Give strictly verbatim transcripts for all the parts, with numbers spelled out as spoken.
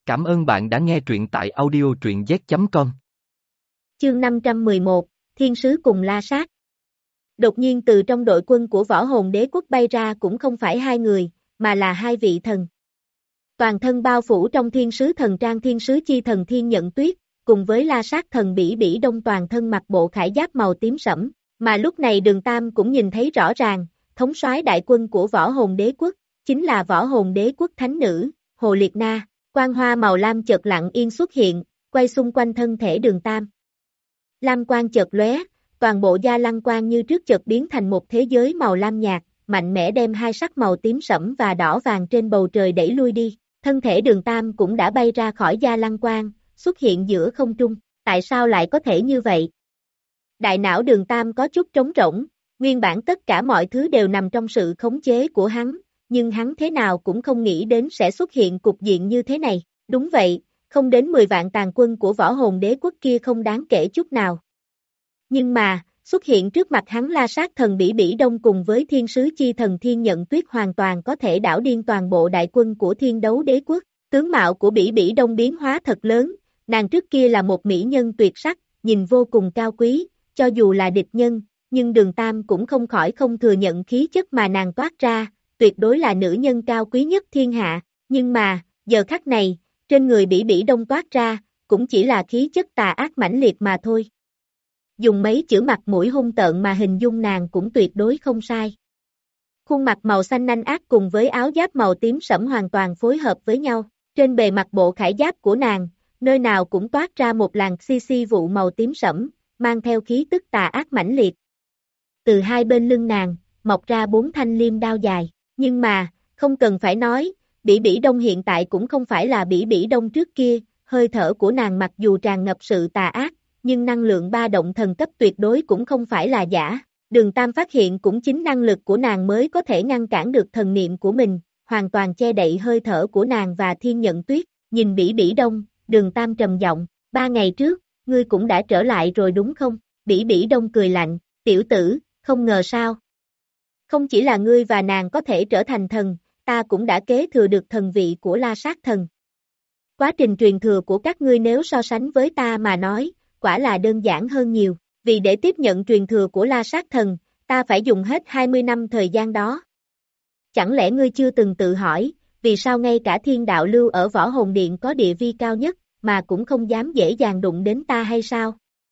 Cảm ơn bạn đã nghe truyện tại audio truyện z chấm com. Chương năm trăm mười một, Thiên sứ cùng La Sát. Đột nhiên từ trong đội quân của Võ Hồn Đế Quốc bay ra cũng không phải hai người, mà là hai vị thần. Toàn thân bao phủ trong thiên sứ thần trang thiên sứ chi thần Thiên Nhận Tuyết, cùng với La Sát thần Bỉ Bỉ Đông toàn thân mặc bộ khải giáp màu tím sẫm, mà lúc này Đường Tam cũng nhìn thấy rõ ràng, thống soái đại quân của Võ Hồn Đế Quốc, chính là Võ Hồn Đế Quốc thánh nữ, Hồ Liệt Na. Quang hoa màu lam chợt lặng yên xuất hiện, quay xung quanh thân thể Đường Tam. Lam quang chợt lóe, toàn bộ da lăng quang như trước chợt biến thành một thế giới màu lam nhạt, mạnh mẽ đem hai sắc màu tím sẫm và đỏ vàng trên bầu trời đẩy lui đi. Thân thể Đường Tam cũng đã bay ra khỏi da lăng quang, xuất hiện giữa không trung. Tại sao lại có thể như vậy? Đại não Đường Tam có chút trống rỗng, nguyên bản tất cả mọi thứ đều nằm trong sự khống chế của hắn. Nhưng hắn thế nào cũng không nghĩ đến sẽ xuất hiện cục diện như thế này. Đúng vậy, không đến mười vạn tàn quân của Võ Hồn Đế Quốc kia không đáng kể chút nào. Nhưng mà, xuất hiện trước mặt hắn La Sát thần Bỉ Bỉ Đông cùng với thiên sứ chi thần Thiên Nhận Tuyết hoàn toàn có thể đảo điên toàn bộ đại quân của Thiên Đấu Đế Quốc. Tướng mạo của Bỉ Bỉ Đông biến hóa thật lớn, nàng trước kia là một mỹ nhân tuyệt sắc, nhìn vô cùng cao quý, cho dù là địch nhân, nhưng Đường Tam cũng không khỏi không thừa nhận khí chất mà nàng toát ra. Tuyệt đối là nữ nhân cao quý nhất thiên hạ, nhưng mà, giờ khắc này, trên người Bỉ Bỉ Đông toát ra, cũng chỉ là khí chất tà ác mãnh liệt mà thôi. Dùng mấy chữ mặt mũi hung tợn mà hình dung nàng cũng tuyệt đối không sai. Khuôn mặt màu xanh nanh ác cùng với áo giáp màu tím sẫm hoàn toàn phối hợp với nhau, trên bề mặt bộ khải giáp của nàng, nơi nào cũng toát ra một làn xi xi vụ màu tím sẫm, mang theo khí tức tà ác mãnh liệt. Từ hai bên lưng nàng, mọc ra bốn thanh liêm đao dài. Nhưng mà, không cần phải nói, Bỉ Bỉ Đông hiện tại cũng không phải là Bỉ Bỉ Đông trước kia, hơi thở của nàng mặc dù tràn ngập sự tà ác, nhưng năng lượng ba động thần cấp tuyệt đối cũng không phải là giả. Đường Tam phát hiện cũng chính năng lực của nàng mới có thể ngăn cản được thần niệm của mình, hoàn toàn che đậy hơi thở của nàng và Thiên Nhận Tuyết. Nhìn Bỉ Bỉ Đông, Đường Tam trầm giọng, ba ngày trước, ngươi cũng đã trở lại rồi đúng không? Bỉ Bỉ Đông cười lạnh, tiểu tử, không ngờ sao? Không chỉ là ngươi và nàng có thể trở thành thần, ta cũng đã kế thừa được thần vị của La Sát thần. Quá trình truyền thừa của các ngươi nếu so sánh với ta mà nói, quả là đơn giản hơn nhiều. Vì để tiếp nhận truyền thừa của La Sát thần, ta phải dùng hết hai mươi năm thời gian đó. Chẳng lẽ ngươi chưa từng tự hỏi, vì sao ngay cả Thiên Đạo Lưu ở Võ Hồn Điện có địa vi cao nhất, mà cũng không dám dễ dàng đụng đến ta hay sao?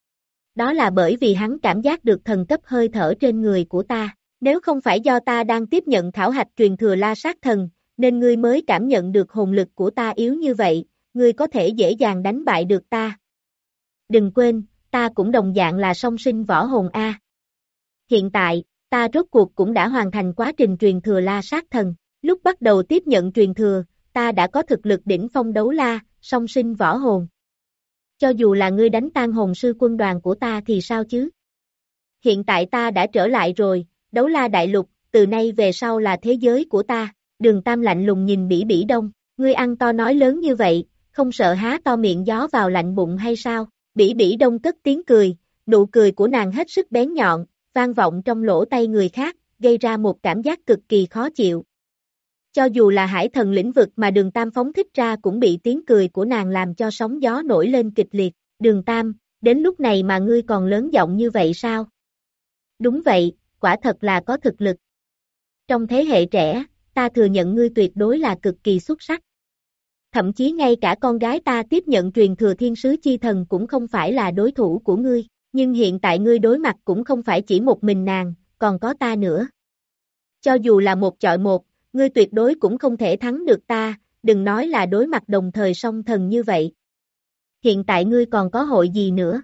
Đó là bởi vì hắn cảm giác được thần cấp hơi thở trên người của ta. Nếu không phải do ta đang tiếp nhận khảo hạch truyền thừa La Sát thần, nên ngươi mới cảm nhận được hồn lực của ta yếu như vậy, ngươi có thể dễ dàng đánh bại được ta. Đừng quên, ta cũng đồng dạng là song sinh võ hồn A. Hiện tại, ta rốt cuộc cũng đã hoàn thành quá trình truyền thừa La Sát thần. Lúc bắt đầu tiếp nhận truyền thừa, ta đã có thực lực đỉnh phong đấu la, song sinh võ hồn. Cho dù là ngươi đánh tan hồn sư quân đoàn của ta thì sao chứ? Hiện tại ta đã trở lại rồi. Đấu la đại lục, từ nay về sau là thế giới của ta. Đường Tam lạnh lùng nhìn Bỉ Bỉ Đông, ngươi ăn to nói lớn như vậy, không sợ há to miệng gió vào lạnh bụng hay sao? Bỉ Bỉ Đông cất tiếng cười, nụ cười của nàng hết sức bén nhọn, vang vọng trong lỗ tai người khác, gây ra một cảm giác cực kỳ khó chịu. Cho dù là hải thần lĩnh vực mà Đường Tam phóng thích ra cũng bị tiếng cười của nàng làm cho sóng gió nổi lên kịch liệt. Đường Tam, đến lúc này mà ngươi còn lớn giọng như vậy sao? Đúng vậy. Quả thật là có thực lực. Trong thế hệ trẻ, ta thừa nhận ngươi tuyệt đối là cực kỳ xuất sắc. Thậm chí ngay cả con gái ta tiếp nhận truyền thừa thiên sứ chi thần cũng không phải là đối thủ của ngươi, nhưng hiện tại ngươi đối mặt cũng không phải chỉ một mình nàng, còn có ta nữa. Cho dù là một chọi một, ngươi tuyệt đối cũng không thể thắng được ta, đừng nói là đối mặt đồng thời song thần như vậy. Hiện tại ngươi còn có hội gì nữa?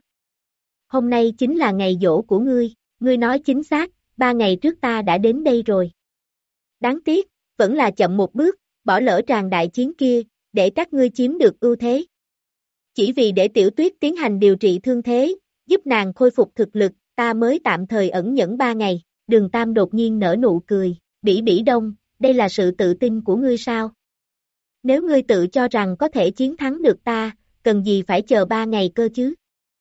Hôm nay chính là ngày giỗ của ngươi, ngươi nói chính xác. Ba ngày trước ta đã đến đây rồi. Đáng tiếc, vẫn là chậm một bước, bỏ lỡ tràng đại chiến kia, để các ngươi chiếm được ưu thế. Chỉ vì để Tiểu Tuyết tiến hành điều trị thương thế, giúp nàng khôi phục thực lực, ta mới tạm thời ẩn nhẫn ba ngày. Đường Tam đột nhiên nở nụ cười, Bỉ Bỉ Đông, đây là sự tự tin của ngươi sao? Nếu ngươi tự cho rằng có thể chiến thắng được ta, cần gì phải chờ ba ngày cơ chứ?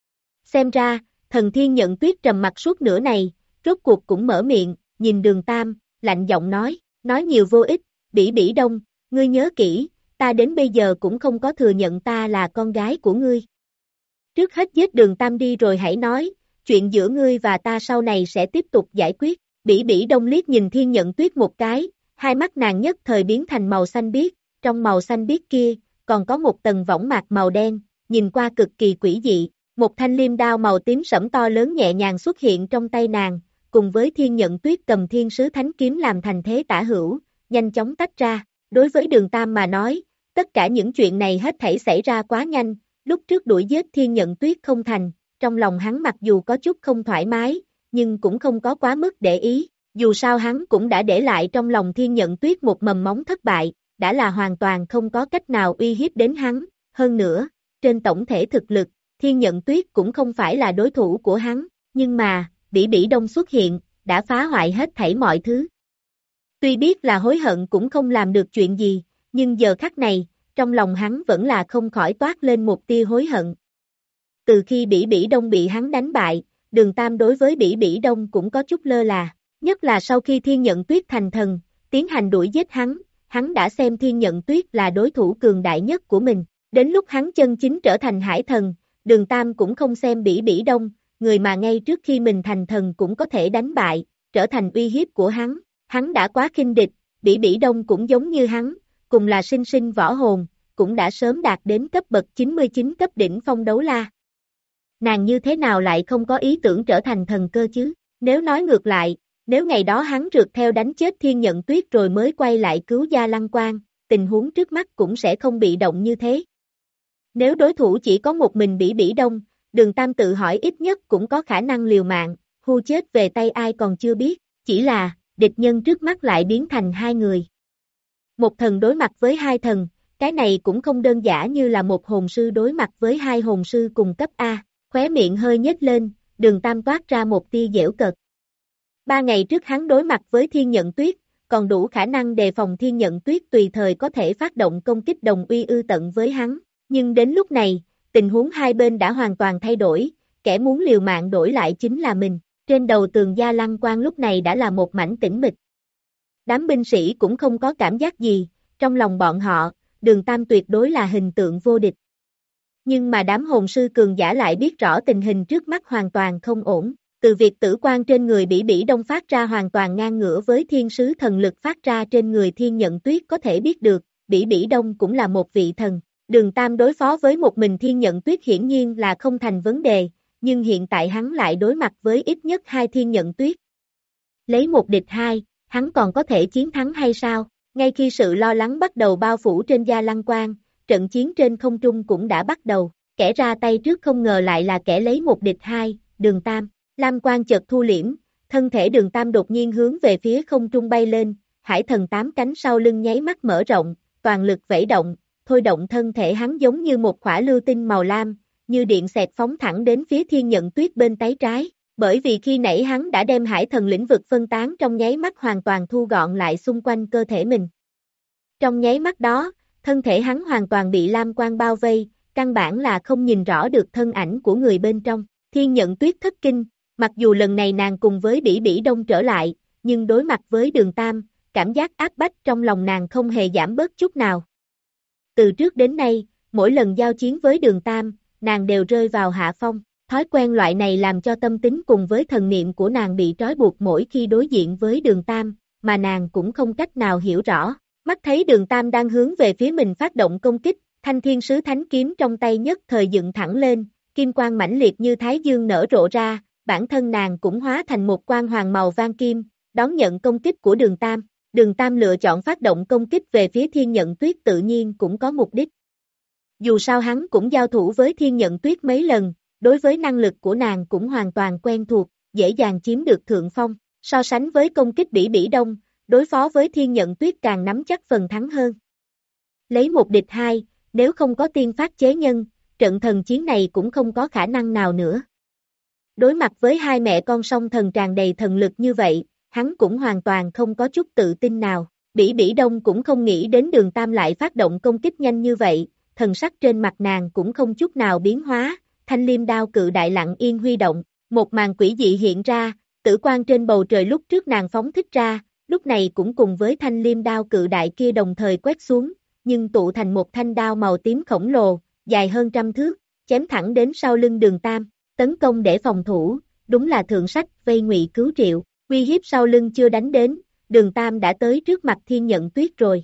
Xem ra, thần Thiên Nhận Tuyết trầm mặt suốt nửa này, rốt cuộc cũng mở miệng, nhìn Đường Tam, lạnh giọng nói, nói nhiều vô ích, Bỉ Bỉ Đông, ngươi nhớ kỹ, ta đến bây giờ cũng không có thừa nhận ta là con gái của ngươi. Trước hết giết Đường Tam đi rồi hãy nói, chuyện giữa ngươi và ta sau này sẽ tiếp tục giải quyết. Bỉ Bỉ Đông liếc nhìn Thiên Nhận Tuyết một cái, hai mắt nàng nhất thời biến thành màu xanh biếc, trong màu xanh biếc kia, còn có một tầng võng mạc màu đen, nhìn qua cực kỳ quỷ dị. Một thanh liêm đao màu tím sẫm to lớn nhẹ nhàng xuất hiện trong tay nàng, cùng với Thiên Nhận Tuyết cầm Thiên Sứ Thánh Kiếm làm thành thế tả hữu, nhanh chóng tách ra. Đối với Đường Tam mà nói, tất cả những chuyện này hết thảy xảy ra quá nhanh, lúc trước đuổi giết Thiên Nhận Tuyết không thành, trong lòng hắn mặc dù có chút không thoải mái, nhưng cũng không có quá mức để ý, dù sao hắn cũng đã để lại trong lòng Thiên Nhận Tuyết một mầm móng thất bại, đã là hoàn toàn không có cách nào uy hiếp đến hắn, hơn nữa, trên tổng thể thực lực, Thiên Nhận Tuyết cũng không phải là đối thủ của hắn, nhưng mà, Bỉ Bỉ Đông xuất hiện, đã phá hoại hết thảy mọi thứ. Tuy biết là hối hận cũng không làm được chuyện gì, nhưng giờ khắc này, trong lòng hắn vẫn là không khỏi toát lên một tia hối hận. Từ khi Bỉ Bỉ Đông bị hắn đánh bại, Đường Tam đối với Bỉ Bỉ Đông cũng có chút lơ là, nhất là sau khi Thiên Nhận Tuyết thành thần, tiến hành đuổi giết hắn, hắn đã xem Thiên Nhận Tuyết là đối thủ cường đại nhất của mình. Đến lúc hắn chân chính trở thành hải thần, Đường Tam cũng không xem Bỉ Bỉ Đông, người mà ngay trước khi mình thành thần cũng có thể đánh bại, trở thành uy hiếp của hắn. Hắn đã quá khinh địch, Bỉ Bỉ Đông cũng giống như hắn, cùng là sinh sinh võ hồn, cũng đã sớm đạt đến cấp bậc chín mươi chín cấp đỉnh phong đấu la. Nàng như thế nào lại không có ý tưởng trở thành thần cơ chứ? Nếu nói ngược lại, nếu ngày đó hắn rượt theo đánh chết Thiên Nhận Tuyết rồi mới quay lại cứu Gia Lăng Quang, tình huống trước mắt cũng sẽ không bị động như thế. Nếu đối thủ chỉ có một mình Bỉ Bỉ Đông, Đường Tam tự hỏi ít nhất cũng có khả năng liều mạng, hu chết về tay ai còn chưa biết, chỉ là, địch nhân trước mắt lại biến thành hai người. Một thần đối mặt với hai thần, cái này cũng không đơn giản như là một hồn sư đối mặt với hai hồn sư cùng cấp A, khóe miệng hơi nhếch lên, Đường Tam toát ra một tia giễu cợt. Ba ngày trước hắn đối mặt với Thiên Nhận Tuyết, còn đủ khả năng đề phòng Thiên Nhận Tuyết tùy thời có thể phát động công kích đồng uy ư tận với hắn, nhưng đến lúc này, tình huống hai bên đã hoàn toàn thay đổi, kẻ muốn liều mạng đổi lại chính là mình. Trên đầu tường Gia Lăng Quang lúc này đã là một mảnh tĩnh mịch. Đám binh sĩ cũng không có cảm giác gì, trong lòng bọn họ, Đường Tam tuyệt đối là hình tượng vô địch. Nhưng mà đám hồn sư cường giả lại biết rõ tình hình trước mắt hoàn toàn không ổn, từ việc tử quan trên người Bỉ Bỉ Đông phát ra hoàn toàn ngang ngửa với thiên sứ thần lực phát ra trên người Thiên Nhận Tuyết có thể biết được, Bỉ Bỉ Đông cũng là một vị thần. Đường Tam đối phó với một mình Thiên Nhận Tuyết hiển nhiên là không thành vấn đề, nhưng hiện tại hắn lại đối mặt với ít nhất hai Thiên Nhận Tuyết. Lấy một địch hai, hắn còn có thể chiến thắng hay sao? Ngay khi sự lo lắng bắt đầu bao phủ trên Gia Lăng Quang, trận chiến trên không trung cũng đã bắt đầu, kẻ ra tay trước không ngờ lại là kẻ lấy một địch hai, Đường Tam. Lam Quang chợt thu liễm, thân thể Đường Tam đột nhiên hướng về phía không trung bay lên, hải thần tám cánh sau lưng nháy mắt mở rộng, toàn lực vẫy động, thôi động thân thể hắn giống như một khỏa lưu tinh màu lam, như điện xẹt phóng thẳng đến phía Thiên Nhận Tuyết bên tay trái, bởi vì khi nãy hắn đã đem hải thần lĩnh vực phân tán trong nháy mắt hoàn toàn thu gọn lại xung quanh cơ thể mình. Trong nháy mắt đó, thân thể hắn hoàn toàn bị lam quang bao vây, căn bản là không nhìn rõ được thân ảnh của người bên trong. Thiên Nhận Tuyết thất kinh, mặc dù lần này nàng cùng với Bỉ Bỉ Đông trở lại, nhưng đối mặt với Đường Tam, cảm giác áp bách trong lòng nàng không hề giảm bớt chút nào. Từ trước đến nay, mỗi lần giao chiến với Đường Tam, nàng đều rơi vào hạ phong, thói quen loại này làm cho tâm tính cùng với thần niệm của nàng bị trói buộc mỗi khi đối diện với Đường Tam, mà nàng cũng không cách nào hiểu rõ. Mắt thấy Đường Tam đang hướng về phía mình phát động công kích, thanh thiên sứ thánh kiếm trong tay nhất thời dựng thẳng lên, kim quang mãnh liệt như thái dương nở rộ ra, bản thân nàng cũng hóa thành một quang hoàng màu vàng kim, đón nhận công kích của Đường Tam. Đường Tam lựa chọn phát động công kích về phía Thiên Nhận Tuyết tự nhiên cũng có mục đích. Dù sao hắn cũng giao thủ với Thiên Nhận Tuyết mấy lần, đối với năng lực của nàng cũng hoàn toàn quen thuộc, dễ dàng chiếm được thượng phong, so sánh với công kích Bỉ Bỉ Đông, đối phó với Thiên Nhận Tuyết càng nắm chắc phần thắng hơn. Lấy một địch hai, nếu không có tiên phát chế nhân, trận thần chiến này cũng không có khả năng nào nữa. Đối mặt với hai mẹ con song thần tràn đầy thần lực như vậy, hắn cũng hoàn toàn không có chút tự tin nào. Bỉ Bỉ Đông cũng không nghĩ đến Đường Tam lại phát động công kích nhanh như vậy, thần sắc trên mặt nàng cũng không chút nào biến hóa, thanh liêm đao cự đại lặng yên huy động, một màn quỷ dị hiện ra, tử quang trên bầu trời lúc trước nàng phóng thích ra, lúc này cũng cùng với thanh liêm đao cự đại kia đồng thời quét xuống, nhưng tụ thành một thanh đao màu tím khổng lồ, dài hơn trăm thước, chém thẳng đến sau lưng Đường Tam, tấn công để phòng thủ, đúng là thượng sách vây ngụy cứu triệu, uy hiếp sau lưng chưa đánh đến, Đường Tam đã tới trước mặt Thiên Nhận Tuyết rồi.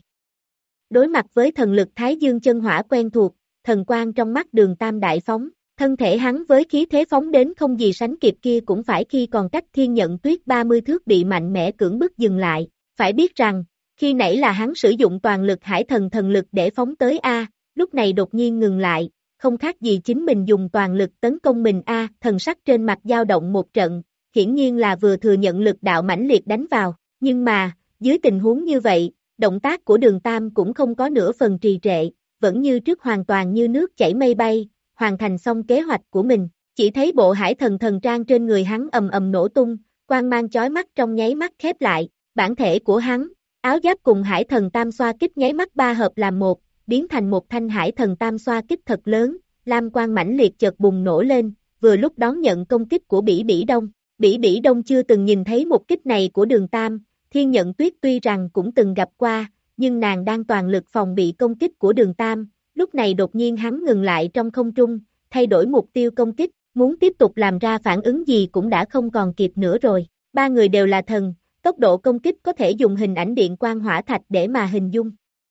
Đối mặt với thần lực Thái Dương chân hỏa quen thuộc, thần quang trong mắt Đường Tam đại phóng, thân thể hắn với khí thế phóng đến không gì sánh kịp kia cũng phải khi còn cách Thiên Nhận Tuyết ba mươi thước bị mạnh mẽ cưỡng bức dừng lại, phải biết rằng, khi nãy là hắn sử dụng toàn lực hải thần thần lực để phóng tới A, lúc này đột nhiên ngừng lại, không khác gì chính mình dùng toàn lực tấn công mình A, thần sắc trên mặt dao động một trận, hiển nhiên là vừa thừa nhận lực đạo mãnh liệt đánh vào, nhưng mà, dưới tình huống như vậy, động tác của Đường Tam cũng không có nửa phần trì trệ, vẫn như trước hoàn toàn như nước chảy mây bay, hoàn thành xong kế hoạch của mình, chỉ thấy bộ hải thần thần trang trên người hắn ầm ầm nổ tung, quang mang chói mắt trong nháy mắt khép lại, bản thể của hắn, áo giáp cùng hải thần tam xoa kích nháy mắt ba hợp làm một, biến thành một thanh hải thần tam xoa kích thật lớn, lam quang mãnh liệt chợt bùng nổ lên, vừa lúc đón nhận công kích của Bỉ Bỉ Đông. Bỉ Bỉ Đông chưa từng nhìn thấy một kích này của Đường Tam, Thiên Nhận Tuyết tuy rằng cũng từng gặp qua, nhưng nàng đang toàn lực phòng bị công kích của Đường Tam, lúc này đột nhiên hắn ngừng lại trong không trung, thay đổi mục tiêu công kích, muốn tiếp tục làm ra phản ứng gì cũng đã không còn kịp nữa rồi. Ba người đều là thần, tốc độ công kích có thể dùng hình ảnh điện quang hỏa thạch để mà hình dung.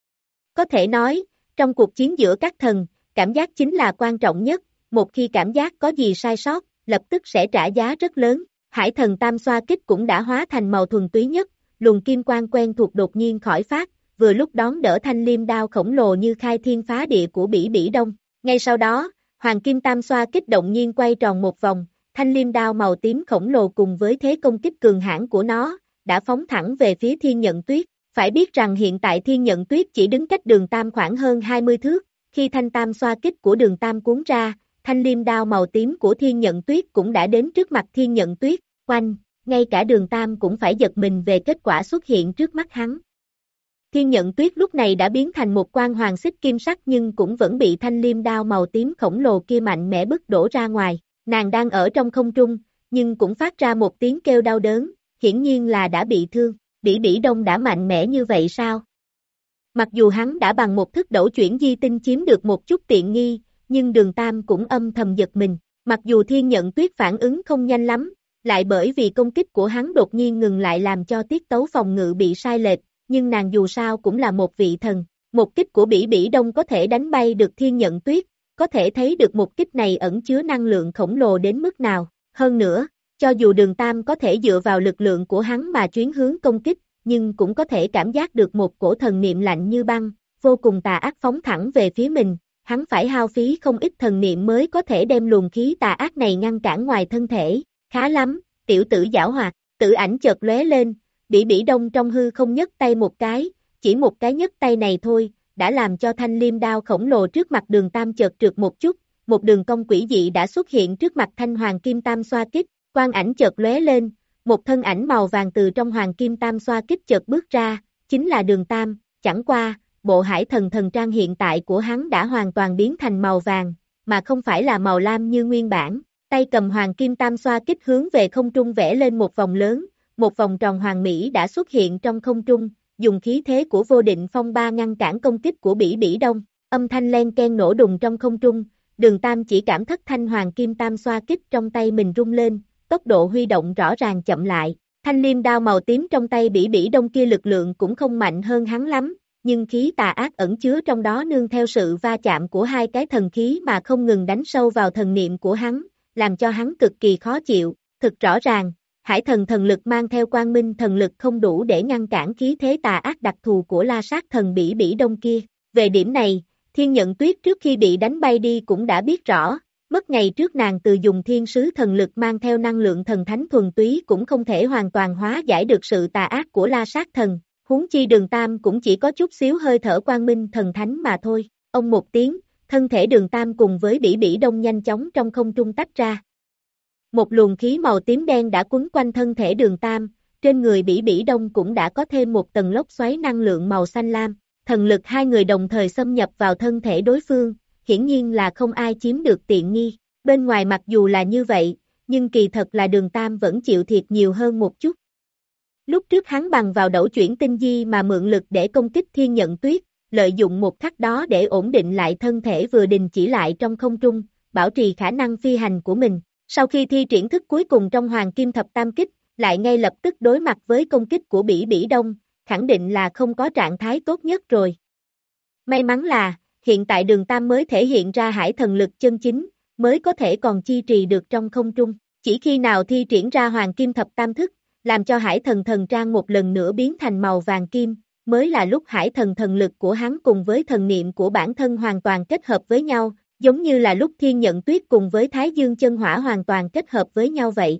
Có thể nói, trong cuộc chiến giữa các thần, cảm giác chính là quan trọng nhất, một khi cảm giác có gì sai sót, lập tức sẽ trả giá rất lớn. Hải thần tam xoa kích cũng đã hóa thành màu thuần túy nhất, luồng kim quang quen thuộc đột nhiên khỏi phát, vừa lúc đón đỡ thanh liêm đao khổng lồ như khai thiên phá địa của Bỉ Bỉ Đông. Ngay sau đó, hoàng kim tam xoa kích động nhiên quay tròn một vòng, thanh liêm đao màu tím khổng lồ cùng với thế công kích cường hãn của nó, đã phóng thẳng về phía Thiên Nhận Tuyết. Phải biết rằng hiện tại Thiên Nhận Tuyết chỉ đứng cách Đường Tam khoảng hơn hai mươi thước, khi thanh tam xoa kích của Đường Tam cuốn ra, thanh liêm đao màu tím của Thiên Nhận Tuyết cũng đã đến trước mặt Thiên Nhận Tuyết, quanh, ngay cả Đường Tam cũng phải giật mình về kết quả xuất hiện trước mắt hắn. Thiên Nhận Tuyết lúc này đã biến thành một quan hoàng xích kim sắc nhưng cũng vẫn bị thanh liêm đao màu tím khổng lồ kia mạnh mẽ bức đổ ra ngoài, nàng đang ở trong không trung, nhưng cũng phát ra một tiếng kêu đau đớn, hiển nhiên là đã bị thương. Bỉ Bỉ Đông đã mạnh mẽ như vậy sao? Mặc dù hắn đã bằng một thức đẩu chuyển di tinh chiếm được một chút tiện nghi, nhưng Đường Tam cũng âm thầm giật mình, mặc dù Thiên Nhận Tuyết phản ứng không nhanh lắm, lại bởi vì công kích của hắn đột nhiên ngừng lại làm cho tiết tấu phòng ngự bị sai lệch, nhưng nàng dù sao cũng là một vị thần, một kích của Bỉ Bỉ Đông có thể đánh bay được Thiên Nhận Tuyết, có thể thấy được một kích này ẩn chứa năng lượng khổng lồ đến mức nào, hơn nữa, cho dù Đường Tam có thể dựa vào lực lượng của hắn mà chuyến hướng công kích, nhưng cũng có thể cảm giác được một cổ thần niệm lạnh như băng, vô cùng tà ác phóng thẳng về phía mình, hắn phải hao phí không ít thần niệm mới có thể đem luồng khí tà ác này ngăn cản ngoài thân thể, khá lắm, tiểu tử giảo hoạt, tử ảnh chợt lóe lên, Bỉ Bỉ Đông trong hư không nhấc tay một cái, chỉ một cái nhấc tay này thôi, đã làm cho thanh liêm đao khổng lồ trước mặt Đường Tam chợt trượt một chút, một đường cong quỷ dị đã xuất hiện trước mặt thanh hoàng kim tam xoa kích, quang ảnh chợt lóe lên, một thân ảnh màu vàng từ trong hoàng kim tam xoa kích chợt bước ra, chính là Đường Tam, chẳng qua, bộ hải thần thần trang hiện tại của hắn đã hoàn toàn biến thành màu vàng, mà không phải là màu lam như nguyên bản, tay cầm hoàng kim tam xoa kích hướng về không trung vẽ lên một vòng lớn, một vòng tròn hoàng mỹ đã xuất hiện trong không trung, dùng khí thế của vô định phong ba ngăn cản công kích của Bỉ Bỉ Đông, âm thanh len ken nổ đùng trong không trung, Đường Tam chỉ cảm thất thanh hoàng kim tam xoa kích trong tay mình rung lên, tốc độ huy động rõ ràng chậm lại, thanh liêm đao màu tím trong tay Bỉ Bỉ Đông kia lực lượng cũng không mạnh hơn hắn lắm, nhưng khí tà ác ẩn chứa trong đó nương theo sự va chạm của hai cái thần khí mà không ngừng đánh sâu vào thần niệm của hắn, làm cho hắn cực kỳ khó chịu, thực rõ ràng, hải thần thần lực mang theo quang minh thần lực không đủ để ngăn cản khí thế tà ác đặc thù của la sát thần Bỉ Bỉ Đông kia, về điểm này, Thiên Nhận Tuyết trước khi bị đánh bay đi cũng đã biết rõ, mất ngày trước nàng từ dùng thiên sứ thần lực mang theo năng lượng thần thánh thuần túy cũng không thể hoàn toàn hóa giải được sự tà ác của la sát thần, huống chi Đường Tam cũng chỉ có chút xíu hơi thở quang minh thần thánh mà thôi, ông một tiếng, thân thể Đường Tam cùng với Bỉ Bỉ Đông nhanh chóng trong không trung tách ra. Một luồng khí màu tím đen đã quấn quanh thân thể Đường Tam, trên người Bỉ Bỉ Đông cũng đã có thêm một tầng lốc xoáy năng lượng màu xanh lam, thần lực hai người đồng thời xâm nhập vào thân thể đối phương, hiển nhiên là không ai chiếm được tiện nghi, bên ngoài mặc dù là như vậy, nhưng kỳ thật là Đường Tam vẫn chịu thiệt nhiều hơn một chút. Lúc trước hắn bằng vào đẩu chuyển tinh di mà mượn lực để công kích Thiên Nhận Tuyết, lợi dụng một khắc đó để ổn định lại thân thể vừa đình chỉ lại trong không trung, bảo trì khả năng phi hành của mình. Sau khi thi triển thức cuối cùng trong Hoàng Kim Thập Tam Kích, lại ngay lập tức đối mặt với công kích của Bỉ Bỉ Đông, khẳng định là không có trạng thái tốt nhất rồi. May mắn là, hiện tại Đường Tam mới thể hiện ra hải thần lực chân chính, mới có thể còn chi trì được trong không trung. Chỉ khi nào thi triển ra Hoàng Kim Thập Tam Thức, làm cho hải thần thần trang một lần nữa biến thành màu vàng kim, mới là lúc hải thần thần lực của hắn cùng với thần niệm của bản thân hoàn toàn kết hợp với nhau, giống như là lúc Thiên Nhận Tuyết cùng với Thái Dương Chân Hỏa hoàn toàn kết hợp với nhau vậy.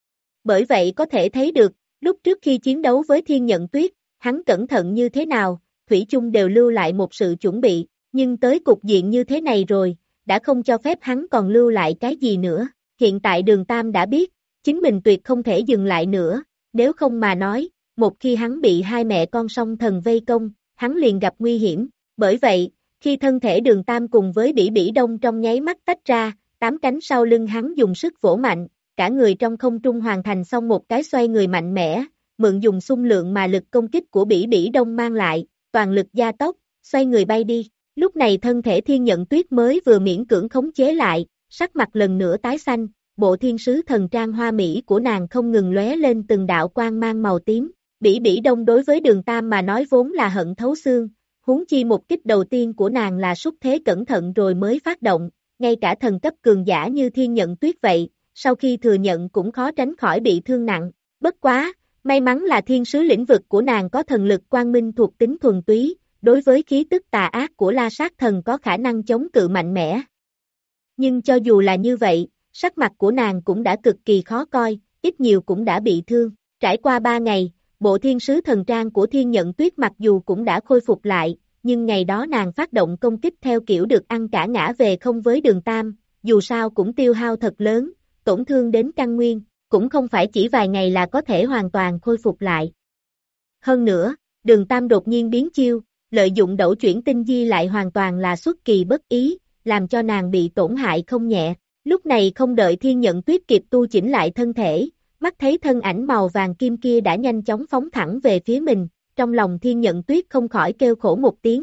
Bởi vậy có thể thấy được, lúc trước khi chiến đấu với Thiên Nhận Tuyết, hắn cẩn thận như thế nào, thủy chung đều lưu lại một sự chuẩn bị, nhưng tới cục diện như thế này rồi, đã không cho phép hắn còn lưu lại cái gì nữa. Hiện tại Đường Tam đã biết, chính mình tuyệt không thể dừng lại nữa, nếu không mà nói, một khi hắn bị hai mẹ con song thần vây công, hắn liền gặp nguy hiểm. Bởi vậy, khi thân thể Đường Tam cùng với Bỉ Bỉ Đông trong nháy mắt tách ra, tám cánh sau lưng hắn dùng sức vỗ mạnh, cả người trong không trung hoàn thành xong một cái xoay người mạnh mẽ, mượn dùng xung lượng mà lực công kích của Bỉ Bỉ Đông mang lại, toàn lực gia tốc, xoay người bay đi. Lúc này thân thể Thiên Nhận Tuyết mới vừa miễn cưỡng khống chế lại, sắc mặt lần nữa tái xanh, bộ thiên sứ thần trang hoa mỹ của nàng không ngừng lóe lên từng đạo quang mang màu tím. Bỉ Bỉ Đông đối với Đường Tam mà nói vốn là hận thấu xương, huống chi một kích đầu tiên của nàng là xúc thế cẩn thận rồi mới phát động, ngay cả thần cấp cường giả như Thiên Nhận Tuyết vậy, sau khi thừa nhận cũng khó tránh khỏi bị thương nặng. Bất quá, may mắn là thiên sứ lĩnh vực của nàng có thần lực quang minh thuộc tính thuần túy, đối với khí tức tà ác của La Sát Thần có khả năng chống cự mạnh mẽ. Nhưng cho dù là như vậy, sắc mặt của nàng cũng đã cực kỳ khó coi, ít nhiều cũng đã bị thương. Trải qua ba ngày, bộ thiên sứ thần trang của Thiên Nhận Tuyết mặc dù cũng đã khôi phục lại, nhưng ngày đó nàng phát động công kích theo kiểu được ăn cả ngã về không với Đường Tam, dù sao cũng tiêu hao thật lớn, tổn thương đến căn nguyên, cũng không phải chỉ vài ngày là có thể hoàn toàn khôi phục lại. Hơn nữa, Đường Tam đột nhiên biến chiêu, lợi dụng đẩu chuyển tinh di lại hoàn toàn là xuất kỳ bất ý, làm cho nàng bị tổn hại không nhẹ. Lúc này không đợi Thiên Nhận Tuyết kịp tu chỉnh lại thân thể, mắt thấy thân ảnh màu vàng kim kia đã nhanh chóng phóng thẳng về phía mình, trong lòng Thiên Nhận Tuyết không khỏi kêu khổ một tiếng.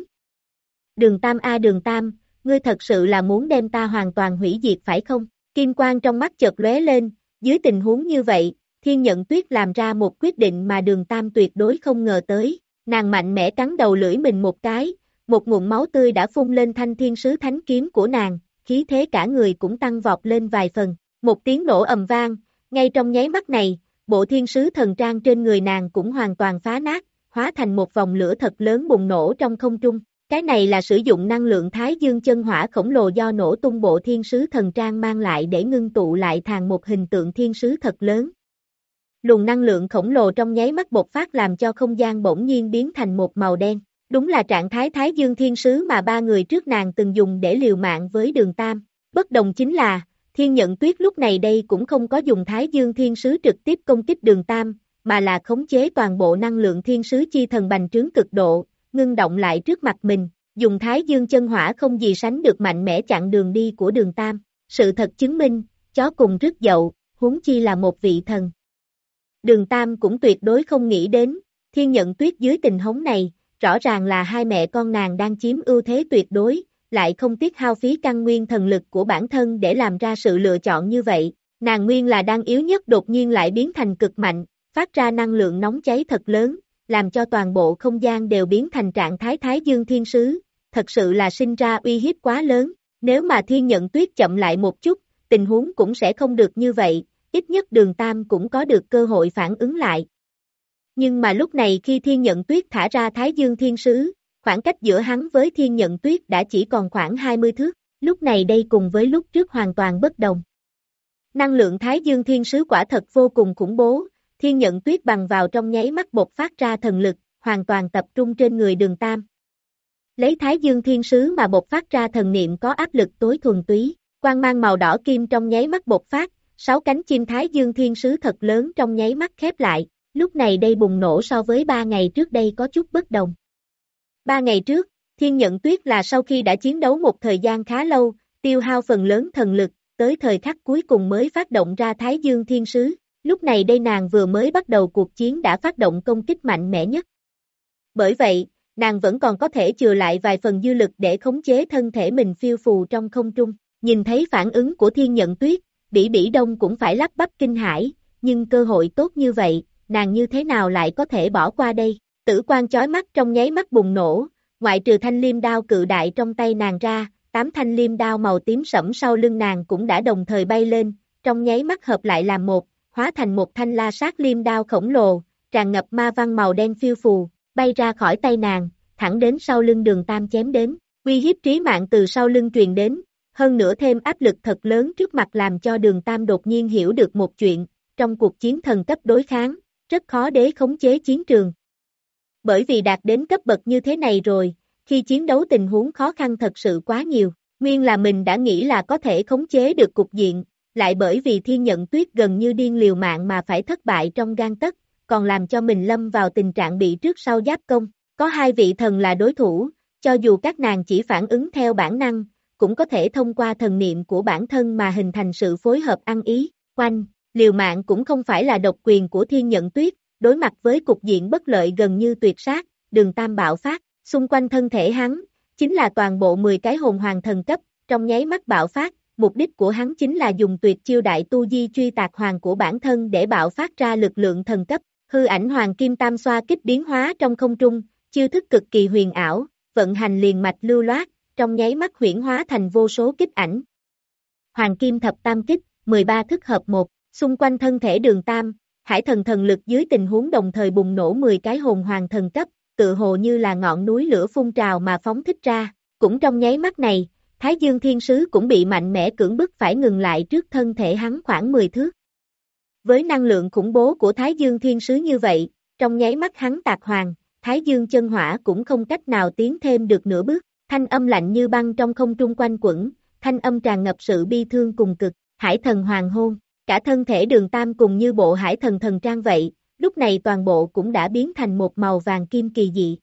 Đường Tam a Đường Tam, ngươi thật sự là muốn đem ta hoàn toàn hủy diệt phải không? Kim quang trong mắt chợt lóe lên, dưới tình huống như vậy, Thiên Nhận Tuyết làm ra một quyết định mà Đường Tam tuyệt đối không ngờ tới, nàng mạnh mẽ cắn đầu lưỡi mình một cái, một ngụm máu tươi đã phun lên thanh thiên sứ thánh kiếm của nàng, khí thế cả người cũng tăng vọt lên vài phần, một tiếng nổ ầm vang, ngay trong nháy mắt này, bộ thiên sứ thần trang trên người nàng cũng hoàn toàn phá nát, hóa thành một vòng lửa thật lớn bùng nổ trong không trung. Cái này là sử dụng năng lượng Thái Dương chân hỏa khổng lồ do nổ tung bộ thiên sứ thần trang mang lại để ngưng tụ lại thành một hình tượng thiên sứ thật lớn. Luồng năng lượng khổng lồ trong nháy mắt bộc phát làm cho không gian bỗng nhiên biến thành một màu đen. Đúng là trạng thái Thái Dương thiên sứ mà ba người trước nàng từng dùng để liều mạng với Đường Tam. Bất đồng chính là, Thiên Nhận Tuyết lúc này đây cũng không có dùng Thái Dương thiên sứ trực tiếp công kích Đường Tam, mà là khống chế toàn bộ năng lượng thiên sứ chi thần bành trướng cực độ, ngưng động lại trước mặt mình, dùng Thái Dương chân hỏa không gì sánh được mạnh mẽ chặn đường đi của Đường Tam. Sự thật chứng minh, chó cùng rứt dậu, huống chi là một vị thần. Đường Tam cũng tuyệt đối không nghĩ đến, Thiên Nhận Tuyết dưới tình huống này, rõ ràng là hai mẹ con nàng đang chiếm ưu thế tuyệt đối, lại không tiếc hao phí căn nguyên thần lực của bản thân để làm ra sự lựa chọn như vậy. Nàng nguyên là đang yếu nhất đột nhiên lại biến thành cực mạnh, phát ra năng lượng nóng cháy thật lớn, làm cho toàn bộ không gian đều biến thành trạng thái Thái Dương thiên sứ, thật sự là sinh ra uy hiếp quá lớn. Nếu mà Thiên Nhận Tuyết chậm lại một chút, tình huống cũng sẽ không được như vậy, ít nhất Đường Tam cũng có được cơ hội phản ứng lại. Nhưng mà lúc này khi Thiên Nhận Tuyết thả ra Thái Dương thiên sứ, khoảng cách giữa hắn với Thiên Nhận Tuyết đã chỉ còn khoảng hai mươi thước, lúc này đây cùng với lúc trước hoàn toàn bất đồng. Năng lượng Thái Dương thiên sứ quả thật vô cùng khủng bố, Thiên Nhận Tuyết bằng vào trong nháy mắt bộc phát ra thần lực, hoàn toàn tập trung trên người Đường Tam. Lấy Thái Dương thiên sứ mà bộc phát ra thần niệm có áp lực tối thuần túy, quang mang màu đỏ kim trong nháy mắt bộc phát, sáu cánh chim Thái Dương thiên sứ thật lớn trong nháy mắt khép lại, lúc này đây bùng nổ so với ba ngày trước đây có chút bất đồng. Ba ngày trước, Thiên Nhận Tuyết là sau khi đã chiến đấu một thời gian khá lâu, tiêu hao phần lớn thần lực, tới thời khắc cuối cùng mới phát động ra Thái Dương thiên sứ, lúc này đây nàng vừa mới bắt đầu cuộc chiến đã phát động công kích mạnh mẽ nhất. Bởi vậy, nàng vẫn còn có thể chừa lại vài phần dư lực để khống chế thân thể mình phiêu phù trong không trung. Nhìn thấy phản ứng của Thiên Nhận Tuyết, Bỉ Bỉ Đông cũng phải lắp bắp kinh hãi, nhưng cơ hội tốt như vậy, nàng như thế nào lại có thể bỏ qua đây? Tử quang chói mắt trong nháy mắt bùng nổ, ngoại trừ thanh liêm đao cự đại trong tay nàng ra, tám thanh liêm đao màu tím sẫm sau lưng nàng cũng đã đồng thời bay lên, trong nháy mắt hợp lại làm một, hóa thành một thanh la sát liêm đao khổng lồ, tràn ngập ma văn màu đen phiêu phù, bay ra khỏi tay nàng, thẳng đến sau lưng Đường Tam chém đến, uy hiếp trí mạng từ sau lưng truyền đến, hơn nữa thêm áp lực thật lớn trước mặt làm cho Đường Tam đột nhiên hiểu được một chuyện, trong cuộc chiến thần cấp đối kháng, rất khó để khống chế chiến trường. Bởi vì đạt đến cấp bậc như thế này rồi, khi chiến đấu tình huống khó khăn thật sự quá nhiều, nguyên là mình đã nghĩ là có thể khống chế được cục diện, lại bởi vì Thiên Nhận Tuyết gần như điên liều mạng mà phải thất bại trong gang tấc, còn làm cho mình lâm vào tình trạng bị trước sau giáp công, có hai vị thần là đối thủ, cho dù các nàng chỉ phản ứng theo bản năng, cũng có thể thông qua thần niệm của bản thân mà hình thành sự phối hợp ăn ý, quanh, liều mạng cũng không phải là độc quyền của Thiên Nhận Tuyết, đối mặt với cục diện bất lợi gần như tuyệt sát, Đường Tam bạo phát, xung quanh thân thể hắn, chính là toàn bộ mười cái hồn hoàng thần cấp, trong nháy mắt bạo phát, mục đích của hắn chính là dùng tuyệt chiêu đại tu di truy tạc hoàng của bản thân để bạo phát ra lực lượng thần cấp, hư ảnh hoàng kim tam xoa kích biến hóa trong không trung, chiêu thức cực kỳ huyền ảo, vận hành liền mạch lưu loát, trong nháy mắt huyễn hóa thành vô số kích ảnh. Hoàng kim thập tam kích, mười ba thức hợp một, xung quanh thân thể Đường Tam, hải thần thần lực dưới tình huống đồng thời bùng nổ mười cái hồn hoàng thần cấp, tự hồ như là ngọn núi lửa phun trào mà phóng thích ra, cũng trong nháy mắt này, Thái Dương Thiên Sứ cũng bị mạnh mẽ cưỡng bức phải ngừng lại trước thân thể hắn khoảng mười thước. Với năng lượng khủng bố của Thái Dương Thiên Sứ như vậy, trong nháy mắt hắn tạc hoàng, Thái Dương chân hỏa cũng không cách nào tiến thêm được nửa bước, thanh âm lạnh như băng trong không trung quanh quẩn, thanh âm tràn ngập sự bi thương cùng cực, hải thần hoàng hôn, cả thân thể Đường Tam cùng như bộ hải thần thần trang vậy, lúc này toàn bộ cũng đã biến thành một màu vàng kim kỳ dị.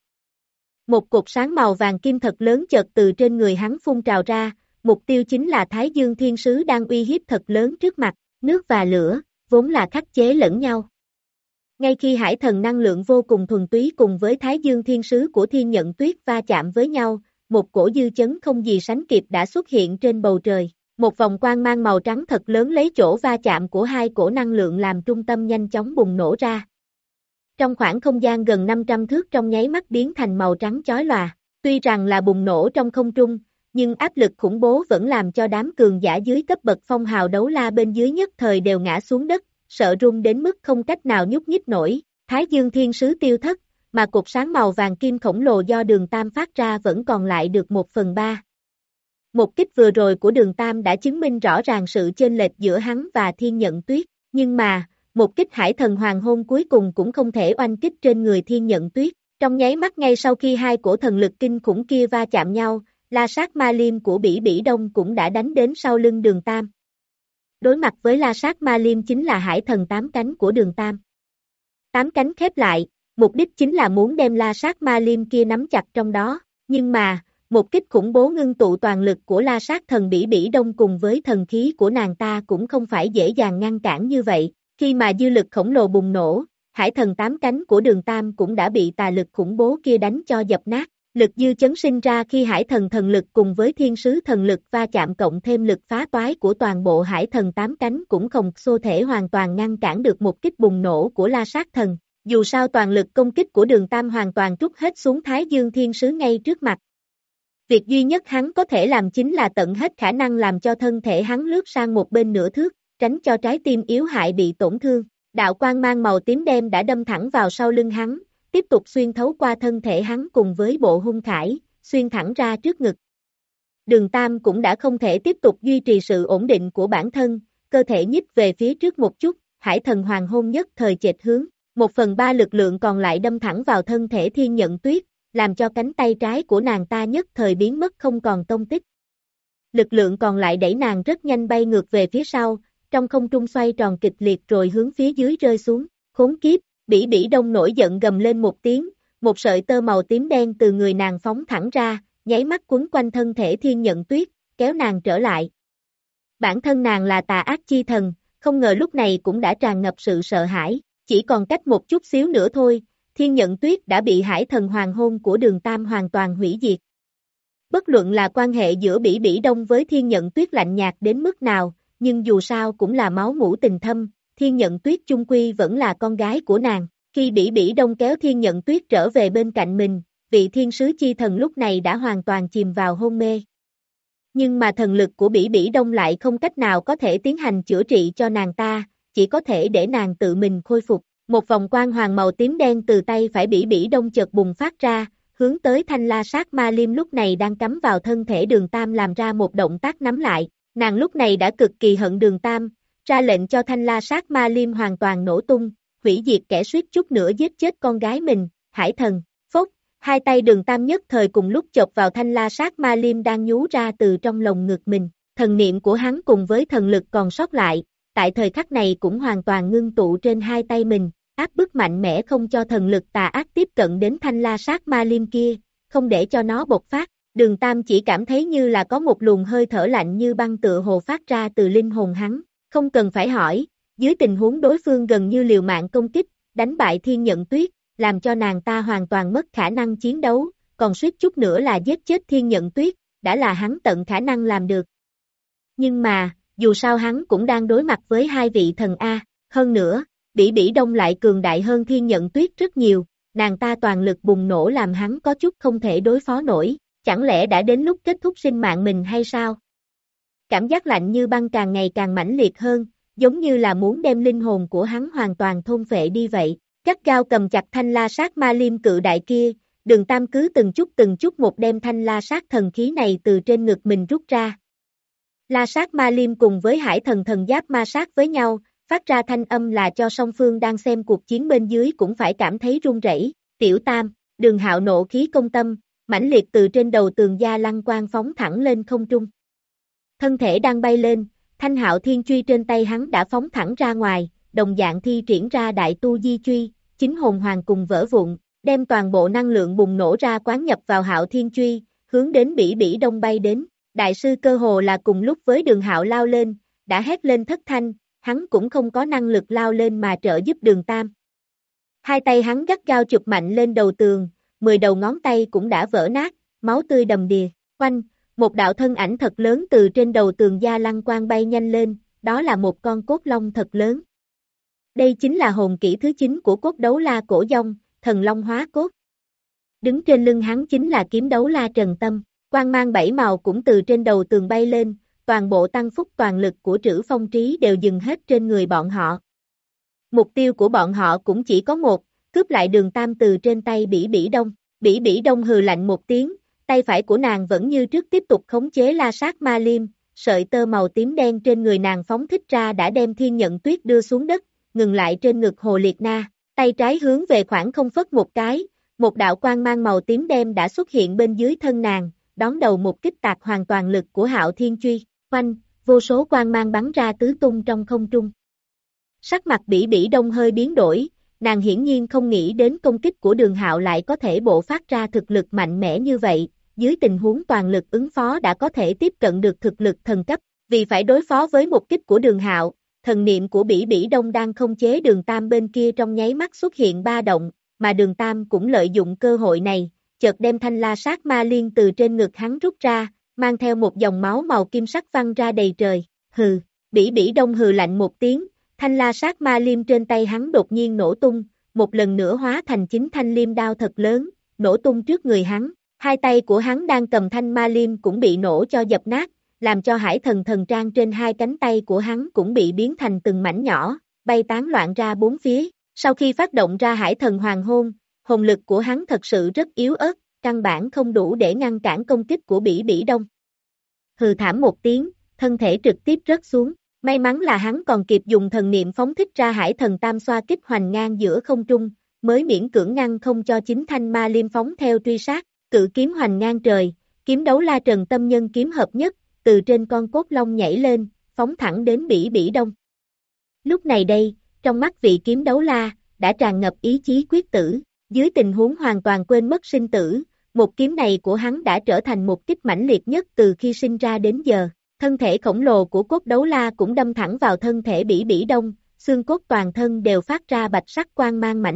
Một cột sáng màu vàng kim thật lớn chợt từ trên người hắn phun trào ra, mục tiêu chính là Thái Dương Thiên Sứ đang uy hiếp thật lớn trước mặt, nước và lửa, vốn là khắc chế lẫn nhau. Ngay khi hải thần năng lượng vô cùng thuần túy cùng với Thái Dương Thiên Sứ của Thiên Nhận Tuyết va chạm với nhau, một cổ dư chấn không gì sánh kịp đã xuất hiện trên bầu trời. Một vòng quang mang màu trắng thật lớn lấy chỗ va chạm của hai cổ năng lượng làm trung tâm nhanh chóng bùng nổ ra. Trong khoảng không gian gần năm trăm thước trong nháy mắt biến thành màu trắng chói lòa, tuy rằng là bùng nổ trong không trung, nhưng áp lực khủng bố vẫn làm cho đám cường giả dưới cấp bậc phong hào đấu la bên dưới nhất thời đều ngã xuống đất, sợ run đến mức không cách nào nhúc nhích nổi. Thái Dương Thiên Sứ tiêu thất, mà cột sáng màu vàng kim khổng lồ do Đường Tam phát ra vẫn còn lại được một phần ba. Một kích vừa rồi của Đường Tam đã chứng minh rõ ràng sự chênh lệch giữa hắn và Thiên Nhận Tuyết, nhưng mà, một kích hải thần hoàng hôn cuối cùng cũng không thể oanh kích trên người Thiên Nhận Tuyết. Trong nháy mắt ngay sau khi hai cổ thần lực kinh khủng kia va chạm nhau, la sát ma liêm của Bỉ Bỉ Đông cũng đã đánh đến sau lưng Đường Tam. Đối mặt với la sát ma liêm chính là hải thần tám cánh của Đường Tam. Tám cánh khép lại, mục đích chính là muốn đem la sát ma liêm kia nắm chặt trong đó, nhưng mà, một kích khủng bố ngưng tụ toàn lực của la sát thần Bỉ Bỉ Đông cùng với thần khí của nàng ta cũng không phải dễ dàng ngăn cản như vậy, khi mà dư lực khổng lồ bùng nổ, hải thần tám cánh của Đường Tam cũng đã bị tà lực khủng bố kia đánh cho dập nát, lực dư chấn sinh ra khi hải thần thần lực cùng với thiên sứ thần lực va chạm cộng thêm lực phá toái của toàn bộ hải thần tám cánh cũng không xô thể hoàn toàn ngăn cản được một kích bùng nổ của la sát thần, dù sao toàn lực công kích của Đường Tam hoàn toàn trút hết xuống Thái Dương Thiên Sứ ngay trước mặt. Việc duy nhất hắn có thể làm chính là tận hết khả năng làm cho thân thể hắn lướt sang một bên nửa thước, tránh cho trái tim yếu hại bị tổn thương. Đạo quang mang màu tím đen đã đâm thẳng vào sau lưng hắn, tiếp tục xuyên thấu qua thân thể hắn cùng với bộ hung khải, xuyên thẳng ra trước ngực. Đường Tam cũng đã không thể tiếp tục duy trì sự ổn định của bản thân, cơ thể nhích về phía trước một chút, hải thần hoàng hôn nhất thời chệch hướng, một phần ba lực lượng còn lại đâm thẳng vào thân thể Thiên Nhận Tuyết, làm cho cánh tay trái của nàng ta nhất thời biến mất không còn tông tích. Lực lượng còn lại đẩy nàng rất nhanh bay ngược về phía sau, trong không trung xoay tròn kịch liệt rồi hướng phía dưới rơi xuống, khốn kiếp, Bỉ Bỉ Đông nổi giận gầm lên một tiếng, một sợi tơ màu tím đen từ người nàng phóng thẳng ra, nháy mắt quấn quanh thân thể Thiên Nhận Tuyết, kéo nàng trở lại. Bản thân nàng là tà ác chi thần, không ngờ lúc này cũng đã tràn ngập sự sợ hãi, chỉ còn cách một chút xíu nữa thôi, Thiên Nhận Tuyết đã bị hải thần hoàng hôn của Đường Tam hoàn toàn hủy diệt. Bất luận là quan hệ giữa Bỉ Bỉ Đông với Thiên Nhận Tuyết lạnh nhạt đến mức nào, nhưng dù sao cũng là máu mủ tình thâm, Thiên Nhận Tuyết chung quy vẫn là con gái của nàng. Khi Bỉ Bỉ Đông kéo Thiên Nhận Tuyết trở về bên cạnh mình, vị thiên sứ chi thần lúc này đã hoàn toàn chìm vào hôn mê. Nhưng mà thần lực của Bỉ Bỉ Đông lại không cách nào có thể tiến hành chữa trị cho nàng ta, chỉ có thể để nàng tự mình khôi phục. Một vòng quang hoàng màu tím đen từ tay phải Bỉ Bỉ Đông chợt bùng phát ra, hướng tới thanh la sát ma liêm lúc này đang cắm vào thân thể Đường Tam làm ra một động tác nắm lại. Nàng lúc này đã cực kỳ hận Đường Tam, ra lệnh cho thanh la sát ma liêm hoàn toàn nổ tung, hủy diệt kẻ suýt chút nữa giết chết con gái mình, hải thần. Phốc, hai tay Đường Tam nhất thời cùng lúc chộp vào thanh la sát ma liêm đang nhú ra từ trong lồng ngực mình. Thần niệm của hắn cùng với thần lực còn sót lại, tại thời khắc này cũng hoàn toàn ngưng tụ trên hai tay mình, áp bức mạnh mẽ không cho thần lực tà ác tiếp cận đến thanh la sát ma liêm kia, không để cho nó bộc phát. Đường Tam chỉ cảm thấy như là có một luồng hơi thở lạnh như băng tựa hồ phát ra từ linh hồn hắn, không cần phải hỏi, dưới tình huống đối phương gần như liều mạng công kích, đánh bại Thiên Nhận Tuyết, làm cho nàng ta hoàn toàn mất khả năng chiến đấu, còn suýt chút nữa là giết chết Thiên Nhận Tuyết, đã là hắn tận khả năng làm được. Nhưng mà, dù sao hắn cũng đang đối mặt với hai vị thần A, hơn nữa, Bỉ Bỉ Đông lại cường đại hơn Thiên Nhận Tuyết rất nhiều, nàng ta toàn lực bùng nổ làm hắn có chút không thể đối phó nổi, chẳng lẽ đã đến lúc kết thúc sinh mạng mình hay sao? Cảm giác lạnh như băng càng ngày càng mãnh liệt hơn, giống như là muốn đem linh hồn của hắn hoàn toàn thôn phệ đi vậy. Gắt gao cầm chặt thanh la sát ma liêm cự đại kia, Đường Tam cứ từng chút từng chút một đem thanh la sát thần khí này từ trên ngực mình rút ra. La sát ma liêm cùng với hải thần thần giáp ma sát với nhau, phát ra thanh âm là cho song phương đang xem cuộc chiến bên dưới cũng phải cảm thấy run rẩy. Tiểu Tam, Đường Hạo nộ khí công tâm, mãnh liệt từ trên đầu tường gia lăng quang phóng thẳng lên không trung. Thân thể đang bay lên, Thanh Hạo Thiên Truy trên tay hắn đã phóng thẳng ra ngoài, đồng dạng thi triển ra đại tu di truy, chính hồn hoàng cùng vỡ vụn, đem toàn bộ năng lượng bùng nổ ra quán nhập vào Hạo Thiên Truy, hướng đến Bỉ Bỉ Đông bay đến. Đại sư cơ hồ là cùng lúc với Đường Hạo lao lên, đã hét lên thất thanh, hắn cũng không có năng lực lao lên mà trợ giúp Đường Tam. Hai tay hắn gắt gao chụp mạnh lên đầu tường, mười đầu ngón tay cũng đã vỡ nát, máu tươi đầm đìa. Oanh, một đạo thân ảnh thật lớn từ trên đầu tường gia lăng quang bay nhanh lên, đó là một con cốt long thật lớn. Đây chính là hồn kỹ thứ chín của cốt đấu la cổ dông, thần long hóa cốt. Đứng trên lưng hắn chính là kiếm đấu la Trần Tâm, quang mang bảy màu cũng từ trên đầu tường bay lên, toàn bộ tăng phúc toàn lực của Trữ Phong Trí đều dừng hết trên người bọn họ. Mục tiêu của bọn họ cũng chỉ có một, cướp lại Đường Tam từ trên tay Bỉ Bỉ Đông. Bỉ Bỉ Đông hừ lạnh một tiếng, tay phải của nàng vẫn như trước tiếp tục khống chế la sát ma liêm, sợi tơ màu tím đen trên người nàng phóng thích ra đã đem Thiên Nhận Tuyết đưa xuống đất, ngừng lại trên ngực Hồ Liệt Na, tay trái hướng về khoảng không phất một cái, một đạo quang mang màu tím đen đã xuất hiện bên dưới thân nàng, đón đầu một kích tạc hoàn toàn lực của Hạo Thiên Truy, oanh, vô số quang mang bắn ra tứ tung trong không trung. Sắc mặt Bỉ Bỉ Đông hơi biến đổi, nàng hiển nhiên không nghĩ đến công kích của Đường Hạo lại có thể bộc phát ra thực lực mạnh mẽ như vậy, dưới tình huống toàn lực ứng phó đã có thể tiếp cận được thực lực thần cấp, vì phải đối phó với một kích của Đường Hạo, thần niệm của Bỉ Bỉ Đông đang không chế Đường Tam bên kia trong nháy mắt xuất hiện ba động, mà Đường Tam cũng lợi dụng cơ hội này, chợt đem thanh la sát ma liên từ trên ngực hắn rút ra, mang theo một dòng máu màu kim sắc văng ra đầy trời, hừ, Bỉ Bỉ Đông hừ lạnh một tiếng, thanh la sát ma liêm trên tay hắn đột nhiên nổ tung, một lần nữa hóa thành chính thanh liêm đao thật lớn, nổ tung trước người hắn, hai tay của hắn đang cầm thanh ma liêm cũng bị nổ cho dập nát, làm cho hải thần thần trang trên hai cánh tay của hắn cũng bị biến thành từng mảnh nhỏ, bay tán loạn ra bốn phía, sau khi phát động ra hải thần hoàng hôn, hồn lực của hắn thật sự rất yếu ớt, căn bản không đủ để ngăn cản công kích của Bỉ Bỉ Đông. Hừ thảm một tiếng, thân thể trực tiếp rớt xuống. May mắn là hắn còn kịp dùng thần niệm phóng thích ra hải thần tam xoa kích hoành ngang giữa không trung, mới miễn cưỡng ngăn không cho chính thanh ma liêm phóng theo truy sát, cự kiếm hoành ngang trời, kiếm đấu la Trần Tâm nhân kiếm hợp nhất, từ trên con cốt long nhảy lên, phóng thẳng đến Bỉ Bỉ Đông. Lúc này đây, trong mắt vị kiếm đấu la, đã tràn ngập ý chí quyết tử, dưới tình huống hoàn toàn quên mất sinh tử, một kiếm này của hắn đã trở thành một kích mãnh liệt nhất từ khi sinh ra đến giờ. Thân thể khổng lồ của cốt đấu la cũng đâm thẳng vào thân thể Bỉ Bỉ Đông, xương cốt toàn thân đều phát ra bạch sắc quang mang mãnh liệt,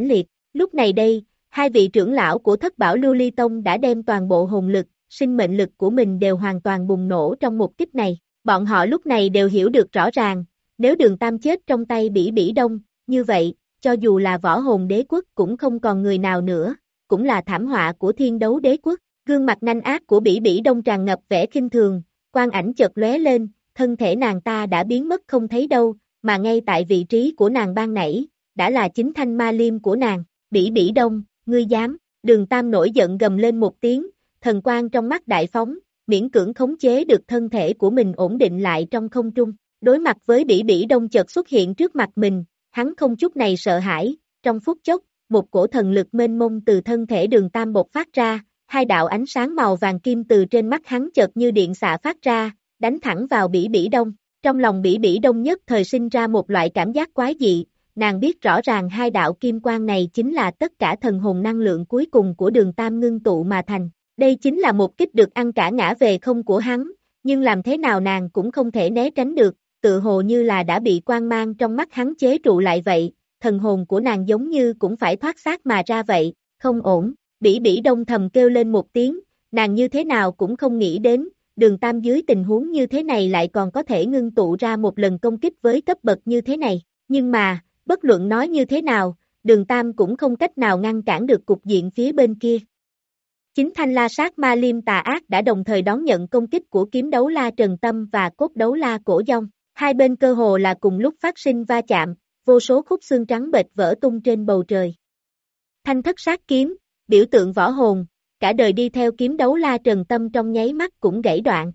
Lúc này đây, hai vị trưởng lão của Thất Bảo Lưu Ly Tông đã đem toàn bộ hồn lực, sinh mệnh lực của mình đều hoàn toàn bùng nổ trong một kích này. Bọn họ lúc này đều hiểu được rõ ràng, nếu Đường Tam chết trong tay Bỉ Bỉ Đông, như vậy, cho dù là Võ Hồn Đế Quốc cũng không còn người nào nữa, cũng là thảm họa của Thiên Đấu Đế Quốc. Gương mặt nanh ác của Bỉ Bỉ Đông tràn ngập vẻ khinh thường, quang ảnh chợt lóe lên, thân thể nàng ta đã biến mất không thấy đâu, mà ngay tại vị trí của nàng ban nãy, đã là chính thanh ma liêm của nàng. Bỉ Bỉ Đông, ngươi dám? Đường Tam nổi giận gầm lên một tiếng, thần quang trong mắt đại phóng, miễn cưỡng khống chế được thân thể của mình ổn định lại trong không trung. Đối mặt với Bỉ Bỉ Đông chợt xuất hiện trước mặt mình, hắn không chút này sợ hãi, trong phút chốc, một cổ thần lực mênh mông từ thân thể Đường Tam bộc phát ra, hai đạo ánh sáng màu vàng kim từ trên mắt hắn chợt như điện xạ phát ra, đánh thẳng vào Bỉ Bỉ Đông. Trong lòng Bỉ Bỉ Đông nhất thời sinh ra một loại cảm giác quái dị, nàng biết rõ ràng hai đạo kim quang này chính là tất cả thần hồn năng lượng cuối cùng của Đường Tam ngưng tụ mà thành. Đây chính là một kích được ăn cả ngã về không của hắn, nhưng làm thế nào nàng cũng không thể né tránh được, tự hồ như là đã bị quang mang trong mắt hắn chế trụ lại vậy, thần hồn của nàng giống như cũng phải thoát xác mà ra vậy, không ổn. Bỉ Bỉ Đông thầm kêu lên một tiếng, nàng như thế nào cũng không nghĩ đến, Đường Tam dưới tình huống như thế này lại còn có thể ngưng tụ ra một lần công kích với cấp bậc như thế này, nhưng mà, bất luận nói như thế nào, Đường Tam cũng không cách nào ngăn cản được cục diện phía bên kia. Chính thanh la sát ma liêm tà ác đã đồng thời đón nhận công kích của kiếm đấu la Trần Tâm và cốt đấu la Cổ Dông, hai bên cơ hồ là cùng lúc phát sinh va chạm, vô số khúc xương trắng bệch vỡ tung trên bầu trời. Thanh thất sát kiếm, biểu tượng võ hồn, cả đời đi theo kiếm đấu la Trần Tâm trong nháy mắt cũng gãy đoạn.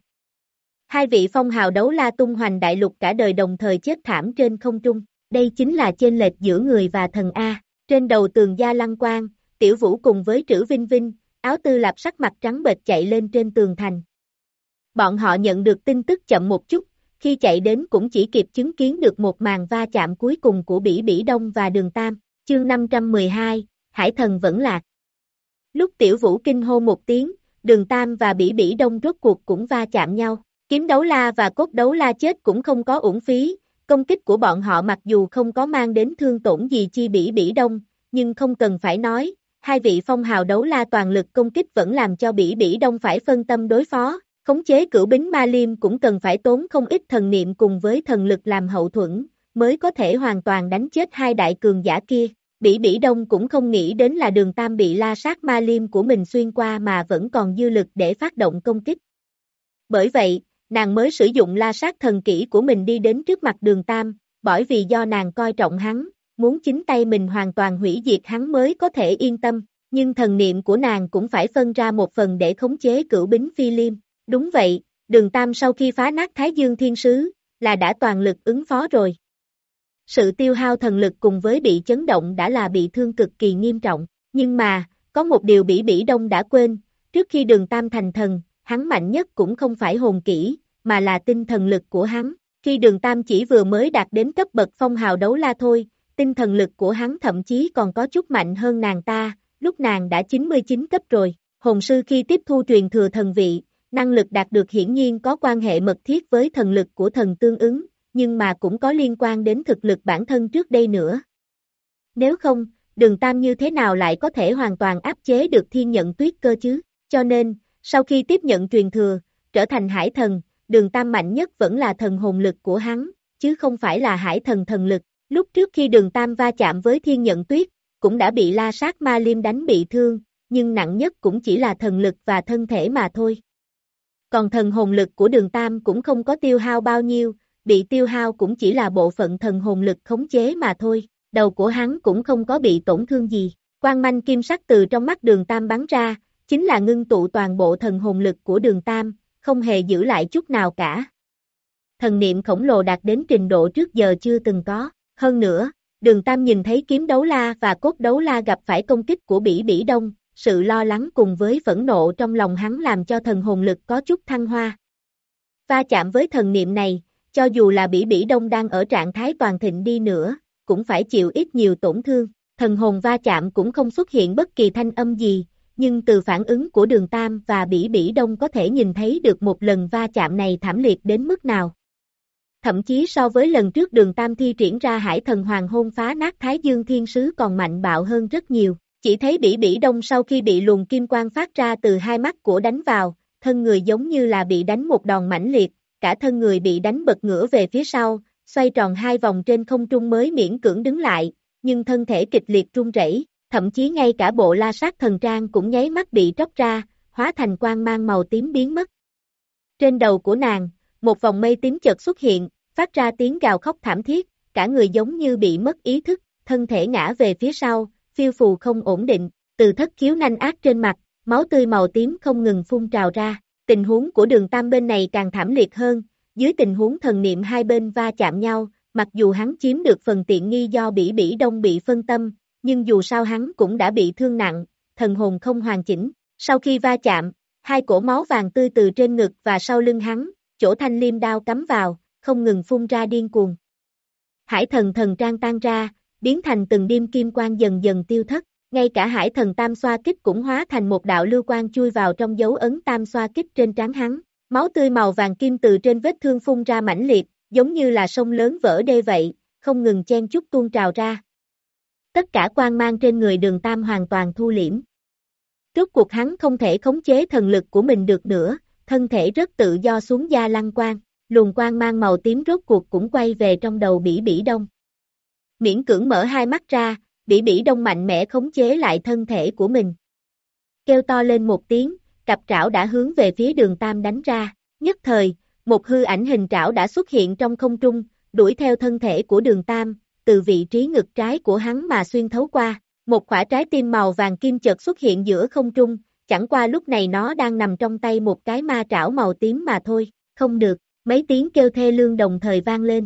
Hai vị phong hào đấu la tung hoành đại lục cả đời đồng thời chết thảm trên không trung, đây chính là chênh lệch giữa người và thần A. Trên đầu tường Gia Lăng Quang, Tiểu Vũ cùng với Trữ Vinh Vinh, Áo Tư Lạp sắc mặt trắng bệch chạy lên trên tường thành. Bọn họ nhận được tin tức chậm một chút, khi chạy đến cũng chỉ kịp chứng kiến được một màn va chạm cuối cùng của Bỉ Bỉ Đông và Đường Tam. Chương năm trăm mười hai, Hải Thần vẫn lạc. Lúc Tiểu Vũ kinh hô một tiếng, Đường Tam và Bỉ Bỉ Đông rốt cuộc cũng va chạm nhau. Kiếm đấu la và cốt đấu la chết cũng không có uổng phí, công kích của bọn họ mặc dù không có mang đến thương tổn gì chi Bỉ Bỉ Đông, nhưng không cần phải nói, hai vị phong hào đấu la toàn lực công kích vẫn làm cho Bỉ Bỉ Đông phải phân tâm đối phó, khống chế cửu bính ma liêm cũng cần phải tốn không ít thần niệm cùng với thần lực làm hậu thuẫn, mới có thể hoàn toàn đánh chết hai đại cường giả kia. Bỉ Bỉ Đông cũng không nghĩ đến là Đường Tam bị la sát ma liêm của mình xuyên qua mà vẫn còn dư lực để phát động công kích. Bởi vậy, nàng mới sử dụng la sát thần kỹ của mình đi đến trước mặt Đường Tam, bởi vì do nàng coi trọng hắn, muốn chính tay mình hoàn toàn hủy diệt hắn mới có thể yên tâm, nhưng thần niệm của nàng cũng phải phân ra một phần để khống chế cửu bính phi liêm. Đúng vậy, Đường Tam sau khi phá nát Thái Dương Thiên Sứ, là đã toàn lực ứng phó rồi. Sự tiêu hao thần lực cùng với bị chấn động đã là bị thương cực kỳ nghiêm trọng, nhưng mà, có một điều Bỉ Bỉ Đông đã quên, trước khi Đường Tam thành thần, hắn mạnh nhất cũng không phải hồn kỹ, mà là tinh thần lực của hắn. Khi Đường Tam chỉ vừa mới đạt đến cấp bậc phong hào đấu la thôi, tinh thần lực của hắn thậm chí còn có chút mạnh hơn nàng ta, lúc nàng đã chín mươi chín cấp rồi. Hồn sư khi tiếp thu truyền thừa thần vị, năng lực đạt được hiển nhiên có quan hệ mật thiết với thần lực của thần tương ứng, nhưng mà cũng có liên quan đến thực lực bản thân trước đây nữa. Nếu không, Đường Tam như thế nào lại có thể hoàn toàn áp chế được thiên nhận tuyết cơ chứ? Cho nên, sau khi tiếp nhận truyền thừa, trở thành hải thần, Đường Tam mạnh nhất vẫn là thần hồn lực của hắn, chứ không phải là hải thần thần lực. Lúc trước khi Đường Tam va chạm với thiên nhận tuyết, cũng đã bị la sát ma liêm đánh bị thương, nhưng nặng nhất cũng chỉ là thần lực và thân thể mà thôi. Còn thần hồn lực của Đường Tam cũng không có tiêu hao bao nhiêu, bị tiêu hao cũng chỉ là bộ phận thần hồn lực khống chế mà thôi, đầu của hắn cũng không có bị tổn thương gì. Quang manh kim sắc từ trong mắt Đường Tam bắn ra, chính là ngưng tụ toàn bộ thần hồn lực của Đường Tam, không hề giữ lại chút nào cả. Thần niệm khổng lồ đạt đến trình độ trước giờ chưa từng có. Hơn nữa, Đường Tam nhìn thấy kiếm đấu la và cốt đấu la gặp phải công kích của Bỉ Bỉ Đông, sự lo lắng cùng với phẫn nộ trong lòng hắn làm cho thần hồn lực có chút thăng hoa. Va chạm với thần niệm này, cho dù là Bỉ Bỉ Đông đang ở trạng thái toàn thịnh đi nữa, cũng phải chịu ít nhiều tổn thương. Thần hồn va chạm cũng không xuất hiện bất kỳ thanh âm gì, nhưng từ phản ứng của Đường Tam và Bỉ Bỉ Đông có thể nhìn thấy được một lần va chạm này thảm liệt đến mức nào. Thậm chí so với lần trước Đường Tam thi triển ra hải thần hoàng hôn phá nát Thái Dương Thiên Sứ còn mạnh bạo hơn rất nhiều. Chỉ thấy Bỉ Bỉ Đông sau khi bị luồng kim quang phát ra từ hai mắt của đánh vào, thân người giống như là bị đánh một đòn mãnh liệt, cả thân người bị đánh bật ngửa về phía sau, xoay tròn hai vòng trên không trung mới miễn cưỡng đứng lại, nhưng thân thể kịch liệt run rẩy, thậm chí ngay cả bộ la sát thần trang cũng nháy mắt bị tróc ra, hóa thành quang mang màu tím biến mất. Trên đầu của nàng, một vòng mây tím chợt xuất hiện, phát ra tiếng gào khóc thảm thiết, cả người giống như bị mất ý thức, thân thể ngã về phía sau, phiêu phù không ổn định, từ thất khiếu nanh ác trên mặt, máu tươi màu tím không ngừng phun trào ra. Tình huống của Đường Tam bên này càng thảm liệt hơn, dưới tình huống thần niệm hai bên va chạm nhau, mặc dù hắn chiếm được phần tiện nghi do Bỉ Bỉ Đông bị phân tâm, nhưng dù sao hắn cũng đã bị thương nặng, thần hồn không hoàn chỉnh. Sau khi va chạm, hai cổ máu vàng tươi từ trên ngực và sau lưng hắn, chỗ thanh liêm đao cắm vào, không ngừng phun ra điên cuồng. Hải thần thần trang tan ra, biến thành từng đêm kim quang dần dần tiêu thất, ngay cả hải thần tam xoa kích cũng hóa thành một đạo lưu quang chui vào trong dấu ấn tam xoa kích trên trán hắn. Máu tươi màu vàng kim từ trên vết thương phun ra mãnh liệt, giống như là sông lớn vỡ đê vậy, không ngừng chen chúc tuôn trào ra. Tất cả quang mang trên người Đường Tam hoàn toàn thu liễm. Rốt cuộc hắn không thể khống chế thần lực của mình được nữa, thân thể rất tự do xuống da lăng quang, luồng quang mang màu tím rốt cuộc cũng quay về trong đầu Bỉ Bỉ Đông. Miễn cưỡng mở hai mắt ra, Bỉ Bỉ Đông mạnh mẽ khống chế lại thân thể của mình. Kêu to lên một tiếng, cặp trảo đã hướng về phía Đường Tam đánh ra, nhất thời, một hư ảnh hình trảo đã xuất hiện trong không trung, đuổi theo thân thể của Đường Tam, từ vị trí ngực trái của hắn mà xuyên thấu qua, một quả trái tim màu vàng kim chợt xuất hiện giữa không trung, chẳng qua lúc này nó đang nằm trong tay một cái ma trảo màu tím mà thôi, không được, mấy tiếng kêu thê lương đồng thời vang lên.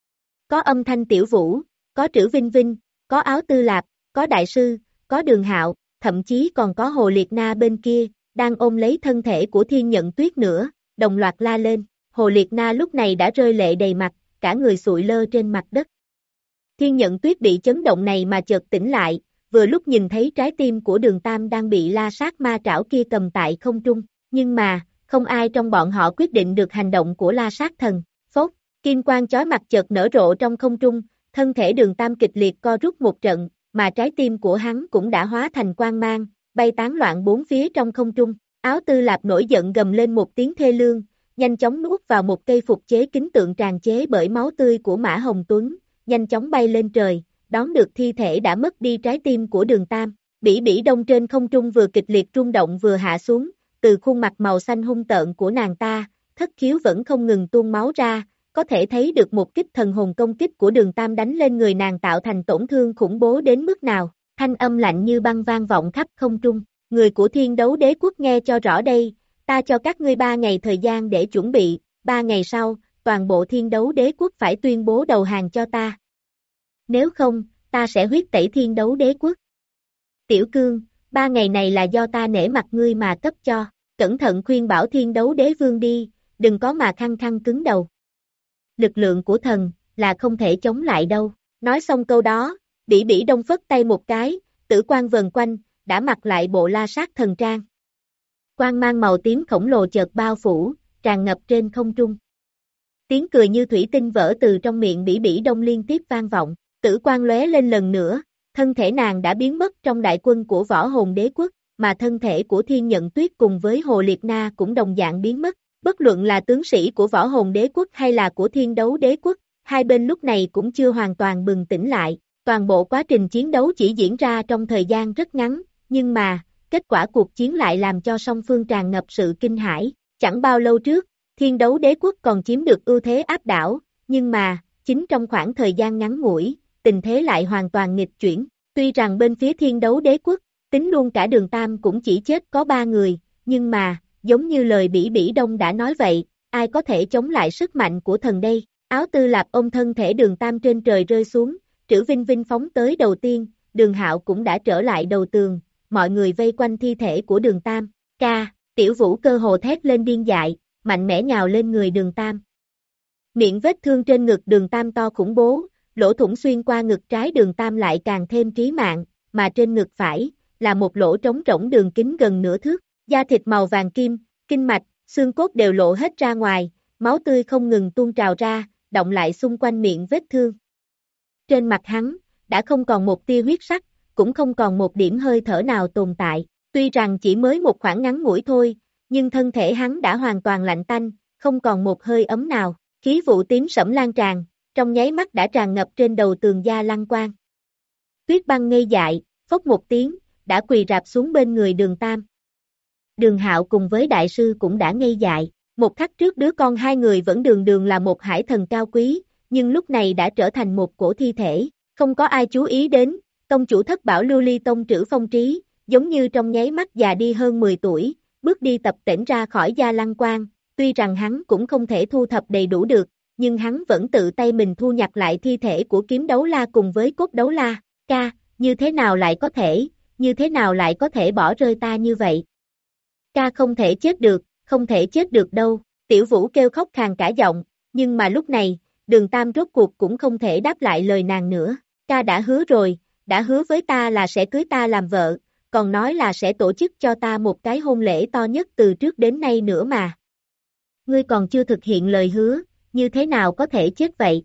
Có âm thanh Tiểu Vũ, có Trữ Vinh Vinh, có Áo Tư Lạp, có Đại Sư, có Đường Hạo, thậm chí còn có Hồ Liệt Na bên kia, đang ôm lấy thân thể của Thiên Nhận Tuyết nữa, đồng loạt la lên. Hồ Liệt Na lúc này đã rơi lệ đầy mặt, cả người sụi lơ trên mặt đất. Thiên Nhận Tuyết bị chấn động này mà chợt tỉnh lại, vừa lúc nhìn thấy trái tim của Đường Tam đang bị la sát ma trảo kia cầm tại không trung, nhưng mà, không ai trong bọn họ quyết định được hành động của la sát thần. Phốt, kim quang chói mặt chợt nở rộ trong không trung, thân thể Đường Tam kịch liệt co rút một trận, mà trái tim của hắn cũng đã hóa thành quang mang, bay tán loạn bốn phía trong không trung. Áo Tư Lạp nổi giận gầm lên một tiếng thê lương, nhanh chóng nuốt vào một cây phục chế kính tượng tràn chế bởi máu tươi của Mã Hồng Tuấn, nhanh chóng bay lên trời, đón được thi thể đã mất đi trái tim của Đường Tam. Bỉ Bỉ Đông trên không trung vừa kịch liệt rung động vừa hạ xuống, từ khuôn mặt màu xanh hung tợn của nàng ta, thất khiếu vẫn không ngừng tuôn máu ra, có thể thấy được một kích thần hồn công kích của Đường Tam đánh lên người nàng tạo thành tổn thương khủng bố đến mức nào. Thanh âm lạnh như băng vang vọng khắp không trung. Người của Thiên Đấu Đế Quốc nghe cho rõ đây, ta cho các ngươi ba ngày thời gian để chuẩn bị, ba ngày sau, toàn bộ Thiên Đấu Đế Quốc phải tuyên bố đầu hàng cho ta. Nếu không, ta sẽ huyết tẩy Thiên Đấu Đế Quốc. Tiểu Cương, ba ngày này là do ta nể mặt ngươi mà cấp cho, cẩn thận khuyên bảo Thiên Đấu Đế Vương đi, đừng có mà khăng khăng cứng đầu. Lực lượng của thần, là không thể chống lại đâu. Nói xong câu đó, Bỉ Bỉ Đông phất tay một cái, tử quang vần quanh, đã mặc lại bộ la sát thần trang. Quang mang màu tím khổng lồ chợt bao phủ, tràn ngập trên không trung. Tiếng cười như thủy tinh vỡ từ trong miệng Bỉ Bỉ Đông liên tiếp vang vọng, tử quang lóe lên lần nữa, thân thể nàng đã biến mất trong đại quân của Võ Hồn Đế Quốc, mà thân thể của Thiên Nhận Tuyết cùng với Hồ Liệt Na cũng đồng dạng biến mất. Bất luận là tướng sĩ của Võ Hồn Đế Quốc hay là của Thiên Đấu Đế Quốc, hai bên lúc này cũng chưa hoàn toàn bừng tỉnh lại. Toàn bộ quá trình chiến đấu chỉ diễn ra trong thời gian rất ngắn, nhưng mà, kết quả cuộc chiến lại làm cho song phương tràn ngập sự kinh hãi. Chẳng bao lâu trước, Thiên Đấu Đế Quốc còn chiếm được ưu thế áp đảo, nhưng mà, chính trong khoảng thời gian ngắn ngủi, tình thế lại hoàn toàn nghịch chuyển. Tuy rằng bên phía Thiên Đấu Đế Quốc, tính luôn cả Đường Tam cũng chỉ chết có ba người, nhưng mà, giống như lời Bỉ Bỉ Đông đã nói vậy, ai có thể chống lại sức mạnh của thần đây? Áo Tư Lạp ôm thân thể Đường Tam trên trời rơi xuống, Trữ Vinh Vinh phóng tới đầu tiên, Đường Hạo cũng đã trở lại đầu tường, mọi người vây quanh thi thể của Đường Tam. Ca, Tiểu Vũ cơ hồ thét lên điên dại, mạnh mẽ nhào lên người Đường Tam. Miệng vết thương trên ngực Đường Tam to khủng bố, lỗ thủng xuyên qua ngực trái Đường Tam lại càng thêm trí mạng, mà trên ngực phải, là một lỗ trống rỗng đường kính gần nửa thước, da thịt màu vàng kim, kinh mạch, xương cốt đều lộ hết ra ngoài, máu tươi không ngừng tuôn trào ra, động lại xung quanh miệng vết thương. Trên mặt hắn, đã không còn một tia huyết sắc, cũng không còn một điểm hơi thở nào tồn tại. Tuy rằng chỉ mới một khoảng ngắn ngủi thôi, nhưng thân thể hắn đã hoàn toàn lạnh tanh, không còn một hơi ấm nào. Khí vụ tím sẫm lan tràn, trong nháy mắt đã tràn ngập trên đầu Tường Gia Lăng Quang. Tuyết Băng ngây dại, phốc một tiếng, đã quỳ rạp xuống bên người Đường Tam. Đường Hạo cùng với đại sư cũng đã ngây dại. Một khắc trước đứa con hai người vẫn đường đường là một hải thần cao quý, nhưng lúc này đã trở thành một cổ thi thể. Không có ai chú ý đến, tông chủ Thất Bảo Lưu Ly Tông Trữ Phong Trí, giống như trong nháy mắt già đi hơn mười tuổi, bước đi tập tễnh ra khỏi Gia Lăng Quang. Tuy rằng hắn cũng không thể thu thập đầy đủ được, nhưng hắn vẫn tự tay mình thu nhặt lại thi thể của Kiếm Đấu La cùng với Cốt Đấu La. Ca, như thế nào lại có thể, như thế nào lại có thể bỏ rơi ta như vậy? Ca không thể chết được, không thể chết được đâu. Tiểu Vũ kêu khóc khàn cả giọng, nhưng mà lúc này, Đường Tam rốt cuộc cũng không thể đáp lại lời nàng nữa. Ca đã hứa rồi, đã hứa với ta là sẽ cưới ta làm vợ, còn nói là sẽ tổ chức cho ta một cái hôn lễ to nhất từ trước đến nay nữa mà. Ngươi còn chưa thực hiện lời hứa, như thế nào có thể chết vậy?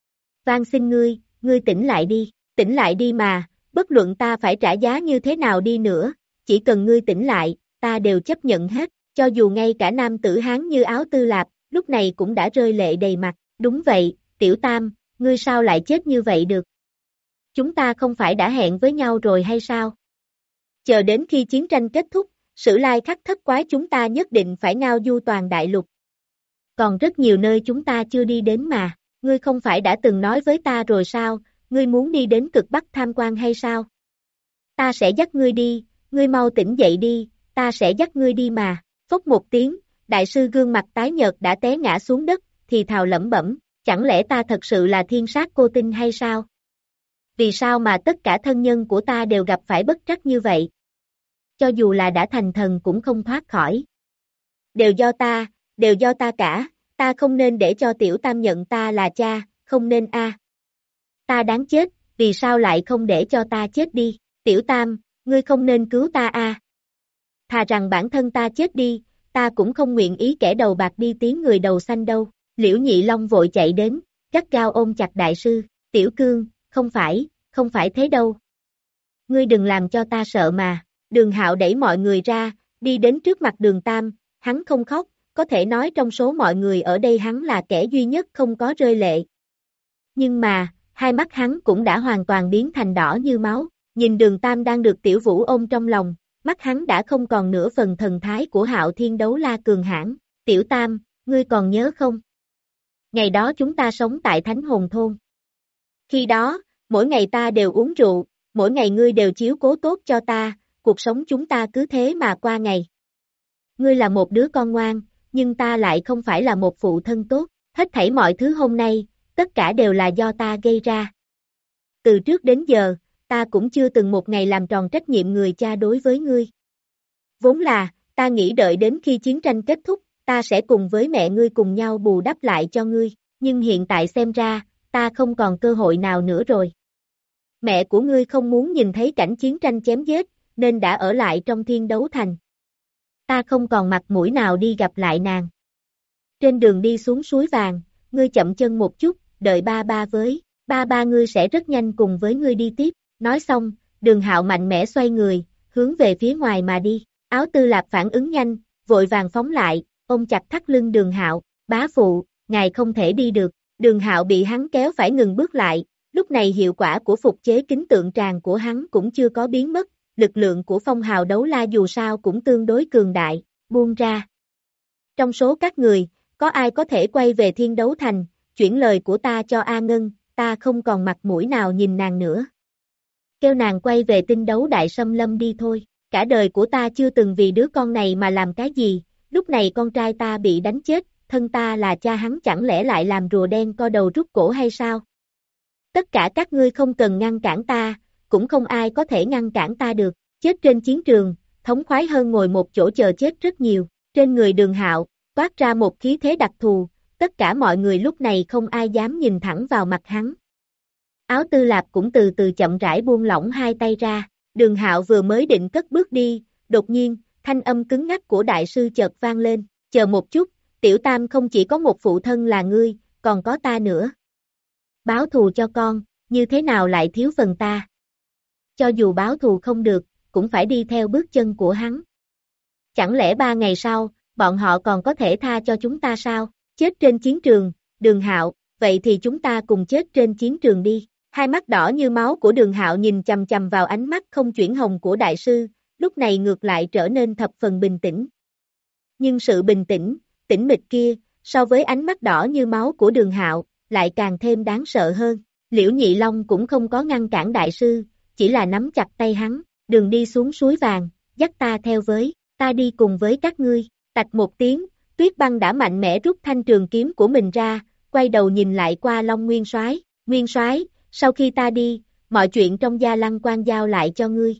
Van xin ngươi, ngươi tỉnh lại đi, tỉnh lại đi mà, bất luận ta phải trả giá như thế nào đi nữa, chỉ cần ngươi tỉnh lại, ta đều chấp nhận hết, cho dù ngay cả nam tử Hán như Áo Tư Lạp, lúc này cũng đã rơi lệ đầy mặt. Đúng vậy, Tiểu Tam, ngươi sao lại chết như vậy được? Chúng ta không phải đã hẹn với nhau rồi hay sao? Chờ đến khi chiến tranh kết thúc, Sử Lai Khắc Thất Quái chúng ta nhất định phải ngao du toàn đại lục. Còn rất nhiều nơi chúng ta chưa đi đến mà, ngươi không phải đã từng nói với ta rồi sao, ngươi muốn đi đến cực Bắc tham quan hay sao? Ta sẽ dắt ngươi đi, ngươi mau tỉnh dậy đi, ta sẽ dắt ngươi đi mà. Phốc một tiếng, đại sư gương mặt tái nhợt đã té ngã xuống đất, thì thào lẩm bẩm, chẳng lẽ ta thật sự là thiên sát cô tinh hay sao? Vì sao mà tất cả thân nhân của ta đều gặp phải bất trắc như vậy? Cho dù là đã thành thần cũng không thoát khỏi. Đều do ta, đều do ta cả, ta không nên để cho Tiểu Tam nhận ta là cha, không nên a. À. Ta đáng chết, vì sao lại không để cho ta chết đi? Tiểu Tam, ngươi không nên cứu ta a. À. Thà rằng bản thân ta chết đi, ta cũng không nguyện ý kẻ đầu bạc đi tiếng người đầu xanh đâu. Liễu Nhị Long vội chạy đến, gắt gao ôm chặt đại sư. Tiểu Cương, không phải, không phải thế đâu. Ngươi đừng làm cho ta sợ mà. Đường Hạo đẩy mọi người ra, đi đến trước mặt Đường Tam, hắn không khóc, có thể nói trong số mọi người ở đây hắn là kẻ duy nhất không có rơi lệ. Nhưng mà, hai mắt hắn cũng đã hoàn toàn biến thành đỏ như máu, nhìn Đường Tam đang được Tiểu Vũ ôm trong lòng, mắt hắn đã không còn nửa phần thần thái của Hạo Thiên Đấu La cường hãn. Tiểu Tam, ngươi còn nhớ không? Ngày đó chúng ta sống tại Thánh Hồn Thôn. Khi đó, mỗi ngày ta đều uống rượu, mỗi ngày ngươi đều chiếu cố tốt cho ta, cuộc sống chúng ta cứ thế mà qua ngày. Ngươi là một đứa con ngoan, nhưng ta lại không phải là một phụ thân tốt, hết thảy mọi thứ hôm nay, tất cả đều là do ta gây ra. Từ trước đến giờ, ta cũng chưa từng một ngày làm tròn trách nhiệm người cha đối với ngươi. Vốn là, ta nghĩ đợi đến khi chiến tranh kết thúc, ta sẽ cùng với mẹ ngươi cùng nhau bù đắp lại cho ngươi, nhưng hiện tại xem ra, ta không còn cơ hội nào nữa rồi. Mẹ của ngươi không muốn nhìn thấy cảnh chiến tranh chém giết, nên đã ở lại trong Thiên Đấu Thành. Ta không còn mặt mũi nào đi gặp lại nàng. Trên đường đi xuống suối vàng, ngươi chậm chân một chút, đợi ba ba với, ba ba ngươi sẽ rất nhanh cùng với ngươi đi tiếp. Nói xong, Đường Hạo mạnh mẽ xoay người, hướng về phía ngoài mà đi. Áo Tư Lạp phản ứng nhanh, vội vàng phóng lại, ôm chặt thắt lưng Đường Hạo. Bá phụ, ngài không thể đi được. Đường Hạo bị hắn kéo phải ngừng bước lại. Lúc này hiệu quả của phục chế kính tượng tràng của hắn cũng chưa có biến mất. Lực lượng của Phong Hào Đấu La dù sao cũng tương đối cường đại, buông ra. Trong số các người, có ai có thể quay về Thiên Đấu Thành, chuyển lời của ta cho A Ngân, ta không còn mặt mũi nào nhìn nàng nữa. Kêu nàng quay về Tinh Đấu Đại Xâm Lâm đi thôi, cả đời của ta chưa từng vì đứa con này mà làm cái gì, lúc này con trai ta bị đánh chết, thân ta là cha hắn chẳng lẽ lại làm rùa đen co đầu rút cổ hay sao? Tất cả các ngươi không cần ngăn cản ta, cũng không ai có thể ngăn cản ta được, chết trên chiến trường, thống khoái hơn ngồi một chỗ chờ chết rất nhiều. Trên người Đường Hạo, toát ra một khí thế đặc thù, tất cả mọi người lúc này không ai dám nhìn thẳng vào mặt hắn. Áo Tư Lạp cũng từ từ chậm rãi buông lỏng hai tay ra, Đường Hạo vừa mới định cất bước đi, đột nhiên, thanh âm cứng ngắc của đại sư chợt vang lên, chờ một chút, Tiểu Tam không chỉ có một phụ thân là ngươi, còn có ta nữa. Báo thù cho con, như thế nào lại thiếu phần ta? Cho dù báo thù không được, cũng phải đi theo bước chân của hắn. Chẳng lẽ ba ngày sau, bọn họ còn có thể tha cho chúng ta sao? Chết trên chiến trường, Đường Hạo, vậy thì chúng ta cùng chết trên chiến trường đi. Hai mắt đỏ như máu của Đường Hạo nhìn chằm chằm vào ánh mắt không chuyển hồng của đại sư, lúc này ngược lại trở nên thập phần bình tĩnh. Nhưng sự bình tĩnh, tĩnh mịch kia, so với ánh mắt đỏ như máu của Đường Hạo, lại càng thêm đáng sợ hơn. Liễu Nhị Long cũng không có ngăn cản đại sư, chỉ là nắm chặt tay hắn, đường đi xuống suối vàng, dắt ta theo với, ta đi cùng với các ngươi. Tạch một tiếng, Tuyết Băng đã mạnh mẽ rút thanh trường kiếm của mình ra, quay đầu nhìn lại qua Long Nguyên Soái, Nguyên Soái, sau khi ta đi, mọi chuyện trong Gia Lăng Quan giao lại cho ngươi.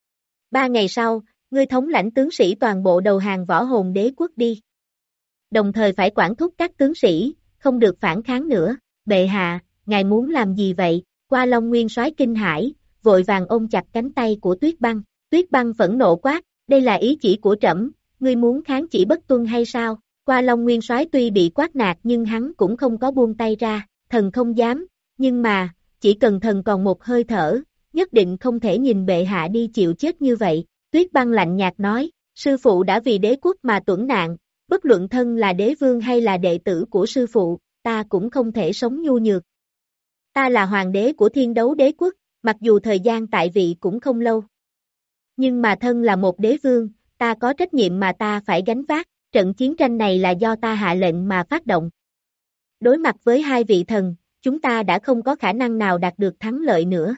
Ba ngày sau, ngươi thống lãnh tướng sĩ toàn bộ đầu hàng Võ Hồn Đế Quốc đi. Đồng thời phải quản thúc các tướng sĩ, không được phản kháng nữa. Bệ hạ, ngài muốn làm gì vậy? Qua Long Nguyên Soái kinh hãi, vội vàng ôm chặt cánh tay của Tuyết Băng. Tuyết Băng phẫn nộ quát, đây là ý chỉ của trẫm, ngươi muốn kháng chỉ bất tuân hay sao? Qua Long Nguyên Soái tuy bị quát nạt nhưng hắn cũng không có buông tay ra, thần không dám, nhưng mà, chỉ cần thần còn một hơi thở, nhất định không thể nhìn bệ hạ đi chịu chết như vậy. Tuyết Băng lạnh nhạt nói, sư phụ đã vì đế quốc mà tuẫn nạn, bất luận thân là đế vương hay là đệ tử của sư phụ, ta cũng không thể sống nhu nhược. Ta là hoàng đế của Thiên Đấu Đế Quốc, mặc dù thời gian tại vị cũng không lâu. Nhưng mà thân là một đế vương, ta có trách nhiệm mà ta phải gánh vác, trận chiến tranh này là do ta hạ lệnh mà phát động. Đối mặt với hai vị thần, chúng ta đã không có khả năng nào đạt được thắng lợi nữa.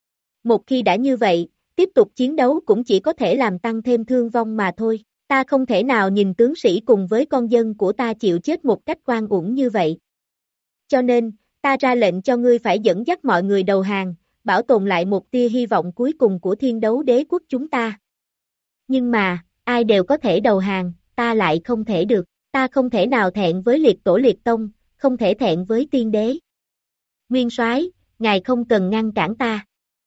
Một khi đã như vậy, tiếp tục chiến đấu cũng chỉ có thể làm tăng thêm thương vong mà thôi. Ta không thể nào nhìn tướng sĩ cùng với con dân của ta chịu chết một cách oan uổng như vậy. Cho nên, ta ra lệnh cho ngươi phải dẫn dắt mọi người đầu hàng, bảo tồn lại một tia hy vọng cuối cùng của Thiên Đấu Đế Quốc chúng ta. Nhưng mà, ai đều có thể đầu hàng, ta lại không thể được, ta không thể nào thẹn với liệt tổ liệt tông, không thể thẹn với tiên đế. Nguyên Soái, ngài không cần ngăn cản ta.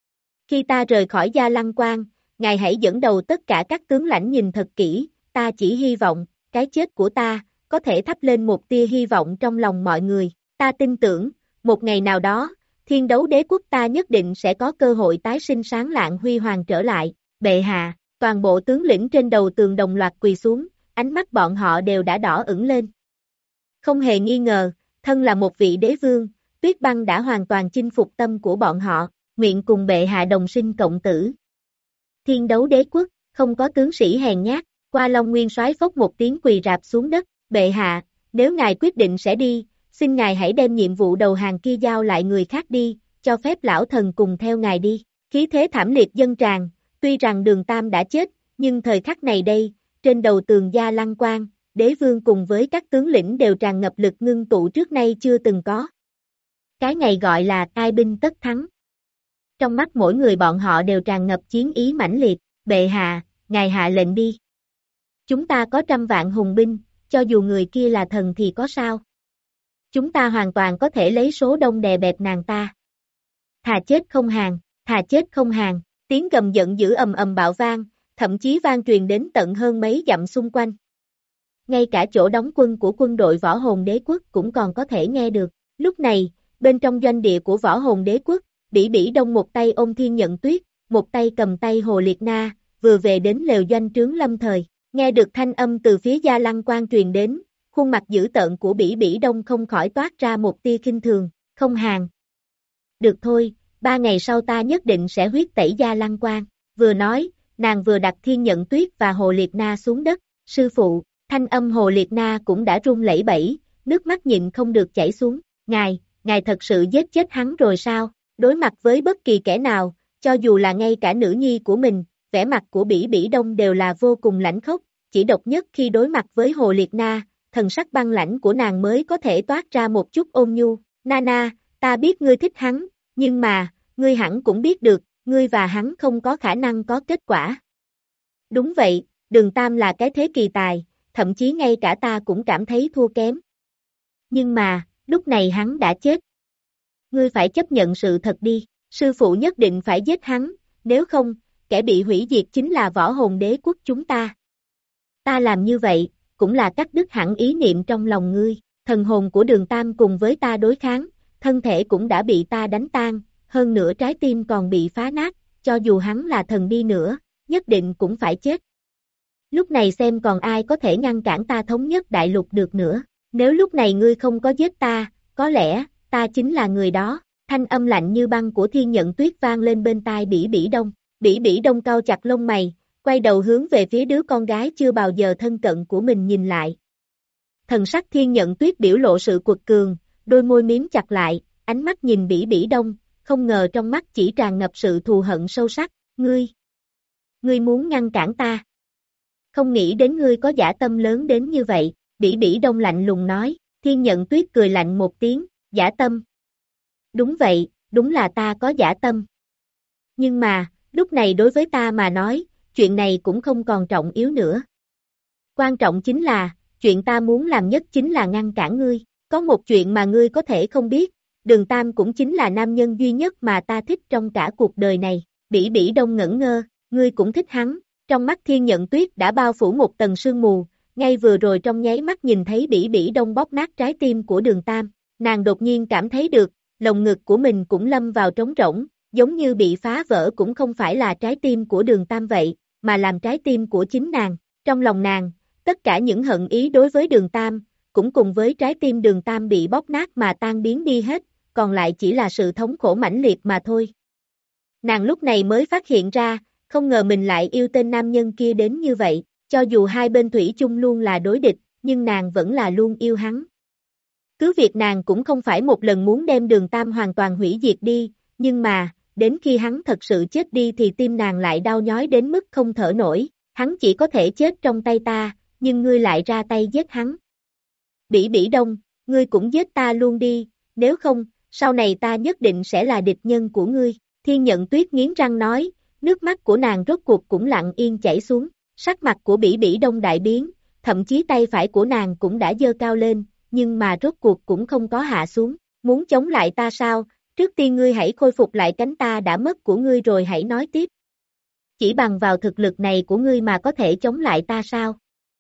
Khi ta rời khỏi Gia Lăng Quan, ngài hãy dẫn đầu tất cả các tướng lãnh nhìn thật kỹ, ta chỉ hy vọng, cái chết của ta, có thể thắp lên một tia hy vọng trong lòng mọi người, ta tin tưởng, một ngày nào đó, Thiên Đấu Đế Quốc ta nhất định sẽ có cơ hội tái sinh sáng lạng huy hoàng trở lại. Bệ hạ, toàn bộ tướng lĩnh trên đầu tường đồng loạt quỳ xuống, ánh mắt bọn họ đều đã đỏ ửng lên. Không hề nghi ngờ, thân là một vị đế vương, Tuyết Băng đã hoàn toàn chinh phục tâm của bọn họ, nguyện cùng bệ hạ đồng sinh cộng tử. Thiên Đấu Đế Quốc, không có tướng sĩ hèn nhát, Qua Long Nguyên Soái phốc một tiếng quỳ rạp xuống đất, bệ hạ, nếu ngài quyết định sẽ đi, xin ngài hãy đem nhiệm vụ đầu hàng kia giao lại người khác đi, cho phép lão thần cùng theo ngài đi. Khí thế thảm liệt dâng tràn, tuy rằng Đường Tam đã chết, nhưng thời khắc này đây, trên đầu tường Gia Lăng Quan, đế vương cùng với các tướng lĩnh đều tràn ngập lực ngưng tụ trước nay chưa từng có. Cái ngày gọi là ai binh tất thắng. Trong mắt mỗi người bọn họ đều tràn ngập chiến ý mãnh liệt, bệ hạ, ngài hạ lệnh đi. Chúng ta có trăm vạn hùng binh, cho dù người kia là thần thì có sao? Chúng ta hoàn toàn có thể lấy số đông đè bẹp nàng ta. Thà chết không hàng, thà chết không hàng, tiếng gầm giận dữ ầm ầm bạo vang, thậm chí vang truyền đến tận hơn mấy dặm xung quanh. Ngay cả chỗ đóng quân của quân đội Võ Hồn Đế Quốc cũng còn có thể nghe được. Lúc này, bên trong doanh địa của Võ Hồn Đế Quốc, Bỉ Bỉ Đông một tay ôm Thiên Nhận Tuyết, một tay cầm tay Hồ Liệt Na, vừa về đến lều doanh trướng lâm thời. Nghe được thanh âm từ phía Gia Lăng Quan truyền đến, khuôn mặt dữ tợn của Bỉ Bỉ Đông không khỏi toát ra một tia khinh thường, không hàng. Được thôi, ba ngày sau ta nhất định sẽ huyết tẩy Gia Lăng Quan. Vừa nói, nàng vừa đặt Thiên Nhận Tuyết và Hồ Liệt Na xuống đất. Sư phụ, thanh âm Hồ Liệt Na cũng đã run lẩy bẩy, nước mắt nhịn không được chảy xuống. Ngài, ngài thật sự giết chết hắn rồi sao? Đối mặt với bất kỳ kẻ nào, cho dù là ngay cả nữ nhi của mình, vẻ mặt của Bỉ Bỉ Đông đều là vô cùng lãnh khốc, chỉ độc nhất khi đối mặt với Hồ Liệt Na, thần sắc băng lãnh của nàng mới có thể toát ra một chút ôn nhu. Nana, ta biết ngươi thích hắn, nhưng mà, ngươi hẳn cũng biết được, ngươi và hắn không có khả năng có kết quả. Đúng vậy, Đường Tam là cái thế kỳ tài, thậm chí ngay cả ta cũng cảm thấy thua kém. Nhưng mà, lúc này hắn đã chết. Ngươi phải chấp nhận sự thật đi, sư phụ nhất định phải giết hắn, nếu không, kẻ bị hủy diệt chính là Võ Hồn Đế Quốc chúng ta. Ta làm như vậy, cũng là cắt đứt hẳn ý niệm trong lòng ngươi, thần hồn của Đường Tam cùng với ta đối kháng, thân thể cũng đã bị ta đánh tan, hơn nữa trái tim còn bị phá nát, cho dù hắn là thần đi nữa, nhất định cũng phải chết. Lúc này xem còn ai có thể ngăn cản ta thống nhất đại lục được nữa, nếu lúc này ngươi không có giết ta, có lẽ, ta chính là người đó. Thanh âm lạnh như băng của Thiên Nhận Tuyết vang lên bên tai Bỉ Bỉ Đông. Bỉ Bỉ Đông cau chặt lông mày, quay đầu hướng về phía đứa con gái chưa bao giờ thân cận của mình nhìn lại. Thần sắc Thiên Nhận Tuyết biểu lộ sự cuột cường, đôi môi miếm chặt lại, ánh mắt nhìn Bỉ Bỉ Đông, không ngờ trong mắt chỉ tràn ngập sự thù hận sâu sắc. Ngươi, ngươi muốn ngăn cản ta. Không nghĩ đến ngươi có dã tâm lớn đến như vậy, Bỉ Bỉ Đông lạnh lùng nói. Thiên Nhận Tuyết cười lạnh một tiếng, dã tâm. Đúng vậy, đúng là ta có dã tâm. Nhưng mà, lúc này đối với ta mà nói, chuyện này cũng không còn trọng yếu nữa. Quan trọng chính là, chuyện ta muốn làm nhất chính là ngăn cản ngươi. Có một chuyện mà ngươi có thể không biết, Đường Tam cũng chính là nam nhân duy nhất mà ta thích trong cả cuộc đời này. Bỉ Bỉ Đông ngẩn ngơ, ngươi cũng thích hắn. Trong mắt Thiên Nhận Tuyết đã bao phủ một tầng sương mù, ngay vừa rồi trong nháy mắt nhìn thấy Bỉ Bỉ Đông bóp nát trái tim của Đường Tam, nàng đột nhiên cảm thấy được, lồng ngực của mình cũng lâm vào trống rỗng, giống như bị phá vỡ cũng không phải là trái tim của Đường Tam vậy, mà làm trái tim của chính nàng. Trong lòng nàng, tất cả những hận ý đối với Đường Tam, cũng cùng với trái tim Đường Tam bị bóp nát mà tan biến đi hết, còn lại chỉ là sự thống khổ mãnh liệt mà thôi. Nàng lúc này mới phát hiện ra, không ngờ mình lại yêu tên nam nhân kia đến như vậy, cho dù hai bên thủy chung luôn là đối địch, nhưng nàng vẫn là luôn yêu hắn. Cứ việc nàng cũng không phải một lần muốn đem Đường Tam hoàn toàn hủy diệt đi, nhưng mà, đến khi hắn thật sự chết đi thì tim nàng lại đau nhói đến mức không thở nổi, hắn chỉ có thể chết trong tay ta, nhưng ngươi lại ra tay giết hắn. Bỉ Bỉ Đông, ngươi cũng giết ta luôn đi, nếu không, sau này ta nhất định sẽ là địch nhân của ngươi. Thiên Nhận Tuyết nghiến răng nói, nước mắt của nàng rốt cuộc cũng lặng yên chảy xuống, sắc mặt của Bỉ Bỉ Đông đại biến, thậm chí tay phải của nàng cũng đã giơ cao lên, nhưng mà rốt cuộc cũng không có hạ xuống. Muốn chống lại ta sao? Trước tiên ngươi hãy khôi phục lại cánh ta đã mất của ngươi rồi hãy nói tiếp. Chỉ bằng vào thực lực này của ngươi mà có thể chống lại ta sao?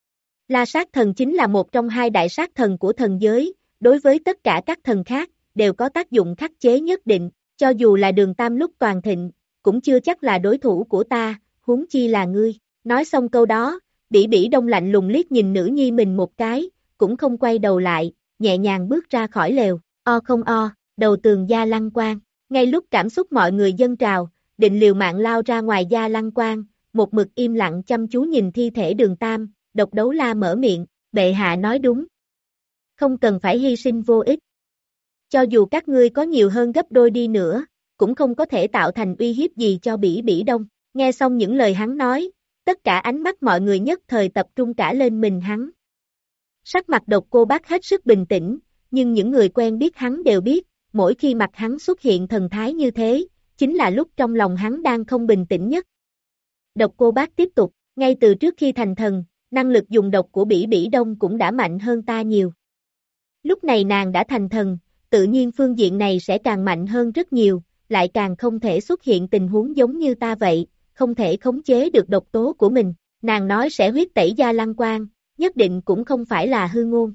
La Sát Thần chính là một trong hai đại sát thần của thần giới, đối với tất cả các thần khác, đều có tác dụng khắc chế nhất định, cho dù là Đường Tam lúc toàn thịnh, cũng chưa chắc là đối thủ của ta, huống chi là ngươi. Nói xong câu đó, Bỉ Bỉ Đông lạnh lùng liếc nhìn nữ nhi mình một cái, cũng không quay đầu lại, nhẹ nhàng bước ra khỏi lều, o không o, đầu tường Gia Lăng Quan. Ngay lúc cảm xúc mọi người dâng trào, định liều mạng lao ra ngoài Gia Lăng Quan, một mực im lặng chăm chú nhìn thi thể Đường Tam, Độc Đấu La mở miệng, bệ hạ nói đúng. Không cần phải hy sinh vô ích. Cho dù các ngươi có nhiều hơn gấp đôi đi nữa, cũng không có thể tạo thành uy hiếp gì cho Bỉ Bỉ Đông. Nghe xong những lời hắn nói, tất cả ánh mắt mọi người nhất thời tập trung cả lên mình hắn. Sắc mặt Độc Cô Bác hết sức bình tĩnh, nhưng những người quen biết hắn đều biết, mỗi khi mặt hắn xuất hiện thần thái như thế, chính là lúc trong lòng hắn đang không bình tĩnh nhất. Độc Cô Bác tiếp tục, ngay từ trước khi thành thần, năng lực dùng độc của Bỉ Bỉ Đông cũng đã mạnh hơn ta nhiều. Lúc này nàng đã thành thần, tự nhiên phương diện này sẽ càng mạnh hơn rất nhiều, lại càng không thể xuất hiện tình huống giống như ta vậy, không thể khống chế được độc tố của mình. Nàng nói sẽ huyết tẩy Gia Lăng Quan, nhất định cũng không phải là hư ngôn.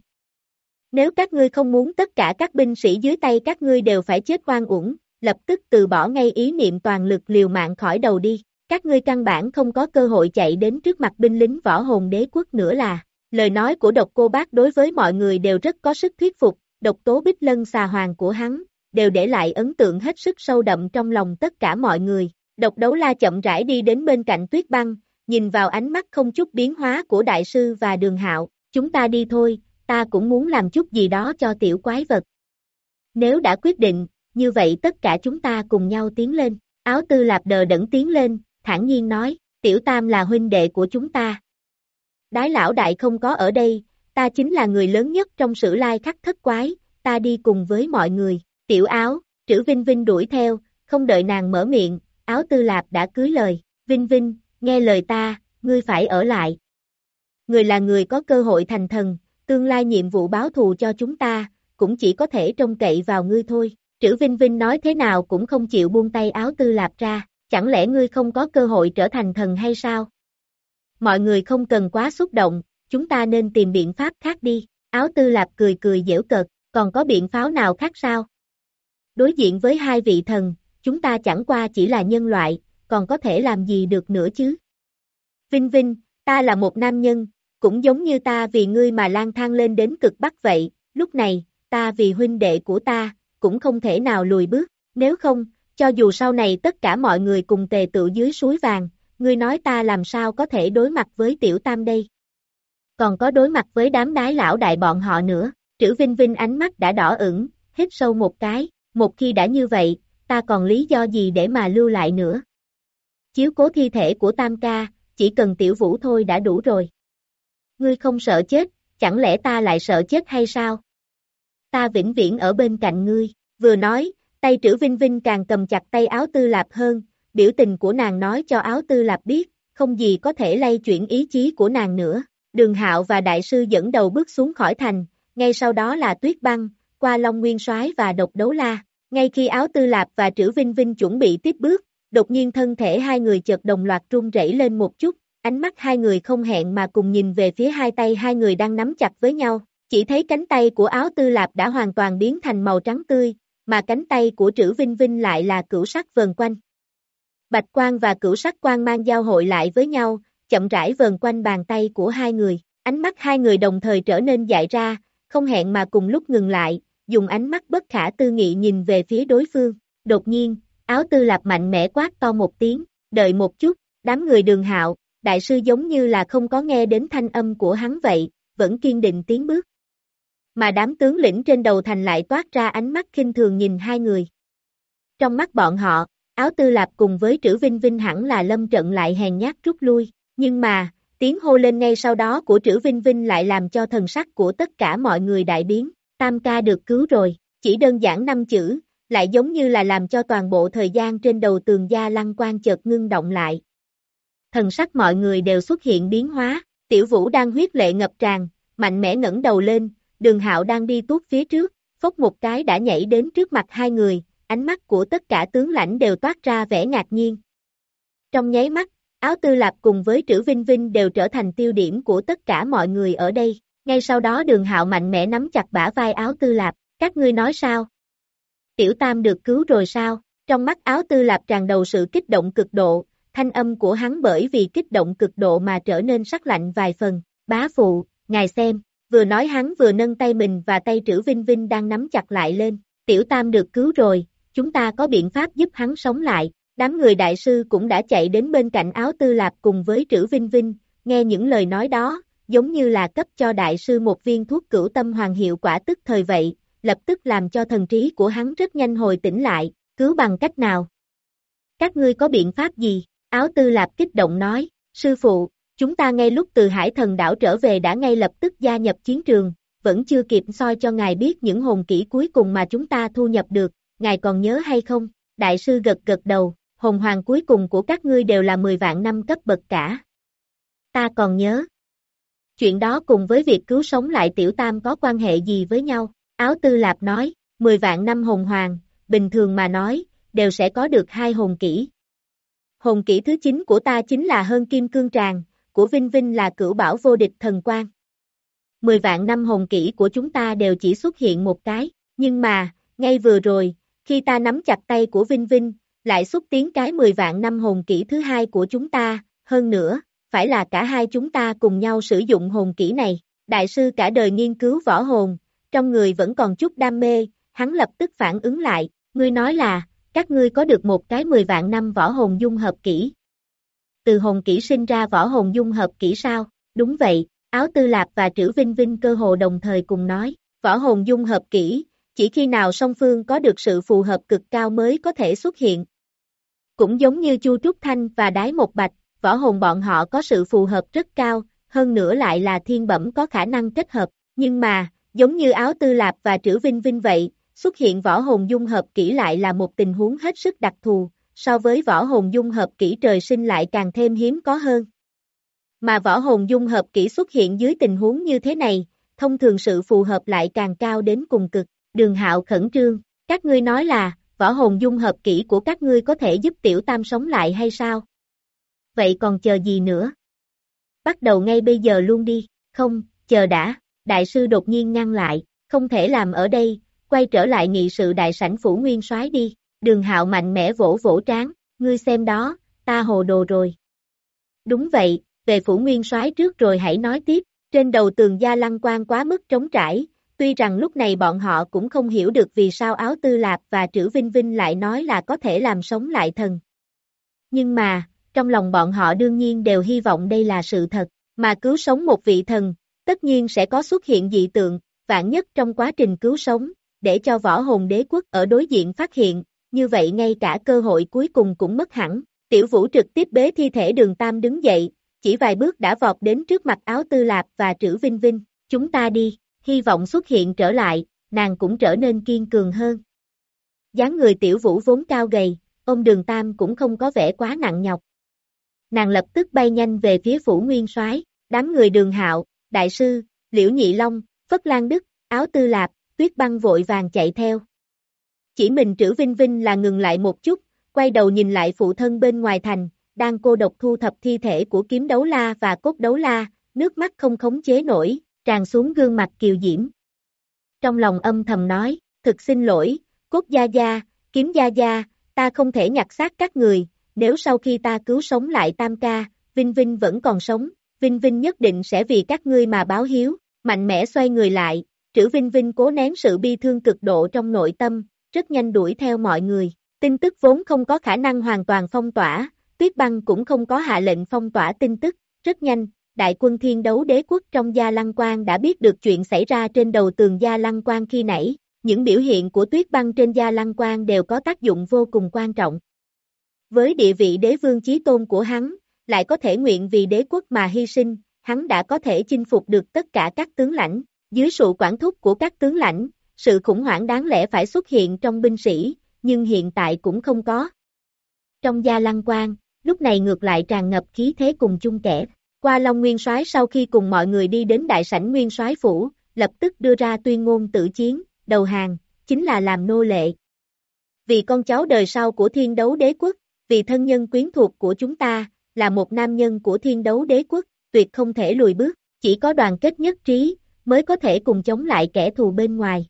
Nếu các ngươi không muốn tất cả các binh sĩ dưới tay các ngươi đều phải chết oan uổng, lập tức từ bỏ ngay ý niệm toàn lực liều mạng khỏi đầu đi. Các ngươi căn bản không có cơ hội chạy đến trước mặt binh lính Võ Hồn Đế Quốc nữa là. Lời nói của Độc Cô Bác đối với mọi người đều rất có sức thuyết phục, độc tố Bích Lân xà hoàng của hắn, đều để lại ấn tượng hết sức sâu đậm trong lòng tất cả mọi người. Độc Đấu La chậm rãi đi đến bên cạnh Tuyết Băng, nhìn vào ánh mắt không chút biến hóa của đại sư và Đường Hạo, chúng ta đi thôi, ta cũng muốn làm chút gì đó cho tiểu quái vật. Nếu đã quyết định, như vậy tất cả chúng ta cùng nhau tiến lên. Áo Tư Lạp đờ đẫn tiến lên, thản nhiên nói, Tiểu Tam là huynh đệ của chúng ta. Đái lão đại không có ở đây, ta chính là người lớn nhất trong Sử Lai Khắc Thất Quái, ta đi cùng với mọi người. Tiểu Áo, Trữ Vinh Vinh đuổi theo, không đợi nàng mở miệng, Áo Tư Lạp đã cưới lời, Vinh Vinh, nghe lời ta, ngươi phải ở lại. Người là người có cơ hội thành thần, tương lai nhiệm vụ báo thù cho chúng ta, cũng chỉ có thể trông cậy vào ngươi thôi. Trữ Vinh Vinh nói thế nào cũng không chịu buông tay Áo Tư Lạp ra, chẳng lẽ ngươi không có cơ hội trở thành thần hay sao? Mọi người không cần quá xúc động, chúng ta nên tìm biện pháp khác đi. Áo Tư Lạp cười cười giễu cợt, còn có biện pháp nào khác sao? Đối diện với hai vị thần, chúng ta chẳng qua chỉ là nhân loại, còn có thể làm gì được nữa chứ? Vinh Vinh, ta là một nam nhân, cũng giống như ta vì ngươi mà lang thang lên đến cực bắc vậy, lúc này, ta vì huynh đệ của ta, cũng không thể nào lùi bước, nếu không, cho dù sau này tất cả mọi người cùng tề tựu dưới suối vàng, ngươi nói ta làm sao có thể đối mặt với Tiểu Tam đây? Còn có đối mặt với đám đái lão đại bọn họ nữa, Trữ Vinh Vinh ánh mắt đã đỏ ửng, hít sâu một cái, một khi đã như vậy, ta còn lý do gì để mà lưu lại nữa? Chiếu cố thi thể của Tam ca, chỉ cần Tiểu Vũ thôi đã đủ rồi. Ngươi không sợ chết, chẳng lẽ ta lại sợ chết hay sao? Ta vĩnh viễn ở bên cạnh ngươi, vừa nói, tay Trữ Vinh Vinh càng cầm chặt tay Áo Tư Lạp hơn, biểu tình của nàng nói cho Áo Tư Lạp biết, không gì có thể lay chuyển ý chí của nàng nữa. Đường Hạo và Đại sư dẫn đầu bước xuống khỏi thành, ngay sau đó là Tuyết Băng, Qua Long Nguyên Soái và Độc Đấu La. Ngay khi Áo Tư Lạp và Trữ Vinh Vinh chuẩn bị tiếp bước, đột nhiên thân thể hai người chợt đồng loạt run rẩy lên một chút, ánh mắt hai người không hẹn mà cùng nhìn về phía hai tay hai người đang nắm chặt với nhau, chỉ thấy cánh tay của Áo Tư Lạp đã hoàn toàn biến thành màu trắng tươi, mà cánh tay của Trữ Vinh Vinh lại là cửu sắc vờn quanh. Bạch quang và cửu sắc quang mang giao hội lại với nhau, chậm rãi vờn quanh bàn tay của hai người, ánh mắt hai người đồng thời trở nên dại ra, không hẹn mà cùng lúc ngừng lại, dùng ánh mắt bất khả tư nghị nhìn về phía đối phương, đột nhiên, Áo Tư Lạp mạnh mẽ quát to một tiếng, đợi một chút, đám người Đường Hạo, Đại sư giống như là không có nghe đến thanh âm của hắn vậy, vẫn kiên định tiến bước. Mà đám tướng lĩnh trên đầu thành lại toát ra ánh mắt khinh thường nhìn hai người. Trong mắt bọn họ, Áo Tư Lạp cùng với Trữ Vinh Vinh hẳn là lâm trận lại hèn nhát rút lui, nhưng mà, tiếng hô lên ngay sau đó của Trữ Vinh Vinh lại làm cho thần sắc của tất cả mọi người đại biến, Tam ca được cứu rồi, chỉ đơn giản năm chữ, lại giống như là làm cho toàn bộ thời gian trên đầu tường Gia Lăng Quan chợt ngưng động lại. Thần sắc mọi người đều xuất hiện biến hóa, Tiểu Vũ đang huyết lệ ngập tràn, mạnh mẽ ngẩng đầu lên, Đường Hạo đang đi tuốt phía trước, phốc một cái đã nhảy đến trước mặt hai người, ánh mắt của tất cả tướng lãnh đều toát ra vẻ ngạc nhiên. Trong nháy mắt, Áo Tư Lạp cùng với Trữ Vinh Vinh đều trở thành tiêu điểm của tất cả mọi người ở đây, ngay sau đó Đường Hạo mạnh mẽ nắm chặt bả vai Áo Tư Lạp, các ngươi nói sao? Tiểu Tam được cứu rồi sao? Trong mắt Áo Tư Lạp tràn đầu sự kích động cực độ, thanh âm của hắn bởi vì kích động cực độ mà trở nên sắc lạnh vài phần, bá phụ, ngài xem, vừa nói hắn vừa nâng tay mình và tay Trữ Vinh Vinh đang nắm chặt lại lên, Tiểu Tam được cứu rồi, chúng ta có biện pháp giúp hắn sống lại, đám người đại sư cũng đã chạy đến bên cạnh Áo Tư Lạp cùng với Trữ Vinh Vinh, nghe những lời nói đó, giống như là cấp cho đại sư một viên thuốc cửu tâm hoàng hiệu quả tức thời vậy, lập tức làm cho thần trí của hắn rất nhanh hồi tỉnh lại, cứu bằng cách nào? Các ngươi có biện pháp gì? Áo Tư Lạp kích động nói, sư phụ, chúng ta ngay lúc từ Hải Thần đảo trở về đã ngay lập tức gia nhập chiến trường, vẫn chưa kịp soi cho ngài biết những hồn kỹ cuối cùng mà chúng ta thu nhập được, ngài còn nhớ hay không? Đại sư gật gật đầu, hồn hoàng cuối cùng của các ngươi đều là mười vạn năm cấp bậc cả. Ta còn nhớ. Chuyện đó cùng với việc cứu sống lại Tiểu Tam có quan hệ gì với nhau? Áo Tư Lạp nói, mười vạn năm hồn hoàng, bình thường mà nói, đều sẽ có được hai hồn kỹ. Hồn kỹ thứ chín của ta chính là Hơn Kim Cương Tràng, của Vinh Vinh là Cửu Bảo Vô Địch Thần Quang. Mười vạn năm hồn kỹ của chúng ta đều chỉ xuất hiện một cái, nhưng mà, ngay vừa rồi, khi ta nắm chặt tay của Vinh Vinh, lại xúc tiến cái mười vạn năm hồn kỹ thứ hai của chúng ta, hơn nữa, phải là cả hai chúng ta cùng nhau sử dụng hồn kỹ này. Đại sư cả đời nghiên cứu võ hồn, trong người vẫn còn chút đam mê, hắn lập tức phản ứng lại, ngươi nói là, các ngươi có được một cái mười vạn năm võ hồn dung hợp kỹ. Từ hồn kỹ sinh ra võ hồn dung hợp kỹ sao? Đúng vậy, Áo Tư Lạp và Trữ Vinh Vinh cơ hồ đồng thời cùng nói, võ hồn dung hợp kỹ, chỉ khi nào song phương có được sự phù hợp cực cao mới có thể xuất hiện. Cũng giống như Chu Trúc Thanh và Đái Một Bạch, võ hồn bọn họ có sự phù hợp rất cao, hơn nữa lại là thiên bẩm có khả năng kết hợp, nhưng mà, giống như Áo Tư Lạp và Trữ Vinh Vinh vậy, xuất hiện võ hồn dung hợp kỹ lại là một tình huống hết sức đặc thù, so với võ hồn dung hợp kỹ trời sinh lại càng thêm hiếm có hơn. Mà võ hồn dung hợp kỹ xuất hiện dưới tình huống như thế này, thông thường sự phù hợp lại càng cao đến cùng cực. Đường Hạo khẩn trương, các ngươi nói là, võ hồn dung hợp kỹ của các ngươi có thể giúp Tiểu Tam sống lại hay sao? Vậy còn chờ gì nữa? Bắt đầu ngay bây giờ luôn đi, không, chờ đã, Đại sư đột nhiên ngăn lại, không thể làm ở đây, quay trở lại nghị sự đại sảnh phủ nguyên soái đi. Đường Hạo mạnh mẽ vỗ vỗ trán, ngươi xem đó, ta hồ đồ rồi. Đúng vậy, về phủ nguyên soái trước rồi hãy nói tiếp. Trên đầu tường Gia Lăng Quan quá mức trống trải, tuy rằng lúc này bọn họ cũng không hiểu được vì sao Áo Tư Lạp và Trữ Vinh Vinh lại nói là có thể làm sống lại thần. Nhưng mà, trong lòng bọn họ đương nhiên đều hy vọng đây là sự thật, mà cứu sống một vị thần, tất nhiên sẽ có xuất hiện dị tượng, vạn nhất trong quá trình cứu sống, để cho Võ Hồn Đế Quốc ở đối diện phát hiện, như vậy ngay cả cơ hội cuối cùng cũng mất hẳn. Tiểu Vũ trực tiếp bế thi thể Đường Tam đứng dậy, chỉ vài bước đã vọt đến trước mặt Áo Tư Lạp và Trữ Vinh Vinh, chúng ta đi, hy vọng xuất hiện trở lại, nàng cũng trở nên kiên cường hơn. Dáng người Tiểu Vũ vốn cao gầy, ôm Đường Tam cũng không có vẻ quá nặng nhọc. Nàng lập tức bay nhanh về phía phủ nguyên soái, đám người Đường Hạo, Đại sư, Liễu Nhị Long, Phất Lan Đức, Áo Tư Lạp, Tuyết Băng vội vàng chạy theo. Chỉ mình Trữ Vinh Vinh là ngừng lại một chút, quay đầu nhìn lại phụ thân bên ngoài thành, đang cô độc thu thập thi thể của Kiếm Đấu La và Cốt Đấu La, nước mắt không khống chế nổi, tràn xuống gương mặt kiều diễm. Trong lòng âm thầm nói, thực xin lỗi, Cốt Gia Gia, Kiếm Gia Gia, ta không thể nhặt xác các người, nếu sau khi ta cứu sống lại Tam ca, Vinh Vinh vẫn còn sống, Vinh Vinh nhất định sẽ vì các ngươi mà báo hiếu. Mạnh mẽ xoay người lại, Trữ Vinh Vinh cố nén sự bi thương cực độ trong nội tâm, rất nhanh đuổi theo mọi người. Tin tức vốn không có khả năng hoàn toàn phong tỏa, Tuyết Băng cũng không có hạ lệnh phong tỏa tin tức, rất nhanh, đại quân Thiên Đấu Đế Quốc trong Gia Lăng Quan đã biết được chuyện xảy ra trên đầu tường Gia Lăng Quan khi nãy, những biểu hiện của Tuyết Băng trên Gia Lăng Quan đều có tác dụng vô cùng quan trọng. Với địa vị đế vương chí tôn của hắn, lại có thể nguyện vì đế quốc mà hy sinh, hắn đã có thể chinh phục được tất cả các tướng lãnh, dưới sự quản thúc của các tướng lãnh, sự khủng hoảng đáng lẽ phải xuất hiện trong binh sĩ, nhưng hiện tại cũng không có. Trong Gia Lăng Quan, lúc này ngược lại tràn ngập khí thế cùng chung kẻ. Qua Long Nguyên Soái sau khi cùng mọi người đi đến đại sảnh Nguyên Soái phủ, lập tức đưa ra tuyên ngôn tự chiến, đầu hàng, chính là làm nô lệ. Vì con cháu đời sau của Thiên Đấu Đế Quốc, vì thân nhân quyến thuộc của chúng ta, là một nam nhân của Thiên Đấu Đế Quốc, tuyệt không thể lùi bước, chỉ có đoàn kết nhất trí, mới có thể cùng chống lại kẻ thù bên ngoài.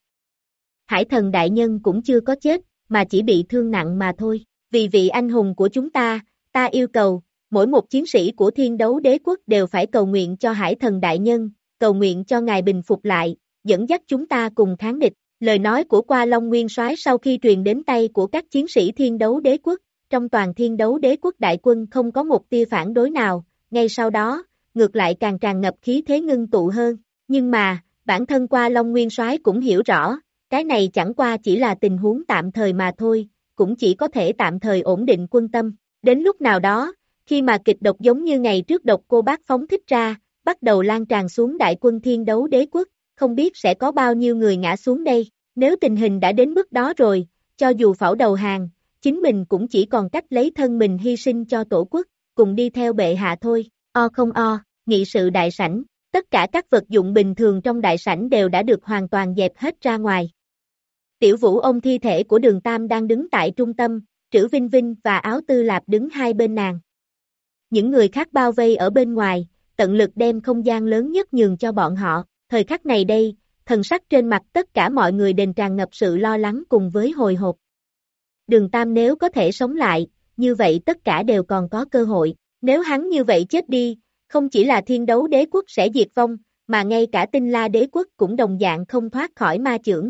Hải Thần đại nhân cũng chưa có chết, mà chỉ bị thương nặng mà thôi. Vì vị anh hùng của chúng ta, ta yêu cầu, mỗi một chiến sĩ của Thiên Đấu Đế Quốc đều phải cầu nguyện cho Hải Thần đại nhân, cầu nguyện cho ngài bình phục lại, dẫn dắt chúng ta cùng kháng địch. Lời nói của Qua Long Nguyên Soái sau khi truyền đến tay của các chiến sĩ Thiên Đấu Đế Quốc, trong toàn Thiên Đấu Đế Quốc đại quân không có một tia phản đối nào, ngay sau đó, ngược lại càng tràn ngập khí thế ngưng tụ hơn. Nhưng mà, bản thân Qua Long Nguyên Soái cũng hiểu rõ, cái này chẳng qua chỉ là tình huống tạm thời mà thôi, cũng chỉ có thể tạm thời ổn định quân tâm. Đến lúc nào đó, khi mà kịch độc giống như ngày trước độc cô bác phóng thích ra, bắt đầu lan tràn xuống đại quân Thiên Đấu Đế Quốc, không biết sẽ có bao nhiêu người ngã xuống đây. Nếu tình hình đã đến bước đó rồi, cho dù phẫu đầu hàng, chính mình cũng chỉ còn cách lấy thân mình hy sinh cho tổ quốc, cùng đi theo bệ hạ thôi. O không o, nghị sự đại sảnh, tất cả các vật dụng bình thường trong đại sảnh đều đã được hoàn toàn dẹp hết ra ngoài. Tiểu Vũ ôm thi thể của Đường Tam đang đứng tại trung tâm, Trữ Vinh Vinh và Áo Tư Lạp đứng hai bên nàng. Những người khác bao vây ở bên ngoài, tận lực đem không gian lớn nhất nhường cho bọn họ. Thời khắc này đây, thần sắc trên mặt tất cả mọi người đều tràn ngập sự lo lắng cùng với hồi hộp. Đường Tam nếu có thể sống lại, như vậy tất cả đều còn có cơ hội. Nếu hắn như vậy chết đi, không chỉ là Thiên Đấu Đế Quốc sẽ diệt vong, mà ngay cả Tinh La Đế Quốc cũng đồng dạng không thoát khỏi ma chưởng.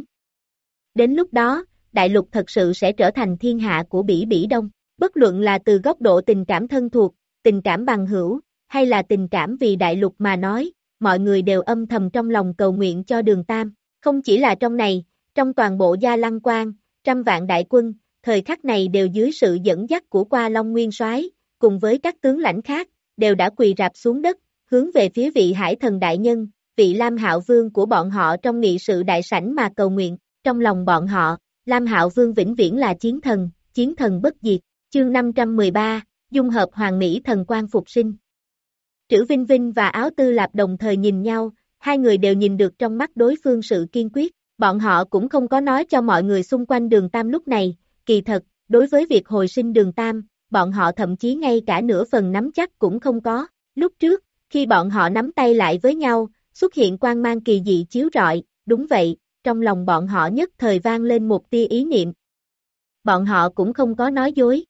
Đến lúc đó, đại lục thật sự sẽ trở thành thiên hạ của Bỉ Bỉ Đông. Bất luận là từ góc độ tình cảm thân thuộc, tình cảm bằng hữu, hay là tình cảm vì đại lục mà nói, mọi người đều âm thầm trong lòng cầu nguyện cho Đường Tam. Không chỉ là trong này, trong toàn bộ Gia Lăng Quan, trăm vạn đại quân, thời khắc này đều dưới sự dẫn dắt của Qua Long Nguyên Soái, cùng với các tướng lãnh khác, đều đã quỳ rạp xuống đất, hướng về phía vị Hải Thần đại nhân, vị Lam Hạo Vương của bọn họ trong nghị sự đại sảnh mà cầu nguyện. Trong lòng bọn họ, Lam Hạo Vương vĩnh viễn là chiến thần, chiến thần bất diệt. Chương năm trăm mười ba, dung hợp Hoàng Mỹ Thần Quang phục sinh. Trữ Vinh Vinh và Áo Tư Lạp đồng thời nhìn nhau, hai người đều nhìn được trong mắt đối phương sự kiên quyết. Bọn họ cũng không có nói cho mọi người xung quanh Đường Tam lúc này, kỳ thật, đối với việc hồi sinh Đường Tam, bọn họ thậm chí ngay cả nửa phần nắm chắc cũng không có. Lúc trước, khi bọn họ nắm tay lại với nhau, xuất hiện quang mang kỳ dị chiếu rọi, đúng vậy, trong lòng bọn họ nhất thời vang lên một tia ý niệm. Bọn họ cũng không có nói dối.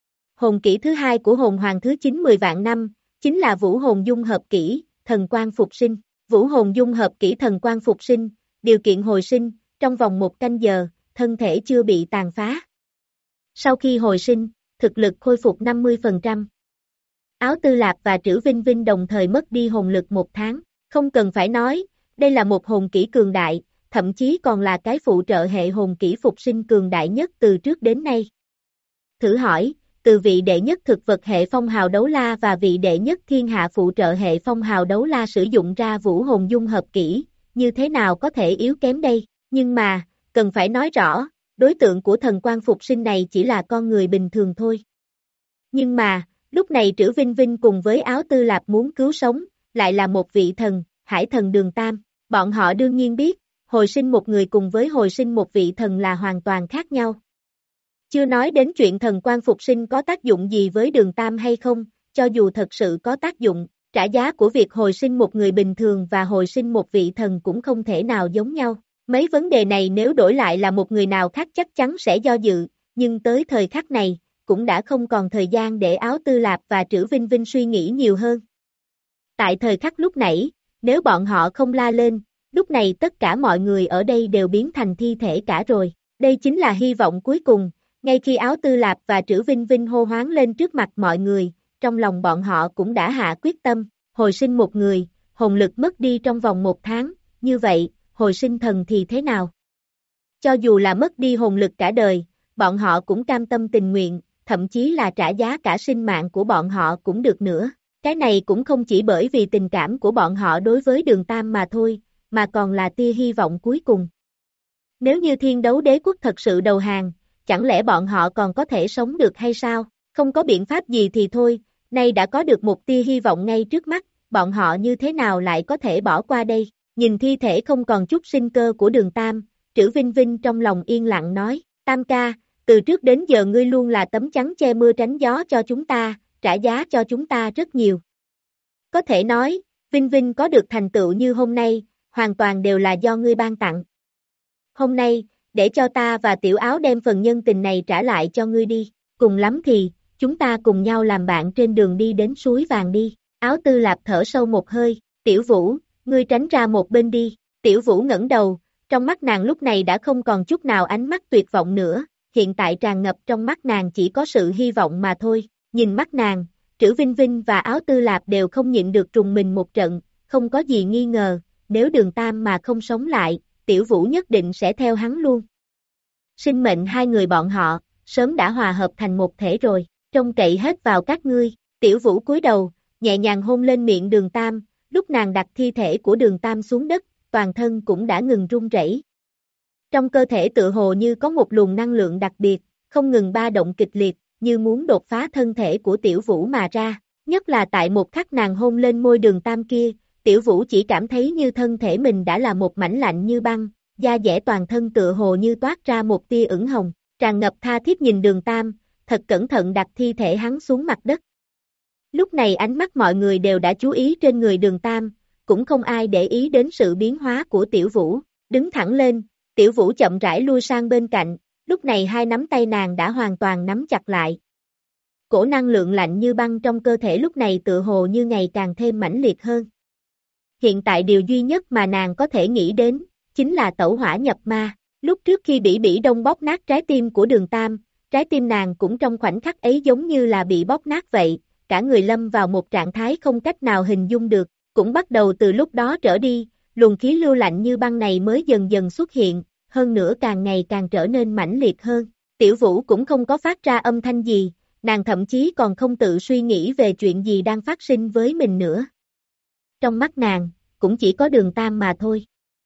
Hồn kỹ thứ hai của hồn hoàng thứ chín mươi vạn năm, chính là vũ hồn dung hợp kỹ, thần quang phục sinh. Vũ hồn dung hợp kỹ thần quang phục sinh, điều kiện hồi sinh, trong vòng một canh giờ, thân thể chưa bị tàn phá. Sau khi hồi sinh, thực lực khôi phục năm mươi phần trăm. Áo Tư Lạp và Trữ Vinh Vinh đồng thời mất đi hồn lực một tháng, không cần phải nói, đây là một hồn kỹ cường đại, thậm chí còn là cái phụ trợ hệ hồn kỹ phục sinh cường đại nhất từ trước đến nay. Thử hỏi, từ vị đệ nhất thực vật hệ phong hào đấu la và vị đệ nhất thiên hạ phụ trợ hệ phong hào đấu la sử dụng ra vũ hồn dung hợp kỹ, như thế nào có thể yếu kém đây, nhưng mà, cần phải nói rõ, đối tượng của thần quang phục sinh này chỉ là con người bình thường thôi. Nhưng mà, lúc này Trữ Vinh Vinh cùng với Áo Tư Lạp muốn cứu sống, lại là một vị thần, hải thần Đường Tam, bọn họ đương nhiên biết, hồi sinh một người cùng với hồi sinh một vị thần là hoàn toàn khác nhau. Chưa nói đến chuyện thần quang phục sinh có tác dụng gì với Đường Tam hay không, cho dù thật sự có tác dụng, trả giá của việc hồi sinh một người bình thường và hồi sinh một vị thần cũng không thể nào giống nhau. Mấy vấn đề này nếu đổi lại là một người nào khác chắc chắn sẽ do dự, nhưng tới thời khắc này, cũng đã không còn thời gian để Áo Tư Lạp và Trữ Vinh Vinh suy nghĩ nhiều hơn. Tại thời khắc lúc nãy, nếu bọn họ không la lên, lúc này tất cả mọi người ở đây đều biến thành thi thể cả rồi. Đây chính là hy vọng cuối cùng. Ngay khi Áo Tư Lạp và Trữ Vinh Vinh hô hoáng lên trước mặt mọi người, trong lòng bọn họ cũng đã hạ quyết tâm, hồi sinh một người, hồn lực mất đi trong vòng một tháng, như vậy, hồi sinh thần thì thế nào? Cho dù là mất đi hồn lực cả đời, bọn họ cũng cam tâm tình nguyện, thậm chí là trả giá cả sinh mạng của bọn họ cũng được nữa. Cái này cũng không chỉ bởi vì tình cảm của bọn họ đối với Đường Tam mà thôi, mà còn là tia hy vọng cuối cùng. Nếu như Thiên Đấu Đế Quốc thật sự đầu hàng, chẳng lẽ bọn họ còn có thể sống được hay sao? Không có biện pháp gì thì thôi, nay đã có được một tia hy vọng ngay trước mắt, bọn họ như thế nào lại có thể bỏ qua đây? Nhìn thi thể không còn chút sinh cơ của Đường Tam, Trữ Vinh Vinh trong lòng yên lặng nói, Tam ca, từ trước đến giờ ngươi luôn là tấm chắn che mưa tránh gió cho chúng ta, trả giá cho chúng ta rất nhiều. Có thể nói, Vinh Vinh có được thành tựu như hôm nay, hoàn toàn đều là do ngươi ban tặng. Hôm nay, để cho ta và Tiểu Áo đem phần nhân tình này trả lại cho ngươi đi, cùng lắm thì, chúng ta cùng nhau làm bạn trên đường đi đến suối vàng đi. Áo Tư Lạp thở sâu một hơi, Tiểu Vũ, ngươi tránh ra một bên đi. Tiểu Vũ ngẩng đầu, trong mắt nàng lúc này đã không còn chút nào ánh mắt tuyệt vọng nữa, hiện tại tràn ngập trong mắt nàng chỉ có sự hy vọng mà thôi. Nhìn mắt nàng, Trữ Vinh Vinh và Áo Tư Lạp đều không nhịn được trùng mình một trận, không có gì nghi ngờ, nếu Đường Tam mà không sống lại, Tiểu Vũ nhất định sẽ theo hắn luôn. Sinh mệnh hai người bọn họ, sớm đã hòa hợp thành một thể rồi, trông cậy hết vào các ngươi. Tiểu Vũ cúi đầu, nhẹ nhàng hôn lên miệng Đường Tam, lúc nàng đặt thi thể của Đường Tam xuống đất, toàn thân cũng đã ngừng run rẩy. Trong cơ thể tự hồ như có một luồng năng lượng đặc biệt, không ngừng ba động kịch liệt, như muốn đột phá thân thể của Tiểu Vũ mà ra. Nhất là tại một khắc nàng hôn lên môi Đường Tam kia, Tiểu Vũ chỉ cảm thấy như thân thể mình đã là một mảnh lạnh như băng, da dẻ toàn thân tựa hồ như toát ra một tia ửng hồng, tràn ngập tha thiết nhìn Đường Tam, thật cẩn thận đặt thi thể hắn xuống mặt đất. Lúc này ánh mắt mọi người đều đã chú ý trên người Đường Tam, cũng không ai để ý đến sự biến hóa của Tiểu Vũ, đứng thẳng lên, Tiểu Vũ chậm rãi lui sang bên cạnh, lúc này hai nắm tay nàng đã hoàn toàn nắm chặt lại. Cổ năng lượng lạnh như băng trong cơ thể lúc này tựa hồ như ngày càng thêm mãnh liệt hơn. Hiện tại điều duy nhất mà nàng có thể nghĩ đến, chính là tẩu hỏa nhập ma. Lúc trước khi Bỉ Bỉ Đông bóp nát trái tim của Đường Tam, trái tim nàng cũng trong khoảnh khắc ấy giống như là bị bóp nát vậy, cả người lâm vào một trạng thái không cách nào hình dung được, cũng bắt đầu từ lúc đó trở đi, luồng khí lưu lạnh như băng này mới dần dần xuất hiện, hơn nữa càng ngày càng trở nên mãnh liệt hơn. Tiểu Vũ cũng không có phát ra âm thanh gì, nàng thậm chí còn không tự suy nghĩ về chuyện gì đang phát sinh với mình nữa. Trong mắt nàng, cũng chỉ có Đường Tam mà thôi.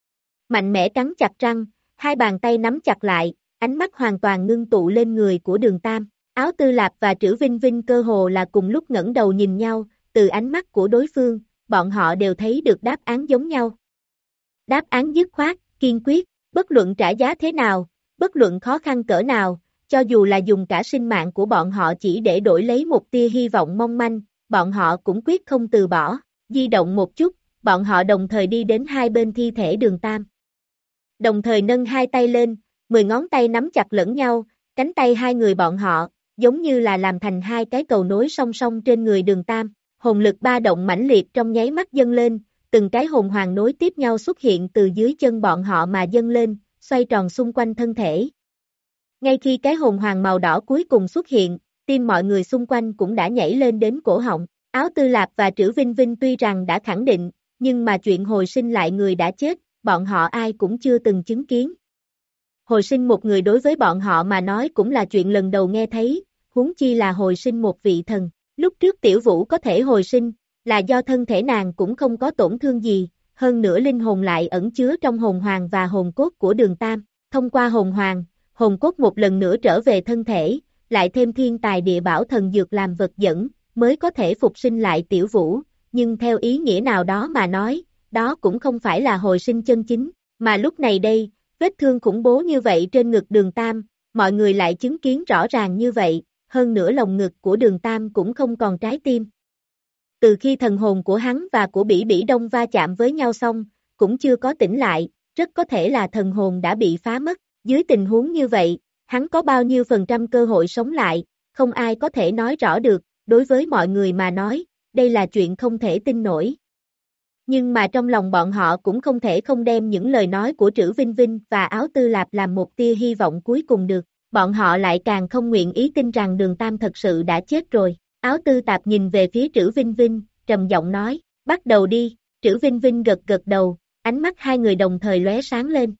Mạnh mẽ cắn chặt răng, hai bàn tay nắm chặt lại, ánh mắt hoàn toàn ngưng tụ lên người của Đường Tam. Áo Tư Lạp và Trữ Vinh Vinh cơ hồ là cùng lúc ngẩng đầu nhìn nhau, từ ánh mắt của đối phương, bọn họ đều thấy được đáp án giống nhau. Đáp án dứt khoát, kiên quyết, bất luận trả giá thế nào, bất luận khó khăn cỡ nào, cho dù là dùng cả sinh mạng của bọn họ chỉ để đổi lấy một tia hy vọng mong manh, bọn họ cũng quyết không từ bỏ. Di động một chút, bọn họ đồng thời đi đến hai bên thi thể Đường Tam. Đồng thời nâng hai tay lên, mười ngón tay nắm chặt lẫn nhau, cánh tay hai người bọn họ, giống như là làm thành hai cái cầu nối song song trên người Đường Tam. Hồn lực ba động mãnh liệt trong nháy mắt dâng lên, từng cái hồn hoàng nối tiếp nhau xuất hiện từ dưới chân bọn họ mà dâng lên, xoay tròn xung quanh thân thể. Ngay khi cái hồn hoàng màu đỏ cuối cùng xuất hiện, tim mọi người xung quanh cũng đã nhảy lên đến cổ họng. Áo Tư Lạp và Trữ Vinh Vinh tuy rằng đã khẳng định, nhưng mà chuyện hồi sinh lại người đã chết, bọn họ ai cũng chưa từng chứng kiến. Hồi sinh một người đối với bọn họ mà nói cũng là chuyện lần đầu nghe thấy, huống chi là hồi sinh một vị thần. Lúc trước Tiểu Vũ có thể hồi sinh, là do thân thể nàng cũng không có tổn thương gì, hơn nữa linh hồn lại ẩn chứa trong hồn hoàng và hồn cốt của Đường Tam. Thông qua hồn hoàng, hồn cốt một lần nữa trở về thân thể, lại thêm thiên tài địa bảo thần dược làm vật dẫn, mới có thể phục sinh lại Tiểu Vũ, nhưng theo ý nghĩa nào đó mà nói, đó cũng không phải là hồi sinh chân chính, mà lúc này đây, vết thương khủng bố như vậy trên ngực Đường Tam, mọi người lại chứng kiến rõ ràng như vậy, hơn nữa lồng ngực của Đường Tam cũng không còn trái tim. Từ khi thần hồn của hắn và của Bỉ Bỉ Đông va chạm với nhau xong, cũng chưa có tỉnh lại, rất có thể là thần hồn đã bị phá mất, dưới tình huống như vậy, hắn có bao nhiêu phần trăm cơ hội sống lại, không ai có thể nói rõ được, đối với mọi người mà nói, đây là chuyện không thể tin nổi. Nhưng mà trong lòng bọn họ cũng không thể không đem những lời nói của Trữ Vinh Vinh và Áo Tư Lạp làm một tia hy vọng cuối cùng được, bọn họ lại càng không nguyện ý tin rằng Đường Tam thật sự đã chết rồi. Áo Tư Tạp nhìn về phía Trữ Vinh Vinh, trầm giọng nói, bắt đầu đi. Trữ Vinh Vinh gật gật đầu, ánh mắt hai người đồng thời lóe sáng lên.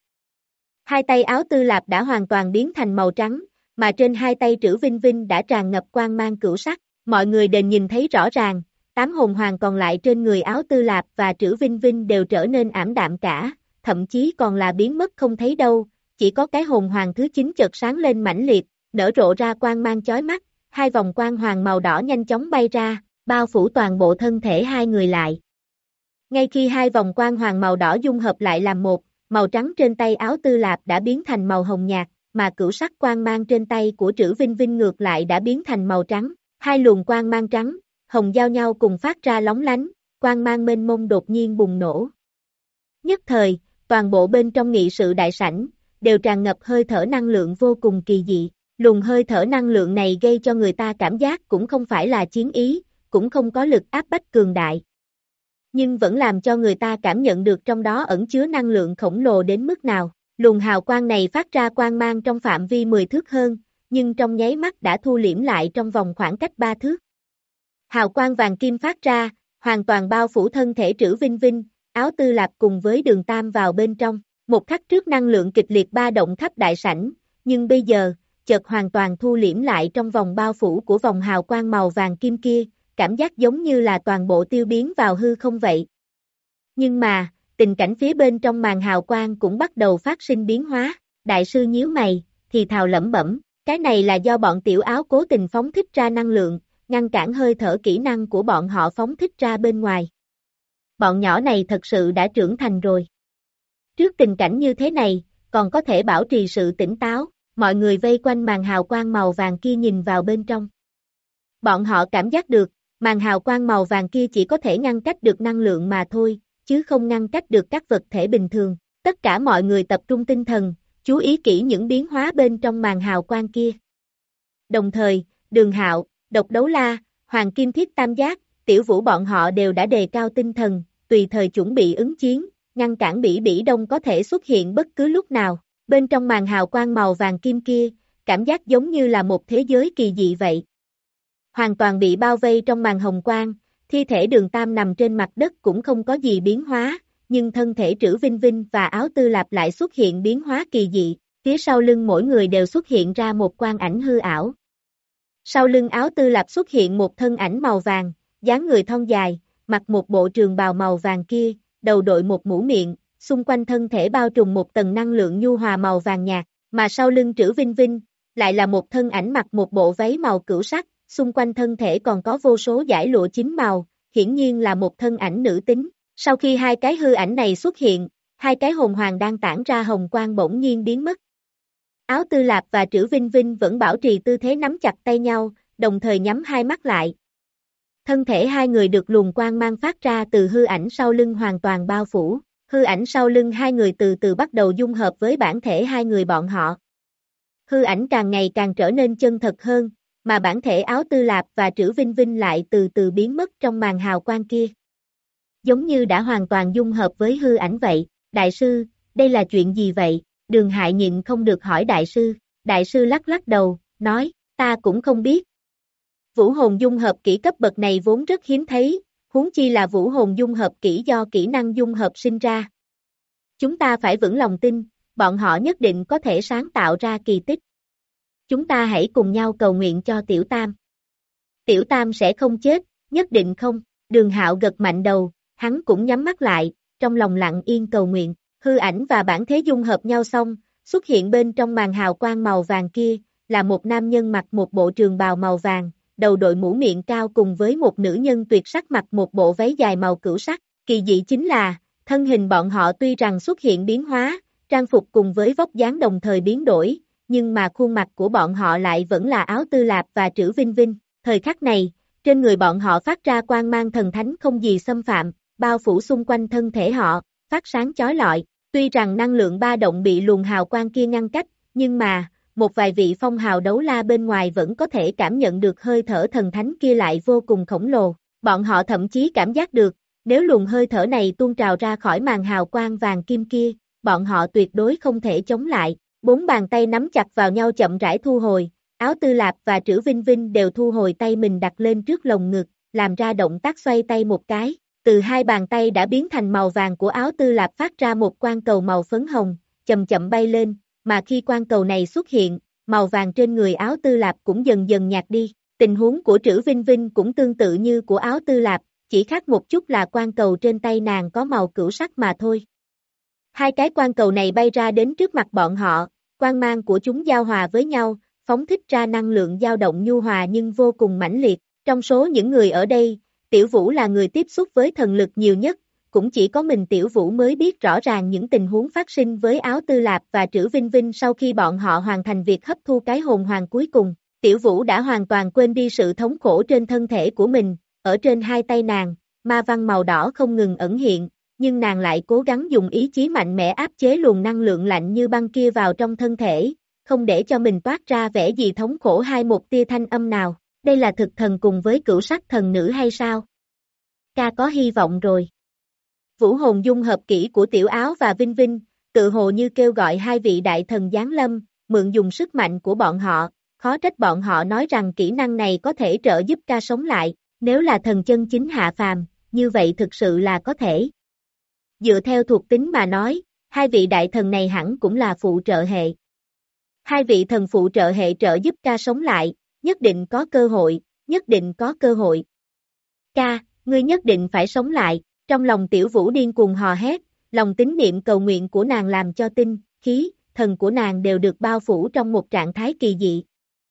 Hai tay Áo Tư Lạp đã hoàn toàn biến thành màu trắng, mà trên hai tay Trữ Vinh Vinh đã tràn ngập quang mang cửu sắc, mọi người đều nhìn thấy rõ ràng, tám hồn hoàng còn lại trên người Áo Tư Lạp và Trữ Vinh Vinh đều trở nên ảm đạm cả, thậm chí còn là biến mất không thấy đâu, chỉ có cái hồn hoàng thứ chín chợt sáng lên mãnh liệt, nở rộ ra quang mang chói mắt, hai vòng quang hoàng màu đỏ nhanh chóng bay ra, bao phủ toàn bộ thân thể hai người lại. Ngay khi hai vòng quang hoàng màu đỏ dung hợp lại làm một, màu trắng trên tay Áo Tư Lạp đã biến thành màu hồng nhạt, mà cửu sắc quang mang trên tay của Trữ Vinh Vinh ngược lại đã biến thành màu trắng, hai luồng quang mang trắng, hồng giao nhau cùng phát ra lóng lánh, quang mang mênh mông đột nhiên bùng nổ. Nhất thời, toàn bộ bên trong nghị sự đại sảnh, đều tràn ngập hơi thở năng lượng vô cùng kỳ dị, luồng hơi thở năng lượng này gây cho người ta cảm giác cũng không phải là chiến ý, cũng không có lực áp bách cường đại. Nhưng vẫn làm cho người ta cảm nhận được trong đó ẩn chứa năng lượng khổng lồ đến mức nào, luồng hào quang này phát ra quang mang trong phạm vi mười thước hơn, nhưng trong nháy mắt đã thu liễm lại trong vòng khoảng cách ba thước. Hào quang vàng kim phát ra, hoàn toàn bao phủ thân thể Trữ Vinh Vinh, Áo Tư Lạp cùng với Đường Tam vào bên trong. Một khắc trước năng lượng kịch liệt ba động khắp đại sảnh, nhưng bây giờ, chợt hoàn toàn thu liễm lại trong vòng bao phủ của vòng hào quang màu vàng kim kia, cảm giác giống như là toàn bộ tiêu biến vào hư không vậy. Nhưng mà, tình cảnh phía bên trong màn hào quang cũng bắt đầu phát sinh biến hóa, đại sư nhíu mày, thì thào lẩm bẩm, cái này là do bọn Tiểu Áo cố tình phóng thích ra năng lượng, ngăn cản hơi thở kỹ năng của bọn họ phóng thích ra bên ngoài. Bọn nhỏ này thật sự đã trưởng thành rồi. Trước tình cảnh như thế này, còn có thể bảo trì sự tỉnh táo, mọi người vây quanh màn hào quang màu vàng kia nhìn vào bên trong. Bọn họ cảm giác được, màn hào quang màu vàng kia chỉ có thể ngăn cách được năng lượng mà thôi, chứ không ngăn cách được các vật thể bình thường. Tất cả mọi người tập trung tinh thần, chú ý kỹ những biến hóa bên trong màn hào quang kia. Đồng thời, Đường Hạo, Độc Đấu La, Hoàng Kim Thiết Tam Giác, Tiểu Vũ bọn họ đều đã đề cao tinh thần, tùy thời chuẩn bị ứng chiến, ngăn cản Bỉ Bỉ Đông có thể xuất hiện bất cứ lúc nào. Bên trong màn hào quang màu vàng kim kia, cảm giác giống như là một thế giới kỳ dị vậy. Hoàn toàn bị bao vây trong màn hồng quang, thi thể Đường Tam nằm trên mặt đất cũng không có gì biến hóa, nhưng thân thể Trữ Vinh Vinh và Áo Tư Lạp lại xuất hiện biến hóa kỳ dị, phía sau lưng mỗi người đều xuất hiện ra một quang ảnh hư ảo. Sau lưng Áo Tư Lạp xuất hiện một thân ảnh màu vàng, dáng người thon dài, mặc một bộ trường bào màu vàng kia, đầu đội một mũ miệng, xung quanh thân thể bao trùm một tầng năng lượng nhu hòa màu vàng nhạt, mà sau lưng Trữ Vinh Vinh, lại là một thân ảnh mặc một bộ váy màu cửu sắc, xung quanh thân thể còn có vô số dải lụa chín màu, hiển nhiên là một thân ảnh nữ tính. Sau khi hai cái hư ảnh này xuất hiện, hai cái hồn hoàng đang tản ra hồng quang bỗng nhiên biến mất. Áo Tư Lạp và Trữ Vinh Vinh vẫn bảo trì tư thế nắm chặt tay nhau, đồng thời nhắm hai mắt lại. Thân thể hai người được luồng quang mang phát ra từ hư ảnh sau lưng hoàn toàn bao phủ, hư ảnh sau lưng hai người từ từ bắt đầu dung hợp với bản thể hai người bọn họ. Hư ảnh càng ngày càng trở nên chân thật hơn, mà bản thể Áo Tư Lạp và Trữ Vinh Vinh lại từ từ biến mất trong màn hào quang kia. Giống như đã hoàn toàn dung hợp với hư ảnh vậy. Đại sư, đây là chuyện gì vậy? Đường Hại nhịn không được hỏi đại sư. Đại sư lắc lắc đầu, nói, ta cũng không biết. Vũ hồn dung hợp kỹ cấp bậc này vốn rất hiếm thấy, huống chi là vũ hồn dung hợp kỹ do kỹ năng dung hợp sinh ra. Chúng ta phải vững lòng tin, bọn họ nhất định có thể sáng tạo ra kỳ tích. Chúng ta hãy cùng nhau cầu nguyện cho Tiểu Tam. Tiểu Tam sẽ không chết, nhất định không. Đường Hạo gật mạnh đầu, hắn cũng nhắm mắt lại, trong lòng lặng yên cầu nguyện. Hư ảnh và bản thế dung hợp nhau xong, xuất hiện bên trong màn hào quang màu vàng kia, là một nam nhân mặc một bộ trường bào màu vàng, đầu đội mũ miệng cao cùng với một nữ nhân tuyệt sắc mặc một bộ váy dài màu cửu sắc. Kỳ dị chính là, thân hình bọn họ tuy rằng xuất hiện biến hóa, trang phục cùng với vóc dáng đồng thời biến đổi, nhưng mà khuôn mặt của bọn họ lại vẫn là Áo Tư Lạp và Trữ Vinh Vinh. Thời khắc này, trên người bọn họ phát ra quang mang thần thánh không gì xâm phạm, bao phủ xung quanh thân thể họ, phát sáng chói lọi. Tuy rằng năng lượng ba động bị luồng hào quang kia ngăn cách, nhưng mà, một vài vị phong hào đấu la bên ngoài vẫn có thể cảm nhận được hơi thở thần thánh kia lại vô cùng khổng lồ. Bọn họ thậm chí cảm giác được, nếu luồng hơi thở này tuôn trào ra khỏi màn hào quang vàng kim kia, bọn họ tuyệt đối không thể chống lại. Bốn bàn tay nắm chặt vào nhau chậm rãi thu hồi, Áo Tư Lạp và Trữ Vinh Vinh đều thu hồi tay mình đặt lên trước lồng ngực, làm ra động tác xoay tay một cái. Từ hai bàn tay đã biến thành màu vàng của Áo Tư Lạp phát ra một quang cầu màu phấn hồng, chậm chậm bay lên, mà khi quang cầu này xuất hiện, màu vàng trên người Áo Tư Lạp cũng dần dần nhạt đi. Tình huống của Trữ Vinh Vinh cũng tương tự như của Áo Tư Lạp, chỉ khác một chút là quang cầu trên tay nàng có màu cửu sắc mà thôi. Hai cái quang cầu này bay ra đến trước mặt bọn họ, quang mang của chúng giao hòa với nhau, phóng thích ra năng lượng dao động nhu hòa nhưng vô cùng mãnh liệt. Trong số những người ở đây, Tiểu Vũ là người tiếp xúc với thần lực nhiều nhất, cũng chỉ có mình Tiểu Vũ mới biết rõ ràng những tình huống phát sinh với Áo Tư Lạp và Trữ Vinh Vinh sau khi bọn họ hoàn thành việc hấp thu cái hồn hoàng cuối cùng. Tiểu Vũ đã hoàn toàn quên đi sự thống khổ trên thân thể của mình, ở trên hai tay nàng, ma văn màu đỏ không ngừng ẩn hiện, nhưng nàng lại cố gắng dùng ý chí mạnh mẽ áp chế luồng năng lượng lạnh như băng kia vào trong thân thể, không để cho mình toát ra vẻ gì thống khổ hay một tia thanh âm nào. Đây là thực thần cùng với cửu sắc thần nữ hay sao? Ca có hy vọng rồi. Vũ hồn dung hợp kỹ của Tiểu Áo và Vinh Vinh, tự hồ như kêu gọi hai vị đại thần giáng lâm, mượn dùng sức mạnh của bọn họ, khó trách bọn họ nói rằng kỹ năng này có thể trợ giúp ca sống lại, nếu là thần chân chính hạ phàm, như vậy thực sự là có thể. Dựa theo thuộc tính mà nói, hai vị đại thần này hẳn cũng là phụ trợ hệ. Hai vị thần phụ trợ hệ trợ giúp ca sống lại, nhất định có cơ hội, nhất định có cơ hội. Ca, ngươi nhất định phải sống lại, trong lòng Tiểu Vũ điên cuồng hò hét, lòng tín niệm cầu nguyện của nàng làm cho tinh, khí, thần của nàng đều được bao phủ trong một trạng thái kỳ dị.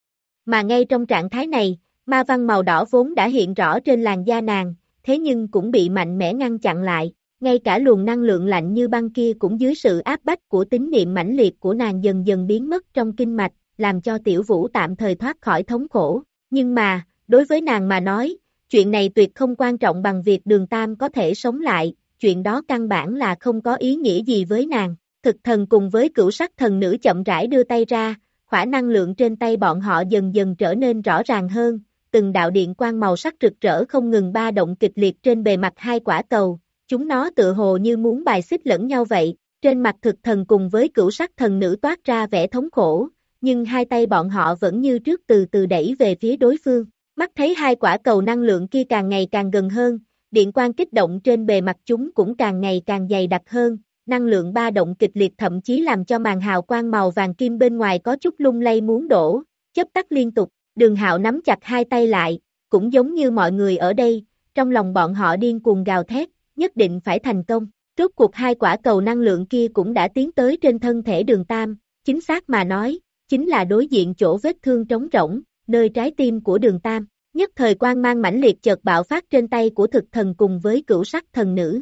Mà ngay trong trạng thái này, ma văn màu đỏ vốn đã hiện rõ trên làn da nàng, thế nhưng cũng bị mạnh mẽ ngăn chặn lại, ngay cả luồng năng lượng lạnh như băng kia cũng dưới sự áp bách của tín niệm mãnh liệt của nàng dần dần biến mất trong kinh mạch, làm cho Tiểu Vũ tạm thời thoát khỏi thống khổ. Nhưng mà, đối với nàng mà nói, chuyện này tuyệt không quan trọng bằng việc Đường Tam có thể sống lại, chuyện đó căn bản là không có ý nghĩa gì với nàng. Thực thần cùng với cửu sắc thần nữ chậm rãi đưa tay ra, khỏa năng lượng trên tay bọn họ dần dần trở nên rõ ràng hơn, từng đạo điện quang màu sắc rực rỡ không ngừng ba động kịch liệt trên bề mặt hai quả cầu, chúng nó tự hồ như muốn bài xích lẫn nhau vậy. Trên mặt thực thần cùng với cửu sắc thần nữ toát ra vẻ thống khổ, nhưng hai tay bọn họ vẫn như trước từ từ đẩy về phía đối phương. Mắt thấy hai quả cầu năng lượng kia càng ngày càng gần hơn, điện quang kích động trên bề mặt chúng cũng càng ngày càng dày đặc hơn, năng lượng ba động kịch liệt thậm chí làm cho màn hào quang màu vàng kim bên ngoài có chút lung lay muốn đổ, chớp tắt liên tục. Đường Hạo nắm chặt hai tay lại, cũng giống như mọi người ở đây, trong lòng bọn họ điên cuồng gào thét, nhất định phải thành công. Rốt cuộc hai quả cầu năng lượng kia cũng đã tiến tới trên thân thể Đường Tam, chính xác mà nói, chính là đối diện chỗ vết thương trống rỗng, nơi trái tim của Đường Tam. Nhất thời quang mang mãnh liệt chợt bạo phát trên tay của thực thần cùng với cửu sắc thần nữ.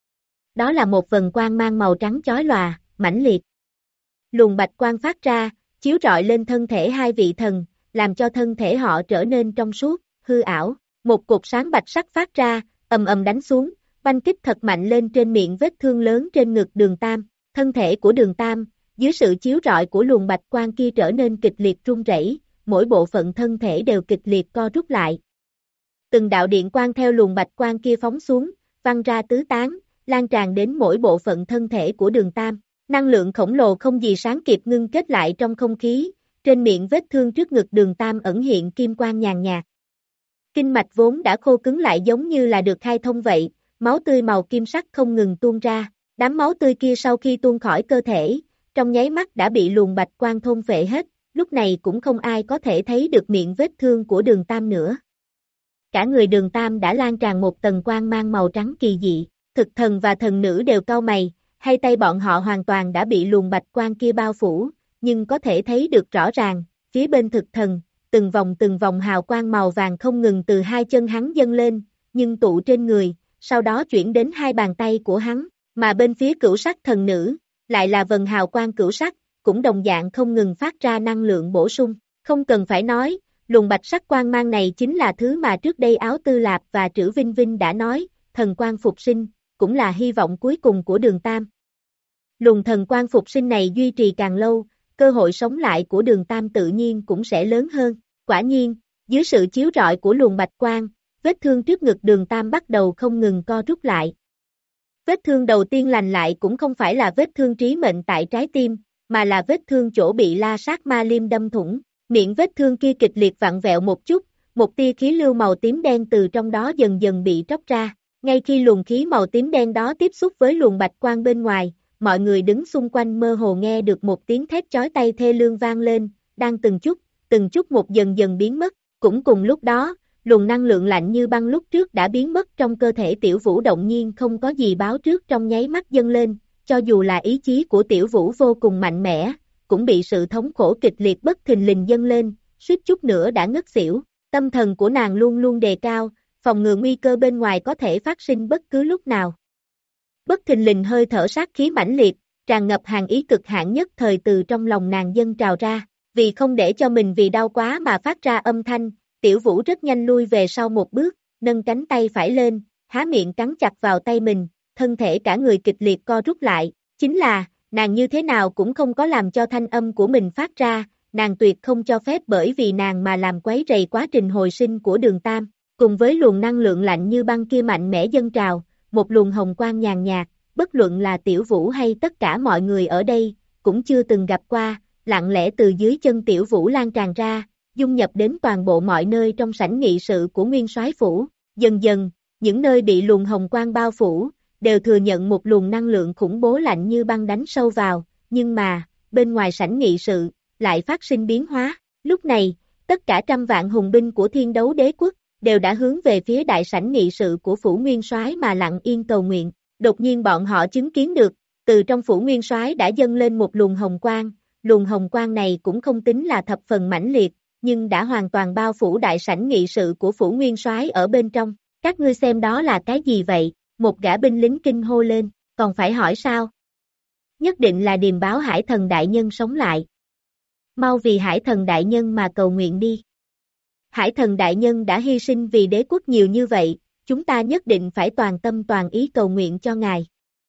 Đó là một vần quang mang màu trắng chói lòa, mãnh liệt. Luồng bạch quang phát ra, chiếu rọi lên thân thể hai vị thần, làm cho thân thể họ trở nên trong suốt, hư ảo. Một cột sáng bạch sắc phát ra, ầm ầm đánh xuống, oanh kích thật mạnh lên trên miệng vết thương lớn trên ngực Đường Tam. Thân thể của Đường Tam, dưới sự chiếu rọi của luồng bạch quang kia trở nên kịch liệt run rẩy, mỗi bộ phận thân thể đều kịch liệt co rút lại. Từng đạo điện quang theo luồng bạch quang kia phóng xuống, văng ra tứ tán, lan tràn đến mỗi bộ phận thân thể của Đường Tam. Năng lượng khổng lồ không gì sáng kịp ngưng kết lại trong không khí, trên miệng vết thương trước ngực Đường Tam ẩn hiện kim quang nhàn nhạt. Kinh mạch vốn đã khô cứng lại giống như là được khai thông vậy, máu tươi màu kim sắc không ngừng tuôn ra, đám máu tươi kia sau khi tuôn khỏi cơ thể, trong nháy mắt đã bị luồng bạch quang thôn phệ hết, lúc này cũng không ai có thể thấy được miệng vết thương của Đường Tam nữa. Cả người Đường Tam đã lan tràn một tầng quang mang màu trắng kỳ dị, thực thần và thần nữ đều cau mày, hai tay bọn họ hoàn toàn đã bị luồng bạch quang kia bao phủ, nhưng có thể thấy được rõ ràng, phía bên thực thần, từng vòng từng vòng hào quang màu vàng không ngừng từ hai chân hắn dâng lên, nhưng tụ trên người, sau đó chuyển đến hai bàn tay của hắn, mà bên phía cửu sắc thần nữ, lại là vần hào quang cửu sắc, cũng đồng dạng không ngừng phát ra năng lượng bổ sung, không cần phải nói, luồng bạch sắc quang mang này chính là thứ mà trước đây Áo Tư Lạp và Trữ Vinh Vinh đã nói, thần quang phục sinh, cũng là hy vọng cuối cùng của Đường Tam. Luồng thần quang phục sinh này duy trì càng lâu, cơ hội sống lại của Đường Tam tự nhiên cũng sẽ lớn hơn. Quả nhiên, dưới sự chiếu rọi của luồng bạch quang, vết thương trước ngực Đường Tam bắt đầu không ngừng co rút lại. Vết thương đầu tiên lành lại cũng không phải là vết thương trí mệnh tại trái tim, mà là vết thương chỗ bị La Sát Ma Liêm đâm thủng. Miệng vết thương kia kịch liệt vặn vẹo một chút, một tia khí lưu màu tím đen từ trong đó dần dần bị tróc ra. Ngay khi luồng khí màu tím đen đó tiếp xúc với luồng bạch quang bên ngoài, mọi người đứng xung quanh mơ hồ nghe được một tiếng thét chói tai thê lương vang lên, đang từng chút, từng chút một dần dần biến mất. Cũng cùng lúc đó, luồng năng lượng lạnh như băng lúc trước đã biến mất trong cơ thể Tiểu Vũ động nhiên không có gì báo trước trong nháy mắt dâng lên, cho dù là ý chí của Tiểu Vũ vô cùng mạnh mẽ, cũng bị sự thống khổ kịch liệt bất thình lình dâng lên, suýt chút nữa đã ngất xỉu. Tâm thần của nàng luôn luôn đề cao, phòng ngừa nguy cơ bên ngoài có thể phát sinh bất cứ lúc nào. Bất thình lình hơi thở sát khí mãnh liệt, tràn ngập hàn ý cực hạn nhất thời từ trong lòng nàng dâng trào ra, vì không để cho mình vì đau quá mà phát ra âm thanh, Tiểu Vũ rất nhanh lui về sau một bước, nâng cánh tay phải lên, há miệng cắn chặt vào tay mình, thân thể cả người kịch liệt co rút lại, chính là, nàng như thế nào cũng không có làm cho thanh âm của mình phát ra, nàng tuyệt không cho phép bởi vì nàng mà làm quấy rầy quá trình hồi sinh của Đường Tam, cùng với luồng năng lượng lạnh như băng kia mạnh mẽ dâng trào, một luồng hồng quang nhàn nhạt, bất luận là Tiểu Vũ hay tất cả mọi người ở đây, cũng chưa từng gặp qua, lặng lẽ từ dưới chân Tiểu Vũ lan tràn ra, dung nhập đến toàn bộ mọi nơi trong sảnh nghị sự của Nguyên Soái phủ. Dần dần, những nơi bị luồng hồng quang bao phủ, đều thừa nhận một luồng năng lượng khủng bố lạnh như băng đánh sâu vào, nhưng mà, bên ngoài sảnh nghị sự, lại phát sinh biến hóa. Lúc này, tất cả trăm vạn hùng binh của Thiên Đấu Đế Quốc, đều đã hướng về phía đại sảnh nghị sự của phủ Nguyên Soái mà lặng yên cầu nguyện. Đột nhiên bọn họ chứng kiến được, từ trong phủ Nguyên Soái đã dâng lên một luồng hồng quang, luồng hồng quang này cũng không tính là thập phần mãnh liệt, nhưng đã hoàn toàn bao phủ đại sảnh nghị sự của phủ Nguyên Soái ở bên trong. Các ngươi xem đó là cái gì vậy? Một gã binh lính kinh hô lên, còn phải hỏi sao? Nhất định là điềm báo Hải Thần đại nhân sống lại. Mau vì Hải Thần đại nhân mà cầu nguyện đi. Hải Thần đại nhân đã hy sinh vì đế quốc nhiều như vậy, chúng ta nhất định phải toàn tâm toàn ý cầu nguyện cho ngài.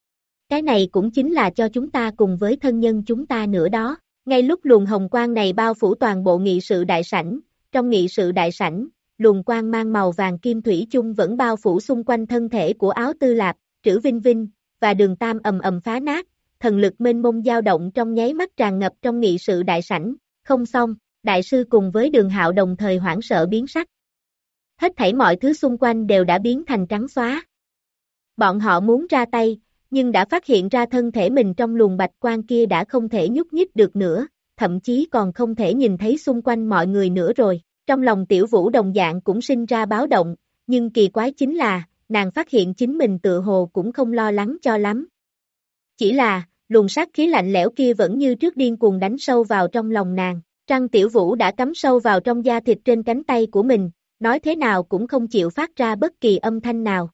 Cái này cũng chính là cho chúng ta cùng với thân nhân chúng ta nữa đó. Ngay lúc luồng hồng quang này bao phủ toàn bộ nghị sự đại sảnh, trong nghị sự đại sảnh, luồng quang mang màu vàng kim thủy chung vẫn bao phủ xung quanh thân thể của Áo Tư Lạp, Trữ Vinh Vinh, và Đường Tam ầm ầm phá nát, thần lực mênh mông dao động trong nháy mắt tràn ngập trong nghị sự đại sảnh. Không xong, đại sư cùng với Đường Hạo đồng thời hoảng sợ biến sắc. Hết thảy mọi thứ xung quanh đều đã biến thành trắng xóa. Bọn họ muốn ra tay, nhưng đã phát hiện ra thân thể mình trong luồng bạch quang kia đã không thể nhúc nhích được nữa, thậm chí còn không thể nhìn thấy xung quanh mọi người nữa rồi. Trong lòng Tiểu Vũ đồng dạng cũng sinh ra báo động, nhưng kỳ quái chính là, nàng phát hiện chính mình tựa hồ cũng không lo lắng cho lắm. Chỉ là, luồng sát khí lạnh lẽo kia vẫn như trước điên cuồng đánh sâu vào trong lòng nàng. Trăng Tiểu Vũ đã cắm sâu vào trong da thịt trên cánh tay của mình, nói thế nào cũng không chịu phát ra bất kỳ âm thanh nào.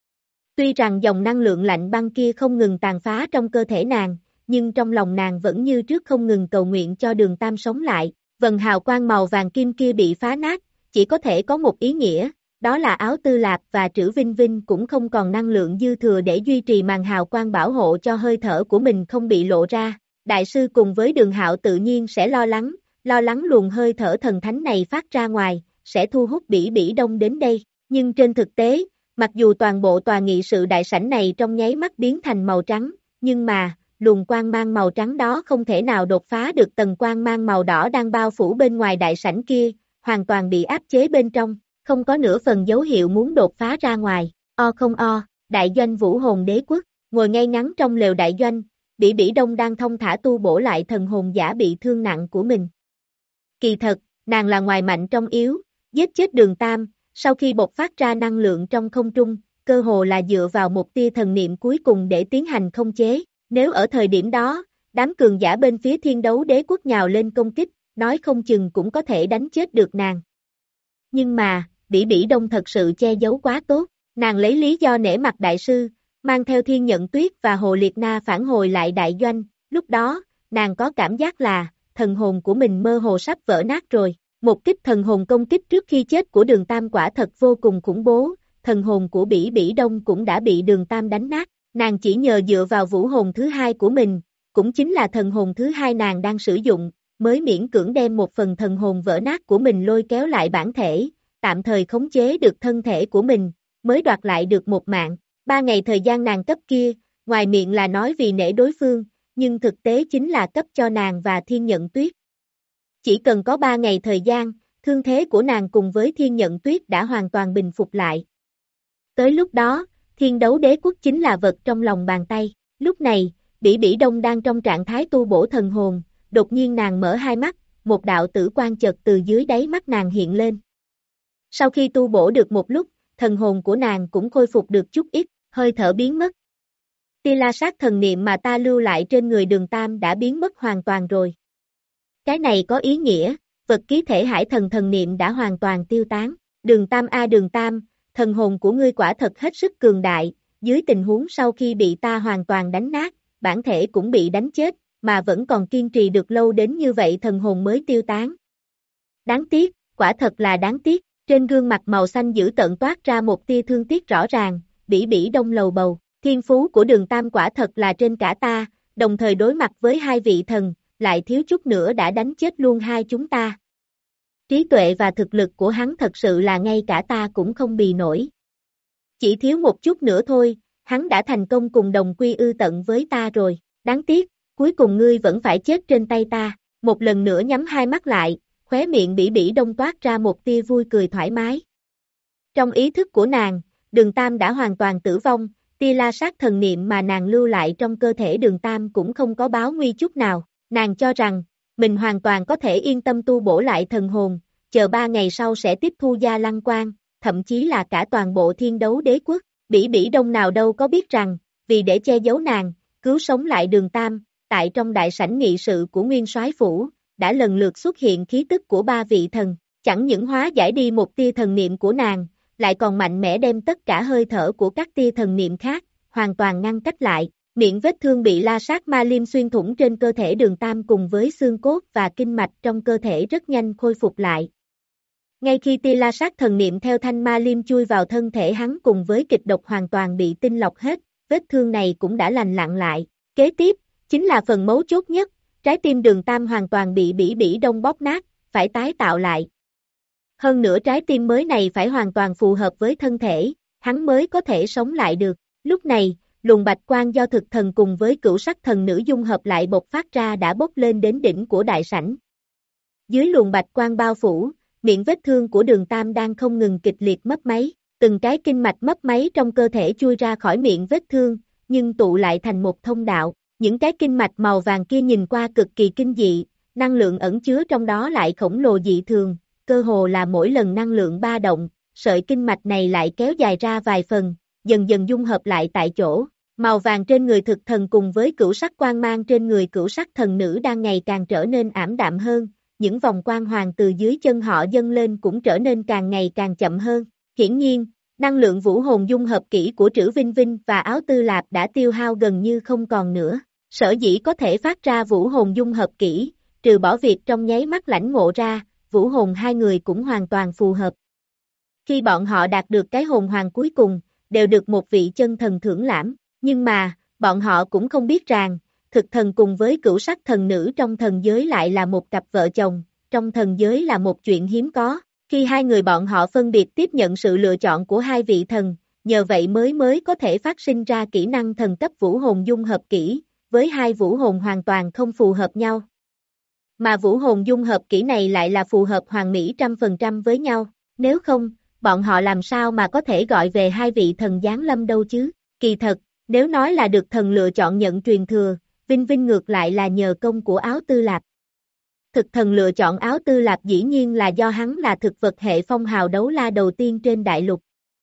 Tuy rằng dòng năng lượng lạnh băng kia không ngừng tàn phá trong cơ thể nàng, nhưng trong lòng nàng vẫn như trước không ngừng cầu nguyện cho Đường Tam sống lại. Vần hào quang màu vàng kim kia bị phá nát, chỉ có thể có một ý nghĩa, đó là Áo Tư Lạp và Trữ Vinh Vinh cũng không còn năng lượng dư thừa để duy trì màn hào quang bảo hộ cho hơi thở của mình không bị lộ ra. Đại sư cùng với Đường Hạo tự nhiên sẽ lo lắng, lo lắng luồng hơi thở thần thánh này phát ra ngoài, sẽ thu hút Bỉ Bỉ Đông đến đây, nhưng trên thực tế, mặc dù toàn bộ tòa nghị sự đại sảnh này trong nháy mắt biến thành màu trắng, nhưng mà, luồng quang mang màu trắng đó không thể nào đột phá được tầng quang mang màu đỏ đang bao phủ bên ngoài đại sảnh kia, hoàn toàn bị áp chế bên trong, không có nửa phần dấu hiệu muốn đột phá ra ngoài, o không o, đại doanh Vũ Hồn Đế Quốc, ngồi ngay ngắn trong lều đại doanh, Bỉ Bỉ Đông đang thông thả tu bổ lại thần hồn giả bị thương nặng của mình. Kỳ thật, nàng là ngoài mạnh trong yếu, giết chết Đường Tam, sau khi bộc phát ra năng lượng trong không trung, cơ hồ là dựa vào một tia thần niệm cuối cùng để tiến hành khống chế. Nếu ở thời điểm đó, đám cường giả bên phía Thiên Đấu Đế Quốc nhào lên công kích, nói không chừng cũng có thể đánh chết được nàng. Nhưng mà, Bỉ Bỉ Đông thật sự che giấu quá tốt, nàng lấy lý do nể mặt đại sư, mang theo Thiên Nhận Tuyết và Hồ Liệt Na phản hồi lại đại doanh, lúc đó, nàng có cảm giác là, thần hồn của mình mơ hồ sắp vỡ nát rồi. Một kích thần hồn công kích trước khi chết của Đường Tam quả thật vô cùng khủng bố, thần hồn của Bỉ Bỉ Đông cũng đã bị Đường Tam đánh nát, nàng chỉ nhờ dựa vào vũ hồn thứ hai của mình, cũng chính là thần hồn thứ hai nàng đang sử dụng, mới miễn cưỡng đem một phần thần hồn vỡ nát của mình lôi kéo lại bản thể, tạm thời khống chế được thân thể của mình, mới đoạt lại được một mạng. Ba ngày thời gian nàng cấp kia, ngoài miệng là nói vì nể đối phương, nhưng thực tế chính là cấp cho nàng và Thiên Nhận Tuyết. Chỉ cần có ba ngày thời gian, thương thế của nàng cùng với Thiên Nhận Tuyết đã hoàn toàn bình phục lại. Tới lúc đó, Thiên Đấu Đế Quốc chính là vật trong lòng bàn tay. Lúc này, Bỉ Bỉ Đông đang trong trạng thái tu bổ thần hồn, đột nhiên nàng mở hai mắt, một đạo tử quang chợt từ dưới đáy mắt nàng hiện lên. Sau khi tu bổ được một lúc, thần hồn của nàng cũng khôi phục được chút ít, hơi thở biến mất. Tia la sát thần niệm mà ta lưu lại trên người Đường Tam đã biến mất hoàn toàn rồi. Cái này có ý nghĩa, vật ký thể hải thần thần niệm đã hoàn toàn tiêu tán. Đường Tam a Đường Tam, thần hồn của ngươi quả thật hết sức cường đại, dưới tình huống sau khi bị ta hoàn toàn đánh nát, bản thể cũng bị đánh chết, mà vẫn còn kiên trì được lâu đến như vậy thần hồn mới tiêu tán. Đáng tiếc, quả thật là đáng tiếc, trên gương mặt màu xanh dữ tợn toát ra một tia thương tiếc rõ ràng, Bỉ Bỉ Đông lầu bầu, thiên phú của Đường Tam quả thật là trên cả ta, đồng thời đối mặt với hai vị thần, lại thiếu chút nữa đã đánh chết luôn hai chúng ta. Trí tuệ và thực lực của hắn thật sự là ngay cả ta cũng không bì nổi. Chỉ thiếu một chút nữa thôi, hắn đã thành công cùng đồng quy ư tận với ta rồi, đáng tiếc, cuối cùng ngươi vẫn phải chết trên tay ta. Một lần nữa nhắm hai mắt lại, khóe miệng Bỉ Bỉ Đông toát ra một tia vui cười thoải mái. Trong ý thức của nàng, Đường Tam đã hoàn toàn tử vong, tia la sát thần niệm mà nàng lưu lại trong cơ thể Đường Tam cũng không có báo nguy chút nào. Nàng cho rằng, mình hoàn toàn có thể yên tâm tu bổ lại thần hồn, chờ ba ngày sau sẽ tiếp thu Gia Lăng Quang, thậm chí là cả toàn bộ Thiên Đấu Đế Quốc. Bỉ Bỉ Đông nào đâu có biết rằng, vì để che giấu nàng, cứu sống lại Đường Tam, tại trong đại sảnh nghị sự của Nguyên Soái Phủ, đã lần lượt xuất hiện khí tức của ba vị thần, chẳng những hóa giải đi một tia thần niệm của nàng, lại còn mạnh mẽ đem tất cả hơi thở của các tia thần niệm khác, hoàn toàn ngăn cách lại. Miệng vết thương bị la sát ma liêm xuyên thủng trên cơ thể Đường Tam cùng với xương cốt và kinh mạch trong cơ thể rất nhanh khôi phục lại. Ngay khi tia la sát thần niệm theo thanh ma liêm chui vào thân thể hắn cùng với kịch độc hoàn toàn bị tinh lọc hết, vết thương này cũng đã lành lặn lại. Kế tiếp, chính là phần mấu chốt nhất, trái tim Đường Tam hoàn toàn bị Bỉ Bỉ Đông bóp nát, phải tái tạo lại. Hơn nữa trái tim mới này phải hoàn toàn phù hợp với thân thể, hắn mới có thể sống lại được. Lúc này, luồng bạch quang do thực thần cùng với cửu sắc thần nữ dung hợp lại bộc phát ra đã bốc lên đến đỉnh của đại sảnh. Dưới luồng bạch quang bao phủ, miệng vết thương của Đường Tam đang không ngừng kịch liệt mấp máy, từng cái kinh mạch mấp máy trong cơ thể chui ra khỏi miệng vết thương, nhưng tụ lại thành một thông đạo. Những cái kinh mạch màu vàng kia nhìn qua cực kỳ kinh dị, năng lượng ẩn chứa trong đó lại khổng lồ dị thường, cơ hồ là mỗi lần năng lượng ba động, sợi kinh mạch này lại kéo dài ra vài phần, dần dần dung hợp lại tại chỗ. Màu vàng trên người thực thần cùng với cửu sắc quang mang trên người cửu sắc thần nữ đang ngày càng trở nên ảm đạm hơn, những vòng quang hoàng từ dưới chân họ dâng lên cũng trở nên càng ngày càng chậm hơn. Hiển nhiên, năng lượng vũ hồn dung hợp kỹ của Trữ Vinh Vinh và Áo Tư Lạp đã tiêu hao gần như không còn nữa. Sở dĩ có thể phát ra vũ hồn dung hợp kỹ, trừ bỏ việc trong nháy mắt lãnh ngộ ra, vũ hồn hai người cũng hoàn toàn phù hợp. Khi bọn họ đạt được cái hồn hoàng cuối cùng, đều được một vị chân thần thưởng lãm, nhưng mà, bọn họ cũng không biết rằng, thực thần cùng với cửu sắc thần nữ trong thần giới lại là một cặp vợ chồng, trong thần giới là một chuyện hiếm có, khi hai người bọn họ phân biệt tiếp nhận sự lựa chọn của hai vị thần, nhờ vậy mới mới có thể phát sinh ra kỹ năng thần cấp vũ hồn dung hợp kỹ, với hai vũ hồn hoàn toàn không phù hợp nhau. Mà vũ hồn dung hợp kỹ này lại là phù hợp hoàn mỹ trăm phần trăm với nhau, nếu không, bọn họ làm sao mà có thể gọi về hai vị thần giáng lâm đâu chứ, kỳ thật, nếu nói là được thần lựa chọn nhận truyền thừa, Vinh Vinh ngược lại là nhờ công của Áo Tư Lạp. Thực thần lựa chọn Áo Tư Lạp dĩ nhiên là do hắn là thực vật hệ phong hào đấu la đầu tiên trên đại lục.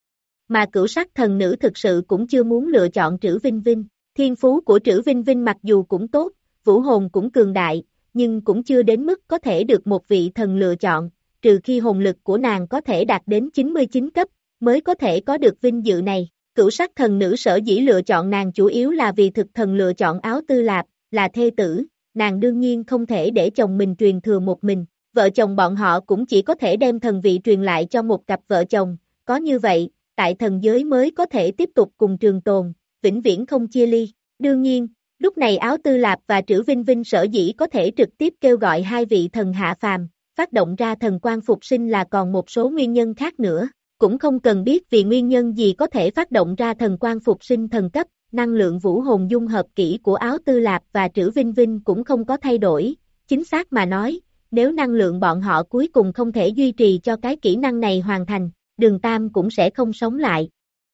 Mà cửu sắc thần nữ thực sự cũng chưa muốn lựa chọn Trữ Vinh Vinh, thiên phú của Trữ Vinh Vinh mặc dù cũng tốt, vũ hồn cũng cường đại, nhưng cũng chưa đến mức có thể được một vị thần lựa chọn, trừ khi hồn lực của nàng có thể đạt đến chín mươi chín cấp, mới có thể có được vinh dự này. Cửu sắc thần nữ sở dĩ lựa chọn nàng chủ yếu là vì thực thần lựa chọn Áo Tư Lạp, là thê tử, nàng đương nhiên không thể để chồng mình truyền thừa một mình, vợ chồng bọn họ cũng chỉ có thể đem thần vị truyền lại cho một cặp vợ chồng, có như vậy, tại thần giới mới có thể tiếp tục cùng trường tồn, vĩnh viễn không chia ly. Đương nhiên, lúc này Áo Tư Lạp và Trữ Vinh Vinh sở dĩ có thể trực tiếp kêu gọi hai vị thần hạ phàm, phát động ra thần quang phục sinh là còn một số nguyên nhân khác nữa, cũng không cần biết vì nguyên nhân gì có thể phát động ra thần quang phục sinh thần cấp, năng lượng vũ hồn dung hợp kỹ của Áo Tư Lạp và Trữ Vinh Vinh cũng không có thay đổi, chính xác mà nói, nếu năng lượng bọn họ cuối cùng không thể duy trì cho cái kỹ năng này hoàn thành, Đường Tam cũng sẽ không sống lại.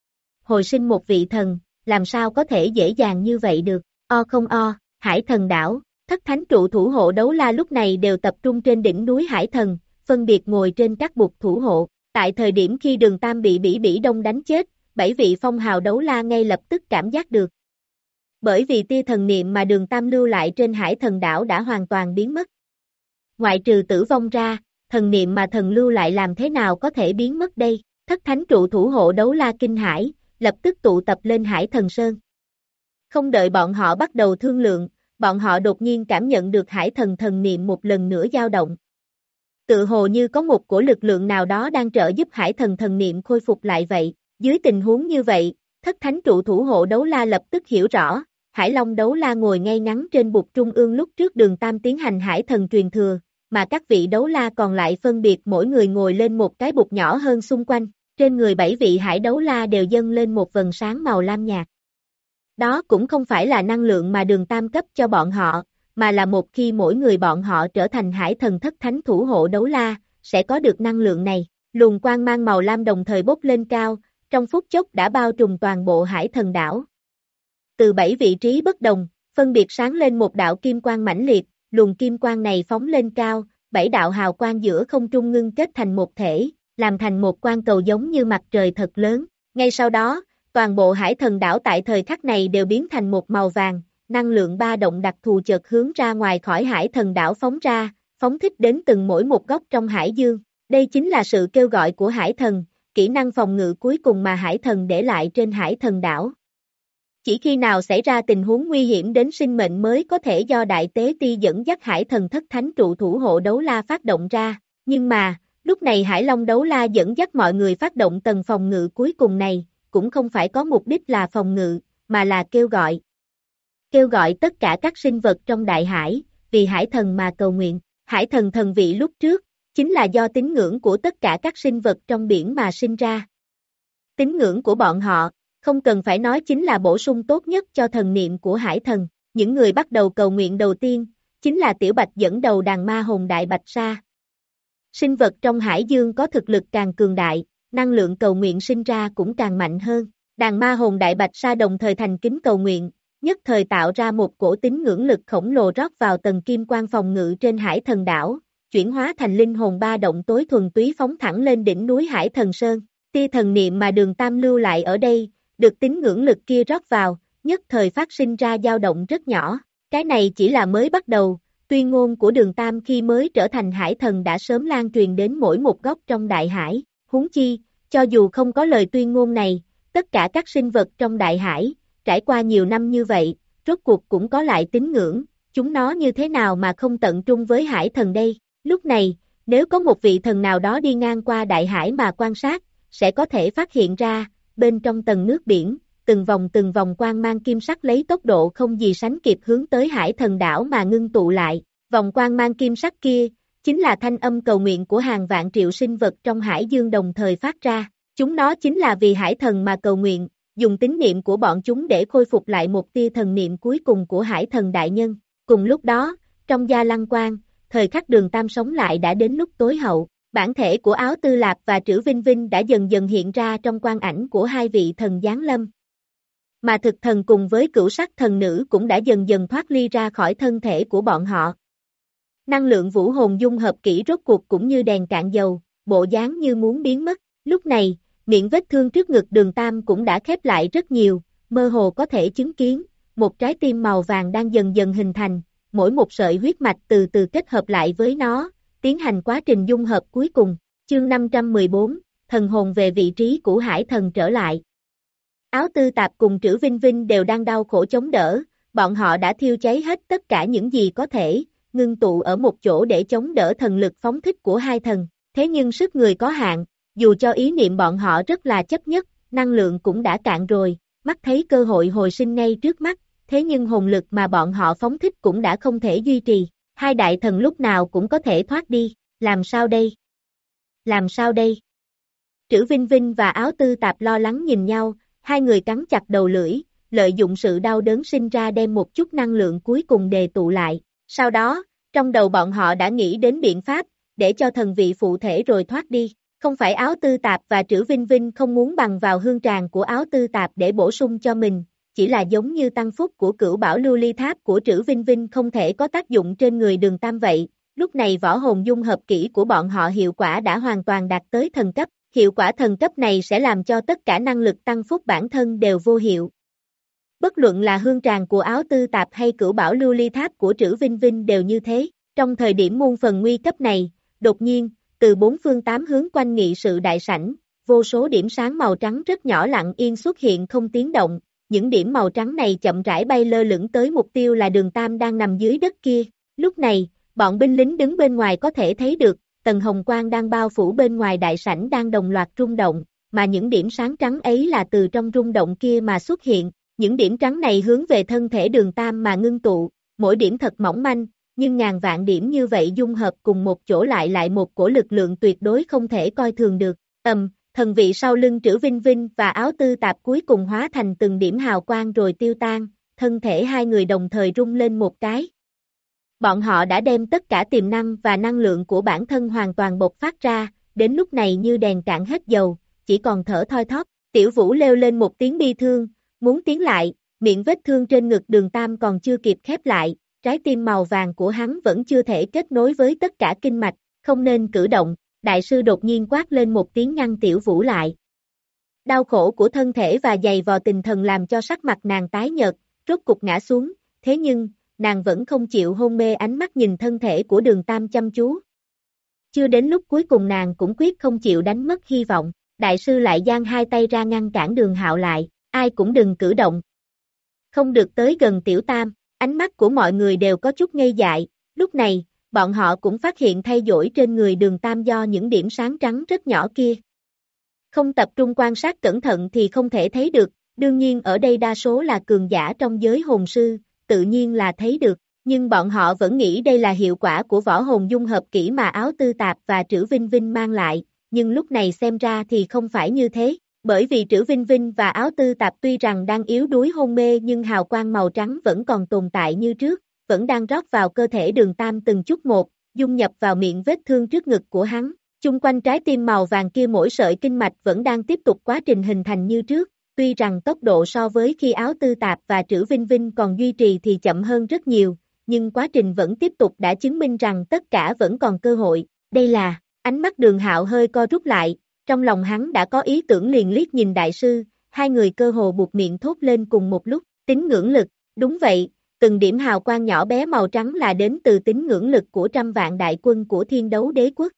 Hồi sinh một vị thần, làm sao có thể dễ dàng như vậy được, o không o, Hải Thần Đảo, thất thánh trụ thủ hộ đấu la lúc này đều tập trung trên đỉnh núi Hải Thần, phân biệt ngồi trên các bục thủ hộ, tại thời điểm khi Đường Tam bị Bỉ Bỉ Đông đánh chết, bảy vị phong hào đấu la ngay lập tức cảm giác được. Bởi vì tia thần niệm mà Đường Tam lưu lại trên Hải Thần Đảo đã hoàn toàn biến mất. Ngoại trừ tử vong ra, thần niệm mà thần lưu lại làm thế nào có thể biến mất đây, thất thánh trụ thủ hộ đấu la kinh hải, lập tức tụ tập lên Hải Thần Sơn. Không đợi bọn họ bắt đầu thương lượng, bọn họ đột nhiên cảm nhận được Hải Thần thần niệm một lần nữa dao động. Tự hồ như có một cổ lực lượng nào đó đang trợ giúp Hải Thần thần niệm khôi phục lại vậy. Dưới tình huống như vậy, thất thánh trụ thủ hộ đấu la lập tức hiểu rõ, Hải Long đấu la ngồi ngay ngắn trên bục trung ương lúc trước Đường Tam tiến hành Hải Thần truyền thừa, mà các vị đấu la còn lại phân biệt mỗi người ngồi lên một cái bục nhỏ hơn xung quanh, trên người bảy vị hải đấu la đều dâng lên một vầng sáng màu lam nhạt. Đó cũng không phải là năng lượng mà Đường Tam cấp cho bọn họ, mà là một khi mỗi người bọn họ trở thành Hải Thần thất thánh thủ hộ đấu la, sẽ có được năng lượng này, luồng quang mang màu lam đồng thời bốc lên cao, trong phút chốc đã bao trùm toàn bộ Hải Thần đảo. Từ bảy vị trí bất đồng, phân biệt sáng lên một đạo kim quang mãnh liệt, luồng kim quang này phóng lên cao, bảy đạo hào quang giữa không trung ngưng kết thành một thể, làm thành một quang cầu giống như mặt trời thật lớn. Ngay sau đó, toàn bộ Hải Thần đảo tại thời khắc này đều biến thành một màu vàng, năng lượng ba động đặc thù chợt hướng ra ngoài khỏi Hải Thần đảo phóng ra, phóng thích đến từng mỗi một góc trong hải dương. Đây chính là sự kêu gọi của Hải Thần, kỹ năng phòng ngự cuối cùng mà Hải Thần để lại trên Hải Thần đảo. Chỉ khi nào xảy ra tình huống nguy hiểm đến sinh mệnh mới có thể do Đại Tế Ti dẫn dắt Hải Thần thất thánh trụ thủ hộ đấu la phát động ra, nhưng mà, lúc này Hải Long đấu la dẫn dắt mọi người phát động tầng phòng ngự cuối cùng này, cũng không phải có mục đích là phòng ngự, mà là kêu gọi. Kêu gọi tất cả các sinh vật trong đại hải, vì Hải Thần mà cầu nguyện. Hải Thần thần vị lúc trước, chính là do tín ngưỡng của tất cả các sinh vật trong biển mà sinh ra. Tín ngưỡng của bọn họ, không cần phải nói chính là bổ sung tốt nhất cho thần niệm của Hải Thần. Những người bắt đầu cầu nguyện đầu tiên, chính là Tiểu Bạch dẫn đầu đàn ma hồn Đại Bạch Sa. Sinh vật trong hải dương có thực lực càng cường đại, năng lượng cầu nguyện sinh ra cũng càng mạnh hơn. Đàn ma hồn Đại Bạch Sa đồng thời thành kính cầu nguyện, nhất thời tạo ra một cổ tín ngưỡng lực khổng lồ rót vào tầng kim quang phòng ngự trên Hải Thần đảo, chuyển hóa thành linh hồn ba động tối thuần túy phóng thẳng lên đỉnh núi Hải Thần Sơn. Tia thần niệm mà Đường Tam lưu lại ở đây, được tín ngưỡng lực kia rót vào, nhất thời phát sinh ra dao động rất nhỏ. Cái này chỉ là mới bắt đầu, tuyên ngôn của Đường Tam khi mới trở thành Hải Thần đã sớm lan truyền đến mỗi một góc trong đại hải. Huống chi, cho dù không có lời tuyên ngôn này, tất cả các sinh vật trong đại hải, trải qua nhiều năm như vậy, rốt cuộc cũng có lại tín ngưỡng, chúng nó như thế nào mà không tận trung với Hải Thần đây. Lúc này, nếu có một vị thần nào đó đi ngang qua đại hải mà quan sát, sẽ có thể phát hiện ra, bên trong tầng nước biển, từng vòng từng vòng quang mang kim sắc lấy tốc độ không gì sánh kịp hướng tới Hải Thần đảo mà ngưng tụ lại. Vòng quang mang kim sắc kia, chính là thanh âm cầu nguyện của hàng vạn triệu sinh vật trong hải dương đồng thời phát ra. Chúng nó chính là vì Hải Thần mà cầu nguyện, dùng tín niệm của bọn chúng để khôi phục lại một tia thần niệm cuối cùng của Hải Thần đại nhân. Cùng lúc đó, trong Gia Lăng Quang, thời khắc Đường Tam sống lại đã đến lúc tối hậu. Bản thể của Áo Tư Lạp và Trữ Vinh Vinh đã dần dần hiện ra trong quang ảnh của hai vị thần giáng lâm. Mà thực thần cùng với cửu sắc thần nữ cũng đã dần dần thoát ly ra khỏi thân thể của bọn họ. Năng lượng vũ hồn dung hợp kỹ rốt cuộc cũng như đèn cạn dầu, bộ dáng như muốn biến mất. Lúc này, miệng vết thương trước ngực Đường Tam cũng đã khép lại rất nhiều, mơ hồ có thể chứng kiến, một trái tim màu vàng đang dần dần hình thành, mỗi một sợi huyết mạch từ từ kết hợp lại với nó, tiến hành quá trình dung hợp cuối cùng. Chương năm trăm mười bốn, thần hồn về vị trí của Hải Thần trở lại. Áo Tư Tạp cùng Trữ Vinh Vinh đều đang đau khổ chống đỡ, bọn họ đã thiêu cháy hết tất cả những gì có thể, ngưng tụ ở một chỗ để chống đỡ thần lực phóng thích của hai thần. Thế nhưng sức người có hạn, dù cho ý niệm bọn họ rất là chấp nhất, năng lượng cũng đã cạn rồi, mắt thấy cơ hội hồi sinh ngay trước mắt, thế nhưng hồn lực mà bọn họ phóng thích cũng đã không thể duy trì. Hai đại thần lúc nào cũng có thể thoát đi, làm sao đây? Làm sao đây? Trữ Vinh Vinh và Áo Tư Tạp lo lắng nhìn nhau, hai người cắn chặt đầu lưỡi, lợi dụng sự đau đớn sinh ra đem một chút năng lượng cuối cùng đề tụ lại. Sau đó, trong đầu bọn họ đã nghĩ đến biện pháp, để cho thần vị phụ thể rồi thoát đi. Không phải Áo Tư Tạp và Trữ Vinh Vinh không muốn bằng vào hương tràng của Áo Tư Tạp để bổ sung cho mình, chỉ là giống như tăng phúc của Cửu Bảo Lưu Ly Tháp của Trữ Vinh Vinh không thể có tác dụng trên người Đường Tam vậy. Lúc này võ hồn dung hợp kỹ của bọn họ hiệu quả đã hoàn toàn đạt tới thần cấp, hiệu quả thần cấp này sẽ làm cho tất cả năng lực tăng phúc bản thân đều vô hiệu. Bất luận là hương tràng của Áo Tư Tạp hay Cửu Bảo Lưu Ly Tháp của Trữ Vinh Vinh đều như thế. Trong thời điểm muôn phần nguy cấp này, đột nhiên, từ bốn phương tám hướng quanh nghị sự đại sảnh, vô số điểm sáng màu trắng rất nhỏ lặng yên xuất hiện không tiếng động. Những điểm màu trắng này chậm rãi bay lơ lửng tới mục tiêu là Đường Tam đang nằm dưới đất kia. Lúc này, bọn binh lính đứng bên ngoài có thể thấy được, tầng hồng quang đang bao phủ bên ngoài đại sảnh đang đồng loạt rung động, mà những điểm sáng trắng ấy là từ trong rung động kia mà xuất hiện. Những điểm trắng này hướng về thân thể Đường Tam mà ngưng tụ, mỗi điểm thật mỏng manh, nhưng ngàn vạn điểm như vậy dung hợp cùng một chỗ lại lại một cổ lực lượng tuyệt đối không thể coi thường được. Ầm, thần vị sau lưng Trữ Vinh Vinh và Áo Tư Tạp cuối cùng hóa thành từng điểm hào quang rồi tiêu tan, thân thể hai người đồng thời rung lên một cái. Bọn họ đã đem tất cả tiềm năng và năng lượng của bản thân hoàn toàn bộc phát ra, đến lúc này như đèn cạn hết dầu, chỉ còn thở thoi thóp. Tiểu Vũ leo lên một tiếng bi thương, muốn tiến lại, miệng vết thương trên ngực Đường Tam còn chưa kịp khép lại, trái tim màu vàng của hắn vẫn chưa thể kết nối với tất cả kinh mạch, không nên cử động. Đại sư đột nhiên quát lên một tiếng ngăn Tiểu Vũ lại. Đau khổ của thân thể và dày vò tinh thần làm cho sắc mặt nàng tái nhợt, rốt cục ngã xuống, thế nhưng, nàng vẫn không chịu hôn mê, ánh mắt nhìn thân thể của Đường Tam chăm chú. Chưa đến lúc cuối cùng nàng cũng quyết không chịu đánh mất hy vọng, đại sư lại giang hai tay ra ngăn cản Đường Hạo lại, ai cũng đừng cử động. Không được tới gần Tiểu Tam, ánh mắt của mọi người đều có chút ngây dại, lúc này, bọn họ cũng phát hiện thay đổi trên người Đường Tam do những điểm sáng trắng rất nhỏ kia. Không tập trung quan sát cẩn thận thì không thể thấy được, đương nhiên ở đây đa số là cường giả trong giới hồn sư, tự nhiên là thấy được, nhưng bọn họ vẫn nghĩ đây là hiệu quả của võ hồn dung hợp kỹ mà Áo Tư Tạp và Trữ Vinh Vinh mang lại, nhưng lúc này xem ra thì không phải như thế, bởi vì Trữ Vinh Vinh và Áo Tư Tạp tuy rằng đang yếu đuối hôn mê nhưng hào quang màu trắng vẫn còn tồn tại như trước, vẫn đang rót vào cơ thể Đường Tam từng chút một, dung nhập vào miệng vết thương trước ngực của hắn. Chung quanh trái tim màu vàng kia mỗi sợi kinh mạch vẫn đang tiếp tục quá trình hình thành như trước, tuy rằng tốc độ so với khi Áo Tư Tạp và Trữ Vinh Vinh còn duy trì thì chậm hơn rất nhiều, nhưng quá trình vẫn tiếp tục đã chứng minh rằng tất cả vẫn còn cơ hội. Đây là, ánh mắt Đường Hạo hơi co rút lại, trong lòng hắn đã có ý tưởng liền liếc nhìn đại sư, hai người cơ hồ buột miệng thốt lên cùng một lúc, tín ngưỡng lực, đúng vậy. Từng điểm hào quang nhỏ bé màu trắng là đến từ tín ngưỡng lực của trăm vạn đại quân của Thiên Đấu Đế Quốc.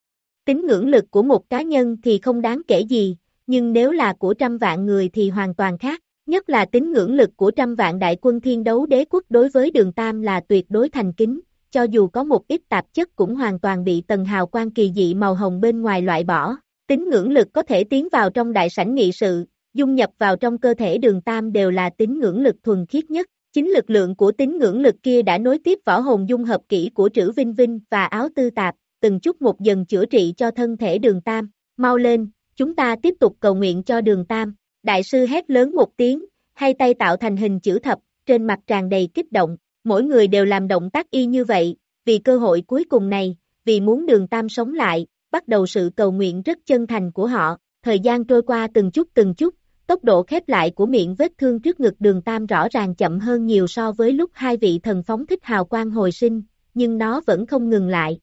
Tín ngưỡng lực của một cá nhân thì không đáng kể gì, nhưng nếu là của trăm vạn người thì hoàn toàn khác, nhất là tín ngưỡng lực của trăm vạn đại quân Thiên Đấu Đế Quốc đối với Đường Tam là tuyệt đối thành kính, cho dù có một ít tạp chất cũng hoàn toàn bị tầng hào quang kỳ dị màu hồng bên ngoài loại bỏ. Tín ngưỡng lực có thể tiến vào trong đại sảnh nghị sự, dung nhập vào trong cơ thể Đường Tam đều là tín ngưỡng lực thuần khiết nhất. Chính lực lượng của tín ngưỡng lực kia đã nối tiếp võ hồn dung hợp kỹ của Trữ Vinh Vinh và Áo Tư Tạp, từng chút một dần chữa trị cho thân thể Đường Tam. Mau lên, chúng ta tiếp tục cầu nguyện cho Đường Tam. Đại sư hét lớn một tiếng, hai tay tạo thành hình chữ thập, trên mặt tràn đầy kích động. Mỗi người đều làm động tác y như vậy, vì cơ hội cuối cùng này, vì muốn Đường Tam sống lại, bắt đầu sự cầu nguyện rất chân thành của họ. Thời gian trôi qua từng chút từng chút, tốc độ khép lại của miệng vết thương trước ngực Đường Tam rõ ràng chậm hơn nhiều so với lúc hai vị thần phóng thích hào quang hồi sinh, nhưng nó vẫn không ngừng lại.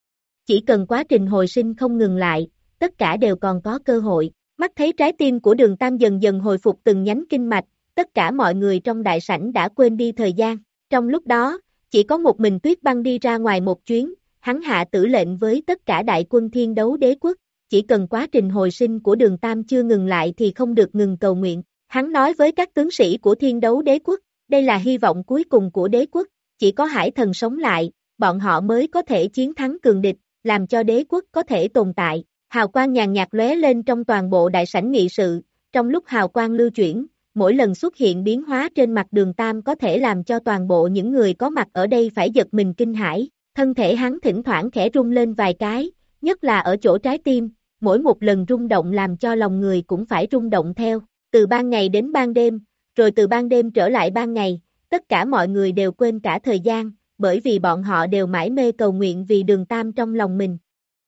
Chỉ cần quá trình hồi sinh không ngừng lại, tất cả đều còn có cơ hội. Mắt thấy trái tim của Đường Tam dần dần hồi phục từng nhánh kinh mạch, tất cả mọi người trong đại sảnh đã quên đi thời gian. Trong lúc đó, chỉ có một mình Tuyết Băng đi ra ngoài một chuyến, hắn hạ tử lệnh với tất cả đại quân Thiên Đấu Đế Quốc, chỉ cần quá trình hồi sinh của Đường Tam chưa ngừng lại thì không được ngừng cầu nguyện. Hắn nói với các tướng sĩ của Thiên Đấu Đế Quốc, đây là hy vọng cuối cùng của đế quốc, chỉ có hải thần sống lại, bọn họ mới có thể chiến thắng cường địch, làm cho đế quốc có thể tồn tại. Hào quang nhàn nhạt lóe lên trong toàn bộ đại sảnh nghị sự, trong lúc hào quang lưu chuyển, mỗi lần xuất hiện biến hóa trên mặt Đường Tam có thể làm cho toàn bộ những người có mặt ở đây phải giật mình kinh hãi. Thân thể hắn thỉnh thoảng khẽ rung lên vài cái, nhất là ở chỗ trái tim, mỗi một lần rung động làm cho lòng người cũng phải rung động theo. Từ ban ngày đến ban đêm, rồi từ ban đêm trở lại ban ngày, tất cả mọi người đều quên cả thời gian, bởi vì bọn họ đều mải mê cầu nguyện vì Đường Tam trong lòng mình.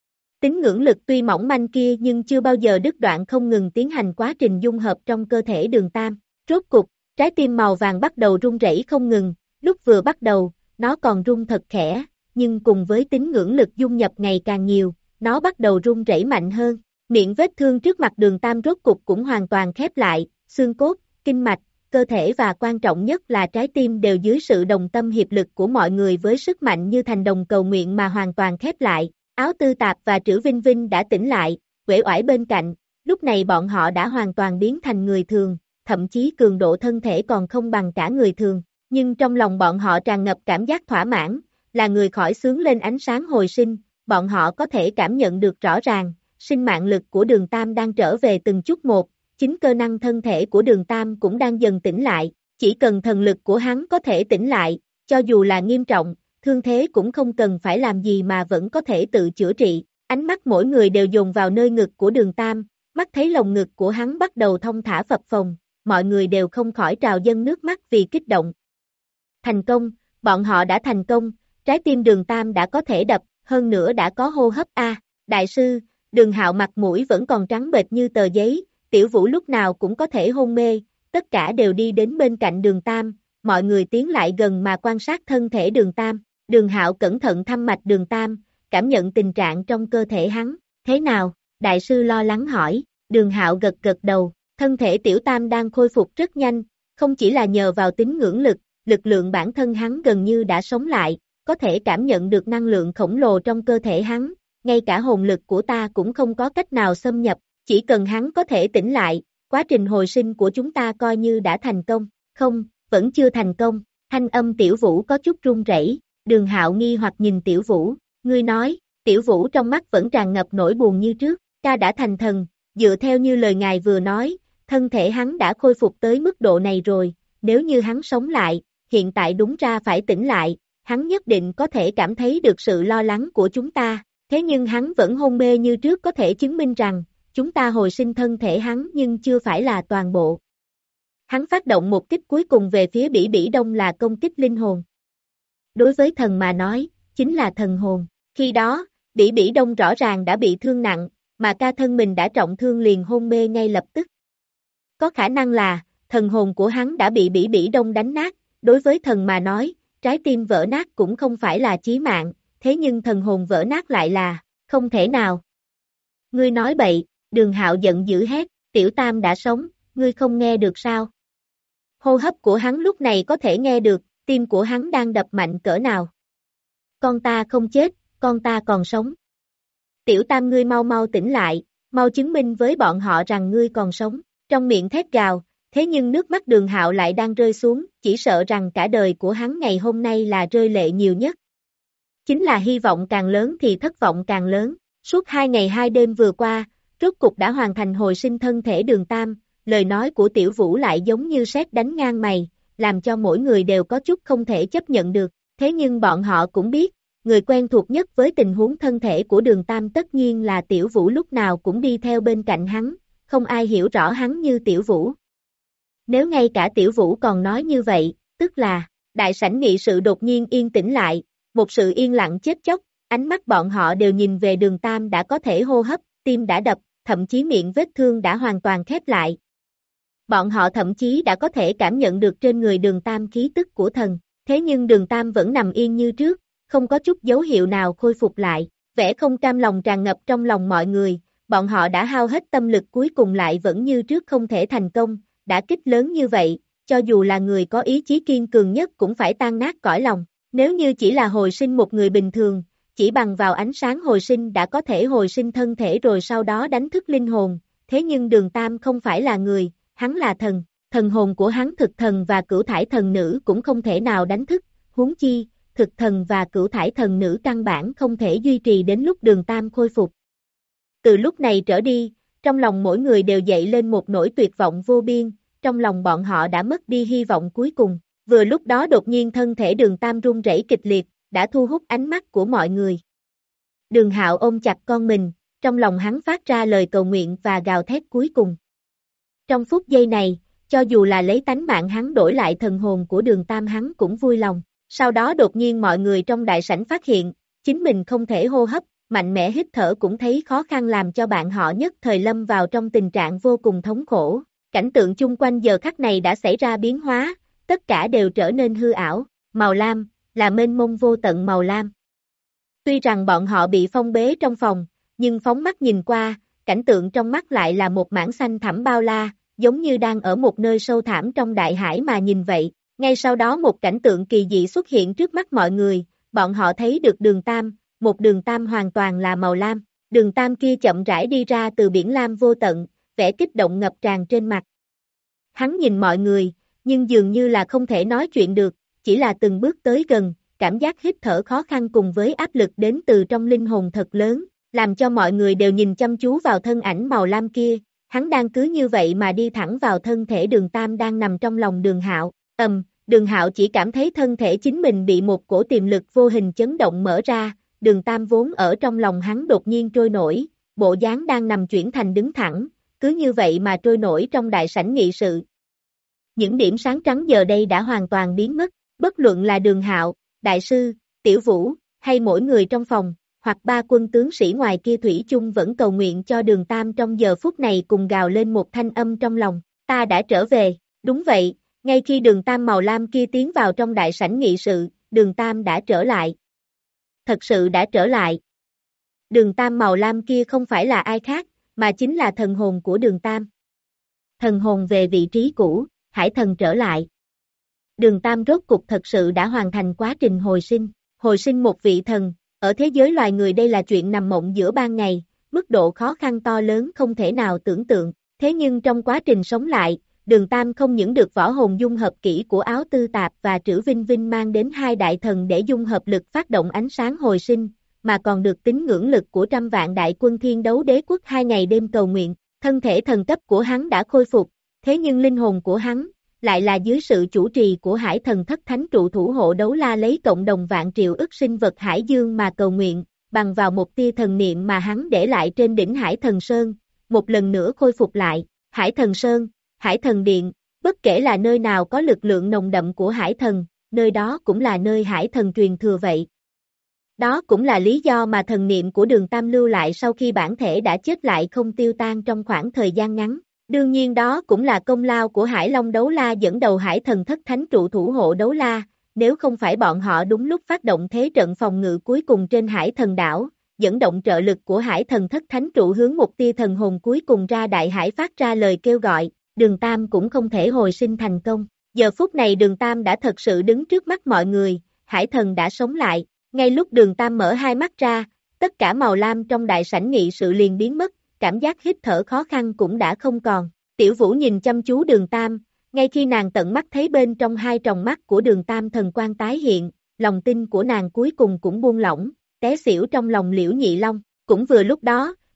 Tín ngưỡng lực tuy mỏng manh kia nhưng chưa bao giờ đứt đoạn không ngừng tiến hành quá trình dung hợp trong cơ thể Đường Tam. Rốt cục, trái tim màu vàng bắt đầu rung rẩy không ngừng, lúc vừa bắt đầu, nó còn rung thật khẽ, nhưng cùng với tín ngưỡng lực dung nhập ngày càng nhiều, nó bắt đầu rung rẩy mạnh hơn. Miệng vết thương trước mặt Đường Tam rốt cục cũng hoàn toàn khép lại, xương cốt, kinh mạch, cơ thể và quan trọng nhất là trái tim đều dưới sự đồng tâm hiệp lực của mọi người với sức mạnh như thành đồng cầu nguyện mà hoàn toàn khép lại. Áo Tư Tạp và Trữ Vinh Vinh đã tỉnh lại, uể oải bên cạnh, lúc này bọn họ đã hoàn toàn biến thành người thường, thậm chí cường độ thân thể còn không bằng cả người thường, nhưng trong lòng bọn họ tràn ngập cảm giác thỏa mãn, là người khỏi xướng lên ánh sáng hồi sinh, bọn họ có thể cảm nhận được rõ ràng, sinh mạng lực của Đường Tam đang trở về từng chút một, chính cơ năng thân thể của Đường Tam cũng đang dần tỉnh lại, chỉ cần thần lực của hắn có thể tỉnh lại, cho dù là nghiêm trọng, thương thế cũng không cần phải làm gì mà vẫn có thể tự chữa trị. Ánh mắt mỗi người đều dồn vào nơi ngực của Đường Tam, mắt thấy lồng ngực của hắn bắt đầu thong thả phập phồng, mọi người đều không khỏi trào dâng nước mắt vì kích động. Thành công, bọn họ đã thành công, trái tim Đường Tam đã có thể đập, hơn nữa đã có hô hấp a. Đại sư, Đường Hạo mặt mũi vẫn còn trắng bệch như tờ giấy, Tiểu Vũ lúc nào cũng có thể hôn mê, tất cả đều đi đến bên cạnh Đường Tam, mọi người tiến lại gần mà quan sát thân thể Đường Tam. Đường Hạo cẩn thận thăm mạch Đường Tam, cảm nhận tình trạng trong cơ thể hắn. Thế nào? Đại sư lo lắng hỏi. Đường Hạo gật gật đầu, thân thể Tiểu Tam đang khôi phục rất nhanh, không chỉ là nhờ vào tín ngưỡng lực, lực lượng bản thân hắn gần như đã sống lại, có thể cảm nhận được năng lượng khổng lồ trong cơ thể hắn, ngay cả hồn lực của ta cũng không có cách nào xâm nhập, chỉ cần hắn có thể tỉnh lại, quá trình hồi sinh của chúng ta coi như đã thành công. Không, vẫn chưa thành công. Thanh âm Tiểu Vũ có chút run rẩy. Đường Hạo nghi hoặc nhìn Tiểu Vũ, ngươi nói, Tiểu Vũ trong mắt vẫn tràn ngập nỗi buồn như trước, ta đã thành thần, dựa theo như lời ngài vừa nói, thân thể hắn đã khôi phục tới mức độ này rồi, nếu như hắn sống lại, hiện tại đúng ra phải tỉnh lại, hắn nhất định có thể cảm thấy được sự lo lắng của chúng ta, thế nhưng hắn vẫn hôn mê như trước có thể chứng minh rằng, chúng ta hồi sinh thân thể hắn nhưng chưa phải là toàn bộ. Hắn phát động một kích cuối cùng về phía Bỉ Bỉ Đông là công kích linh hồn. Đối với thần mà nói, chính là thần hồn. Khi đó, Bỉ Bỉ Đông rõ ràng đã bị thương nặng, mà ca thân mình đã trọng thương liền hôn mê ngay lập tức. Có khả năng là, thần hồn của hắn đã bị Bỉ Bỉ Đông đánh nát, đối với thần mà nói, trái tim vỡ nát cũng không phải là chí mạng, thế nhưng thần hồn vỡ nát lại là, không thể nào. Ngươi nói bậy, Đường Hạo giận dữ hét, Tiểu Tam đã sống, ngươi không nghe được sao? Hô hấp của hắn lúc này có thể nghe được, tim của hắn đang đập mạnh cỡ nào. Con ta không chết, con ta còn sống. Tiểu Tam ngươi mau mau tỉnh lại, mau chứng minh với bọn họ rằng ngươi còn sống. Trong miệng thét gào, thế nhưng nước mắt Đường Hạo lại đang rơi xuống, chỉ sợ rằng cả đời của hắn ngày hôm nay là rơi lệ nhiều nhất. Chính là hy vọng càng lớn thì thất vọng càng lớn. Suốt hai ngày hai đêm vừa qua, Rốt cục đã hoàn thành hồi sinh thân thể Đường Tam, lời nói của Tiểu Vũ lại giống như sét đánh ngang mày, làm cho mỗi người đều có chút không thể chấp nhận được, thế nhưng bọn họ cũng biết, người quen thuộc nhất với tình huống thân thể của Đường Tam tất nhiên là Tiểu Vũ lúc nào cũng đi theo bên cạnh hắn, không ai hiểu rõ hắn như Tiểu Vũ. Nếu ngay cả Tiểu Vũ còn nói như vậy, tức là, đại sảnh nghị sự đột nhiên yên tĩnh lại, một sự yên lặng chết chóc, ánh mắt bọn họ đều nhìn về Đường Tam đã có thể hô hấp, tim đã đập, thậm chí miệng vết thương đã hoàn toàn khép lại. Bọn họ thậm chí đã có thể cảm nhận được trên người Đường Tam khí tức của thần, thế nhưng Đường Tam vẫn nằm yên như trước, không có chút dấu hiệu nào khôi phục lại, vẻ không cam lòng tràn ngập trong lòng mọi người, bọn họ đã hao hết tâm lực cuối cùng lại vẫn như trước không thể thành công, đã kích lớn như vậy, cho dù là người có ý chí kiên cường nhất cũng phải tan nát cõi lòng, nếu như chỉ là hồi sinh một người bình thường, chỉ bằng vào ánh sáng hồi sinh đã có thể hồi sinh thân thể rồi sau đó đánh thức linh hồn, thế nhưng Đường Tam không phải là người, hắn là thần, thần hồn của hắn thực thần và cửu thải thần nữ cũng không thể nào đánh thức, huống chi, thực thần và cửu thải thần nữ căn bản không thể duy trì đến lúc Đường Tam khôi phục. Từ lúc này trở đi, trong lòng mỗi người đều dậy lên một nỗi tuyệt vọng vô biên, trong lòng bọn họ đã mất đi hy vọng cuối cùng, vừa lúc đó đột nhiên thân thể Đường Tam run rẩy kịch liệt, đã thu hút ánh mắt của mọi người. Đường Hạo ôm chặt con mình, trong lòng hắn phát ra lời cầu nguyện và gào thét cuối cùng. Trong phút giây này, cho dù là lấy tánh mạng hắn đổi lại thần hồn của Đường Tam hắn cũng vui lòng. Sau đó đột nhiên mọi người trong đại sảnh phát hiện, chính mình không thể hô hấp, mạnh mẽ hít thở cũng thấy khó khăn làm cho bạn họ nhất thời lâm vào trong tình trạng vô cùng thống khổ. Cảnh tượng chung quanh giờ khắc này đã xảy ra biến hóa, tất cả đều trở nên hư ảo, màu lam, là mênh mông vô tận màu lam. Tuy rằng bọn họ bị phong bế trong phòng, nhưng phóng mắt nhìn qua, cảnh tượng trong mắt lại là một mảng xanh thẳm bao la, giống như đang ở một nơi sâu thẳm trong đại hải mà nhìn vậy. Ngay sau đó một cảnh tượng kỳ dị xuất hiện trước mắt mọi người, bọn họ thấy được Đường Tam, một Đường Tam hoàn toàn là màu lam. Đường Tam kia chậm rãi đi ra từ biển lam vô tận, vẻ kích động ngập tràn trên mặt. Hắn nhìn mọi người, nhưng dường như là không thể nói chuyện được, chỉ là từng bước tới gần, cảm giác hít thở khó khăn cùng với áp lực đến từ trong linh hồn thật lớn, làm cho mọi người đều nhìn chăm chú vào thân ảnh màu lam kia. Hắn đang cứ như vậy mà đi thẳng vào thân thể Đường Tam đang nằm trong lòng Đường Hạo. Ầm, um, Đường Hạo chỉ cảm thấy thân thể chính mình bị một cổ tiềm lực vô hình chấn động mở ra, Đường Tam vốn ở trong lòng hắn đột nhiên trôi nổi, bộ dáng đang nằm chuyển thành đứng thẳng, cứ như vậy mà trôi nổi trong đại sảnh nghị sự. Những điểm sáng trắng giờ đây đã hoàn toàn biến mất, bất luận là Đường Hạo, đại sư, Tiểu Vũ, hay mỗi người trong phòng, hoặc ba quân tướng sĩ ngoài kia thủy chung vẫn cầu nguyện cho Đường Tam trong giờ phút này cùng gào lên một thanh âm trong lòng, ta đã trở về, đúng vậy. Ngay khi Đường Tam màu lam kia tiến vào trong đại sảnh nghị sự, Đường Tam đã trở lại. Thật sự đã trở lại. Đường Tam màu lam kia không phải là ai khác, mà chính là thần hồn của Đường Tam. Thần hồn về vị trí cũ, hải thần trở lại. Đường Tam rốt cục thật sự đã hoàn thành quá trình hồi sinh. Hồi sinh một vị thần, ở thế giới loài người đây là chuyện nằm mộng giữa ban ngày, mức độ khó khăn to lớn không thể nào tưởng tượng. Thế nhưng trong quá trình sống lại, Đường Tam không những được võ hồn dung hợp kỹ của Áo Tư Tạp và Trữ Vinh Vinh mang đến hai đại thần để dung hợp lực phát động ánh sáng hồi sinh, mà còn được tín ngưỡng lực của trăm vạn đại quân Thiên Đấu Đế Quốc hai ngày đêm cầu nguyện. Thân thể thần cấp của hắn đã khôi phục, thế nhưng linh hồn của hắn lại là dưới sự chủ trì của Hải Thần Thất Thánh trụ thủ hộ Đấu La lấy cộng đồng vạn triệu ức sinh vật Hải Dương mà cầu nguyện, bằng vào một tia thần niệm mà hắn để lại trên đỉnh Hải Thần Sơn, một lần nữa khôi phục lại. Hải Thần Sơn, Hải Thần Điện, bất kể là nơi nào có lực lượng nồng đậm của Hải Thần, nơi đó cũng là nơi Hải Thần truyền thừa vậy. Đó cũng là lý do mà thần niệm của Đường Tam lưu lại sau khi bản thể đã chết lại không tiêu tan trong khoảng thời gian ngắn. Đương nhiên đó cũng là công lao của Hải Long Đấu La dẫn đầu Hải Thần Thất Thánh trụ thủ hộ Đấu La, nếu không phải bọn họ đúng lúc phát động thế trận phòng ngự cuối cùng trên Hải Thần Đảo, dẫn động trợ lực của Hải Thần Thất Thánh trụ hướng một tia thần hồn cuối cùng ra đại hải phát ra lời kêu gọi, Đường Tam cũng không thể hồi sinh thành công. Giờ phút này Đường Tam đã thật sự đứng trước mắt mọi người, Hải Thần đã sống lại, ngay lúc Đường Tam mở hai mắt ra, tất cả màu lam trong đại sảnh nghị sự liền biến mất, cảm giác hít thở khó khăn cũng đã không còn. Tiểu Vũ nhìn chăm chú Đường Tam, ngay khi nàng tận mắt thấy bên trong hai tròng mắt của Đường Tam thần quang tái hiện, lòng tin của nàng cuối cùng cũng buông lỏng, té xỉu trong lòng Liễu Nhị Long. Cũng vừa lúc đó,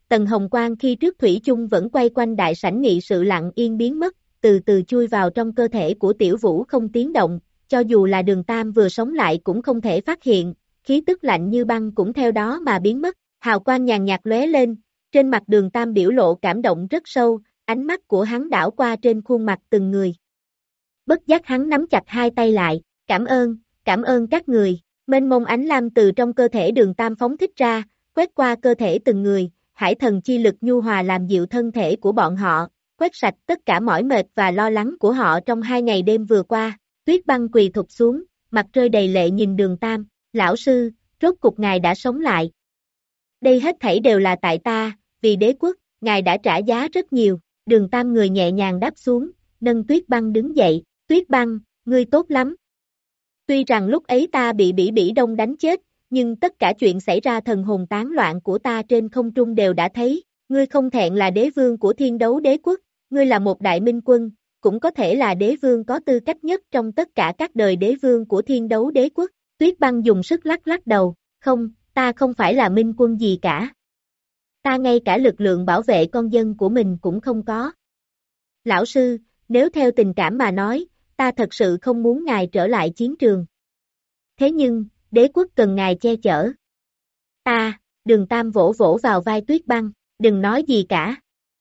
tầng hồng quang khi trước thủy chung vẫn quay quanh đại sảnh nghị sự lặng yên biến mất, từ từ chui vào trong cơ thể của Tiểu Vũ không tiếng động, cho dù là Đường Tam vừa sống lại cũng không thể phát hiện, khí tức lạnh như băng cũng theo đó mà biến mất, hào quang nhàn nhạt lóe lên, trên mặt Đường Tam biểu lộ cảm động rất sâu, ánh mắt của hắn đảo qua trên khuôn mặt từng người. Bất giác hắn nắm chặt hai tay lại, cảm ơn, cảm ơn các người, mênh mông ánh lam từ trong cơ thể Đường Tam phóng thích ra, quét qua cơ thể từng người, hải thần chi lực nhu hòa làm dịu thân thể của bọn họ, quét sạch tất cả mỏi mệt và lo lắng của họ trong hai ngày đêm vừa qua. Tuyết Băng quỳ thụp xuống, mặt rơi đầy lệ nhìn Đường Tam, lão sư, rốt cục ngài đã sống lại. Đây hết thảy đều là tại ta, vì đế quốc, ngài đã trả giá rất nhiều. Đường Tam người nhẹ nhàng đáp xuống, nâng Tuyết Băng đứng dậy, Tuyết Băng, ngươi tốt lắm. Tuy rằng lúc ấy ta bị Bỉ Bỉ Đông đánh chết, nhưng tất cả chuyện xảy ra thần hồn tán loạn của ta trên không trung đều đã thấy, ngươi không thẹn là đế vương của Thiên Đấu Đế quốc, ngươi là một đại minh quân, cũng có thể là đế vương có tư cách nhất trong tất cả các đời đế vương của Thiên Đấu Đế quốc. Tuyết Băng dùng sức lắc lắc đầu, không, ta không phải là minh quân gì cả. Ta ngay cả lực lượng bảo vệ con dân của mình cũng không có. Lão sư, nếu theo tình cảm mà nói, ta thật sự không muốn ngài trở lại chiến trường. Thế nhưng, đế quốc cần ngài che chở. Ta, Đường Tam vỗ vỗ vào vai Tuyết Băng, đừng nói gì cả.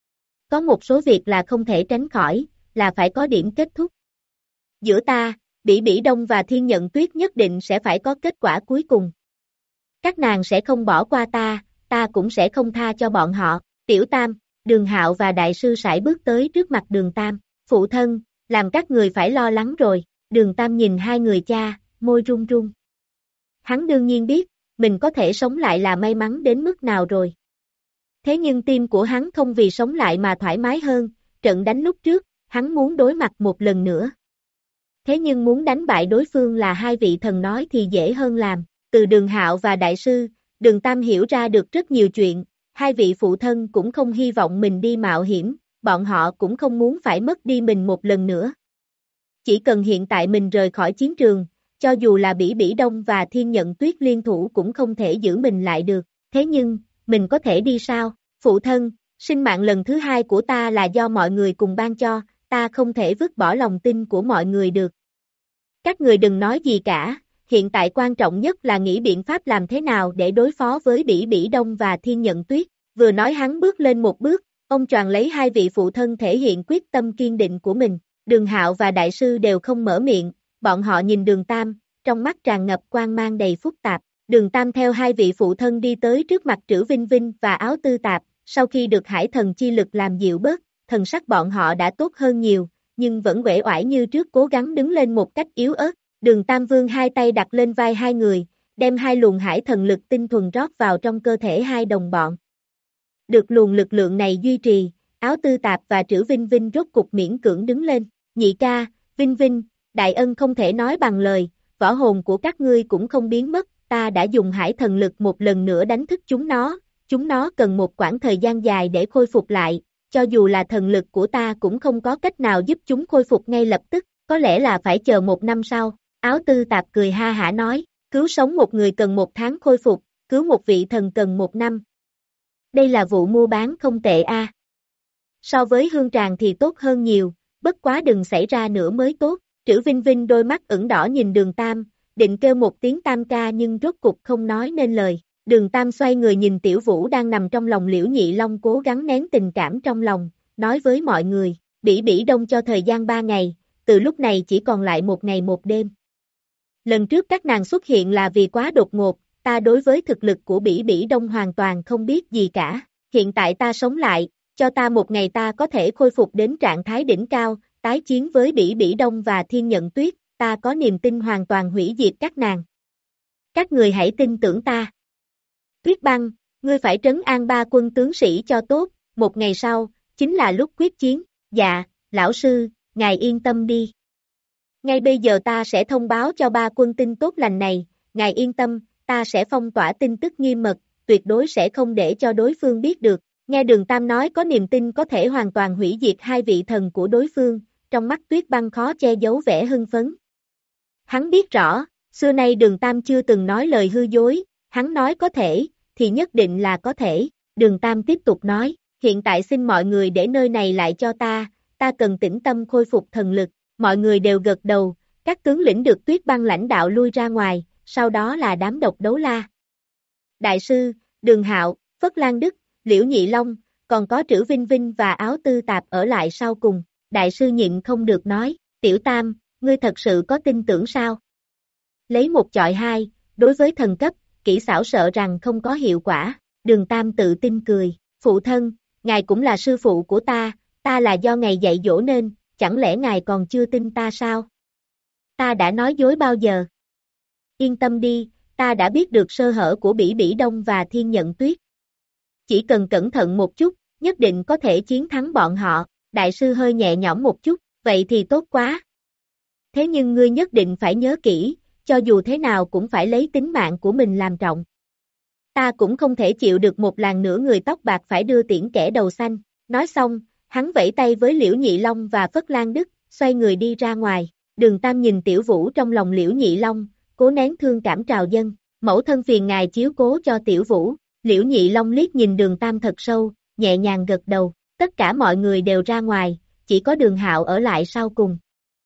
Có một số việc là không thể tránh khỏi, là phải có điểm kết thúc. Giữa ta, Bỉ Bỉ Đông và Thiên Nhận Tuyết nhất định sẽ phải có kết quả cuối cùng. Các nàng sẽ không bỏ qua ta, ta cũng sẽ không tha cho bọn họ. Tiểu Tam, Đường Hạo và Đại sư sải bước tới trước mặt Đường Tam, phụ thân, làm các người phải lo lắng rồi. Đường Tam nhìn hai người cha, môi run run. Hắn đương nhiên biết, mình có thể sống lại là may mắn đến mức nào rồi. Thế nhưng tim của hắn không vì sống lại mà thoải mái hơn, trận đánh lúc trước, hắn muốn đối mặt một lần nữa. Thế nhưng muốn đánh bại đối phương là hai vị thần nói thì dễ hơn làm. Từ Đường Hạo và Đại sư, Đường Tam hiểu ra được rất nhiều chuyện, hai vị phụ thân cũng không hy vọng mình đi mạo hiểm, bọn họ cũng không muốn phải mất đi mình một lần nữa. Chỉ cần hiện tại mình rời khỏi chiến trường, cho dù là Bỉ Bỉ Đông và Thiên Nhận Tuyết liên thủ cũng không thể giữ mình lại được. Thế nhưng, mình có thể đi sao? Phụ thân, sinh mạng lần thứ hai của ta là do mọi người cùng ban cho, ta không thể vứt bỏ lòng tin của mọi người được. Các người đừng nói gì cả, hiện tại quan trọng nhất là nghĩ biện pháp làm thế nào để đối phó với Bỉ Bỉ Đông và Thiên Nhận Tuyết. Vừa nói hắn bước lên một bước, ông choàng lấy hai vị phụ thân thể hiện quyết tâm kiên định của mình. Đường Hạo và Đại sư đều không mở miệng, bọn họ nhìn Đường Tam, trong mắt tràn ngập quang mang đầy phức tạp. Đường Tam theo hai vị phụ thân đi tới trước mặt Trữ Vinh Vinh và Áo Tư Tạp, sau khi được hải thần chi lực làm dịu bớt, thần sắc bọn họ đã tốt hơn nhiều, nhưng vẫn uể oải như trước cố gắng đứng lên một cách yếu ớt. Đường Tam Vương hai tay đặt lên vai hai người, đem hai luồng hải thần lực tinh thuần rót vào trong cơ thể hai đồng bọn. Được luồng lực lượng này duy trì, Áo Tư Tạp và Trữ Vinh Vinh rốt cục miễn cưỡng đứng lên. Nhị ca, Vinh Vinh, đại ân không thể nói bằng lời, võ hồn của các ngươi cũng không biến mất, ta đã dùng hải thần lực một lần nữa đánh thức chúng nó, chúng nó cần một quãng thời gian dài để khôi phục lại, cho dù là thần lực của ta cũng không có cách nào giúp chúng khôi phục ngay lập tức, có lẽ là phải chờ một năm sau. Áo Tư Tạp cười ha hả nói, cứu sống một người cần một tháng khôi phục, cứu một vị thần cần một năm. Đây là vụ mua bán không tệ a. So với Hương Tràng thì tốt hơn nhiều, bất quá đừng xảy ra nữa mới tốt. Trữ Vinh Vinh đôi mắt ửng đỏ nhìn Đường Tam, định kêu một tiếng Tam ca nhưng rốt cục không nói nên lời. Đường Tam xoay người nhìn Tiểu Vũ đang nằm trong lòng Liễu Nhị Long cố gắng nén tình cảm trong lòng, nói với mọi người, Bỉ Bỉ Đông cho thời gian ba ngày, từ lúc này chỉ còn lại một ngày một đêm. Lần trước các nàng xuất hiện là vì quá đột ngột, ta đối với thực lực của Bỉ Bỉ Đông hoàn toàn không biết gì cả, hiện tại ta sống lại, cho ta một ngày ta có thể khôi phục đến trạng thái đỉnh cao, tái chiến với Bỉ Bỉ Đông và Thiên Nhận Tuyết, ta có niềm tin hoàn toàn hủy diệt các nàng. Các người hãy tin tưởng ta. Tuyết Băng, ngươi phải trấn an ba quân tướng sĩ cho tốt, một ngày sau, chính là lúc quyết chiến. Dạ, lão sư, ngài yên tâm đi. Ngay bây giờ ta sẽ thông báo cho ba quân tin tốt lành này, ngài yên tâm, ta sẽ phong tỏa tin tức nghiêm mật, tuyệt đối sẽ không để cho đối phương biết được. Nghe Đường Tam nói có niềm tin có thể hoàn toàn hủy diệt hai vị thần của đối phương, trong mắt Tuyết Băng khó che giấu vẻ hưng phấn. Hắn biết rõ, xưa nay Đường Tam chưa từng nói lời hư dối, hắn nói có thể, thì nhất định là có thể. Đường Tam tiếp tục nói, hiện tại xin mọi người để nơi này lại cho ta, ta cần tĩnh tâm khôi phục thần lực, mọi người đều gật đầu, các tướng lĩnh được Tuyết Băng lãnh đạo lui ra ngoài, sau đó là đám Độc Đấu La. Đại sư, Đường Hạo, Phất Lan Đức, Liễu Nhị Long, còn có Trữ Vinh Vinh và Áo Tư Tạp ở lại sau cùng, đại sư nhịn không được nói, Tiểu Tam, ngươi thật sự có tin tưởng sao? Lấy một chọi hai, đối với thần cấp, kỹ xảo sợ rằng không có hiệu quả, Đường Tam tự tin cười, phụ thân, ngài cũng là sư phụ của ta, ta là do ngài dạy dỗ nên, chẳng lẽ ngài còn chưa tin ta sao? Ta đã nói dối bao giờ? Yên tâm đi, ta đã biết được sơ hở của Bỉ Bỉ Đông và Thiên Nhận Tuyết. Chỉ cần cẩn thận một chút, nhất định có thể chiến thắng bọn họ, đại sư hơi nhẹ nhõm một chút, vậy thì tốt quá. Thế nhưng ngươi nhất định phải nhớ kỹ, cho dù thế nào cũng phải lấy tính mạng của mình làm trọng. Ta cũng không thể chịu được một làn nửa người tóc bạc phải đưa tiễn kẻ đầu xanh. Nói xong, hắn vẫy tay với Liễu Nhị Long và Phất Lan Đức, xoay người đi ra ngoài. Đường Tam nhìn Tiểu Vũ trong lòng Liễu Nhị Long, cố nén thương cảm trào dâng. Mẫu thân phiền ngài chiếu cố cho Tiểu Vũ. Liễu Nhị Long liếc nhìn Đường Tam thật sâu, nhẹ nhàng gật đầu. Tất cả mọi người đều ra ngoài, chỉ có Đường Hạo ở lại sau cùng.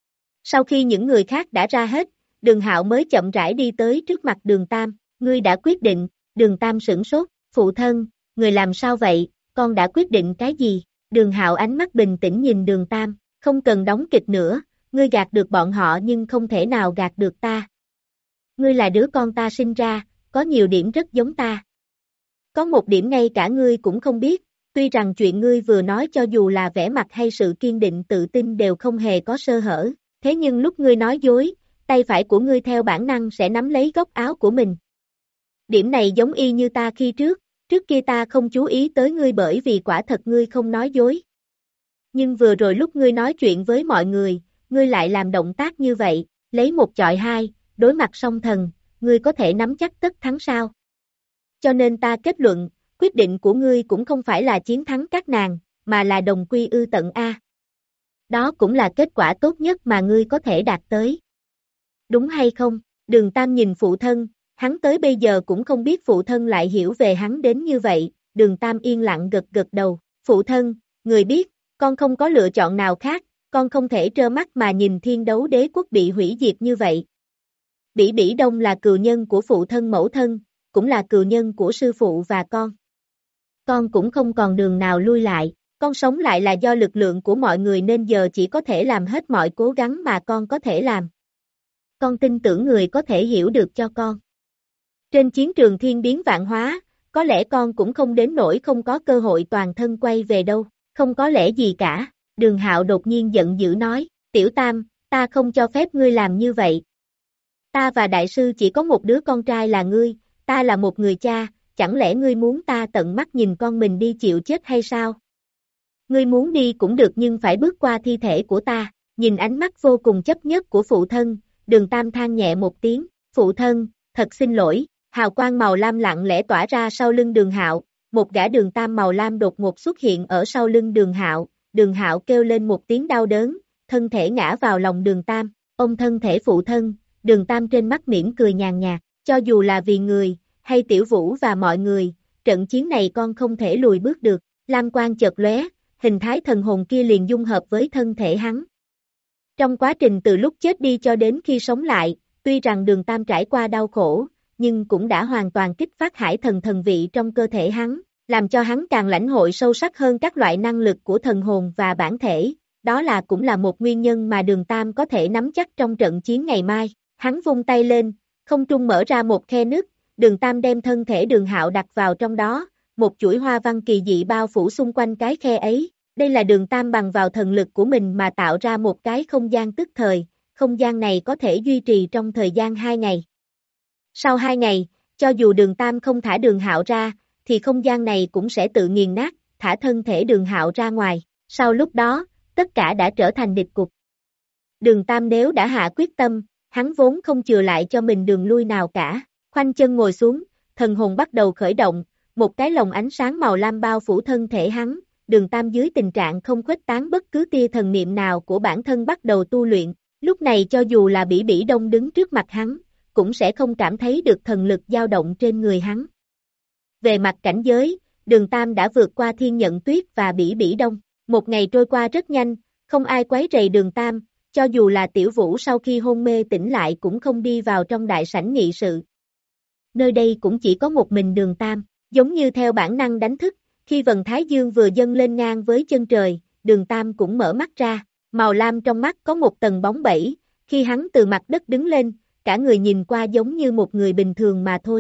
Sau khi những người khác đã ra hết, Đường Hạo mới chậm rãi đi tới trước mặt Đường Tam. Ngươi đã quyết định. Đường Tam sửng sốt, phụ thân, người làm sao vậy, con đã quyết định cái gì? Đường Hạo ánh mắt bình tĩnh nhìn Đường Tam, không cần đóng kịch nữa, ngươi gạt được bọn họ nhưng không thể nào gạt được ta. Ngươi là đứa con ta sinh ra, có nhiều điểm rất giống ta. Có một điểm ngay cả ngươi cũng không biết, tuy rằng chuyện ngươi vừa nói cho dù là vẻ mặt hay sự kiên định tự tin đều không hề có sơ hở, thế nhưng lúc ngươi nói dối, tay phải của ngươi theo bản năng sẽ nắm lấy góc áo của mình. Điểm này giống y như ta khi trước, trước kia ta không chú ý tới ngươi bởi vì quả thật ngươi không nói dối. Nhưng vừa rồi lúc ngươi nói chuyện với mọi người, ngươi lại làm động tác như vậy, lấy một chọi hai, đối mặt song thần, ngươi có thể nắm chắc tất thắng sao? Cho nên ta kết luận, quyết định của ngươi cũng không phải là chiến thắng các nàng, mà là đồng quy ư tận A. Đó cũng là kết quả tốt nhất mà ngươi có thể đạt tới. Đúng hay không? Đường Tam nhìn phụ thân, hắn tới bây giờ cũng không biết phụ thân lại hiểu về hắn đến như vậy, Đường Tam yên lặng gật gật đầu, phụ thân, người biết, con không có lựa chọn nào khác, con không thể trơ mắt mà nhìn Thiên Đấu Đế quốc bị hủy diệt như vậy. Bỉ Bỉ Đông là cừu nhân của phụ thân mẫu thân, cũng là cừu nhân của sư phụ và con. Con cũng không còn đường nào lui lại, con sống lại là do lực lượng của mọi người nên giờ chỉ có thể làm hết mọi cố gắng mà con có thể làm. Con tin tưởng người có thể hiểu được cho con. Trên chiến trường thiên biến vạn hóa, có lẽ con cũng không đến nỗi không có cơ hội toàn thân quay về đâu, không có lẽ gì cả. Đường Hạo đột nhiên giận dữ nói, Tiểu Tam, ta không cho phép ngươi làm như vậy. Ta và đại sư chỉ có một đứa con trai là ngươi, ta là một người cha, chẳng lẽ ngươi muốn ta tận mắt nhìn con mình đi chịu chết hay sao? Ngươi muốn đi cũng được nhưng phải bước qua thi thể của ta, nhìn ánh mắt vô cùng chấp nhất của phụ thân, Đường Tam than nhẹ một tiếng, phụ thân, thật xin lỗi. Hào quang màu lam lặng lẽ tỏa ra sau lưng Đường Hạo, một gã Đường Tam màu lam đột ngột xuất hiện ở sau lưng Đường Hạo, Đường Hạo kêu lên một tiếng đau đớn, thân thể ngã vào lòng Đường Tam, ôm thân thể phụ thân, Đường Tam trên mắt mỉm cười nhàn nhạt, cho dù là vì người, hay Tiểu Vũ và mọi người, trận chiến này con không thể lùi bước được, lam quang chợt lóe, hình thái thần hồn kia liền dung hợp với thân thể hắn. Trong quá trình từ lúc chết đi cho đến khi sống lại, tuy rằng Đường Tam trải qua đau khổ, nhưng cũng đã hoàn toàn kích phát hải thần thần vị trong cơ thể hắn, làm cho hắn càng lãnh hội sâu sắc hơn các loại năng lực của thần hồn và bản thể, đó là cũng là một nguyên nhân mà Đường Tam có thể nắm chắc trong trận chiến ngày mai. Hắn vung tay lên, không trung mở ra một khe nứt, Đường Tam đem thân thể Đường Hạo đặt vào trong đó, một chuỗi hoa văn kỳ dị bao phủ xung quanh cái khe ấy. Đây là Đường Tam bằng vào thần lực của mình mà tạo ra một cái không gian tức thời, không gian này có thể duy trì trong thời gian hai ngày. Sau hai ngày, cho dù Đường Tam không thả Đường Hạo ra, thì không gian này cũng sẽ tự nghiền nát, thả thân thể Đường Hạo ra ngoài. Sau lúc đó, tất cả đã trở thành địch cục. Đường Tam nếu đã hạ quyết tâm, hắn vốn không chừa lại cho mình đường lui nào cả. Khoanh chân ngồi xuống, thần hồn bắt đầu khởi động, một cái lồng ánh sáng màu lam bao phủ thân thể hắn. Đường Tam dưới tình trạng không khuếch tán bất cứ tia thần niệm nào của bản thân bắt đầu tu luyện. Lúc này cho dù là Bỉ Bỉ Đông đứng trước mặt hắn, cũng sẽ không cảm thấy được thần lực dao động trên người hắn. Về mặt cảnh giới, Đường Tam đã vượt qua Thiên Nhận Tuyết và Bỉ Bỉ Đông. Một ngày trôi qua rất nhanh, không ai quấy rầy Đường Tam, cho dù là Tiểu Vũ sau khi hôn mê tỉnh lại cũng không đi vào trong đại sảnh nghị sự. Nơi đây cũng chỉ có một mình Đường Tam, giống như theo bản năng đánh thức, khi vầng thái dương vừa dâng lên ngang với chân trời, Đường Tam cũng mở mắt ra, màu lam trong mắt có một tầng bóng bẩy, khi hắn từ mặt đất đứng lên, cả người nhìn qua giống như một người bình thường mà thôi.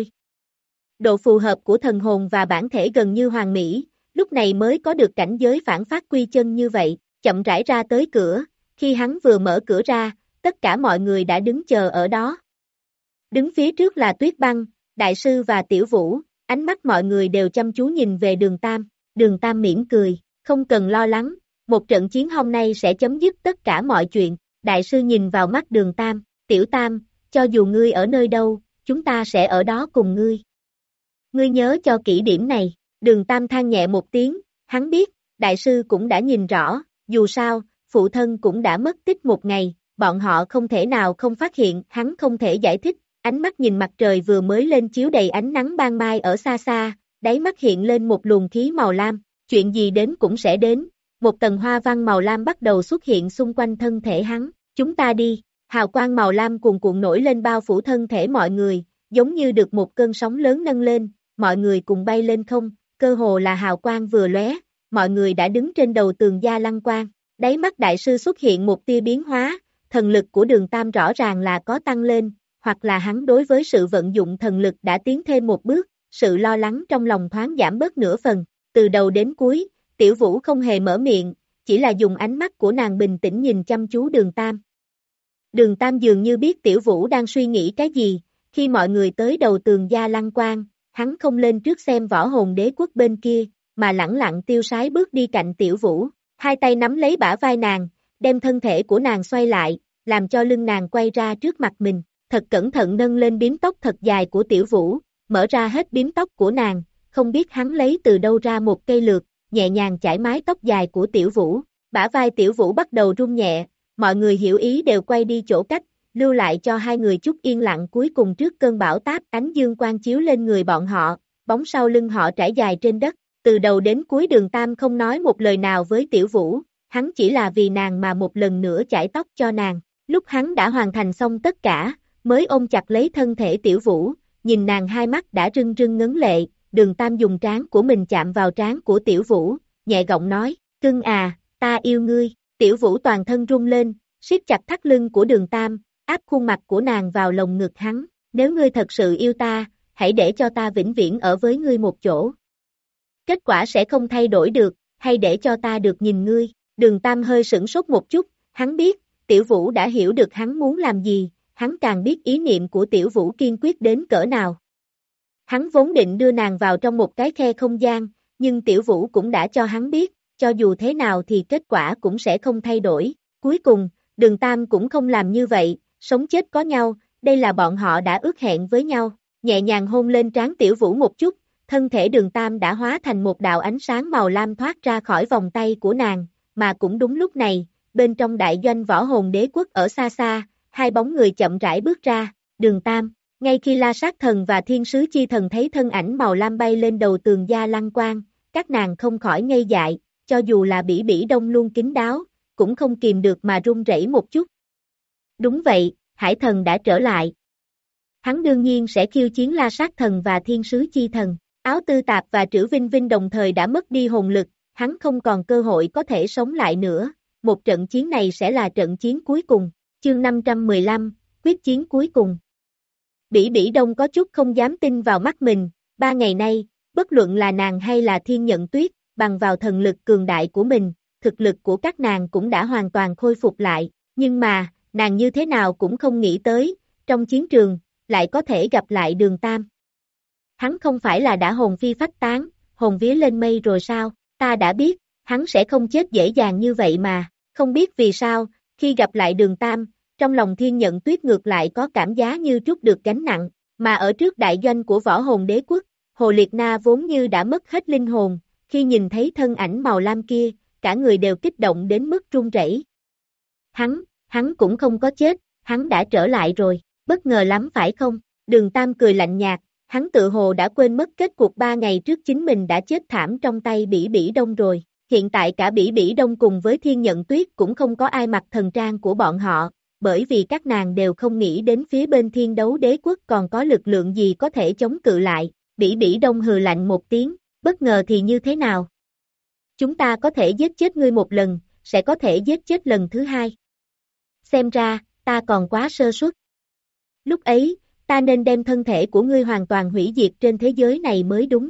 Độ phù hợp của thần hồn và bản thể gần như hoàn mỹ, lúc này mới có được cảnh giới phản phát quy chân như vậy, chậm rãi ra tới cửa, khi hắn vừa mở cửa ra, tất cả mọi người đã đứng chờ ở đó. Đứng phía trước là Tuyết Băng, Đại sư và Tiểu Vũ, ánh mắt mọi người đều chăm chú nhìn về Đường Tam, Đường Tam mỉm cười, không cần lo lắng, một trận chiến hôm nay sẽ chấm dứt tất cả mọi chuyện, Đại sư nhìn vào mắt Đường Tam, Tiểu Tam, cho dù ngươi ở nơi đâu, chúng ta sẽ ở đó cùng ngươi. Ngươi nhớ cho kỹ điểm này, Đường Tam than nhẹ một tiếng, hắn biết, Đại sư cũng đã nhìn rõ, dù sao, phụ thân cũng đã mất tích một ngày, bọn họ không thể nào không phát hiện, hắn không thể giải thích, ánh mắt nhìn mặt trời vừa mới lên chiếu đầy ánh nắng ban mai ở xa xa, đáy mắt hiện lên một luồng khí màu lam, chuyện gì đến cũng sẽ đến, một tầng hoa văn màu lam bắt đầu xuất hiện xung quanh thân thể hắn, chúng ta đi, hào quang màu lam cuồn cuộn nổi lên bao phủ thân thể mọi người, giống như được một cơn sóng lớn nâng lên, mọi người cùng bay lên không, cơ hồ là hào quang vừa lóe, mọi người đã đứng trên đầu tường Gia Lăng Quang, đáy mắt đại sư xuất hiện một tia biến hóa, thần lực của Đường Tam rõ ràng là có tăng lên, hoặc là hắn đối với sự vận dụng thần lực đã tiến thêm một bước, sự lo lắng trong lòng thoáng giảm bớt nửa phần, từ đầu đến cuối, Tiểu Vũ không hề mở miệng, chỉ là dùng ánh mắt của nàng bình tĩnh nhìn chăm chú Đường Tam. Đường Tam dường như biết Tiểu Vũ đang suy nghĩ cái gì, khi mọi người tới đầu tường Gia Lăng Quang, hắn không lên trước xem Võ Hồn Đế Quốc bên kia, mà lẳng lặng tiêu sái bước đi cạnh Tiểu Vũ, hai tay nắm lấy bả vai nàng, đem thân thể của nàng xoay lại, làm cho lưng nàng quay ra trước mặt mình, thật cẩn thận nâng lên bím tóc thật dài của Tiểu Vũ, mở ra hết bím tóc của nàng, không biết hắn lấy từ đâu ra một cây lược, nhẹ nhàng chải mái tóc dài của Tiểu Vũ, bả vai Tiểu Vũ bắt đầu rung nhẹ, mọi người hiểu ý đều quay đi chỗ cách, lưu lại cho hai người chút yên lặng cuối cùng trước cơn bão táp, ánh dương quang chiếu lên người bọn họ, bóng sau lưng họ trải dài trên đất, từ đầu đến cuối Đường Tam không nói một lời nào với Tiểu Vũ, hắn chỉ là vì nàng mà một lần nữa chải tóc cho nàng, lúc hắn đã hoàn thành xong tất cả, mới ôm chặt lấy thân thể Tiểu Vũ, nhìn nàng hai mắt đã rưng rưng ngấn lệ, Đường Tam dùng trán của mình chạm vào trán của Tiểu Vũ, nhẹ giọng nói, cưng à, ta yêu ngươi, Tiểu Vũ toàn thân rung lên, siết chặt thắt lưng của Đường Tam, áp khuôn mặt của nàng vào lồng ngực hắn, nếu ngươi thật sự yêu ta, hãy để cho ta vĩnh viễn ở với ngươi một chỗ. Kết quả sẽ không thay đổi được, hay để cho ta được nhìn ngươi, Đường Tam hơi sửng sốt một chút, hắn biết, Tiểu Vũ đã hiểu được hắn muốn làm gì, hắn càng biết ý niệm của Tiểu Vũ kiên quyết đến cỡ nào. Hắn vốn định đưa nàng vào trong một cái khe không gian, nhưng Tiểu Vũ cũng đã cho hắn biết, cho dù thế nào thì kết quả cũng sẽ không thay đổi. Cuối cùng, Đường Tam cũng không làm như vậy, sống chết có nhau, đây là bọn họ đã ước hẹn với nhau, nhẹ nhàng hôn lên trán Tiểu Vũ một chút, thân thể Đường Tam đã hóa thành một đạo ánh sáng màu lam thoát ra khỏi vòng tay của nàng, mà cũng đúng lúc này, bên trong đại doanh Võ Hồn Đế Quốc ở xa xa, hai bóng người chậm rãi bước ra, Đường Tam, ngay khi La Sát Thần và Thiên Sứ Chi Thần thấy thân ảnh màu lam bay lên đầu tường Gia Lăng Quang, các nàng không khỏi ngây dại, cho dù là Bỉ Bỉ Đông luôn kín đáo, cũng không kìm được mà run rẩy một chút. Đúng vậy, Hải Thần đã trở lại. Hắn đương nhiên sẽ khiêu chiến La Sát Thần và Thiên Sứ Chi Thần. Áo Tư Tạp và Trữ Vinh Vinh đồng thời đã mất đi hồn lực, hắn không còn cơ hội có thể sống lại nữa. Một trận chiến này sẽ là trận chiến cuối cùng. Chương năm trăm mười lăm, quyết chiến cuối cùng. Bỉ Bỉ Đông có chút không dám tin vào mắt mình, ba ngày nay, bất luận là nàng hay là Thiên Nhận Tuyết, bằng vào thần lực cường đại của mình, thực lực của các nàng cũng đã hoàn toàn khôi phục lại, nhưng mà, nàng như thế nào cũng không nghĩ tới, trong chiến trường, lại có thể gặp lại Đường Tam. Hắn không phải là đã hồn phi phách tán, hồn vía lên mây rồi sao, ta đã biết, hắn sẽ không chết dễ dàng như vậy mà, không biết vì sao, khi gặp lại Đường Tam, trong lòng Thiên Nhận Tuyết ngược lại có cảm giác như trút được gánh nặng, mà ở trước đại doanh của Võ Hồn Đế Quốc, Hồ Liệt Na vốn như đã mất hết linh hồn, khi nhìn thấy thân ảnh màu lam kia, cả người đều kích động đến mức run rẩy. Hắn, hắn cũng không có chết, hắn đã trở lại rồi, bất ngờ lắm phải không? Đường Tam cười lạnh nhạt, hắn tự hồ đã quên mất kết cuộc ba ngày trước chính mình đã chết thảm trong tay Bỉ Bỉ Đông rồi. Hiện tại cả Bỉ Bỉ Đông cùng với Thiên Nhận Tuyết cũng không có ai mặc thần trang của bọn họ, bởi vì các nàng đều không nghĩ đến phía bên Thiên Đấu Đế Quốc còn có lực lượng gì có thể chống cự lại. Bỉ Bỉ Đông hừ lạnh một tiếng, bất ngờ thì như thế nào? Chúng ta có thể giết chết ngươi một lần, sẽ có thể giết chết lần thứ hai. Xem ra, ta còn quá sơ suất. Lúc ấy, ta nên đem thân thể của ngươi hoàn toàn hủy diệt trên thế giới này mới đúng.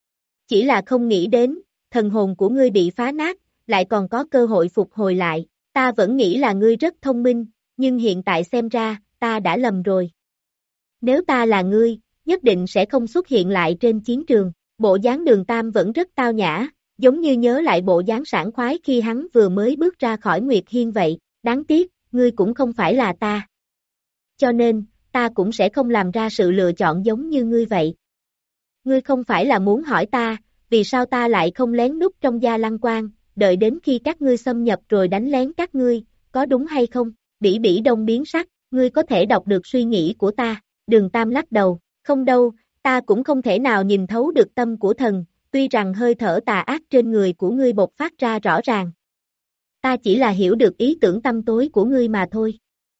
Chỉ là không nghĩ đến, thần hồn của ngươi bị phá nát, lại còn có cơ hội phục hồi lại. Ta vẫn nghĩ là ngươi rất thông minh, nhưng hiện tại xem ra, ta đã lầm rồi. Nếu ta là ngươi, nhất định sẽ không xuất hiện lại trên chiến trường. Bộ dáng Đường Tam vẫn rất tao nhã, giống như nhớ lại bộ dáng sảng khoái khi hắn vừa mới bước ra khỏi Nguyệt Hiên vậy. Đáng tiếc, ngươi cũng không phải là ta. Cho nên, ta cũng sẽ không làm ra sự lựa chọn giống như ngươi vậy. Ngươi không phải là muốn hỏi ta, vì sao ta lại không lén núp trong Gia Lăng Quan, đợi đến khi các ngươi xâm nhập rồi đánh lén các ngươi, có đúng hay không? Bỉ Bỉ Đông biến sắc, ngươi có thể đọc được suy nghĩ của ta. Đường Tam lắc đầu, không đâu, ta cũng không thể nào nhìn thấu được tâm của thần, tuy rằng hơi thở tà ác trên người của ngươi bộc phát ra rõ ràng. Ta chỉ là hiểu được ý tưởng tâm tối của ngươi mà thôi.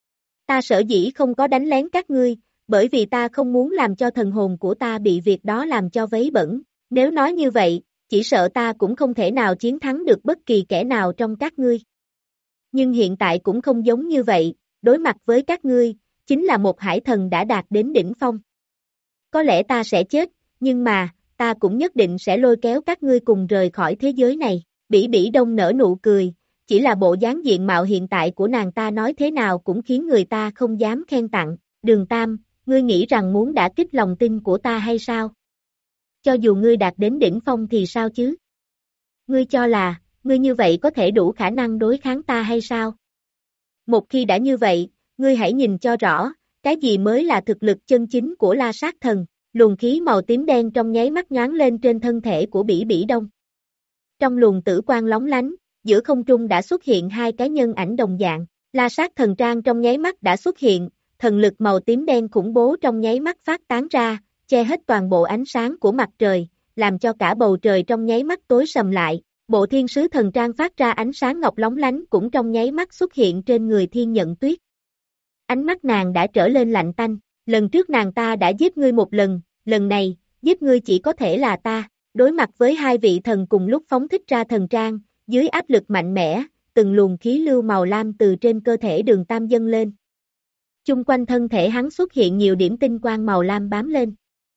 Ta sở dĩ không có đánh lén các ngươi, bởi vì ta không muốn làm cho thần hồn của ta bị việc đó làm cho vấy bẩn. Nếu nói như vậy, chỉ sợ ta cũng không thể nào chiến thắng được bất kỳ kẻ nào trong các ngươi. Nhưng hiện tại cũng không giống như vậy, đối mặt với các ngươi, chính là một hải thần đã đạt đến đỉnh phong. Có lẽ ta sẽ chết, nhưng mà, ta cũng nhất định sẽ lôi kéo các ngươi cùng rời khỏi thế giới này. Bỉ Bỉ Đông nở nụ cười, chỉ là bộ dáng diện mạo hiện tại của nàng ta nói thế nào cũng khiến người ta không dám khen tặng. Đường Tam, ngươi nghĩ rằng muốn đả kích lòng tin của ta hay sao? Cho dù ngươi đạt đến đỉnh phong thì sao chứ? Ngươi cho là, ngươi như vậy có thể đủ khả năng đối kháng ta hay sao? Một khi đã như vậy, ngươi hãy nhìn cho rõ, cái gì mới là thực lực chân chính của La Sát Thần. Luồng khí màu tím đen trong nháy mắt nhoáng lên trên thân thể của Bỉ Bỉ Đông. Trong luồng tử quang lóng lánh, giữa không trung đã xuất hiện hai cái nhân ảnh đồng dạng. La Sát Thần Trang trong nháy mắt đã xuất hiện, thần lực màu tím đen khủng bố trong nháy mắt phát tán ra, che hết toàn bộ ánh sáng của mặt trời, làm cho cả bầu trời trong nháy mắt tối sầm lại. Bộ Thiên Sứ Thần Trang phát ra ánh sáng ngọc lóng lánh cũng trong nháy mắt xuất hiện trên người Thiên Nhận Tuyết. Ánh mắt nàng đã trở lên lạnh tanh, lần trước nàng ta đã giết ngươi một lần, lần này, giết ngươi chỉ có thể là ta. Đối mặt với hai vị thần cùng lúc phóng thích ra thần trang, dưới áp lực mạnh mẽ, từng luồng khí lưu màu lam từ trên cơ thể Đường Tam dâng lên. Chung quanh thân thể hắn xuất hiện nhiều điểm tinh quang màu lam bám lên.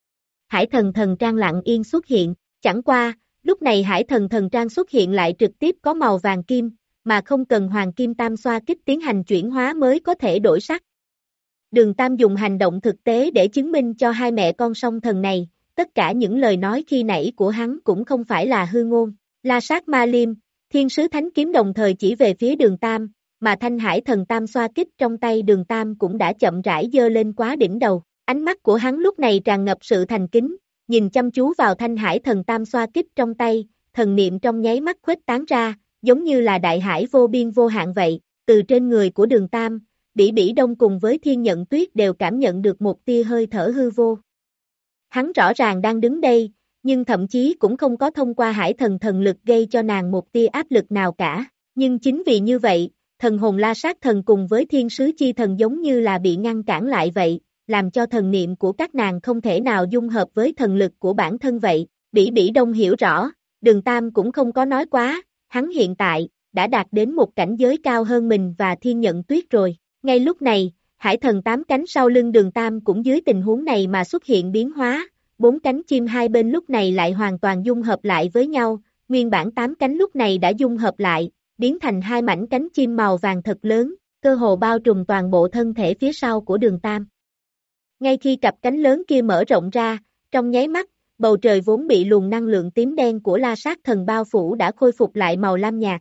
Hải thần thần trang lặng yên xuất hiện, chẳng qua, lúc này hải thần thần trang xuất hiện lại trực tiếp có màu vàng kim, mà không cần hoàng kim tam xoa kích tiến hành chuyển hóa mới có thể đổi sắc. Đường Tam dùng hành động thực tế để chứng minh cho hai mẹ con song thần này, tất cả những lời nói khi nãy của hắn cũng không phải là hư ngôn. La Sát Ma Liêm, Thiên Sứ Thánh Kiếm đồng thời chỉ về phía Đường Tam, mà thanh hải thần tam xoa kích trong tay Đường Tam cũng đã chậm rãi dơ lên quá đỉnh đầu. Ánh mắt của hắn lúc này tràn ngập sự thành kính, nhìn chăm chú vào thanh hải thần tam xoa kích trong tay, thần niệm trong nháy mắt khuếch tán ra, giống như là đại hải vô biên vô hạn vậy. Từ trên người của Đường Tam, Bỉ Bỉ Đông cùng với Thiên Nhận Tuyết đều cảm nhận được một tia hơi thở hư vô. Hắn rõ ràng đang đứng đây, nhưng thậm chí cũng không có thông qua hải thần thần lực gây cho nàng một tia áp lực nào cả. Nhưng chính vì như vậy, thần hồn La Sát Thần cùng với Thiên Sứ Chi Thần giống như là bị ngăn cản lại vậy, làm cho thần niệm của các nàng không thể nào dung hợp với thần lực của bản thân vậy. Bỉ Bỉ Đông hiểu rõ, Đường Tam cũng không có nói quá, hắn hiện tại, đã đạt đến một cảnh giới cao hơn mình và Thiên Nhận Tuyết rồi. Ngay lúc này, hải thần tám cánh sau lưng Đường Tam cũng dưới tình huống này mà xuất hiện biến hóa, bốn cánh chim hai bên lúc này lại hoàn toàn dung hợp lại với nhau, nguyên bản tám cánh lúc này đã dung hợp lại, biến thành hai mảnh cánh chim màu vàng thật lớn, cơ hồ bao trùm toàn bộ thân thể phía sau của Đường Tam. Ngay khi cặp cánh lớn kia mở rộng ra, trong nháy mắt, bầu trời vốn bị luồng năng lượng tím đen của La Sát Thần bao phủ đã khôi phục lại màu lam nhạt.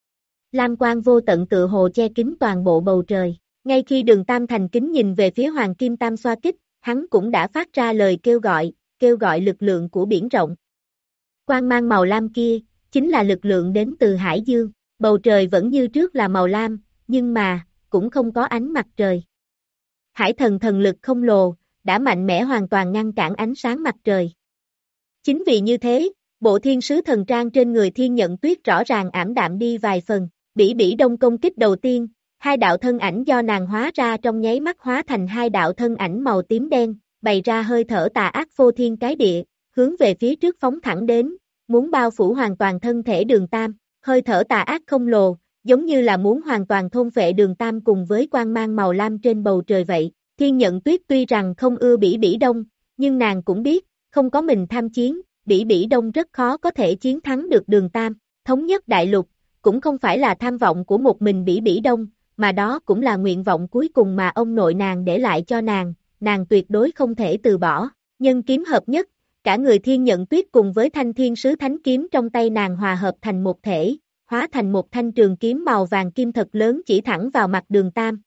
Lam quang vô tận tự hồ che kín toàn bộ bầu trời. Ngay khi Đường Tam thành kính nhìn về phía Hoàng Kim Tam xoa kích, hắn cũng đã phát ra lời kêu gọi, kêu gọi lực lượng của biển rộng. Quang mang màu lam kia, chính là lực lượng đến từ Hải Dương. Bầu trời vẫn như trước là màu lam, nhưng mà, cũng không có ánh mặt trời. Hải thần thần lực không lồ, đã mạnh mẽ hoàn toàn ngăn cản ánh sáng mặt trời. Chính vì như thế, bộ thiên sứ thần trang trên người Thiên Nhận Tuyết rõ ràng ảm đạm đi vài phần. Bỉ Bỉ Đông công kích đầu tiên, hai đạo thân ảnh do nàng hóa ra trong nháy mắt hóa thành hai đạo thân ảnh màu tím đen, bày ra hơi thở tà ác phô thiên cái địa, hướng về phía trước phóng thẳng đến, muốn bao phủ hoàn toàn thân thể Đường Tam. Hơi thở tà ác không lồ, giống như là muốn hoàn toàn thôn phệ Đường Tam cùng với quang mang màu lam trên bầu trời vậy. Thiên Nhận Tuyết tuy rằng không ưa Bỉ Bỉ Đông, nhưng nàng cũng biết, không có mình tham chiến, Bỉ Bỉ Đông rất khó có thể chiến thắng được Đường Tam. Thống nhất đại lục, cũng không phải là tham vọng của một mình Bỉ Bỉ Đông, mà đó cũng là nguyện vọng cuối cùng mà ông nội nàng để lại cho nàng, nàng tuyệt đối không thể từ bỏ. Nhân kiếm hợp nhất, cả người Thiên Nhận Tuyết cùng với thanh thiên sứ thánh kiếm trong tay nàng hòa hợp thành một thể, hóa thành một thanh trường kiếm màu vàng kim thật lớn chỉ thẳng vào mặt Đường Tam.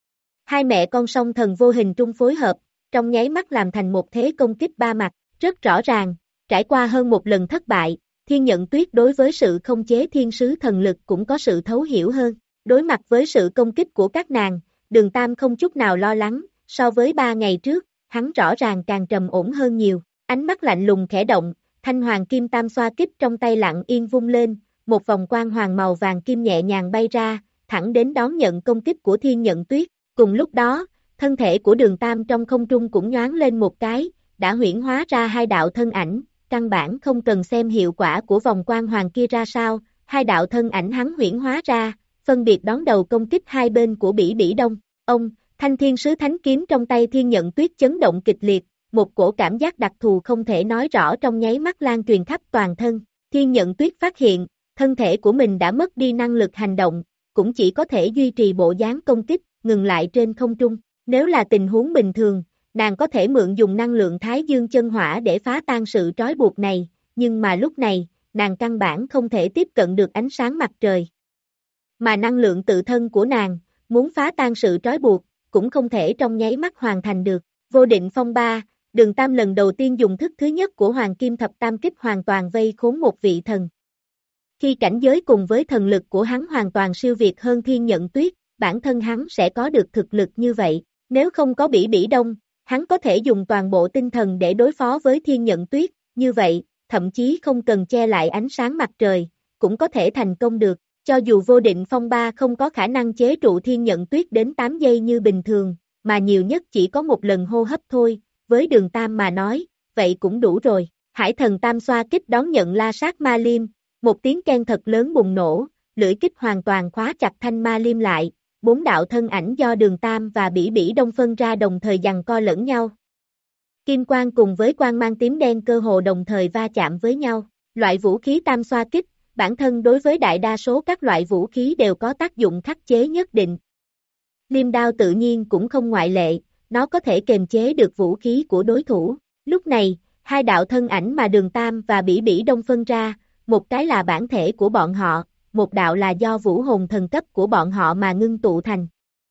Hai mẹ con song thần vô hình trung phối hợp, trong nháy mắt làm thành một thế công kích ba mặt. Rất rõ ràng, trải qua hơn một lần thất bại, Thiên Nhận Tuyết đối với sự không chế thiên sứ thần lực cũng có sự thấu hiểu hơn. Đối mặt với sự công kích của các nàng, Đường Tam không chút nào lo lắng, so với ba ngày trước, hắn rõ ràng càng trầm ổn hơn nhiều. Ánh mắt lạnh lùng khẽ động, thanh hoàng kim tam xoa kích trong tay lặng yên vung lên, một vòng quang hoàng màu vàng kim nhẹ nhàng bay ra, thẳng đến đón nhận công kích của Thiên Nhận Tuyết. Cùng lúc đó, thân thể của Đường Tam trong không trung cũng nhoáng lên một cái, đã huyễn hóa ra hai đạo thân ảnh, căn bản không cần xem hiệu quả của vòng quang hoàng kia ra sao, hai đạo thân ảnh hắn huyễn hóa ra, phân biệt đón đầu công kích hai bên của Bỉ Bỉ Đông. Ông, thanh thiên sứ thánh kiếm trong tay Thiên Nhận Tuyết chấn động kịch liệt, một cổ cảm giác đặc thù không thể nói rõ trong nháy mắt lan truyền khắp toàn thân. Thiên Nhận Tuyết phát hiện, thân thể của mình đã mất đi năng lực hành động, cũng chỉ có thể duy trì bộ dáng công kích, ngừng lại trên không trung. Nếu là tình huống bình thường, nàng có thể mượn dùng năng lượng Thái Dương chân hỏa để phá tan sự trói buộc này, nhưng mà lúc này, nàng căn bản không thể tiếp cận được ánh sáng mặt trời. Mà năng lượng tự thân của nàng, muốn phá tan sự trói buộc, cũng không thể trong nháy mắt hoàn thành được. Vô Định Phong Ba, Đường Tam lần đầu tiên dùng thức thứ nhất của Hoàng Kim Thập Tam Kích hoàn toàn vây khốn một vị thần. Khi cảnh giới cùng với thần lực của hắn hoàn toàn siêu việt hơn Thiên Nhận Tuyết, bản thân hắn sẽ có được thực lực như vậy. Nếu không có Bỉ Bỉ Đông, hắn có thể dùng toàn bộ tinh thần để đối phó với Thiên Nhận Tuyết, như vậy, thậm chí không cần che lại ánh sáng mặt trời, cũng có thể thành công được. Cho dù Vô Định Phong Ba không có khả năng chế trụ Thiên Nhận Tuyết đến tám giây như bình thường, mà nhiều nhất chỉ có một lần hô hấp thôi, với Đường Tam mà nói, vậy cũng đủ rồi. Hải Thần Tam xoa kích đón nhận la sát ma liêm, một tiếng keng thật lớn bùng nổ, lưỡi kích hoàn toàn khóa chặt thanh ma liêm lại, bốn đạo thân ảnh do Đường Tam và Bỉ Bỉ Đông phân ra đồng thời giằng co lẫn nhau. Kim quang cùng với quang mang tím đen cơ hồ đồng thời va chạm với nhau. Loại vũ khí tam xoa kích, bản thân đối với đại đa số các loại vũ khí đều có tác dụng khắc chế nhất định. Liêm đao tự nhiên cũng không ngoại lệ, nó có thể kiềm chế được vũ khí của đối thủ. Lúc này, hai đạo thân ảnh mà Đường Tam và Bỉ Bỉ Đông phân ra, một cái là bản thể của bọn họ, một đạo là do vũ hồn thần cấp của bọn họ mà ngưng tụ thành.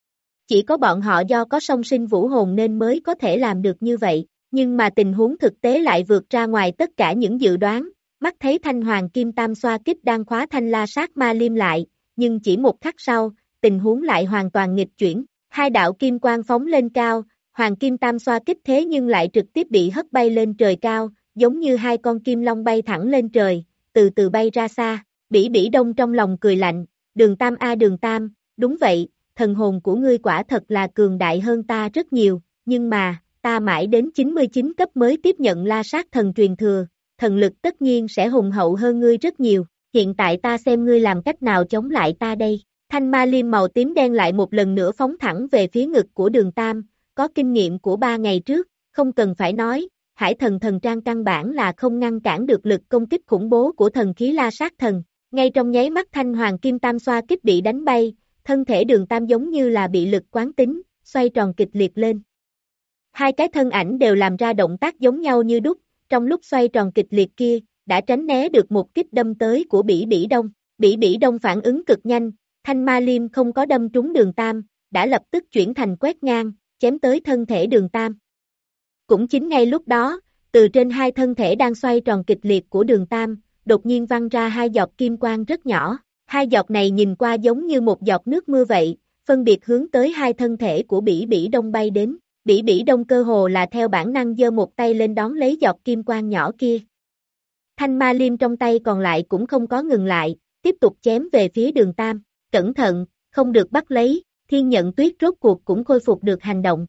Chỉ có bọn họ do có song sinh vũ hồn nên mới có thể làm được như vậy, nhưng mà tình huống thực tế lại vượt ra ngoài tất cả những dự đoán. Mắt thấy thanh hoàng kim tam xoa kích đang khóa thanh la sát ma liêm lại, nhưng chỉ một khắc sau, tình huống lại hoàn toàn nghịch chuyển. Hai đạo kim quang phóng lên cao, hoàng kim tam xoa kích thế nhưng lại trực tiếp bị hất bay lên trời cao, giống như hai con kim long bay thẳng lên trời, từ từ bay ra xa. Bỉ Bỉ Đông trong lòng cười lạnh, Đường Tam a Đường Tam, đúng vậy, thần hồn của ngươi quả thật là cường đại hơn ta rất nhiều, nhưng mà, ta mãi đến chín mươi chín cấp mới tiếp nhận la sát thần truyền thừa, thần lực tất nhiên sẽ hùng hậu hơn ngươi rất nhiều, hiện tại ta xem ngươi làm cách nào chống lại ta đây. Thanh ma liêm màu tím đen lại một lần nữa phóng thẳng về phía ngực của Đường Tam, có kinh nghiệm của ba ngày trước, không cần phải nói, Hải Thần thần trang căn bản là không ngăn cản được lực công kích khủng bố của thần khí la sát thần. Ngay trong nháy mắt thanh hoàng kim tam xoa kích bị đánh bay, thân thể Đường Tam giống như là bị lực quán tính, xoay tròn kịch liệt lên. Hai cái thân ảnh đều làm ra động tác giống nhau như đúc, trong lúc xoay tròn kịch liệt kia, đã tránh né được một kích đâm tới của Bỉ Bỉ Đông. Bỉ Bỉ Đông phản ứng cực nhanh, thanh ma liêm không có đâm trúng Đường Tam, đã lập tức chuyển thành quét ngang, chém tới thân thể Đường Tam. Cũng chính ngay lúc đó, từ trên hai thân thể đang xoay tròn kịch liệt của Đường Tam, đột nhiên văng ra hai giọt kim quang rất nhỏ. Hai giọt này nhìn qua giống như một giọt nước mưa vậy, phân biệt hướng tới hai thân thể của Bỉ Bỉ Đông bay đến. Bỉ Bỉ Đông cơ hồ là theo bản năng giơ một tay lên đón lấy giọt kim quang nhỏ kia. Thanh ma liêm trong tay còn lại cũng không có ngừng lại, tiếp tục chém về phía Đường Tam. Cẩn thận, không được bắt lấy, Thiên Nhận Tuyết rốt cuộc cũng khôi phục được hành động.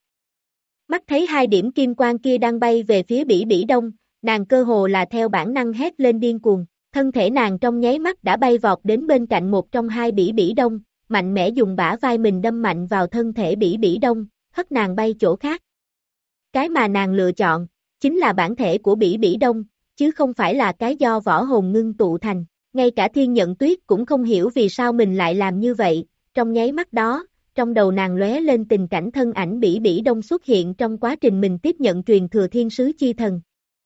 Mắt thấy hai điểm kim quang kia đang bay về phía Bỉ Bỉ Đông, nàng cơ hồ là theo bản năng hét lên điên cuồng. Thân thể nàng trong nháy mắt đã bay vọt đến bên cạnh một trong hai Bỉ Bỉ Đông, mạnh mẽ dùng bả vai mình đâm mạnh vào thân thể Bỉ Bỉ Đông, hất nàng bay chỗ khác. Cái mà nàng lựa chọn, chính là bản thể của Bỉ Bỉ Đông, chứ không phải là cái do võ hồn ngưng tụ thành. Ngay cả Thiên Nhận Tuyết cũng không hiểu vì sao mình lại làm như vậy, trong nháy mắt đó, trong đầu nàng lóe lên tình cảnh thân ảnh Bỉ Bỉ Đông xuất hiện trong quá trình mình tiếp nhận truyền thừa thiên sứ chi thần.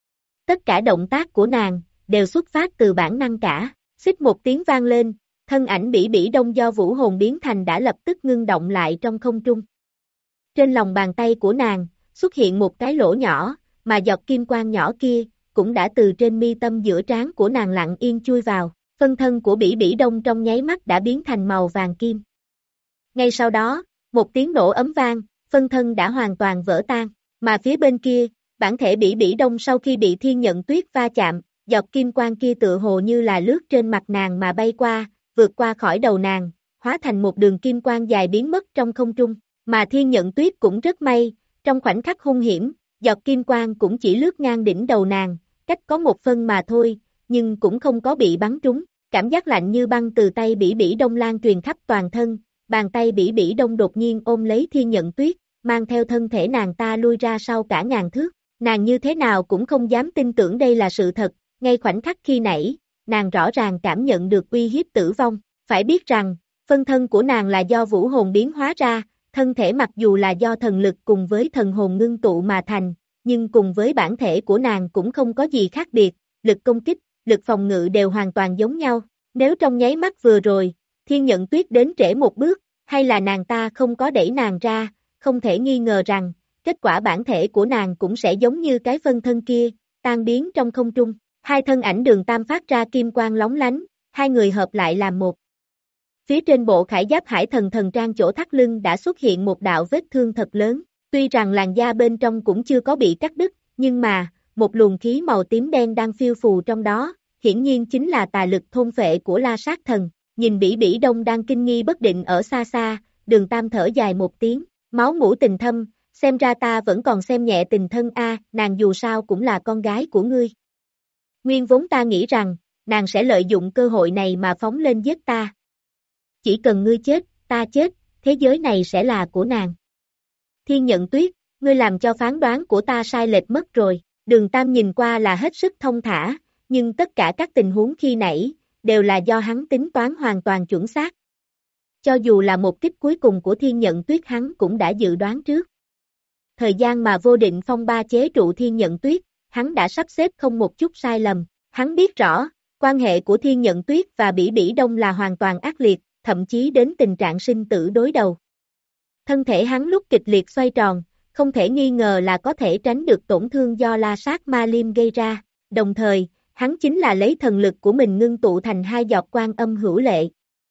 Tất cả động tác của nàng, đều xuất phát từ bản năng cả, xích một tiếng vang lên, thân ảnh Bỉ Bỉ Đông do vũ hồn biến thành đã lập tức ngưng động lại trong không trung. Trên lòng bàn tay của nàng, xuất hiện một cái lỗ nhỏ, mà giọt kim quang nhỏ kia, cũng đã từ trên mi tâm giữa trán của nàng lặng yên chui vào, phân thân của Bỉ Bỉ Đông trong nháy mắt đã biến thành màu vàng kim. Ngay sau đó, một tiếng nổ ấm vang, phân thân đã hoàn toàn vỡ tan, mà phía bên kia, bản thể Bỉ Bỉ Đông sau khi bị Thiên Nhận Tuyết va chạm, giọt kim quang kia tựa hồ như là lướt trên mặt nàng mà bay qua, vượt qua khỏi đầu nàng, hóa thành một đường kim quang dài biến mất trong không trung, mà Thiên Nhận Tuyết cũng rất may, trong khoảnh khắc hung hiểm, giọt kim quang cũng chỉ lướt ngang đỉnh đầu nàng, cách có một phân mà thôi, nhưng cũng không có bị bắn trúng, cảm giác lạnh như băng từ tay Bỉ Bỉ Đông lan truyền khắp toàn thân, bàn tay Bỉ Bỉ Đông đột nhiên ôm lấy Thiên Nhận Tuyết, mang theo thân thể nàng ta lui ra sau cả ngàn thước, nàng như thế nào cũng không dám tin tưởng đây là sự thật, ngay khoảnh khắc khi nãy, nàng rõ ràng cảm nhận được uy hiếp tử vong, phải biết rằng, phân thân của nàng là do vũ hồn biến hóa ra, thân thể mặc dù là do thần lực cùng với thần hồn ngưng tụ mà thành, nhưng cùng với bản thể của nàng cũng không có gì khác biệt, lực công kích, lực phòng ngự đều hoàn toàn giống nhau, nếu trong nháy mắt vừa rồi, Thiên Nhận Tuyết đến trễ một bước, hay là nàng ta không có đẩy nàng ra, không thể nghi ngờ rằng, kết quả bản thể của nàng cũng sẽ giống như cái phân thân kia, tan biến trong không trung. Hai thân ảnh Đường Tam phát ra kim quang lóng lánh, hai người hợp lại làm một. Phía trên bộ khải giáp hải thần thần trang chỗ thắt lưng đã xuất hiện một đạo vết thương thật lớn, tuy rằng làn da bên trong cũng chưa có bị cắt đứt, nhưng mà, một luồng khí màu tím đen đang phiêu phù trong đó, hiển nhiên chính là tà lực thôn phệ của La Sát Thần. Nhìn Bỉ Bỉ Đông đang kinh nghi bất định ở xa xa, Đường Tam thở dài một tiếng, máu mủ tình thâm, xem ra ta vẫn còn xem nhẹ tình thân a, nàng dù sao cũng là con gái của ngươi. Nguyên vốn ta nghĩ rằng, nàng sẽ lợi dụng cơ hội này mà phóng lên giết ta. Chỉ cần ngươi chết, ta chết, thế giới này sẽ là của nàng. Thiên Nhận Tuyết, ngươi làm cho phán đoán của ta sai lệch mất rồi. Đường Tam nhìn qua là hết sức thông thả, nhưng tất cả các tình huống khi nãy, đều là do hắn tính toán hoàn toàn chuẩn xác. Cho dù là một kích cuối cùng của Thiên Nhận Tuyết hắn cũng đã dự đoán trước. Thời gian mà Vô Định Phong ba chế trụ Thiên Nhận Tuyết, hắn đã sắp xếp không một chút sai lầm. Hắn biết rõ, quan hệ của Thiên Nhận Tuyết và Bỉ Bỉ Đông là hoàn toàn ác liệt, thậm chí đến tình trạng sinh tử đối đầu. Thân thể hắn lúc kịch liệt xoay tròn, không thể nghi ngờ là có thể tránh được tổn thương do La Sát Ma Liêm gây ra, đồng thời, hắn chính là lấy thần lực của mình ngưng tụ thành hai giọt quan âm hữu lệ.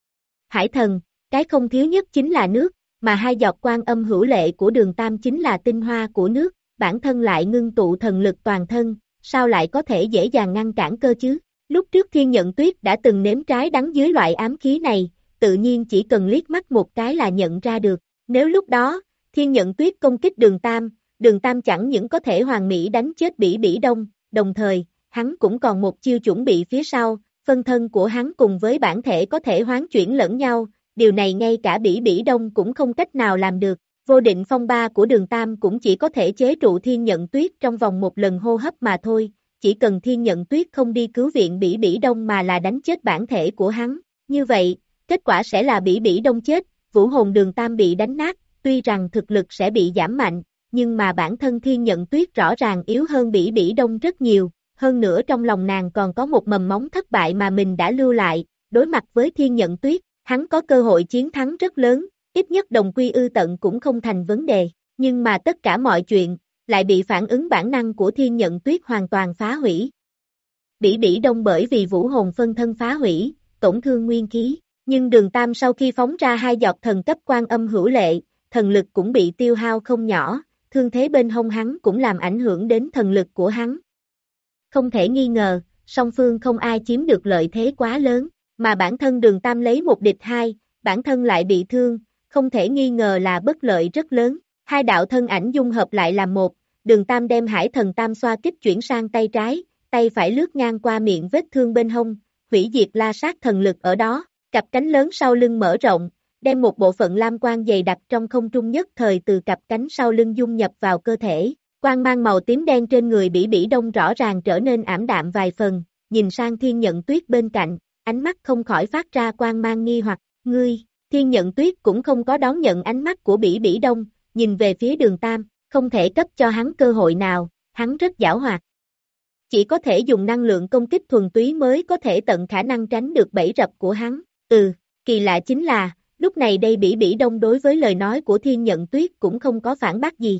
Hải thần, cái không thiếu nhất chính là nước, mà hai giọt quan âm hữu lệ của Đường Tam chính là tinh hoa của nước, bản thân lại ngưng tụ thần lực toàn thân, sao lại có thể dễ dàng ngăn cản cơ chứ? Lúc trước Thiên Nhận Tuyết đã từng nếm trái đắng dưới loại ám khí này, tự nhiên chỉ cần liếc mắt một cái là nhận ra được. Nếu lúc đó, Thiên Nhận Tuyết công kích Đường Tam, Đường Tam chẳng những có thể hoàn mỹ đánh chết Bỉ Bỉ Đông, đồng thời, hắn cũng còn một chiêu chuẩn bị phía sau, phân thân của hắn cùng với bản thể có thể hoán chuyển lẫn nhau, điều này ngay cả Bỉ Bỉ Đông cũng không cách nào làm được. Vô Định Phong ba của Đường Tam cũng chỉ có thể chế trụ Thiên Nhận Tuyết trong vòng một lần hô hấp mà thôi, chỉ cần Thiên Nhận Tuyết không đi cứu viện Bỉ Bỉ Đông mà là đánh chết bản thể của hắn, như vậy, kết quả sẽ là Bỉ Bỉ Đông chết, vũ hồn Đường Tam bị đánh nát, tuy rằng thực lực sẽ bị giảm mạnh, nhưng mà bản thân Thiên Nhận Tuyết rõ ràng yếu hơn Bỉ Bỉ Đông rất nhiều, hơn nữa trong lòng nàng còn có một mầm móng thất bại mà mình đã lưu lại, đối mặt với Thiên Nhận Tuyết, hắn có cơ hội chiến thắng rất lớn, ít nhất đồng quy ư tận cũng không thành vấn đề, nhưng mà tất cả mọi chuyện, lại bị phản ứng bản năng của Thiên Nhận Tuyết hoàn toàn phá hủy. Bỉ Bỉ Đông bởi vì vũ hồn phân thân phá hủy, tổn thương nguyên khí, nhưng Đường Tam sau khi phóng ra hai giọt thần cấp quan âm hữu lệ, thần lực cũng bị tiêu hao không nhỏ, thương thế bên hông hắn cũng làm ảnh hưởng đến thần lực của hắn. Không thể nghi ngờ, song phương không ai chiếm được lợi thế quá lớn, mà bản thân Đường Tam lấy một địch hai, bản thân lại bị thương, không thể nghi ngờ là bất lợi rất lớn. Hai đạo thân ảnh dung hợp lại làm một, Đường Tam đem Hải Thần Tam xoa kích chuyển sang tay trái, tay phải lướt ngang qua miệng vết thương bên hông, hủy diệt la sát thần lực ở đó, cặp cánh lớn sau lưng mở rộng, đem một bộ phận lam quang dày đặc trong không trung nhất thời từ cặp cánh sau lưng dung nhập vào cơ thể. Quang mang màu tím đen trên người Bỉ Bỉ Đông rõ ràng trở nên ảm đạm vài phần, nhìn sang Thiên Nhận Tuyết bên cạnh, ánh mắt không khỏi phát ra quang mang nghi hoặc, ngươi, Thiên Nhận Tuyết cũng không có đón nhận ánh mắt của Bỉ Bỉ Đông, nhìn về phía Đường Tam, không thể cấp cho hắn cơ hội nào, hắn rất giảo hoạt. Chỉ có thể dùng năng lượng công kích thuần túy mới có thể tận khả năng tránh được bẫy rập của hắn, ừ, kỳ lạ chính là, lúc này đây Bỉ Bỉ Đông đối với lời nói của Thiên Nhận Tuyết cũng không có phản bác gì.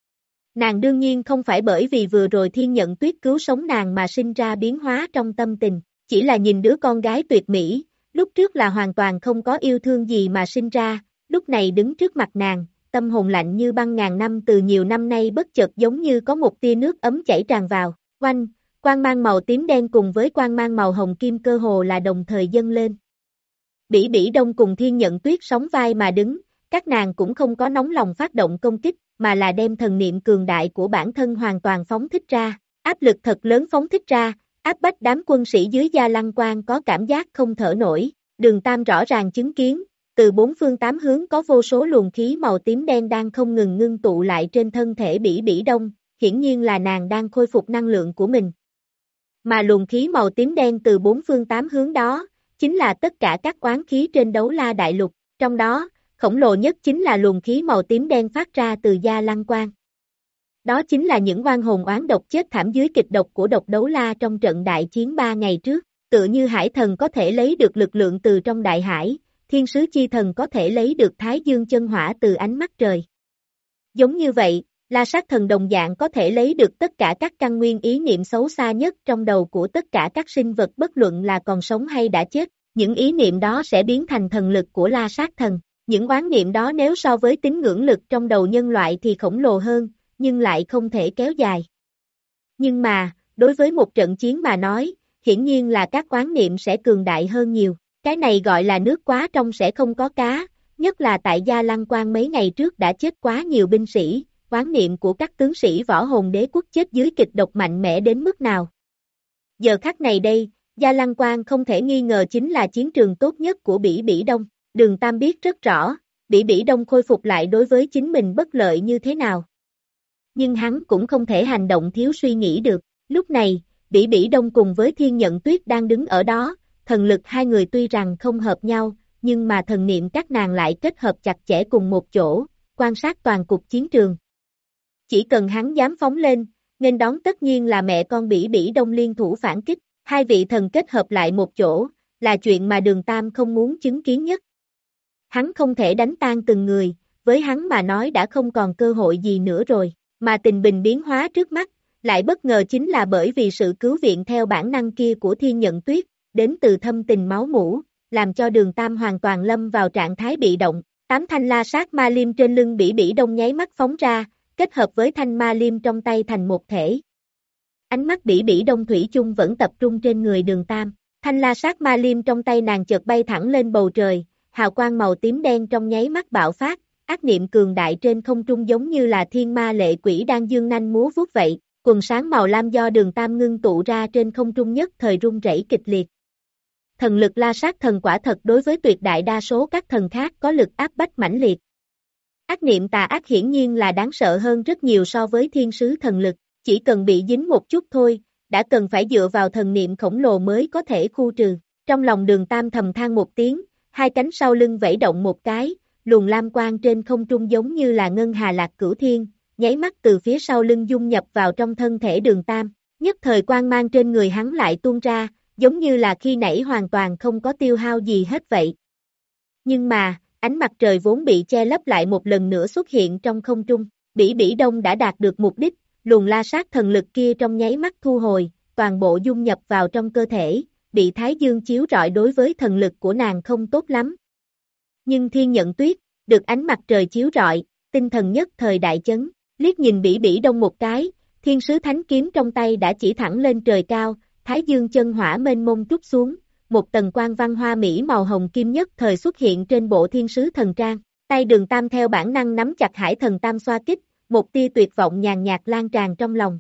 Nàng đương nhiên không phải bởi vì vừa rồi Thiên Nhận Tuyết cứu sống nàng mà sinh ra biến hóa trong tâm tình, chỉ là nhìn đứa con gái tuyệt mỹ, lúc trước là hoàn toàn không có yêu thương gì mà sinh ra, lúc này đứng trước mặt nàng, tâm hồn lạnh như băng ngàn năm từ nhiều năm nay bất chợt giống như có một tia nước ấm chảy tràn vào, oanh, quang mang màu tím đen cùng với quang mang màu hồng kim cơ hồ là đồng thời dâng lên. Bỉ Bỉ Đông cùng Thiên Nhận Tuyết sóng vai mà đứng, các nàng cũng không có nóng lòng phát động công kích, mà là đem thần niệm cường đại của bản thân hoàn toàn phóng thích ra, áp lực thật lớn phóng thích ra, áp bách đám quân sĩ dưới Gia Lăng Quan có cảm giác không thở nổi. Đường Tam rõ ràng chứng kiến, từ bốn phương tám hướng có vô số luồng khí màu tím đen đang không ngừng ngưng tụ lại trên thân thể Bỉ Bỉ Đông, hiển nhiên là nàng đang khôi phục năng lượng của mình. Mà luồng khí màu tím đen từ bốn phương tám hướng đó, chính là tất cả các oán khí trên Đấu La Đại Lục, trong đó, khổng lồ nhất chính là luồng khí màu tím đen phát ra từ Gia Lăng Quan. Đó chính là những oan hồn oán độc chết thảm dưới kịch độc của độc đấu la trong trận đại chiến ba ngày trước, tựa như hải thần có thể lấy được lực lượng từ trong đại hải, thiên sứ chi thần có thể lấy được thái dương chân hỏa từ ánh mắt trời. Giống như vậy, La Sát Thần đồng dạng có thể lấy được tất cả các căn nguyên ý niệm xấu xa nhất trong đầu của tất cả các sinh vật bất luận là còn sống hay đã chết, những ý niệm đó sẽ biến thành thần lực của La Sát Thần. Những oán niệm đó nếu so với tín ngưỡng lực trong đầu nhân loại thì khổng lồ hơn, nhưng lại không thể kéo dài. Nhưng mà, đối với một trận chiến mà nói, hiển nhiên là các oán niệm sẽ cường đại hơn nhiều. Cái này gọi là nước quá trong sẽ không có cá, nhất là tại Gia Lăng Quan mấy ngày trước đã chết quá nhiều binh sĩ, oán niệm của các tướng sĩ võ hồn đế quốc chết dưới kịch độc mạnh mẽ đến mức nào. Giờ khắc này đây, Gia Lăng Quan không thể nghi ngờ chính là chiến trường tốt nhất của Bỉ Bỉ Đông. Đường Tam biết rất rõ, Bỉ Bỉ Đông khôi phục lại đối với chính mình bất lợi như thế nào. Nhưng hắn cũng không thể hành động thiếu suy nghĩ được. Lúc này, Bỉ Bỉ Đông cùng với Thiên Nhận Tuyết đang đứng ở đó, thần lực hai người tuy rằng không hợp nhau, nhưng mà thần niệm các nàng lại kết hợp chặt chẽ cùng một chỗ, quan sát toàn cục chiến trường. Chỉ cần hắn dám phóng lên, nghênh đón tất nhiên là mẹ con Bỉ Bỉ Đông liên thủ phản kích, hai vị thần kết hợp lại một chỗ, là chuyện mà Đường Tam không muốn chứng kiến nhất. Hắn không thể đánh tan từng người, với hắn mà nói đã không còn cơ hội gì nữa rồi, mà tình bình biến hóa trước mắt, lại bất ngờ chính là bởi vì sự cứu viện theo bản năng kia của Thiên Nhận Tuyết, đến từ thâm tình máu mủ, làm cho Đường Tam hoàn toàn lâm vào trạng thái bị động, tám thanh la sát ma liêm trên lưng Bỉ Bỉ Đông nháy mắt phóng ra, kết hợp với thanh ma liêm trong tay thành một thể. Ánh mắt Bỉ Bỉ Đông thủy chung vẫn tập trung trên người Đường Tam, thanh la sát ma liêm trong tay nàng chợt bay thẳng lên bầu trời. Hào quang màu tím đen trong nháy mắt bạo phát, ác niệm cường đại trên không trung giống như là thiên ma lệ quỷ đang dương nanh múa vuốt vậy, quần sáng màu lam do Đường Tam ngưng tụ ra trên không trung nhất thời rung rẩy kịch liệt. Thần lực La Sát Thần quả thật đối với tuyệt đại đa số các thần khác có lực áp bách mãnh liệt. Ác niệm tà ác hiển nhiên là đáng sợ hơn rất nhiều so với thiên sứ thần lực, chỉ cần bị dính một chút thôi, đã cần phải dựa vào thần niệm khổng lồ mới có thể khu trừ. Trong lòng Đường Tam thầm than một tiếng, hai cánh sau lưng vẫy động một cái, luồng lam quang trên không trung giống như là ngân hà lạc cửu thiên, nháy mắt từ phía sau lưng dung nhập vào trong thân thể Đường Tam, nhất thời quang mang trên người hắn lại tuôn ra, giống như là khi nãy hoàn toàn không có tiêu hao gì hết vậy. Nhưng mà, ánh mặt trời vốn bị che lấp lại một lần nữa xuất hiện trong không trung, Bỉ Bỉ Đông đã đạt được mục đích, luồng la sát thần lực kia trong nháy mắt thu hồi, toàn bộ dung nhập vào trong cơ thể. Bị Thái Dương chiếu rọi đối với thần lực của nàng không tốt lắm. Nhưng Thiên Nhận Tuyết, được ánh mặt trời chiếu rọi, tinh thần nhất thời đại chấn, Liếc nhìn Bỉ Bỉ Đông một cái, thiên sứ thánh kiếm trong tay đã chỉ thẳng lên trời cao, thái dương chân hỏa mênh mông trút xuống, một tầng quang văn hoa mỹ màu hồng kim nhất thời xuất hiện trên bộ thiên sứ thần trang. Tay Đường Tam theo bản năng nắm chặt hải thần tam xoa kích, một tia tuyệt vọng nhàn nhạt lan tràn trong lòng.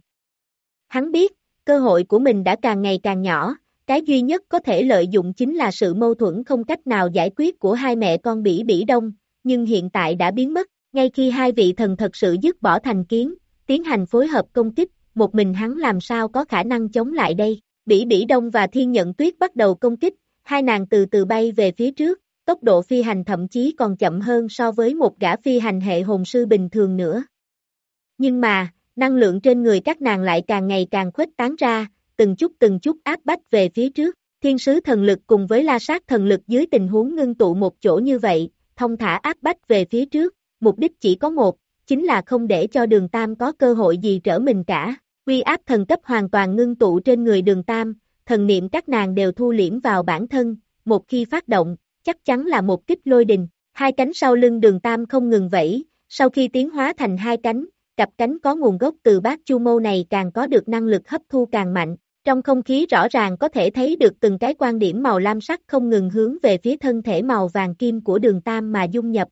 Hắn biết, cơ hội của mình đã càng ngày càng nhỏ, cái duy nhất có thể lợi dụng chính là sự mâu thuẫn không cách nào giải quyết của hai mẹ con Bỉ Bỉ Đông, nhưng hiện tại đã biến mất, ngay khi hai vị thần thật sự dứt bỏ thành kiến, tiến hành phối hợp công kích, một mình hắn làm sao có khả năng chống lại đây. Bỉ Bỉ Đông và Thiên Nhận Tuyết bắt đầu công kích, hai nàng từ từ bay về phía trước, tốc độ phi hành thậm chí còn chậm hơn so với một gã phi hành hệ hồn sư bình thường nữa. Nhưng mà, năng lượng trên người các nàng lại càng ngày càng khuếch tán ra, từng chút từng chút áp bách về phía trước. Thiên sứ thần lực cùng với la sát thần lực dưới tình huống ngưng tụ một chỗ như vậy, thông thả áp bách về phía trước, mục đích chỉ có một, chính là không để cho Đường Tam có cơ hội gì trở mình cả. Uy áp thần cấp hoàn toàn ngưng tụ trên người Đường Tam, thần niệm các nàng đều thu liễm vào bản thân, một khi phát động, chắc chắn là một kích lôi đình. Hai cánh sau lưng Đường Tam không ngừng vẫy, sau khi tiến hóa thành hai cánh, cặp cánh có nguồn gốc từ bát chu mâu này càng có được năng lực hấp thu càng mạnh. Trong không khí rõ ràng có thể thấy được từng cái quan điểm màu lam sắc không ngừng hướng về phía thân thể màu vàng kim của Đường Tam mà dung nhập.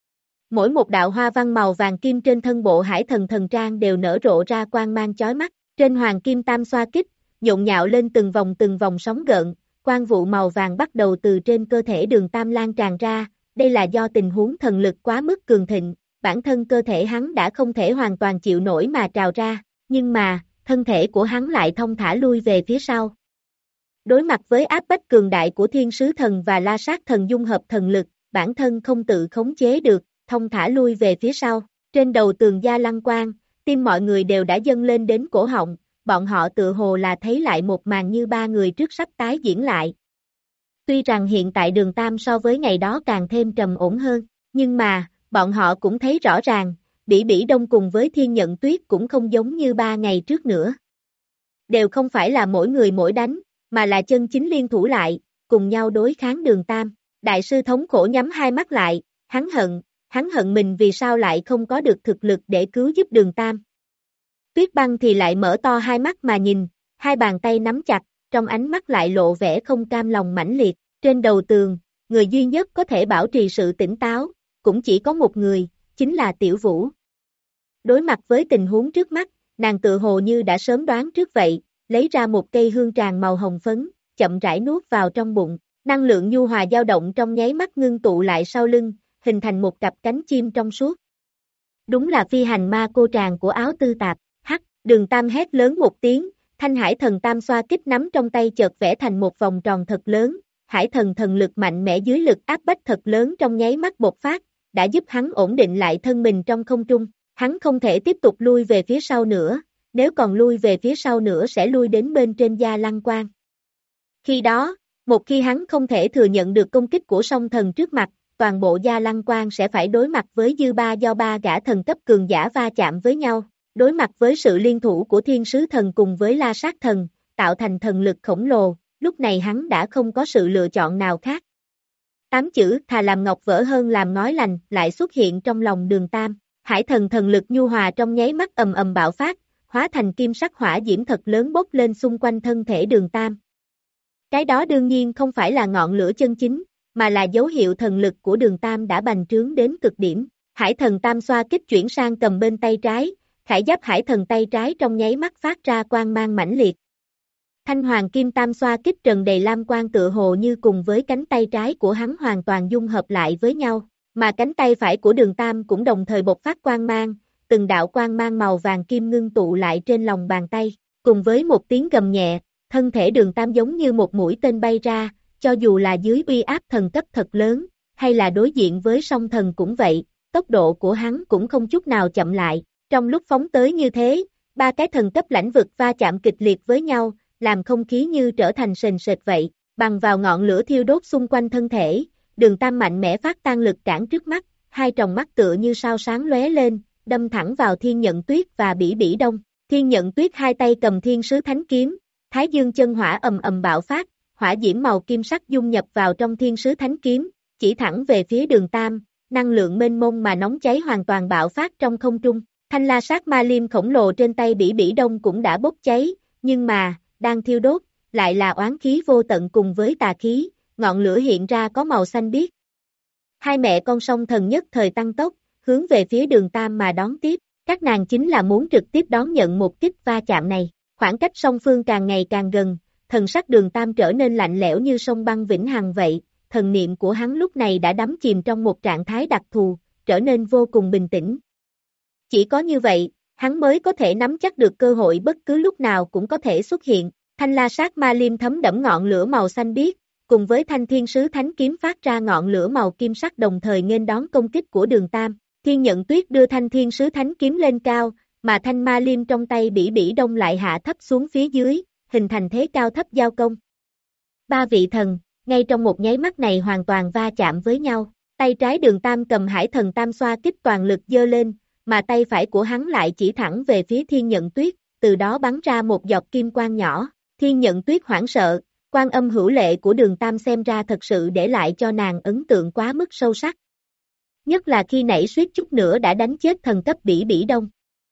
Mỗi một đạo hoa văn màu vàng kim trên thân bộ hải thần thần trang đều nở rộ ra quang mang chói mắt, trên hoàng kim tam xoa kích, nhộn nhạo lên từng vòng từng vòng sóng gợn, quang vụ màu vàng bắt đầu từ trên cơ thể Đường Tam lan tràn ra, đây là do tình huống thần lực quá mức cường thịnh, bản thân cơ thể hắn đã không thể hoàn toàn chịu nổi mà trào ra, nhưng mà, thân thể của hắn lại thông thả lui về phía sau. Đối mặt với áp bách cường đại của thiên sứ thần và la sát thần dung hợp thần lực, bản thân không tự khống chế được, thông thả lui về phía sau. Trên đầu tường Gia Lăng Quang, tim mọi người đều đã dâng lên đến cổ họng, bọn họ tự hồ là thấy lại một màn như ba người trước sắp tái diễn lại. Tuy rằng hiện tại Đường Tam so với ngày đó càng thêm trầm ổn hơn, nhưng mà, bọn họ cũng thấy rõ ràng, Bỉ Bỉ Đông cùng với Thiên Nhận Tuyết cũng không giống như ba ngày trước nữa. Đều không phải là mỗi người mỗi đánh, mà là chân chính liên thủ lại, cùng nhau đối kháng Đường Tam. Đại sư thống khổ nhắm hai mắt lại, hắn hận, hắn hận mình vì sao lại không có được thực lực để cứu giúp Đường Tam. Tuyết Băng thì lại mở to hai mắt mà nhìn, hai bàn tay nắm chặt, trong ánh mắt lại lộ vẻ không cam lòng mãnh liệt. Trên đầu tường, người duy nhất có thể bảo trì sự tỉnh táo, cũng chỉ có một người, chính là Tiểu Vũ. Đối mặt với tình huống trước mắt, nàng tự hồ như đã sớm đoán trước vậy, lấy ra một cây hương tràng màu hồng phấn, chậm rãi nuốt vào trong bụng, năng lượng nhu hòa dao động trong nháy mắt ngưng tụ lại sau lưng, hình thành một cặp cánh chim trong suốt. Đúng là phi hành ma cô tràng của Áo Tư Tạp, hắc, Đường Tam hét lớn một tiếng, thanh hải thần tam xoa kích nắm trong tay chợt vẽ thành một vòng tròn thật lớn, hải thần thần lực mạnh mẽ dưới lực áp bách thật lớn trong nháy mắt bộc phát, đã giúp hắn ổn định lại thân mình trong không trung, hắn không thể tiếp tục lui về phía sau nữa, nếu còn lui về phía sau nữa sẽ lui đến bên trên Gia Lăng Quang. Khi đó, một khi hắn không thể thừa nhận được công kích của song thần trước mặt, toàn bộ Gia Lăng Quang sẽ phải đối mặt với dư ba do ba gã thần cấp cường giả va chạm với nhau, đối mặt với sự liên thủ của thiên sứ thần cùng với la sát thần, tạo thành thần lực khổng lồ, lúc này hắn đã không có sự lựa chọn nào khác. Tám chữ thà làm ngọc vỡ hơn làm ngói lành lại xuất hiện trong lòng Đường Tam, hải thần thần lực nhu hòa trong nháy mắt ầm ầm bạo phát, hóa thành kim sắc hỏa diễm thật lớn bốc lên xung quanh thân thể Đường Tam. Cái đó đương nhiên không phải là ngọn lửa chân chính, mà là dấu hiệu thần lực của Đường Tam đã bành trướng đến cực điểm. Hải thần tam xoa kích chuyển sang cầm bên tay trái, khải giáp hải thần tay trái trong nháy mắt phát ra quang mang mãnh liệt. Thanh hoàng kim tam xoa kích trần đầy lam quang tựa hồ như cùng với cánh tay trái của hắn hoàn toàn dung hợp lại với nhau, mà cánh tay phải của Đường Tam cũng đồng thời bộc phát quang mang, từng đạo quang mang màu vàng kim ngưng tụ lại trên lòng bàn tay, cùng với một tiếng gầm nhẹ, thân thể Đường Tam giống như một mũi tên bay ra, cho dù là dưới uy áp thần cấp thật lớn, hay là đối diện với song thần cũng vậy, tốc độ của hắn cũng không chút nào chậm lại, trong lúc phóng tới như thế, ba cái thần cấp lãnh vực va chạm kịch liệt với nhau, làm không khí như trở thành sền sệt vậy, bằng vào ngọn lửa thiêu đốt xung quanh thân thể, Đường Tam mạnh mẽ phát tan lực cản trước mắt, hai tròng mắt tựa như sao sáng lóe lên, đâm thẳng vào Thiên Nhận Tuyết và Bỉ Bỉ Đông. Thiên Nhận Tuyết hai tay cầm thiên sứ thánh kiếm, thái dương chân hỏa ầm ầm bạo phát, hỏa diễm màu kim sắc dung nhập vào trong thiên sứ thánh kiếm, chỉ thẳng về phía Đường Tam, năng lượng mênh mông mà nóng cháy hoàn toàn bạo phát trong không trung. Thanh la sát ma liêm khổng lồ trên tay Bỉ Bỉ Đông cũng đã bốc cháy, nhưng mà, đang thiêu đốt, lại là oán khí vô tận cùng với tà khí, ngọn lửa hiện ra có màu xanh biếc. Hai mẹ con song thần nhất thời tăng tốc, hướng về phía Đường Tam mà đón tiếp, các nàng chính là muốn trực tiếp đón nhận một kích va chạm này. Khoảng cách song phương càng ngày càng gần, thần sắc Đường Tam trở nên lạnh lẽo như sông băng vĩnh hằng vậy, thần niệm của hắn lúc này đã đắm chìm trong một trạng thái đặc thù, trở nên vô cùng bình tĩnh. Chỉ có như vậy, hắn mới có thể nắm chắc được cơ hội bất cứ lúc nào cũng có thể xuất hiện. Thanh la sát ma liêm thấm đẫm ngọn lửa màu xanh biếc, cùng với thanh thiên sứ thánh kiếm phát ra ngọn lửa màu kim sắc đồng thời nghênh đón công kích của Đường Tam. Thiên Nhận Tuyết đưa thanh thiên sứ thánh kiếm lên cao, mà thanh ma liêm trong tay Bỉ Bỉ Đông lại hạ thấp xuống phía dưới, hình thành thế cao thấp giao công. Ba vị thần, ngay trong một nháy mắt này hoàn toàn va chạm với nhau, tay trái Đường Tam cầm Hải Thần Tam Xoa kích toàn lực giơ lên, mà tay phải của hắn lại chỉ thẳng về phía Thiên Nhận Tuyết, từ đó bắn ra một giọt kim quang nhỏ. Thiên Nhận Tuyết hoảng sợ, Quan Âm hữu lệ của Đường Tam xem ra thật sự để lại cho nàng ấn tượng quá mức sâu sắc. Nhất là khi nãy suýt chút nữa đã đánh chết thần cấp Bỉ Bỉ Đông.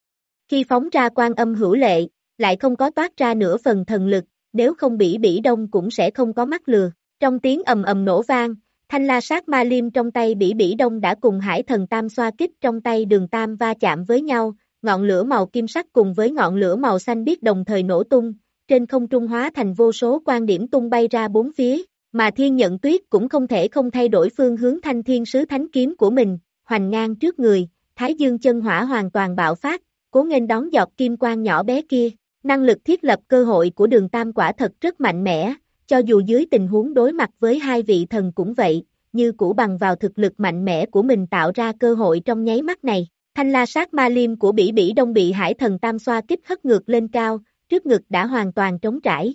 Khi phóng ra Quan Âm hữu lệ, lại không có toát ra nửa phần thần lực, nếu không Bỉ Bỉ Đông cũng sẽ không có mắt lừa. Trong tiếng ầm ầm nổ vang, thanh la sát ma liêm trong tay Bỉ Bỉ Đông đã cùng Hải Thần Tam Xoa kích trong tay Đường Tam va chạm với nhau, ngọn lửa màu kim sắc cùng với ngọn lửa màu xanh biếc đồng thời nổ tung, trên không trung hóa thành vô số quan điểm tung bay ra bốn phía, mà Thiên Nhận Tuyết cũng không thể không thay đổi phương hướng thanh thiên sứ thánh kiếm của mình, hoành ngang trước người, Thái Dương chân hỏa hoàn toàn bạo phát, cố nghênh đón giọt kim quang nhỏ bé kia. Năng lực thiết lập cơ hội của Đường Tam quả thật rất mạnh mẽ, cho dù dưới tình huống đối mặt với hai vị thần cũng vậy, như cũ bằng vào thực lực mạnh mẽ của mình tạo ra cơ hội trong nháy mắt này. Thanh la sát ma liêm của Bỉ Bỉ Đông bị Hải Thần Tam Xoa kích hất ngược lên cao, trước ngực đã hoàn toàn trống trải.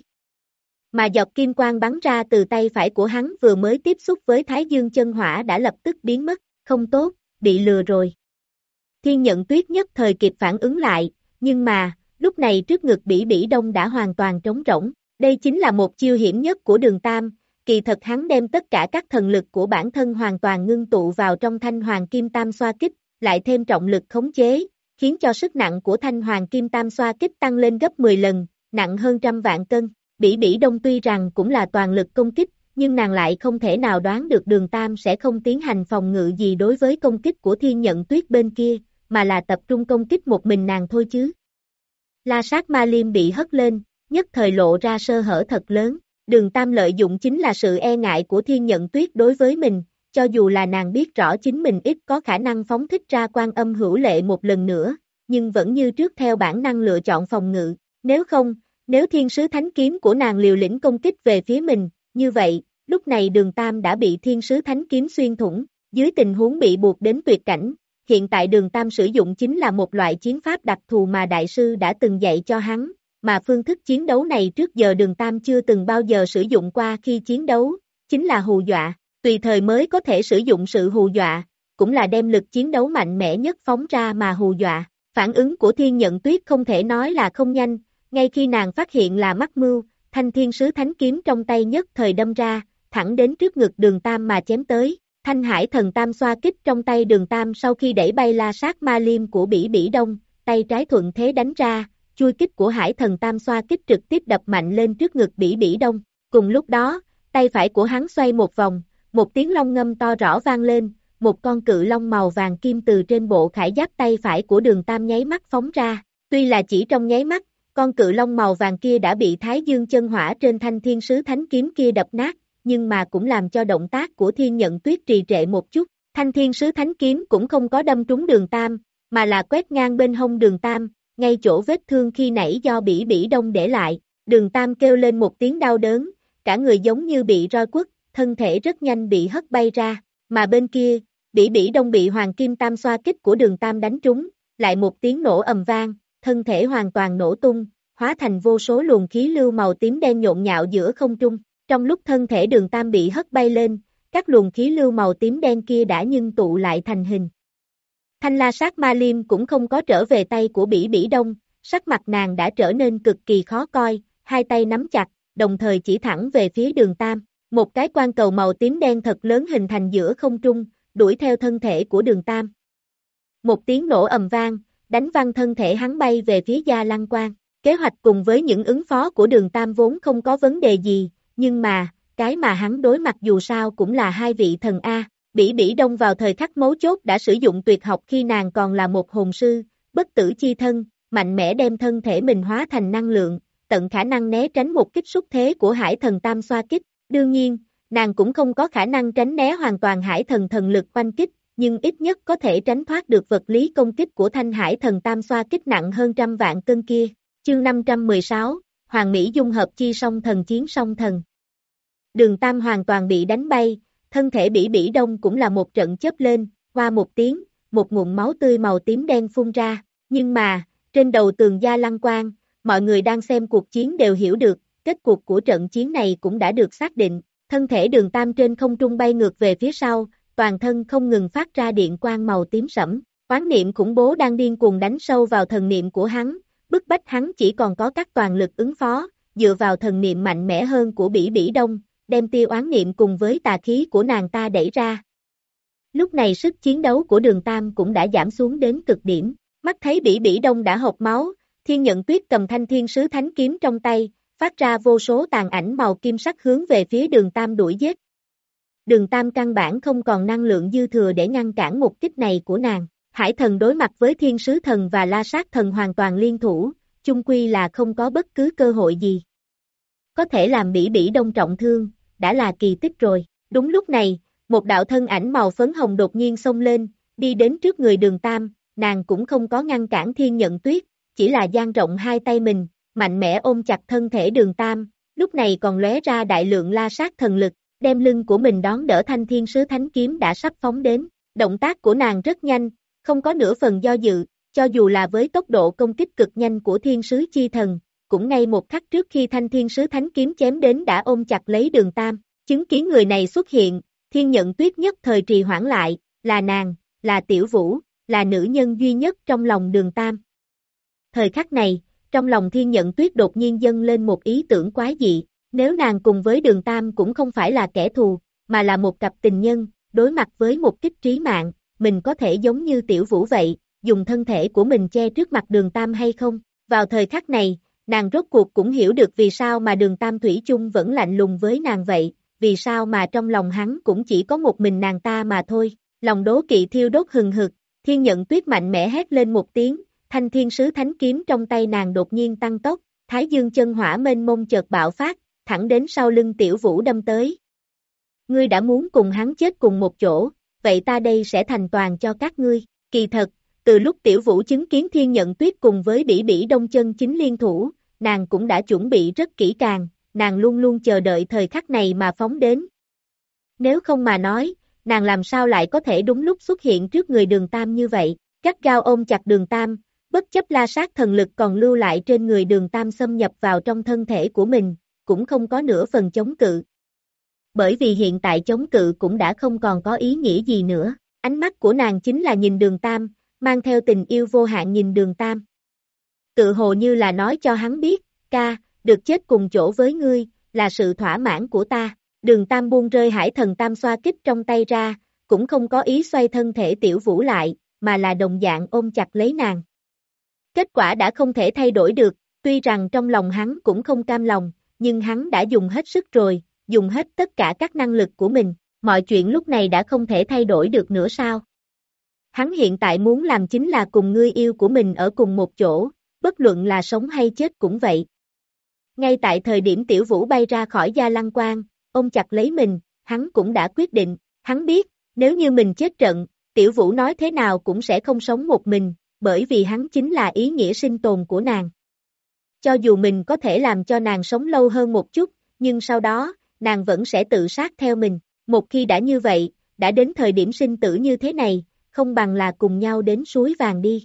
Mà giọt kim quang bắn ra từ tay phải của hắn vừa mới tiếp xúc với Thái Dương chân hỏa đã lập tức biến mất, không tốt, bị lừa rồi. Thiên Nhận Tuyết nhất thời kịp phản ứng lại, nhưng mà, lúc này trước ngực Bỉ Bỉ Đông đã hoàn toàn trống rỗng. Đây chính là một chiêu hiểm nhất của Đường Tam, kỳ thật hắn đem tất cả các thần lực của bản thân hoàn toàn ngưng tụ vào trong thanh hoàng kim tam xoa kích, lại thêm trọng lực khống chế, khiến cho sức nặng của thanh hoàng kim tam xoa kích tăng lên gấp mười lần, nặng hơn trăm vạn cân. Bỉ Bỉ Đông tuy rằng cũng là toàn lực công kích, nhưng nàng lại không thể nào đoán được Đường Tam sẽ không tiến hành phòng ngự gì đối với công kích của Thiên Nhận Tuyết bên kia, mà là tập trung công kích một mình nàng thôi chứ. La sát ma liêm bị hất lên, nhất thời lộ ra sơ hở thật lớn. Đường Tam lợi dụng chính là sự e ngại của Thiên Nhận Tuyết đối với mình, cho dù là nàng biết rõ chính mình ít có khả năng phóng thích ra Quan Âm hữu lệ một lần nữa, nhưng vẫn như trước theo bản năng lựa chọn phòng ngự. Nếu không, nếu thiên sứ thánh kiếm của nàng liều lĩnh công kích về phía mình, như vậy, lúc này Đường Tam đã bị thiên sứ thánh kiếm xuyên thủng, dưới tình huống bị buộc đến tuyệt cảnh. Hiện tại Đường Tam sử dụng chính là một loại chiến pháp đặc thù mà đại sư đã từng dạy cho hắn, mà phương thức chiến đấu này trước giờ Đường Tam chưa từng bao giờ sử dụng qua khi chiến đấu, chính là hù dọa, tùy thời mới có thể sử dụng sự hù dọa, cũng là đem lực chiến đấu mạnh mẽ nhất phóng ra mà hù dọa. Phản ứng của Thiên Nhận Tuyết không thể nói là không nhanh, ngay khi nàng phát hiện là mắc mưu, thanh thiên sứ thánh kiếm trong tay nhất thời đâm ra, thẳng đến trước ngực Đường Tam mà chém tới. Thanh Hải Thần Tam xoa kích trong tay Đường Tam sau khi đẩy bay la sát ma liêm của Bỉ Bỉ Đông, tay trái thuận thế đánh ra, chui kích của Hải Thần Tam xoa kích trực tiếp đập mạnh lên trước ngực Bỉ Bỉ Đông. Cùng lúc đó, tay phải của hắn xoay một vòng, một tiếng long ngâm to rõ vang lên, một con cự long màu vàng kim từ trên bộ khải giáp tay phải của Đường Tam nháy mắt phóng ra. Tuy là chỉ trong nháy mắt, con cự long màu vàng kia đã bị Thái Dương chân hỏa trên thanh thiên sứ thánh kiếm kia đập nát, nhưng mà cũng làm cho động tác của Thiên Nhận Tuyết trì trệ một chút. Thanh thiên sứ thánh kiếm cũng không có đâm trúng Đường Tam, mà là quét ngang bên hông Đường Tam, ngay chỗ vết thương khi nãy do Bỉ Bỉ Đông để lại. Đường Tam kêu lên một tiếng đau đớn, cả người giống như bị roi quất, thân thể rất nhanh bị hất bay ra, mà bên kia, Bỉ Bỉ Đông bị Hoàng Kim Tam xoa kích của Đường Tam đánh trúng, lại một tiếng nổ ầm vang, thân thể hoàn toàn nổ tung, hóa thành vô số luồng khí lưu màu tím đen nhộn nhạo giữa không trung. Trong lúc thân thể Đường Tam bị hất bay lên, các luồng khí lưu màu tím đen kia đã ngưng tụ lại thành hình. Thanh la sát ma liêm cũng không có trở về tay của Bỉ Bỉ Đông, sắc mặt nàng đã trở nên cực kỳ khó coi, hai tay nắm chặt, đồng thời chỉ thẳng về phía Đường Tam. Một cái quan cầu màu tím đen thật lớn hình thành giữa không trung, đuổi theo thân thể của Đường Tam. Một tiếng nổ ầm vang, đánh văng thân thể hắn bay về phía Gia Lăng Quan. Kế hoạch cùng với những ứng phó của Đường Tam vốn không có vấn đề gì, nhưng mà, cái mà hắn đối mặt dù sao cũng là hai vị thần A. Bỉ Bỉ Đông vào thời khắc mấu chốt đã sử dụng tuyệt học khi nàng còn là một hồn sư, bất tử chi thân, mạnh mẽ đem thân thể mình hóa thành năng lượng, tận khả năng né tránh một kích xúc thế của Hải Thần Tam xoa kích. Đương nhiên, nàng cũng không có khả năng tránh né hoàn toàn Hải Thần thần lực oanh kích, nhưng ít nhất có thể tránh thoát được vật lý công kích của thanh Hải Thần Tam xoa kích nặng hơn trăm vạn cân kia. Chương năm trăm mười sáu, Hoàng Mỹ dung hợp chi song thần chiến song thần. Đường Tam hoàn toàn bị đánh bay, thân thể Bỉ Bỉ Đông cũng là một trận chớp lên, qua một tiếng, một ngụm máu tươi màu tím đen phun ra, nhưng mà, trên đầu tường Gia Lăng Quan, mọi người đang xem cuộc chiến đều hiểu được, kết cục của trận chiến này cũng đã được xác định, thân thể Đường Tam trên không trung bay ngược về phía sau, toàn thân không ngừng phát ra điện quang màu tím sẫm, oán niệm khủng bố đang điên cuồng đánh sâu vào thần niệm của hắn, bức bách hắn chỉ còn có các toàn lực ứng phó, dựa vào thần niệm mạnh mẽ hơn của Bỉ Bỉ Đông, đem tia oán niệm cùng với tà khí của nàng ta đẩy ra. Lúc này sức chiến đấu của Đường Tam cũng đã giảm xuống đến cực điểm, mắt thấy Bỉ Bỉ Đông đã hộc máu, Thiên Nhận Tuyết cầm thanh thiên sứ thánh kiếm trong tay, phát ra vô số tàn ảnh màu kim sắc hướng về phía Đường Tam đuổi giết. Đường Tam căn bản không còn năng lượng dư thừa để ngăn cản một kích này của nàng. Hải thần đối mặt với thiên sứ thần và la sát thần hoàn toàn liên thủ, chung quy là không có bất cứ cơ hội gì. Có thể làm Bỉ Bỉ Đông trọng thương, đã là kỳ tích rồi. Đúng lúc này, một đạo thân ảnh màu phấn hồng đột nhiên xông lên, đi đến trước người Đường Tam, nàng cũng không có ngăn cản Thiên Nhận Tuyết, chỉ là dang rộng hai tay mình, mạnh mẽ ôm chặt thân thể Đường Tam, lúc này còn lóe ra đại lượng la sát thần lực, đem lưng của mình đón đỡ thanh thiên sứ thánh kiếm đã sắp phóng đến. Động tác của nàng rất nhanh, không có nửa phần do dự, cho dù là với tốc độ công kích cực nhanh của thiên sứ chi thần, cũng ngay một khắc trước khi thanh thiên sứ thánh kiếm chém đến đã ôm chặt lấy Đường Tam. Chứng kiến người này xuất hiện, Thiên Nhận Tuyết nhất thời trì hoãn lại, là nàng, là Tiểu Vũ, là nữ nhân duy nhất trong lòng Đường Tam. Thời khắc này, trong lòng Thiên Nhận Tuyết đột nhiên dâng lên một ý tưởng quái dị, nếu nàng cùng với Đường Tam cũng không phải là kẻ thù, mà là một cặp tình nhân, đối mặt với một kích trí mạng, mình có thể giống như Tiểu Vũ vậy, dùng thân thể của mình che trước mặt Đường Tam hay không? Vào thời khắc này, nàng rốt cuộc cũng hiểu được vì sao mà Đường Tam thủy chung vẫn lạnh lùng với nàng vậy, vì sao mà trong lòng hắn cũng chỉ có một mình nàng ta mà thôi. Lòng đố kỵ thiêu đốt hừng hực, Thiên Nhận Tuyết mạnh mẽ hét lên một tiếng, thanh thiên sứ thánh kiếm trong tay nàng đột nhiên tăng tốc, Thái Dương chân hỏa mênh mông chợt bạo phát, thẳng đến sau lưng Tiểu Vũ đâm tới. Ngươi đã muốn cùng hắn chết cùng một chỗ, vậy ta đây sẽ thành toàn cho các ngươi. Kỳ thật, từ lúc Tiểu Vũ chứng kiến Thiên Nhận Tuyết cùng với Bỉ Bỉ Đông chân chính liên thủ, nàng cũng đã chuẩn bị rất kỹ càng, nàng luôn luôn chờ đợi thời khắc này mà phóng đến. Nếu không mà nói, nàng làm sao lại có thể đúng lúc xuất hiện trước người Đường Tam như vậy, gắt gao ôm chặt Đường Tam, bất chấp la sát thần lực còn lưu lại trên người Đường Tam xâm nhập vào trong thân thể của mình, cũng không có nửa phần chống cự. Bởi vì hiện tại chống cự cũng đã không còn có ý nghĩa gì nữa, ánh mắt của nàng chính là nhìn Đường Tam, mang theo tình yêu vô hạn nhìn Đường Tam. Tự hồ như là nói cho hắn biết, ca, được chết cùng chỗ với ngươi, là sự thỏa mãn của ta. Đường Tam buông rơi Hải Thần Tam xoa kích trong tay ra, cũng không có ý xoay thân thể Tiểu Vũ lại, mà là đồng dạng ôm chặt lấy nàng. Kết quả đã không thể thay đổi được, tuy rằng trong lòng hắn cũng không cam lòng, nhưng hắn đã dùng hết sức rồi, dùng hết tất cả các năng lực của mình, mọi chuyện lúc này đã không thể thay đổi được nữa sao? Hắn hiện tại muốn làm chính là cùng người yêu của mình ở cùng một chỗ, bất luận là sống hay chết cũng vậy. Ngay tại thời điểm Tiểu Vũ bay ra khỏi Gia Lăng Quan, ôm chặt lấy mình, hắn cũng đã quyết định, hắn biết, nếu như mình chết trận, Tiểu Vũ nói thế nào cũng sẽ không sống một mình, bởi vì hắn chính là ý nghĩa sinh tồn của nàng. Cho dù mình có thể làm cho nàng sống lâu hơn một chút, nhưng sau đó, nàng vẫn sẽ tự sát theo mình. Một khi đã như vậy, đã đến thời điểm sinh tử như thế này, không bằng là cùng nhau đến suối vàng đi.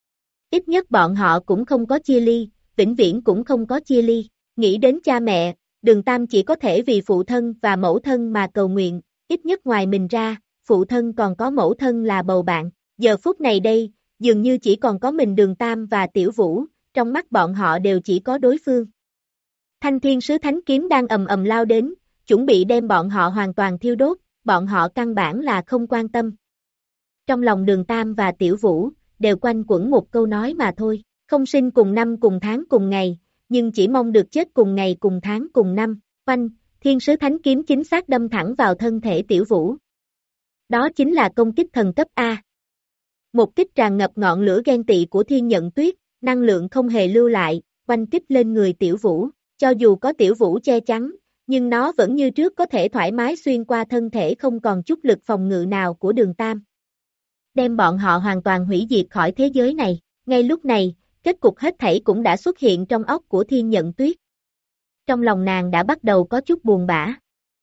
Ít nhất bọn họ cũng không có chia ly, vĩnh viễn cũng không có chia ly. Nghĩ đến cha mẹ, Đường Tam chỉ có thể vì phụ thân và mẫu thân mà cầu nguyện, ít nhất ngoài mình ra, phụ thân còn có mẫu thân là bầu bạn. Giờ phút này đây, dường như chỉ còn có mình Đường Tam và Tiểu Vũ, trong mắt bọn họ đều chỉ có đối phương. Thanh thiên sứ thánh kiếm đang ầm ầm lao đến, chuẩn bị đem bọn họ hoàn toàn thiêu đốt, bọn họ căn bản là không quan tâm. Trong lòng Đường Tam và Tiểu Vũ, đều quanh quẩn một câu nói mà thôi, không sinh cùng năm cùng tháng cùng ngày, nhưng chỉ mong được chết cùng ngày cùng tháng cùng năm, oanh, thiên sứ thánh kiếm chính xác đâm thẳng vào thân thể Tiểu Vũ. Đó chính là công kích thần cấp A. Một kích tràn ngập ngọn lửa ghen tị của Thiên Nhận Tuyết, năng lượng không hề lưu lại, oanh kích lên người Tiểu Vũ, cho dù có Tiểu Vũ che chắn, nhưng nó vẫn như trước có thể thoải mái xuyên qua thân thể không còn chút lực phòng ngự nào của Đường Tam. Đem bọn họ hoàn toàn hủy diệt khỏi thế giới này, ngay lúc này, kết cục hết thảy cũng đã xuất hiện trong óc của Thiên Nhận Tuyết. Trong lòng nàng đã bắt đầu có chút buồn bã.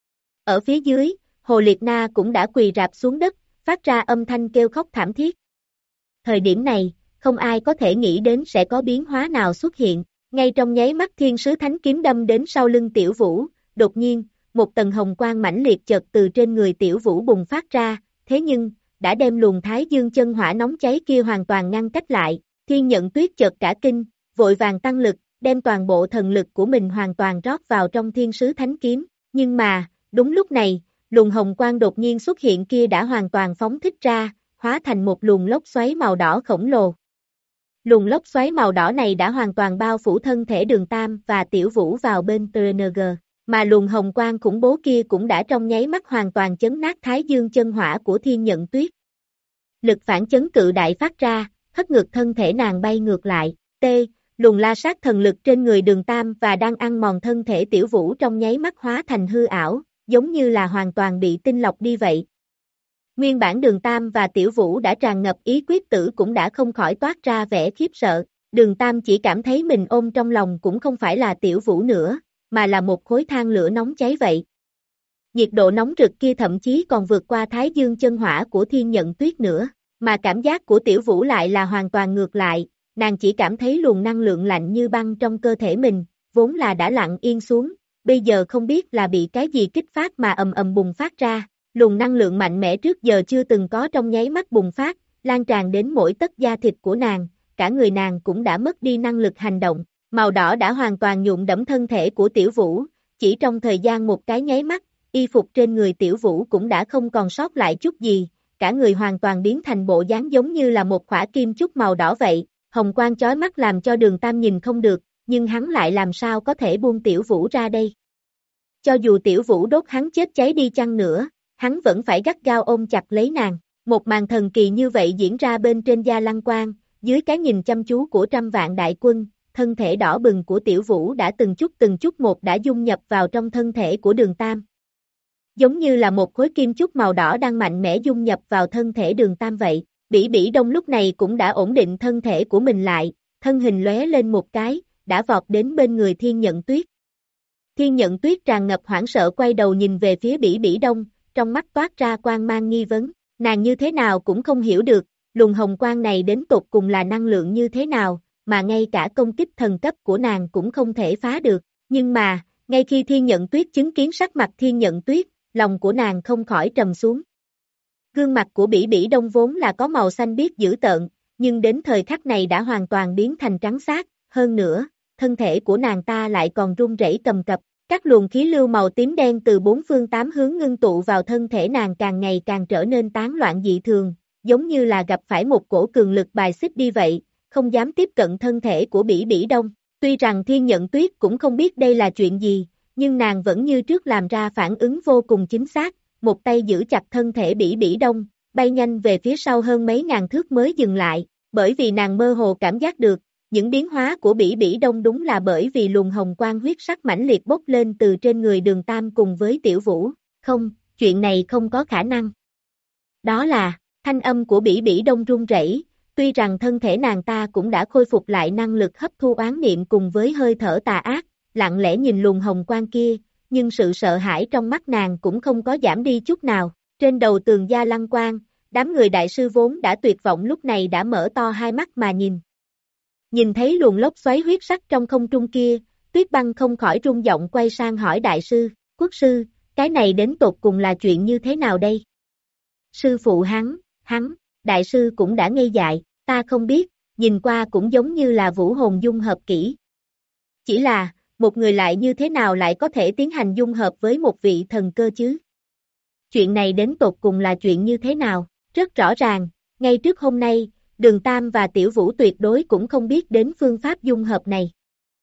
Ở phía dưới, Hồ Liệt Na cũng đã quỳ rạp xuống đất, phát ra âm thanh kêu khóc thảm thiết. Thời điểm này, không ai có thể nghĩ đến sẽ có biến hóa nào xuất hiện, ngay trong nháy mắt thiên sứ thánh kiếm đâm đến sau lưng Tiểu Vũ, đột nhiên, một tầng hồng quang mãnh liệt chợt từ trên người Tiểu Vũ bùng phát ra, thế nhưng, đã đem luồng thái dương chân hỏa nóng cháy kia hoàn toàn ngăn cách lại, Thiên Nhận Tuyết chợt cả kinh, vội vàng tăng lực, đem toàn bộ thần lực của mình hoàn toàn rót vào trong thiên sứ thánh kiếm, nhưng mà, đúng lúc này, luồng hồng quang đột nhiên xuất hiện kia đã hoàn toàn phóng thích ra, hóa thành một luồng lốc xoáy màu đỏ khổng lồ. Luồng lốc xoáy màu đỏ này đã hoàn toàn bao phủ thân thể Đường Tam và Tiểu Vũ vào bên tê en giê, mà luồng hồng quang khủng bố kia cũng đã trong nháy mắt hoàn toàn chấn nát thái dương chân hỏa của Thiên Nhận Tuyết. Lực phản chấn cự đại phát ra, hất ngược thân thể nàng bay ngược lại, T, luồng la sát thần lực trên người Đường Tam và đang ăn mòn thân thể Tiểu Vũ trong nháy mắt hóa thành hư ảo, giống như là hoàn toàn bị tinh lọc đi vậy. Nguyên bản Đường Tam và Tiểu Vũ đã tràn ngập ý quyết tử cũng đã không khỏi toát ra vẻ khiếp sợ, Đường Tam chỉ cảm thấy mình ôm trong lòng cũng không phải là Tiểu Vũ nữa, mà là một khối than lửa nóng cháy vậy. Nhiệt độ nóng rực kia thậm chí còn vượt qua thái dương chân hỏa của Thiên Nhận Tuyết nữa, mà cảm giác của Tiểu Vũ lại là hoàn toàn ngược lại, nàng chỉ cảm thấy luồng năng lượng lạnh như băng trong cơ thể mình, vốn là đã lặng yên xuống, bây giờ không biết là bị cái gì kích phát mà ầm ầm bùng phát ra, luồng năng lượng mạnh mẽ trước giờ chưa từng có trong nháy mắt bùng phát, lan tràn đến mỗi tấc da thịt của nàng, cả người nàng cũng đã mất đi năng lực hành động, màu đỏ đã hoàn toàn nhuộm đẫm thân thể của Tiểu Vũ, chỉ trong thời gian một cái nháy mắt, y phục trên người Tiểu Vũ cũng đã không còn sót lại chút gì, cả người hoàn toàn biến thành bộ dáng giống như là một khỏa kim chúc màu đỏ vậy, hồng quang chói mắt làm cho Đường Tam nhìn không được, nhưng hắn lại làm sao có thể buông Tiểu Vũ ra đây. Cho dù Tiểu Vũ đốt hắn chết cháy đi chăng nữa, hắn vẫn phải gắt gao ôm chặt lấy nàng, một màn thần kỳ như vậy diễn ra bên trên Gia Lăng Quang, dưới cái nhìn chăm chú của trăm vạn đại quân, thân thể đỏ bừng của Tiểu Vũ đã từng chút từng chút một đã dung nhập vào trong thân thể của Đường Tam. Giống như là một khối kim chúc màu đỏ đang mạnh mẽ dung nhập vào thân thể Đường Tam vậy, Bỉ Bỉ Đông lúc này cũng đã ổn định thân thể của mình lại, thân hình lóe lên một cái, đã vọt đến bên người Thiên Nhận Tuyết. Thiên Nhận Tuyết tràn ngập hoảng sợ quay đầu nhìn về phía Bỉ Bỉ Đông, trong mắt toát ra quang mang nghi vấn, nàng như thế nào cũng không hiểu được, luồng hồng quang này đến tột cùng là năng lượng như thế nào, mà ngay cả công kích thần cấp của nàng cũng không thể phá được, nhưng mà, ngay khi Thiên Nhận Tuyết chứng kiến sắc mặt Thiên Nhận Tuyết, lòng của nàng không khỏi trầm xuống. Gương mặt của Bỉ Bỉ Đông vốn là có màu xanh biếc dữ tợn, nhưng đến thời khắc này đã hoàn toàn biến thành trắng xát, hơn nữa, thân thể của nàng ta lại còn run rẩy cầm cập, các luồng khí lưu màu tím đen từ bốn phương tám hướng ngưng tụ vào thân thể nàng càng ngày càng trở nên tán loạn dị thường, giống như là gặp phải một cổ cường lực bài xích đi vậy, không dám tiếp cận thân thể của Bỉ Bỉ Đông. Tuy rằng Thiên Nhận Tuyết cũng không biết đây là chuyện gì, nhưng nàng vẫn như trước làm ra phản ứng vô cùng chính xác, một tay giữ chặt thân thể Bỉ Bỉ Đông, bay nhanh về phía sau hơn mấy ngàn thước mới dừng lại, bởi vì nàng mơ hồ cảm giác được, những biến hóa của Bỉ Bỉ Đông đúng là bởi vì luồng hồng quang huyết sắc mãnh liệt bốc lên từ trên người Đường Tam cùng với Tiểu Vũ, không, chuyện này không có khả năng. Đó là, thanh âm của Bỉ Bỉ Đông run rẩy, tuy rằng thân thể nàng ta cũng đã khôi phục lại năng lực hấp thu oán niệm cùng với hơi thở tà ác, lặng lẽ nhìn luồng hồng quang kia, nhưng sự sợ hãi trong mắt nàng cũng không có giảm đi chút nào, trên đầu tường Gia Lăng Quang, đám người đại sư vốn đã tuyệt vọng lúc này đã mở to hai mắt mà nhìn. Nhìn thấy luồng lốc xoáy huyết sắc trong không trung kia, Tuyết Băng không khỏi rung giọng quay sang hỏi đại sư, quốc sư, cái này đến tột cùng là chuyện như thế nào đây? Sư phụ hắn, hắn, đại sư cũng đã ngây dại, ta không biết, nhìn qua cũng giống như là vũ hồn dung hợp kỹ. Chỉ là, một người lại như thế nào lại có thể tiến hành dung hợp với một vị thần cơ chứ? Chuyện này đến tột cùng là chuyện như thế nào? Rất rõ ràng, ngay trước hôm nay, Đường Tam và Tiểu Vũ tuyệt đối cũng không biết đến phương pháp dung hợp này.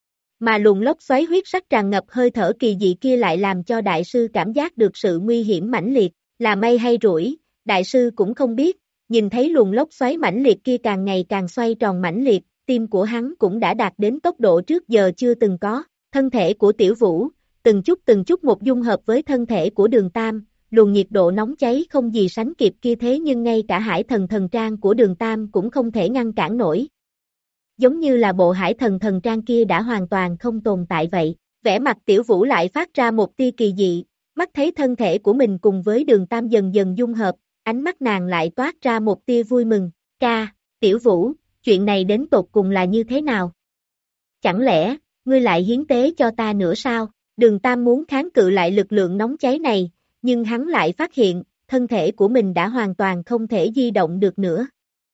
Mà luồng lốc xoáy huyết sắc tràn ngập hơi thở kỳ dị kia lại làm cho đại sư cảm giác được sự nguy hiểm mãnh liệt, là may hay rủi, đại sư cũng không biết, nhìn thấy luồng lốc xoáy mãnh liệt kia càng ngày càng xoay tròn mãnh liệt, tim của hắn cũng đã đạt đến tốc độ trước giờ chưa từng có, thân thể của Tiểu Vũ, từng chút từng chút một dung hợp với thân thể của Đường Tam, luồng nhiệt độ nóng cháy không gì sánh kịp kia thế nhưng ngay cả hải thần thần trang của Đường Tam cũng không thể ngăn cản nổi. Giống như là bộ hải thần thần trang kia đã hoàn toàn không tồn tại vậy, vẻ mặt Tiểu Vũ lại phát ra một tia kỳ dị, mắt thấy thân thể của mình cùng với Đường Tam dần dần dung hợp, ánh mắt nàng lại toát ra một tia vui mừng, ca, Tiểu Vũ, chuyện này đến tột cùng là như thế nào? Chẳng lẽ, ngươi lại hiến tế cho ta nữa sao? Đường Tam muốn kháng cự lại lực lượng nóng cháy này, nhưng hắn lại phát hiện, thân thể của mình đã hoàn toàn không thể di động được nữa.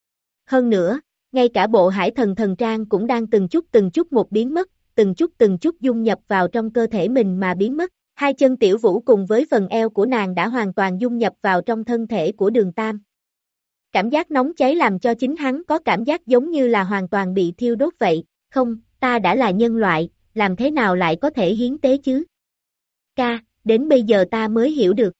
Hơn nữa, ngay cả bộ hải thần thần trang cũng đang từng chút từng chút một biến mất, từng chút từng chút dung nhập vào trong cơ thể mình mà biến mất. Hai chân Tiểu Vũ cùng với phần eo của nàng đã hoàn toàn dung nhập vào trong thân thể của Đường Tam. Cảm giác nóng cháy làm cho chính hắn có cảm giác giống như là hoàn toàn bị thiêu đốt vậy. Không, ta đã là nhân loại, làm thế nào lại có thể hiến tế chứ? Ca, đến bây giờ ta mới hiểu được.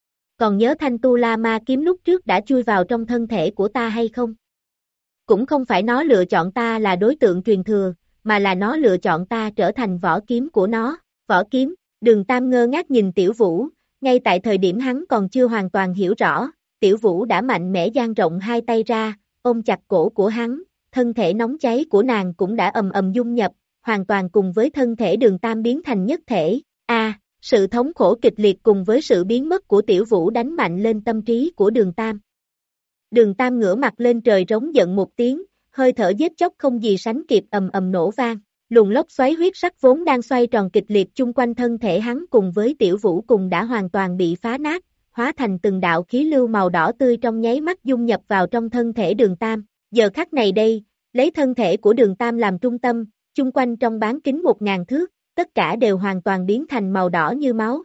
Còn nhớ thanh tu la ma kiếm lúc trước đã chui vào trong thân thể của ta hay không? Cũng không phải nó lựa chọn ta là đối tượng truyền thừa, mà là nó lựa chọn ta trở thành vỏ kiếm của nó. Vỏ kiếm, Đường Tam ngơ ngác nhìn Tiểu Vũ, ngay tại thời điểm hắn còn chưa hoàn toàn hiểu rõ, Tiểu Vũ đã mạnh mẽ dang rộng hai tay ra, ôm chặt cổ của hắn, thân thể nóng cháy của nàng cũng đã ầm ầm dung nhập, hoàn toàn cùng với thân thể Đường Tam biến thành nhất thể. A, à, sự thống khổ kịch liệt cùng với sự biến mất của Tiểu Vũ đánh mạnh lên tâm trí của Đường Tam. Đường Tam ngửa mặt lên trời rống giận một tiếng, hơi thở giết chóc không gì sánh kịp ầm ầm nổ vang. Luồng lốc xoáy huyết sắc vốn đang xoay tròn kịch liệt chung quanh thân thể hắn cùng với Tiểu Vũ cùng đã hoàn toàn bị phá nát, hóa thành từng đạo khí lưu màu đỏ tươi trong nháy mắt dung nhập vào trong thân thể Đường Tam. Giờ khắc này đây, lấy thân thể của Đường Tam làm trung tâm, chung quanh trong bán kính một ngàn thước, tất cả đều hoàn toàn biến thành màu đỏ như máu.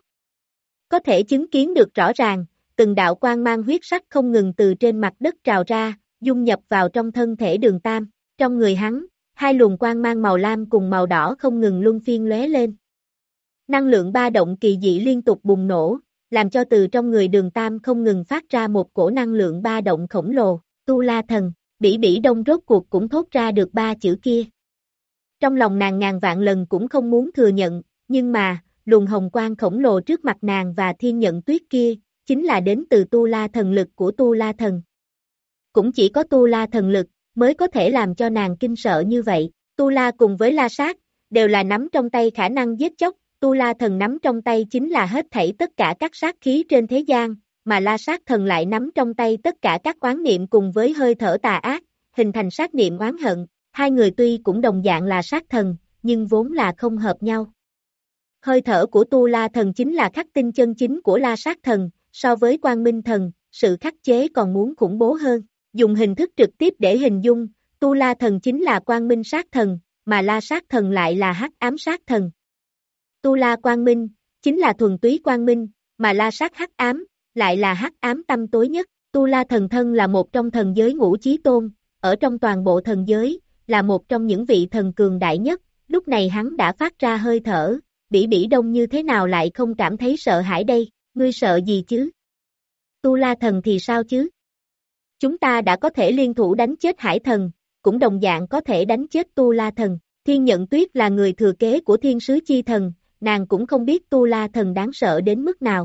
Có thể chứng kiến được rõ ràng, từng đạo quang mang huyết sắc không ngừng từ trên mặt đất trào ra, dung nhập vào trong thân thể Đường Tam. Trong người hắn, hai luồng quang mang màu lam cùng màu đỏ không ngừng luân phiên lóe lên. Năng lượng ba động kỳ dị liên tục bùng nổ, làm cho từ trong người Đường Tam không ngừng phát ra một cổ năng lượng ba động khổng lồ. Tu La Thần, Bỉ Bỉ Đông rốt cuộc cũng thốt ra được ba chữ kia. Trong lòng nàng ngàn vạn lần cũng không muốn thừa nhận, nhưng mà, luồng hồng quang khổng lồ trước mặt nàng và thiên nhận tuyết kia, chính là đến từ Tu La Thần lực của Tu La Thần. Cũng chỉ có Tu La Thần lực, mới có thể làm cho nàng kinh sợ như vậy. Tu La cùng với La Sát, đều là nắm trong tay khả năng giết chóc, Tu La Thần nắm trong tay chính là hết thảy tất cả các sát khí trên thế gian, mà La Sát Thần lại nắm trong tay tất cả các oán niệm cùng với hơi thở tà ác, hình thành sát niệm oán hận. Hai người tuy cũng đồng dạng là sát thần, nhưng vốn là không hợp nhau. Hơi thở của Tu La Thần chính là khắc tinh chân chính của La Sát Thần, so với Quang Minh Thần, sự khắc chế còn muốn khủng bố hơn. Dùng hình thức trực tiếp để hình dung, Tu La Thần chính là Quang Minh Sát Thần, mà La Sát Thần lại là Hắc Ám Sát Thần. Tu La Quang Minh, chính là thuần túy quang minh, mà La Sát Hắc Ám, lại là hắc ám tăm tối nhất. Tu La Thần thân là một trong thần giới ngũ chí tôn, ở trong toàn bộ thần giới, là một trong những vị thần cường đại nhất, lúc này hắn đã phát ra hơi thở, Bỉ Bỉ Đông như thế nào lại không cảm thấy sợ hãi đây, ngươi sợ gì chứ? Tu La Thần thì sao chứ? Chúng ta đã có thể liên thủ đánh chết Hải Thần, cũng đồng dạng có thể đánh chết Tu La Thần. Thiên Nhận Tuyết là người thừa kế của Thiên Sứ Chi Thần, nàng cũng không biết Tu La Thần đáng sợ đến mức nào.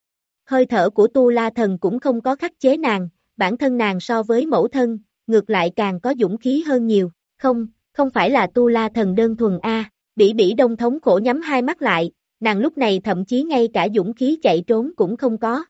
Hơi thở của Tu La Thần cũng không có khắc chế nàng, bản thân nàng so với mẫu thân, ngược lại càng có dũng khí hơn nhiều. Không, không phải là Tu La Thần đơn thuần a. Bỉ Bỉ Đông thống khổ nhắm hai mắt lại, nàng lúc này thậm chí ngay cả dũng khí chạy trốn cũng không có.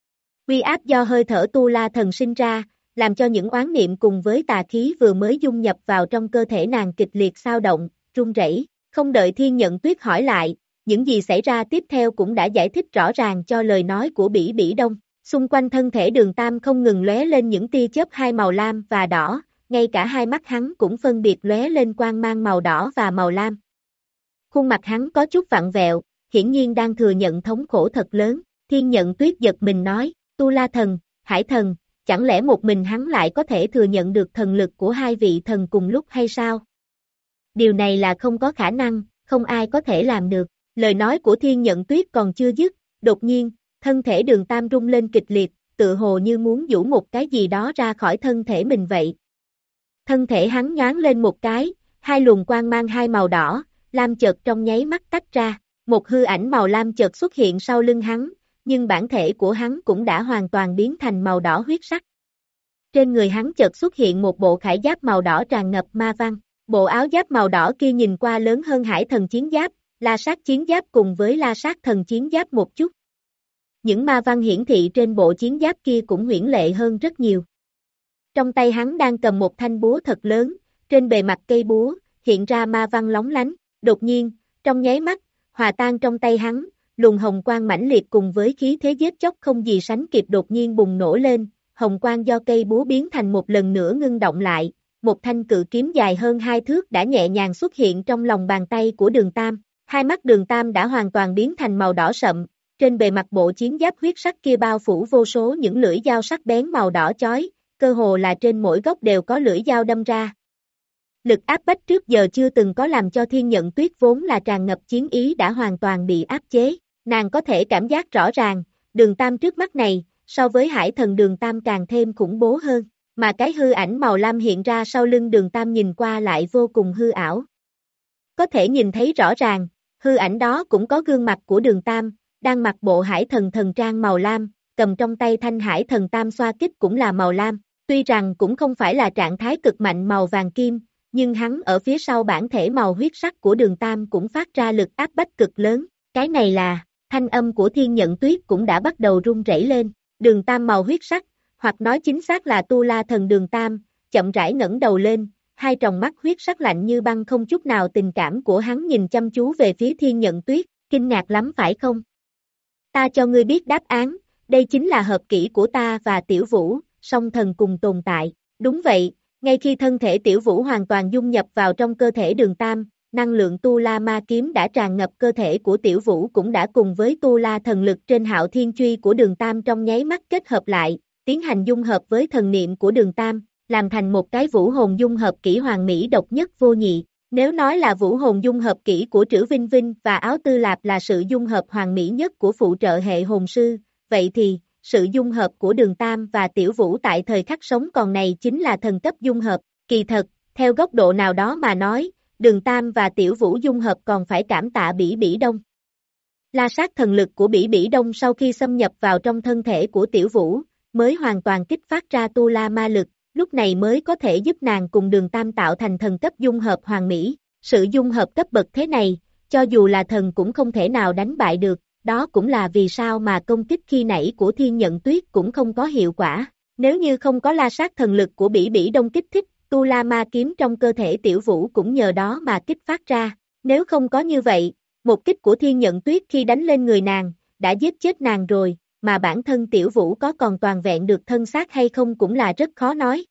Uy áp do hơi thở Tu La Thần sinh ra, làm cho những oán niệm cùng với tà khí vừa mới dung nhập vào trong cơ thể nàng kịch liệt xao động, run rẩy. Không đợi Thiên Nhận Tuyết hỏi lại, những gì xảy ra tiếp theo cũng đã giải thích rõ ràng cho lời nói của Bỉ Bỉ Đông. Xung quanh thân thể Đường Tam không ngừng lóe lên những tia chớp hai màu lam và đỏ, ngay cả hai mắt hắn cũng phân biệt lóe lên quang mang màu đỏ và màu lam. Khuôn mặt hắn có chút vặn vẹo, hiển nhiên đang thừa nhận thống khổ thật lớn. Thiên Nhận Tuyết giật mình nói, Tu La Thần, Hải Thần, chẳng lẽ một mình hắn lại có thể thừa nhận được thần lực của hai vị thần cùng lúc hay sao? Điều này là không có khả năng, không ai có thể làm được. Lời nói của Thiên Nhận Tuyết còn chưa dứt, đột nhiên, thân thể Đường Tam rung lên kịch liệt, tự hồ như muốn giũ một cái gì đó ra khỏi thân thể mình vậy. Thân thể hắn nhoáng lên một cái, hai luồng quang mang hai màu đỏ, lam chợt trong nháy mắt tách ra, một hư ảnh màu lam chợt xuất hiện sau lưng hắn, nhưng bản thể của hắn cũng đã hoàn toàn biến thành màu đỏ huyết sắc. Trên người hắn chợt xuất hiện một bộ khải giáp màu đỏ tràn ngập ma văn, bộ áo giáp màu đỏ kia nhìn qua lớn hơn Hải Thần chiến giáp, La Sát chiến giáp cùng với La Sát thần chiến giáp một chút. Những ma văn hiển thị trên bộ chiến giáp kia cũng huyễn lệ hơn rất nhiều. Trong tay hắn đang cầm một thanh búa thật lớn, trên bề mặt cây búa, hiện ra ma văn lóng lánh, đột nhiên, trong nháy mắt, hòa tan trong tay hắn, luồng hồng quang mãnh liệt cùng với khí thế giết chóc không gì sánh kịp đột nhiên bùng nổ lên, hồng quang do cây búa biến thành một lần nữa ngưng động lại, một thanh cự kiếm dài hơn hai thước đã nhẹ nhàng xuất hiện trong lòng bàn tay của Đường Tam, hai mắt Đường Tam đã hoàn toàn biến thành màu đỏ sậm, trên bề mặt bộ chiến giáp huyết sắc kia bao phủ vô số những lưỡi dao sắc bén màu đỏ chói, cơ hồ là trên mỗi góc đều có lưỡi dao đâm ra. Lực áp bách trước giờ chưa từng có làm cho Thiên Nhận Tuyết vốn là tràn ngập chiến ý đã hoàn toàn bị áp chế, nàng có thể cảm giác rõ ràng, Đường Tam trước mắt này, so với Hải Thần Đường Tam càng thêm khủng bố hơn, mà cái hư ảnh màu lam hiện ra sau lưng Đường Tam nhìn qua lại vô cùng hư ảo. Có thể nhìn thấy rõ ràng, hư ảnh đó cũng có gương mặt của Đường Tam, đang mặc bộ Hải Thần thần trang màu lam, cầm trong tay thanh Hải Thần tam xoa kích cũng là màu lam, tuy rằng cũng không phải là trạng thái cực mạnh màu vàng kim, nhưng hắn ở phía sau bản thể màu huyết sắc của Đường Tam cũng phát ra lực áp bách cực lớn, cái này là, thanh âm của Thiên Nhận Tuyết cũng đã bắt đầu run rẩy lên, Đường Tam màu huyết sắc, hoặc nói chính xác là Tu La Thần Đường Tam, chậm rãi ngẩng đầu lên, hai tròng mắt huyết sắc lạnh như băng không chút nào tình cảm của hắn nhìn chăm chú về phía Thiên Nhận Tuyết, kinh ngạc lắm phải không? Ta cho ngươi biết đáp án, đây chính là hợp kỹ của ta và Tiểu Vũ, song thần cùng tồn tại, đúng vậy, ngay khi thân thể Tiểu Vũ hoàn toàn dung nhập vào trong cơ thể Đường Tam, năng lượng Tu La Ma Kiếm đã tràn ngập cơ thể của Tiểu Vũ cũng đã cùng với Tu La thần lực trên Hạo Thiên Truy của Đường Tam trong nháy mắt kết hợp lại, tiến hành dung hợp với thần niệm của Đường Tam, làm thành một cái vũ hồn dung hợp kỹ hoàn mỹ độc nhất vô nhị. Nếu nói là vũ hồn dung hợp kỹ của Trữ Vinh Vinh và Áo Tư Lạp là sự dung hợp hoàn mỹ nhất của phụ trợ hệ hồn sư, vậy thì, sự dung hợp của Đường Tam và Tiểu Vũ tại thời khắc sống còn này chính là thần cấp dung hợp, kỳ thật, theo góc độ nào đó mà nói, Đường Tam và Tiểu Vũ dung hợp còn phải cảm tạ Bỉ Bỉ Đông. La Sát thần lực của Bỉ Bỉ Đông sau khi xâm nhập vào trong thân thể của Tiểu Vũ, mới hoàn toàn kích phát ra Tu La ma lực, lúc này mới có thể giúp nàng cùng Đường Tam tạo thành thần cấp dung hợp hoàn mỹ. Sự dung hợp cấp bậc thế này, cho dù là thần cũng không thể nào đánh bại được, đó cũng là vì sao mà công kích khi nãy của Thiên Nhận Tuyết cũng không có hiệu quả. Nếu như không có La Sát thần lực của Bỉ Bỉ Đông kích thích, Tu La ma kiếm trong cơ thể Tiểu Vũ cũng nhờ đó mà kích phát ra. Nếu không có như vậy, một kích của Thiên Nhận Tuyết khi đánh lên người nàng, đã giết chết nàng rồi, mà bản thân Tiểu Vũ có còn toàn vẹn được thân xác hay không cũng là rất khó nói.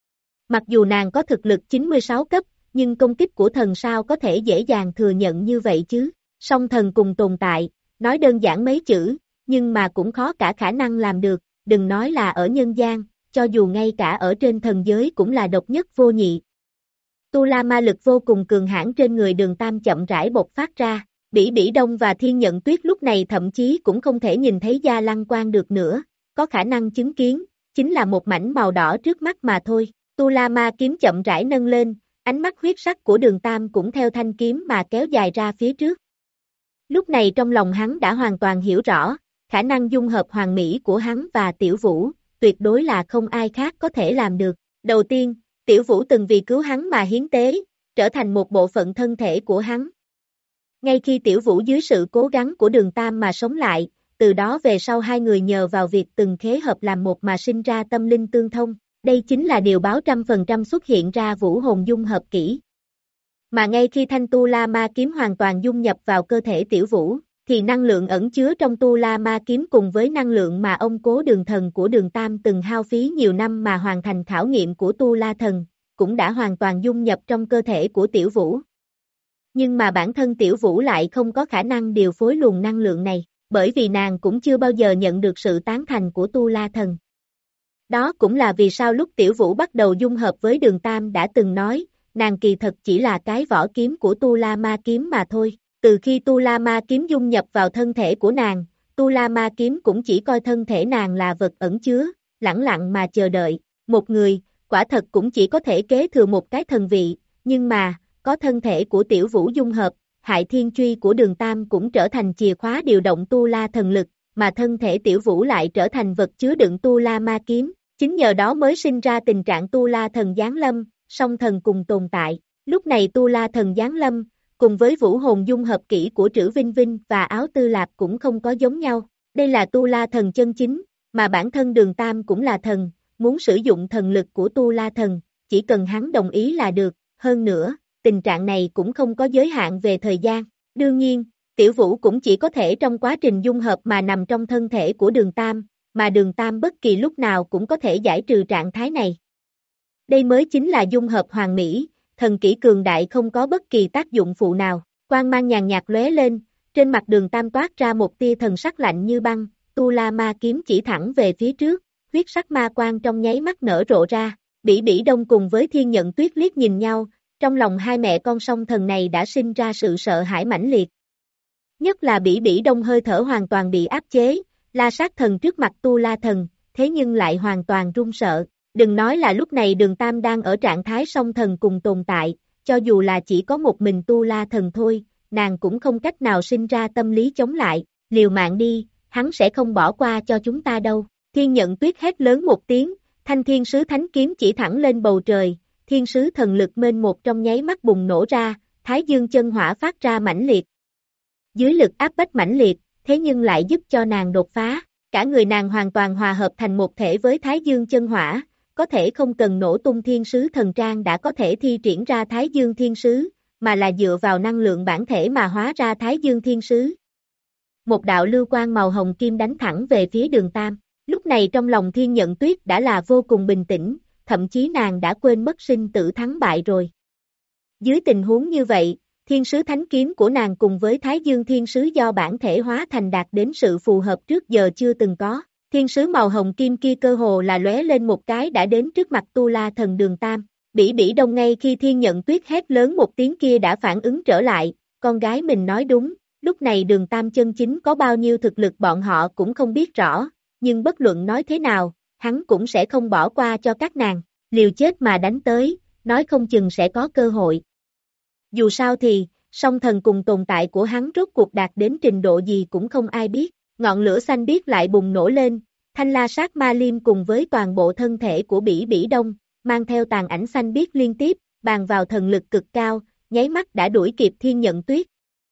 Mặc dù nàng có thực lực chín mươi sáu cấp, nhưng công kích của thần sao có thể dễ dàng thừa nhận như vậy chứ, song thần cùng tồn tại, nói đơn giản mấy chữ, nhưng mà cũng khó cả khả năng làm được, đừng nói là ở nhân gian, cho dù ngay cả ở trên thần giới cũng là độc nhất vô nhị. Tu La ma lực vô cùng cường hãn trên người Đường Tam chậm rãi bộc phát ra, Bỉ Bỉ Đông và Thiên Nhận Tuyết lúc này thậm chí cũng không thể nhìn thấy Gia Lăng Quang được nữa, có khả năng chứng kiến, chính là một mảnh màu đỏ trước mắt mà thôi. Tu La ma kiếm chậm rãi nâng lên, ánh mắt huyết sắc của Đường Tam cũng theo thanh kiếm mà kéo dài ra phía trước. Lúc này trong lòng hắn đã hoàn toàn hiểu rõ, khả năng dung hợp hoàn mỹ của hắn và Tiểu Vũ, tuyệt đối là không ai khác có thể làm được. Đầu tiên, Tiểu Vũ từng vì cứu hắn mà hiến tế, trở thành một bộ phận thân thể của hắn. Ngay khi Tiểu Vũ dưới sự cố gắng của Đường Tam mà sống lại, từ đó về sau hai người nhờ vào việc từng khế hợp làm một mà sinh ra tâm linh tương thông. Đây chính là điều báo trăm phần trăm xuất hiện ra vũ hồn dung hợp kỹ. Mà ngay khi thanh Tu La ma kiếm hoàn toàn dung nhập vào cơ thể Tiểu Vũ, thì năng lượng ẩn chứa trong Tu La ma kiếm cùng với năng lượng mà ông Cố Đường Thần của Đường Tam từng hao phí nhiều năm mà hoàn thành khảo nghiệm của Tu La Thần, cũng đã hoàn toàn dung nhập trong cơ thể của Tiểu Vũ. Nhưng mà bản thân Tiểu Vũ lại không có khả năng điều phối luồng năng lượng này, bởi vì nàng cũng chưa bao giờ nhận được sự tán thành của Tu La Thần. Đó cũng là vì sao lúc Tiểu Vũ bắt đầu dung hợp với Đường Tam đã từng nói, nàng kỳ thật chỉ là cái vỏ kiếm của Tu La Ma Kiếm mà thôi. Từ khi Tu La Ma Kiếm dung nhập vào thân thể của nàng, Tu La Ma Kiếm cũng chỉ coi thân thể nàng là vật ẩn chứa, lẳng lặng mà chờ đợi. Một người, quả thật cũng chỉ có thể kế thừa một cái thần vị, nhưng mà, có thân thể của Tiểu Vũ dung hợp, Hại Thiên Truy của Đường Tam cũng trở thành chìa khóa điều động Tu La thần lực, mà thân thể Tiểu Vũ lại trở thành vật chứa đựng Tu La Ma Kiếm. Chính nhờ đó mới sinh ra tình trạng Tu La thần giáng lâm, song thần cùng tồn tại. Lúc này Tu La thần giáng lâm, cùng với vũ hồn dung hợp kỹ của Trữ Vinh Vinh và Áo Tư Lạp cũng không có giống nhau. Đây là Tu La thần chân chính, mà bản thân Đường Tam cũng là thần, muốn sử dụng thần lực của Tu La thần, chỉ cần hắn đồng ý là được. Hơn nữa, tình trạng này cũng không có giới hạn về thời gian. Đương nhiên, Tiểu Vũ cũng chỉ có thể trong quá trình dung hợp mà nằm trong thân thể của Đường Tam, mà Đường Tam bất kỳ lúc nào cũng có thể giải trừ trạng thái này. Đây mới chính là dung hợp hoàn mỹ, thần kỹ cường đại không có bất kỳ tác dụng phụ nào. Quang mang nhàn nhạt lóe lên, trên mặt Đường Tam toát ra một tia thần sắc lạnh như băng, Tu La Ma Kiếm chỉ thẳng về phía trước, huyết sắc ma quang trong nháy mắt nở rộ ra. Bỉ Bỉ Đông cùng với Thiên Nhận Tuyết liếc nhìn nhau, trong lòng hai mẹ con song thần này đã sinh ra sự sợ hãi mãnh liệt. Nhất là Bỉ Bỉ Đông hơi thở hoàn toàn bị áp chế, La Sát thần trước mặt Tu La thần, thế nhưng lại hoàn toàn run sợ. Đừng nói là lúc này Đường Tam đang ở trạng thái song thần cùng tồn tại, cho dù là chỉ có một mình Tu La thần thôi, nàng cũng không cách nào sinh ra tâm lý chống lại, liều mạng đi, hắn sẽ không bỏ qua cho chúng ta đâu. Thiên Nhận Tuyết hét lớn một tiếng, Thanh Thiên Sứ Thánh Kiếm chỉ thẳng lên bầu trời, thiên sứ thần lực mênh một trong nháy mắt bùng nổ ra, Thái Dương chân hỏa phát ra mãnh liệt. Dưới lực áp bách mãnh liệt, thế nhưng lại giúp cho nàng đột phá, cả người nàng hoàn toàn hòa hợp thành một thể với Thái Dương chân hỏa, có thể không cần nổ tung thiên sứ thần trang đã có thể thi triển ra Thái Dương thiên sứ, mà là dựa vào năng lượng bản thể mà hóa ra Thái Dương thiên sứ. Một đạo lưu quang màu hồng kim đánh thẳng về phía Đường Tam, lúc này trong lòng Thiên Nhận Tuyết đã là vô cùng bình tĩnh, thậm chí nàng đã quên mất sinh tử thắng bại rồi. Dưới tình huống như vậy, thiên sứ thánh kiếm của nàng cùng với Thái Dương thiên sứ do bản thể hóa thành đạt đến sự phù hợp trước giờ chưa từng có. Thiên sứ màu hồng kim kia cơ hồ là lóe lên một cái đã đến trước mặt Tu La thần Đường Tam. Bỉ Bỉ Đông ngay khi Thiên Nhận Tuyết hét lớn một tiếng kia đã phản ứng trở lại, con gái mình nói đúng, lúc này Đường Tam chân chính có bao nhiêu thực lực bọn họ cũng không biết rõ, nhưng bất luận nói thế nào, hắn cũng sẽ không bỏ qua cho các nàng, liều chết mà đánh tới, nói không chừng sẽ có cơ hội. Dù sao thì, song thần cùng tồn tại của hắn rốt cuộc đạt đến trình độ gì cũng không ai biết, ngọn lửa xanh biếc lại bùng nổ lên, Thanh La Sát Ma Liêm cùng với toàn bộ thân thể của Bỉ Bỉ Đông, mang theo tàn ảnh xanh biếc liên tiếp, bàn vào thần lực cực cao, nháy mắt đã đuổi kịp Thiên Nhận Tuyết.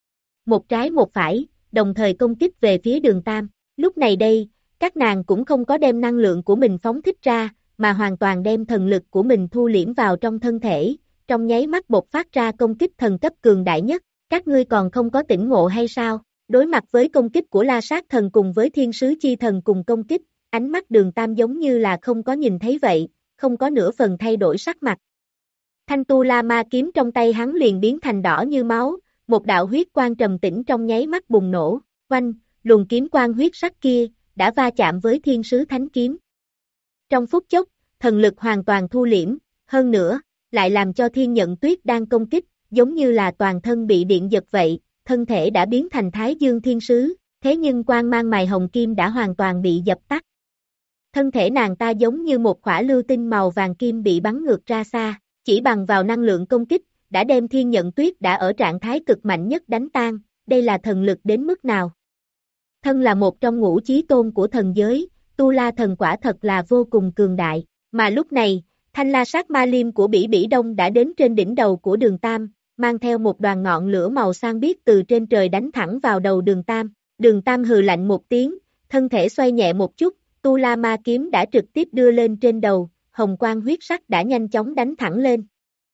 Một trái một phải, đồng thời công kích về phía Đường Tam, lúc này đây, các nàng cũng không có đem năng lượng của mình phóng thích ra, mà hoàn toàn đem thần lực của mình thu liễm vào trong thân thể, trong nháy mắt bộc phát ra công kích thần cấp cường đại nhất, các ngươi còn không có tỉnh ngộ hay sao? Đối mặt với công kích của La Sát thần cùng với Thiên Sứ Chi thần cùng công kích, ánh mắt Đường Tam giống như là không có nhìn thấy vậy, không có nửa phần thay đổi sắc mặt. Thanh Tu La Ma kiếm trong tay hắn liền biến thành đỏ như máu, một đạo huyết quang trầm tĩnh trong nháy mắt bùng nổ, oanh, luồng kiếm quang huyết sắc kia, đã va chạm với Thiên Sứ Thánh kiếm. Trong phút chốc, thần lực hoàn toàn thu liễm, hơn nữa, lại làm cho Thiên Nhận Tuyết đang công kích, giống như là toàn thân bị điện giật vậy, thân thể đã biến thành Thái Dương Thiên Sứ, thế nhưng quang mang mài hồng kim đã hoàn toàn bị dập tắt. Thân thể nàng ta giống như một khỏa lưu tinh màu vàng kim bị bắn ngược ra xa, chỉ bằng vào năng lượng công kích, đã đem Thiên Nhận Tuyết đã ở trạng thái cực mạnh nhất đánh tan, đây là thần lực đến mức nào. Thân là một trong ngũ chí tôn của thần giới, Tu La thần quả thật là vô cùng cường đại, mà lúc này, Thanh La Sát Ma Liêm của Bỉ Bỉ Đông đã đến trên đỉnh đầu của Đường Tam, mang theo một đoàn ngọn lửa màu xanh biếc từ trên trời đánh thẳng vào đầu Đường Tam. Đường Tam hừ lạnh một tiếng, thân thể xoay nhẹ một chút, Tu La Ma kiếm đã trực tiếp đưa lên trên đầu, hồng quang huyết sắc đã nhanh chóng đánh thẳng lên.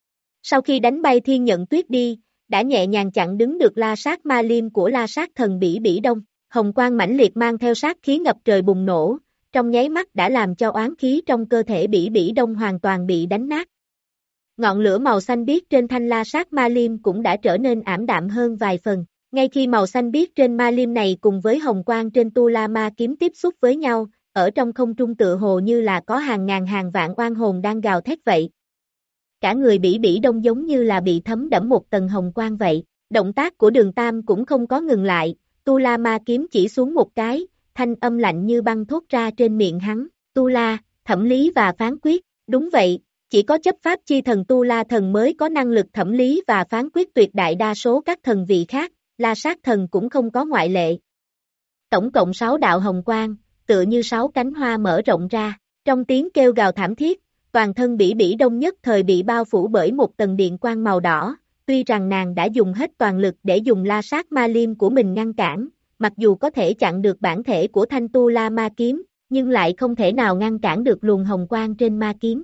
Sau khi đánh bay Thiên Nhận Tuyết đi, đã nhẹ nhàng chặn đứng được La Sát Ma Liêm của La Sát thần Bỉ Bỉ Đông, hồng quang mãnh liệt mang theo sát khí ngập trời bùng nổ, trong nháy mắt đã làm cho oán khí trong cơ thể Bỉ Bỉ Đông hoàn toàn bị đánh nát. Ngọn lửa màu xanh biếc trên thanh La Sát Ma Liêm cũng đã trở nên ảm đạm hơn vài phần, ngay khi màu xanh biếc trên Ma Liêm này cùng với hồng quang trên Tu La Ma kiếm tiếp xúc với nhau, ở trong không trung tựa hồ như là có hàng ngàn hàng vạn oan hồn đang gào thét vậy. Cả người Bỉ Bỉ Đông giống như là bị thấm đẫm một tầng hồng quang vậy. Động tác của Đường Tam cũng không có ngừng lại, Tu La Ma kiếm chỉ xuống một cái, thanh âm lạnh như băng thốt ra trên miệng hắn, Tu La, thẩm lý và phán quyết, đúng vậy, chỉ có chấp pháp chi thần Tu La thần mới có năng lực thẩm lý và phán quyết, tuyệt đại đa số các thần vị khác, La Sát thần cũng không có ngoại lệ. Tổng cộng sáu đạo hồng quang, tựa như sáu cánh hoa mở rộng ra, trong tiếng kêu gào thảm thiết, toàn thân Bỉ Bỉ Đông nhất thời bị bao phủ bởi một tầng điện quang màu đỏ. Tuy rằng nàng đã dùng hết toàn lực để dùng La Sát Ma Liêm của mình ngăn cản, mặc dù có thể chặn được bản thể của thanh Tu La Ma kiếm, nhưng lại không thể nào ngăn cản được luồng hồng quang trên ma kiếm.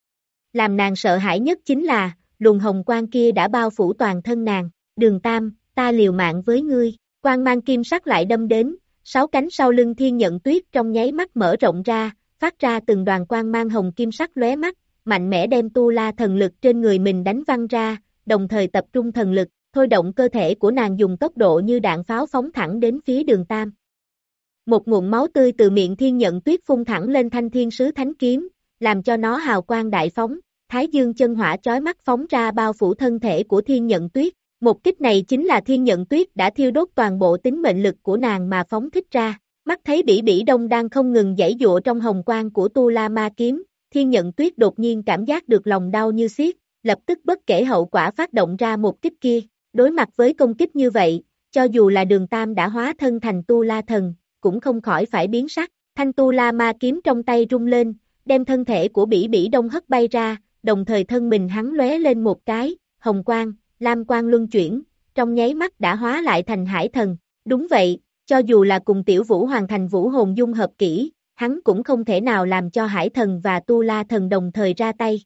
Làm nàng sợ hãi nhất chính là, luồng hồng quang kia đã bao phủ toàn thân nàng. Đường Tam, ta liều mạng với ngươi, quang mang kim sắc lại đâm đến, sáu cánh sau lưng Thiên Nhận Tuyết trong nháy mắt mở rộng ra, phát ra từng đoàn quang mang hồng kim sắc lóe mắt, mạnh mẽ đem Tu La thần lực trên người mình đánh văng ra, đồng thời tập trung thần lực, thôi động cơ thể của nàng dùng tốc độ như đạn pháo phóng thẳng đến phía Đường Tam. Một ngụm máu tươi từ miệng Thiên Nhận Tuyết phun thẳng lên thanh thiên sứ thánh kiếm, làm cho nó hào quang đại phóng, thái dương chân hỏa chói mắt phóng ra bao phủ thân thể của Thiên Nhận Tuyết. Một kích này chính là Thiên Nhận Tuyết đã thiêu đốt toàn bộ tính mệnh lực của nàng mà phóng thích ra. Mắt thấy Bỉ Bỉ Đông đang không ngừng giãy giụa trong hồng quang của Tu La Ma kiếm, Thiên Nhận Tuyết đột nhiên cảm giác được lòng đau như xiết, lập tức bất kể hậu quả phát động ra một kích kia. Đối mặt với công kích như vậy, cho dù là Đường Tam đã hóa thân thành Tu La thần, cũng không khỏi phải biến sắc. Thanh Tu La Ma kiếm trong tay rung lên, đem thân thể của Bỉ Bỉ Đông hất bay ra, đồng thời thân mình hắn lóe lên một cái, hồng quang, lam quang luân chuyển, trong nháy mắt đã hóa lại thành hải thần. Đúng vậy, cho dù là cùng Tiểu Vũ hoàn thành vũ hồn dung hợp kỹ, hắn cũng không thể nào làm cho hải thần và Tu La thần đồng thời ra tay.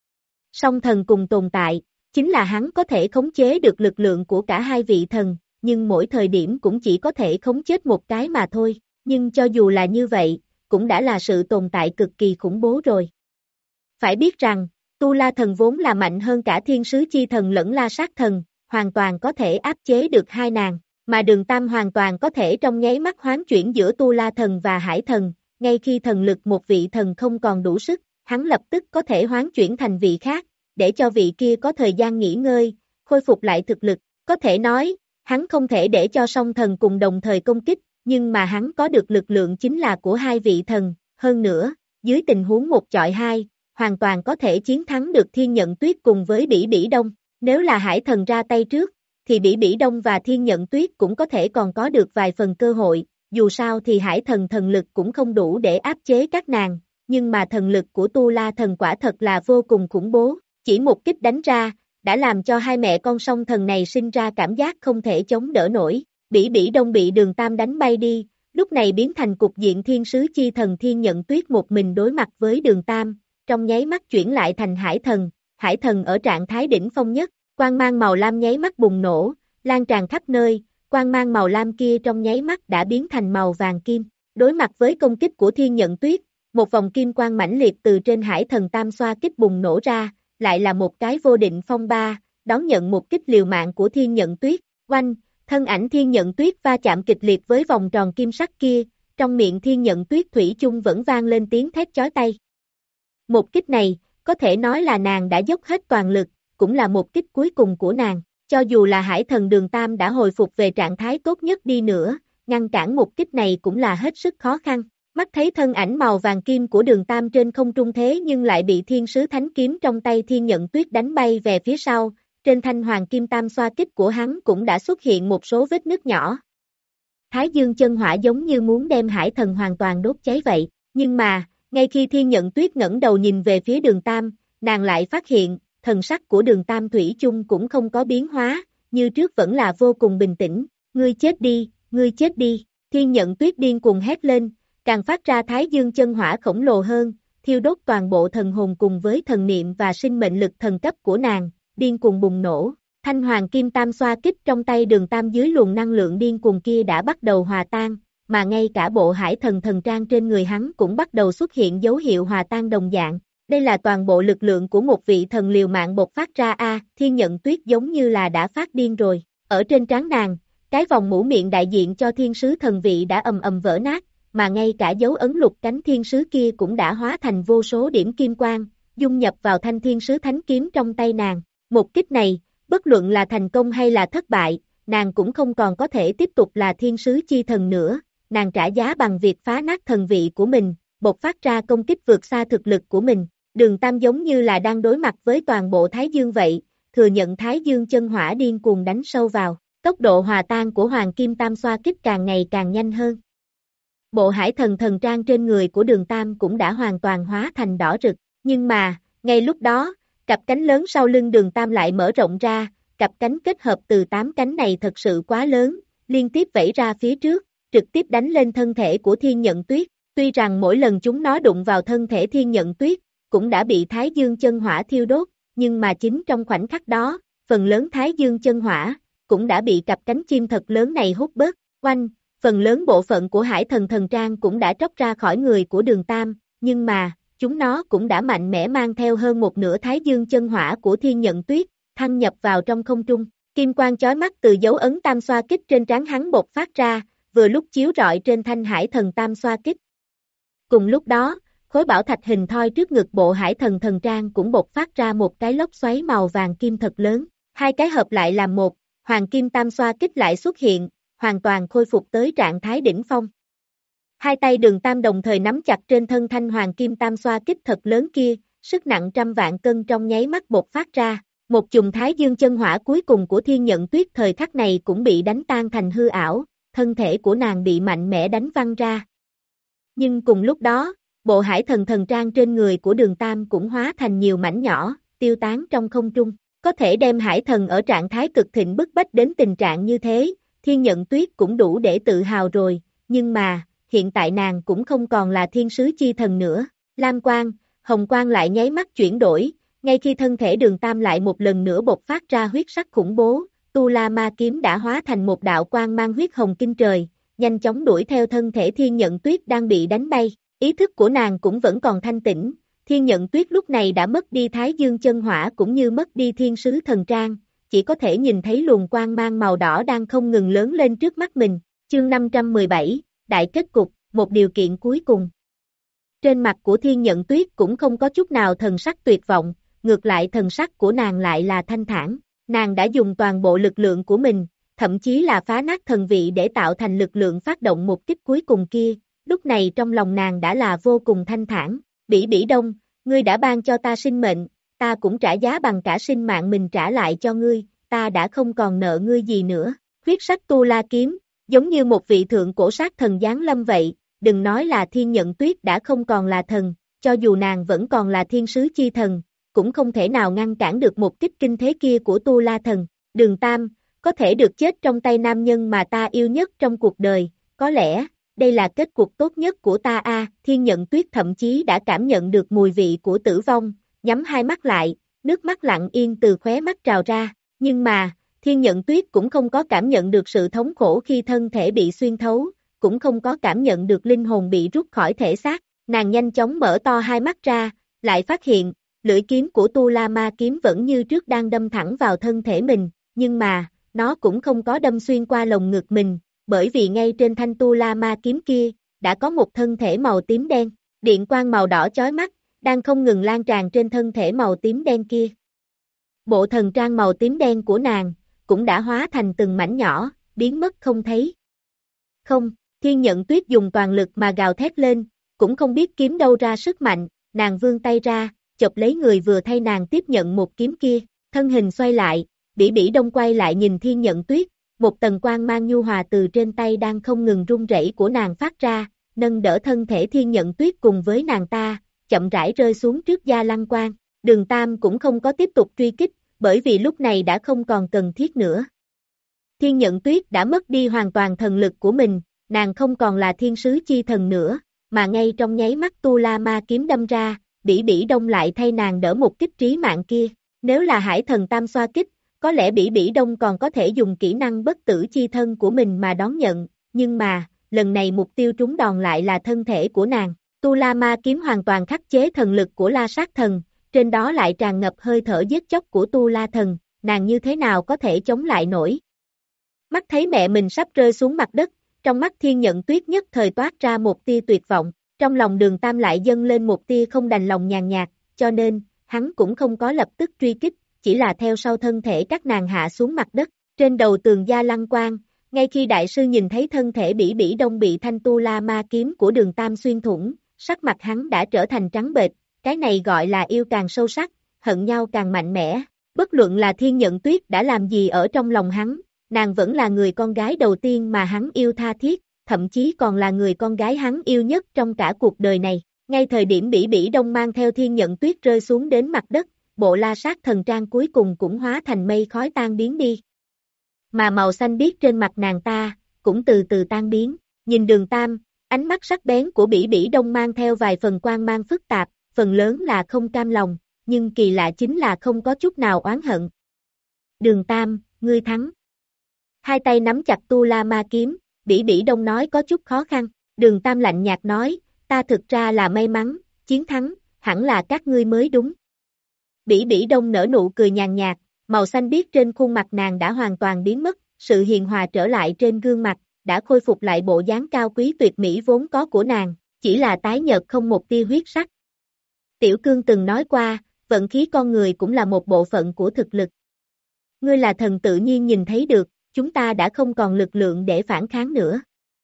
Song thần cùng tồn tại, chính là hắn có thể khống chế được lực lượng của cả hai vị thần, nhưng mỗi thời điểm cũng chỉ có thể khống chết một cái mà thôi, nhưng cho dù là như vậy, cũng đã là sự tồn tại cực kỳ khủng bố rồi. Phải biết rằng, Tu La thần vốn là mạnh hơn cả thiên sứ chi thần lẫn La Sát thần, hoàn toàn có thể áp chế được hai nàng, mà Đường Tam hoàn toàn có thể trong nháy mắt hoán chuyển giữa Tu La thần và hải thần, ngay khi thần lực một vị thần không còn đủ sức, hắn lập tức có thể hoán chuyển thành vị khác, để cho vị kia có thời gian nghỉ ngơi, khôi phục lại thực lực. Có thể nói, hắn không thể để cho song thần cùng đồng thời công kích, nhưng mà hắn có được lực lượng chính là của hai vị thần, hơn nữa, dưới tình huống một chọi hai, hoàn toàn có thể chiến thắng được Thiên Nhận Tuyết cùng với Bỉ Bỉ Đông. Nếu là hải thần ra tay trước, thì Bỉ Bỉ Đông và Thiên Nhận Tuyết cũng có thể còn có được vài phần cơ hội, dù sao thì hải thần thần lực cũng không đủ để áp chế các nàng, nhưng mà thần lực của Tu La thần quả thật là vô cùng khủng bố, chỉ một kích đánh ra, đã làm cho hai mẹ con song thần này sinh ra cảm giác không thể chống đỡ nổi. Bỉ Bỉ Đông bị Đường Tam đánh bay đi, lúc này biến thành cục diện thiên sứ chi thần Thiên Nhận Tuyết một mình đối mặt với Đường Tam, trong nháy mắt chuyển lại thành hải thần, hải thần ở trạng thái đỉnh phong nhất, quang mang màu lam nháy mắt bùng nổ, lan tràn khắp nơi, quang mang màu lam kia trong nháy mắt đã biến thành màu vàng kim. Đối mặt với công kích của Thiên Nhận Tuyết, một vòng kim quang mãnh liệt từ trên hải thần tam xoa kích bùng nổ ra, lại là một cái vô định phong ba, đón nhận một kích liều mạng của Thiên Nhận Tuyết. Oanh, thân ảnh Thiên Nhận Tuyết va chạm kịch liệt với vòng tròn kim sắc kia, trong miệng Thiên Nhận Tuyết thủy chung vẫn vang lên tiếng thét chói tai. Một kích này, có thể nói là nàng đã dốc hết toàn lực, cũng là một kích cuối cùng của nàng. Cho dù là hải thần Đường Tam đã hồi phục về trạng thái tốt nhất đi nữa, ngăn cản một kích này cũng là hết sức khó khăn. Mắt thấy thân ảnh màu vàng kim của Đường Tam trên không trung thế nhưng lại bị thiên sứ thánh kiếm trong tay Thiên Nhận Tuyết đánh bay về phía sau, trên thanh hoàng kim tam xoa kích của hắn cũng đã xuất hiện một số vết nứt nhỏ. Thái dương chân hỏa giống như muốn đem hải thần hoàn toàn đốt cháy vậy, nhưng mà, ngay khi Thiên Nhận Tuyết ngẩng đầu nhìn về phía Đường Tam, nàng lại phát hiện, thần sắc của Đường Tam thủy chung cũng không có biến hóa, như trước vẫn là vô cùng bình tĩnh. Ngươi chết đi, ngươi chết đi, Thiên Nhận Tuyết điên cuồng hét lên, càng phát ra thái dương chân hỏa khổng lồ hơn, thiêu đốt toàn bộ thần hồn cùng với thần niệm và sinh mệnh lực thần cấp của nàng, điên cuồng bùng nổ. Thanh hoàng kim tam xoa kích trong tay Đường Tam dưới luồng năng lượng điên cuồng kia đã bắt đầu hòa tan, mà ngay cả bộ hải thần thần trang trên người hắn cũng bắt đầu xuất hiện dấu hiệu hòa tan đồng dạng. Đây là toàn bộ lực lượng của một vị thần liều mạng bộc phát ra a. À, Thiên Nhận Tuyết giống như là đã phát điên rồi. Ở trên trán nàng, cái vòng mũ miệng đại diện cho thiên sứ thần vị đã ầm ầm vỡ nát, mà ngay cả dấu ấn lục cánh thiên sứ kia cũng đã hóa thành vô số điểm kim quang, dung nhập vào thanh thiên sứ thánh kiếm trong tay nàng. Một kích này, bất luận là thành công hay là thất bại, nàng cũng không còn có thể tiếp tục là thiên sứ chi thần nữa, nàng trả giá bằng việc phá nát thần vị của mình, bộc phát ra công kích vượt xa thực lực của mình. Đường Tam giống như là đang đối mặt với toàn bộ Thái Dương vậy, thừa nhận Thái Dương chân hỏa điên cuồng đánh sâu vào, tốc độ hòa tan của Hoàng Kim Tam xoa kích càng ngày càng nhanh hơn. Bộ hải thần thần trang trên người của Đường Tam cũng đã hoàn toàn hóa thành đỏ rực, nhưng mà, ngay lúc đó, cặp cánh lớn sau lưng Đường Tam lại mở rộng ra, cặp cánh kết hợp từ tám cánh này thật sự quá lớn, liên tiếp vẫy ra phía trước, trực tiếp đánh lên thân thể của Thiên Nhận Tuyết, tuy rằng mỗi lần chúng nó đụng vào thân thể Thiên Nhận Tuyết, cũng đã bị Thái Dương chân hỏa thiêu đốt, nhưng mà chính trong khoảnh khắc đó, phần lớn Thái Dương chân hỏa, cũng đã bị cặp cánh chim thật lớn này hút bớt, oanh, phần lớn bộ phận của hải thần thần trang cũng đã tróc ra khỏi người của Đường Tam, nhưng mà, chúng nó cũng đã mạnh mẽ mang theo hơn một nửa Thái Dương chân hỏa của Thiên Nhận Tuyết, thăng nhập vào trong không trung, kim quang chói mắt từ dấu ấn tam xoa kích trên trán hắn bộc phát ra, vừa lúc chiếu rọi trên thanh hải thần tam xoa kích. Cùng lúc đó, khối bảo thạch hình thoi trước ngực bộ hải thần thần trang cũng bộc phát ra một cái lốc xoáy màu vàng kim thật lớn, hai cái hợp lại làm một, hoàng kim tam xoa kích lại xuất hiện, hoàn toàn khôi phục tới trạng thái đỉnh phong. Hai tay Đường Tam đồng thời nắm chặt trên thân thanh hoàng kim tam xoa kích thật lớn kia, sức nặng trăm vạn cân trong nháy mắt bộc phát ra, một chùm Thái Dương chân hỏa cuối cùng của Thiên Nhận Tuyết thời khắc này cũng bị đánh tan thành hư ảo, thân thể của nàng bị mạnh mẽ đánh văng ra. Nhưng cùng lúc đó, bộ hải thần thần trang trên người của Đường Tam cũng hóa thành nhiều mảnh nhỏ, tiêu tán trong không trung, có thể đem hải thần ở trạng thái cực thịnh bức bách đến tình trạng như thế, Thiên Nhận Tuyết cũng đủ để tự hào rồi, nhưng mà, hiện tại nàng cũng không còn là thiên sứ chi thần nữa, lam quang, hồng quang lại nháy mắt chuyển đổi, ngay khi thân thể Đường Tam lại một lần nữa bộc phát ra huyết sắc khủng bố, Tu La Ma kiếm đã hóa thành một đạo quang mang huyết hồng kinh trời, nhanh chóng đuổi theo thân thể Thiên Nhận Tuyết đang bị đánh bay, ý thức của nàng cũng vẫn còn thanh tĩnh, Thiên Nhận Tuyết lúc này đã mất đi Thái Dương chân hỏa cũng như mất đi thiên sứ thần trang, chỉ có thể nhìn thấy luồng quang mang màu đỏ đang không ngừng lớn lên trước mắt mình, chương năm trăm mười bảy, đại kết cục, một điều kiện cuối cùng. Trên mặt của Thiên Nhận Tuyết cũng không có chút nào thần sắc tuyệt vọng, ngược lại thần sắc của nàng lại là thanh thản, nàng đã dùng toàn bộ lực lượng của mình, thậm chí là phá nát thần vị để tạo thành lực lượng phát động một kích cuối cùng kia, lúc này trong lòng nàng đã là vô cùng thanh thản, Bỉ Bỉ Đông, ngươi đã ban cho ta sinh mệnh, ta cũng trả giá bằng cả sinh mạng mình trả lại cho ngươi, ta đã không còn nợ ngươi gì nữa, huyết sắc Tu La kiếm, giống như một vị thượng cổ sát thần giáng lâm vậy, đừng nói là Thiên Nhận Tuyết đã không còn là thần, cho dù nàng vẫn còn là thiên sứ chi thần, cũng không thể nào ngăn cản được một kích kinh thế kia của Tu La thần, Đường Tam, có thể được chết trong tay nam nhân mà ta yêu nhất trong cuộc đời, có lẽ, đây là kết cục tốt nhất của ta a. À, Thiên Nhận Tuyết thậm chí đã cảm nhận được mùi vị của tử vong, nhắm hai mắt lại, nước mắt lặng yên từ khóe mắt trào ra, nhưng mà, Thiên Nhận Tuyết cũng không có cảm nhận được sự thống khổ khi thân thể bị xuyên thấu, cũng không có cảm nhận được linh hồn bị rút khỏi thể xác, nàng nhanh chóng mở to hai mắt ra, lại phát hiện, lưỡi kiếm của Tu La Ma kiếm vẫn như trước đang đâm thẳng vào thân thể mình, nhưng mà, nó cũng không có đâm xuyên qua lồng ngực mình, bởi vì ngay trên thanh Tu La Ma kiếm kia, đã có một thân thể màu tím đen, điện quang màu đỏ chói mắt, đang không ngừng lan tràn trên thân thể màu tím đen kia. Bộ thần trang màu tím đen của nàng, cũng đã hóa thành từng mảnh nhỏ, biến mất không thấy. Không, Thiên Nhận Tuyết dùng toàn lực mà gào thét lên, cũng không biết kiếm đâu ra sức mạnh, nàng vươn tay ra, chộp lấy người vừa thay nàng tiếp nhận một kiếm kia, thân hình xoay lại, Bỉ Bỉ Đông quay lại nhìn Thiên Nhận Tuyết, một tầng quang mang nhu hòa từ trên tay đang không ngừng rung rẩy của nàng phát ra, nâng đỡ thân thể Thiên Nhận Tuyết cùng với nàng ta, chậm rãi rơi xuống trước Gia Lăng Quan. Đường Tam cũng không có tiếp tục truy kích, bởi vì lúc này đã không còn cần thiết nữa. Thiên Nhận Tuyết đã mất đi hoàn toàn thần lực của mình, nàng không còn là thiên sứ chi thần nữa, mà ngay trong nháy mắt Tu La Ma kiếm đâm ra, Bỉ Bỉ Đông lại thay nàng đỡ một kích trí mạng kia. Nếu là hải thần tam xoa kích, có lẽ Bỉ Bỉ Đông còn có thể dùng kỹ năng bất tử chi thân của mình mà đón nhận, nhưng mà, lần này mục tiêu trúng đòn lại là thân thể của nàng. Tu La Ma kiếm hoàn toàn khắc chế thần lực của La Sát thần, trên đó lại tràn ngập hơi thở giết chóc của Tu La thần, nàng như thế nào có thể chống lại nổi. Mắt thấy mẹ mình sắp rơi xuống mặt đất, Trong mắt Thiên Nhận Tuyết nhất thời toát ra một tia tuyệt vọng, trong lòng Đường Tam lại dâng lên một tia không đành lòng nhàn nhạt, cho nên, hắn cũng không có lập tức truy kích, chỉ là theo sau thân thể các nàng hạ xuống mặt đất, trên đầu tường gia lăng quang, ngay khi đại sư nhìn thấy thân thể Bỉ Bỉ Đông bị thanh tu la ma kiếm của Đường Tam xuyên thủng, sắc mặt hắn đã trở thành trắng bệch, cái này gọi là yêu càng sâu sắc, hận nhau càng mạnh mẽ, bất luận là Thiên Nhận Tuyết đã làm gì ở trong lòng hắn, nàng vẫn là người con gái đầu tiên mà hắn yêu tha thiết, thậm chí còn là người con gái hắn yêu nhất trong cả cuộc đời này. Ngay thời điểm Bỉ Bỉ Đông mang theo Thiên Nhận Tuyết rơi xuống đến mặt đất, bộ la sát thần trang cuối cùng cũng hóa thành mây khói tan biến đi. Mà màu xanh biếc trên mặt nàng ta, cũng từ từ tan biến, nhìn Đường Tam, ánh mắt sắc bén của Bỉ Bỉ Đông mang theo vài phần quang mang phức tạp, phần lớn là không cam lòng, nhưng kỳ lạ chính là không có chút nào oán hận. Đường Tam, ngươi thắng. Hai tay nắm chặt tu la ma kiếm, Bỉ Bỉ Đông nói có chút khó khăn, Đường Tam lạnh nhạt nói, ta thực ra là may mắn, chiến thắng, hẳn là các ngươi mới đúng. Bỉ Bỉ Đông nở nụ cười nhàn nhạt, màu xanh biếc trên khuôn mặt nàng đã hoàn toàn biến mất, sự hiền hòa trở lại trên gương mặt, đã khôi phục lại bộ dáng cao quý tuyệt mỹ vốn có của nàng, chỉ là tái nhợt không một tia huyết sắc. Tiểu Cương từng nói qua, vận khí con người cũng là một bộ phận của thực lực. Ngươi là thần tự nhiên nhìn thấy được, chúng ta đã không còn lực lượng để phản kháng nữa.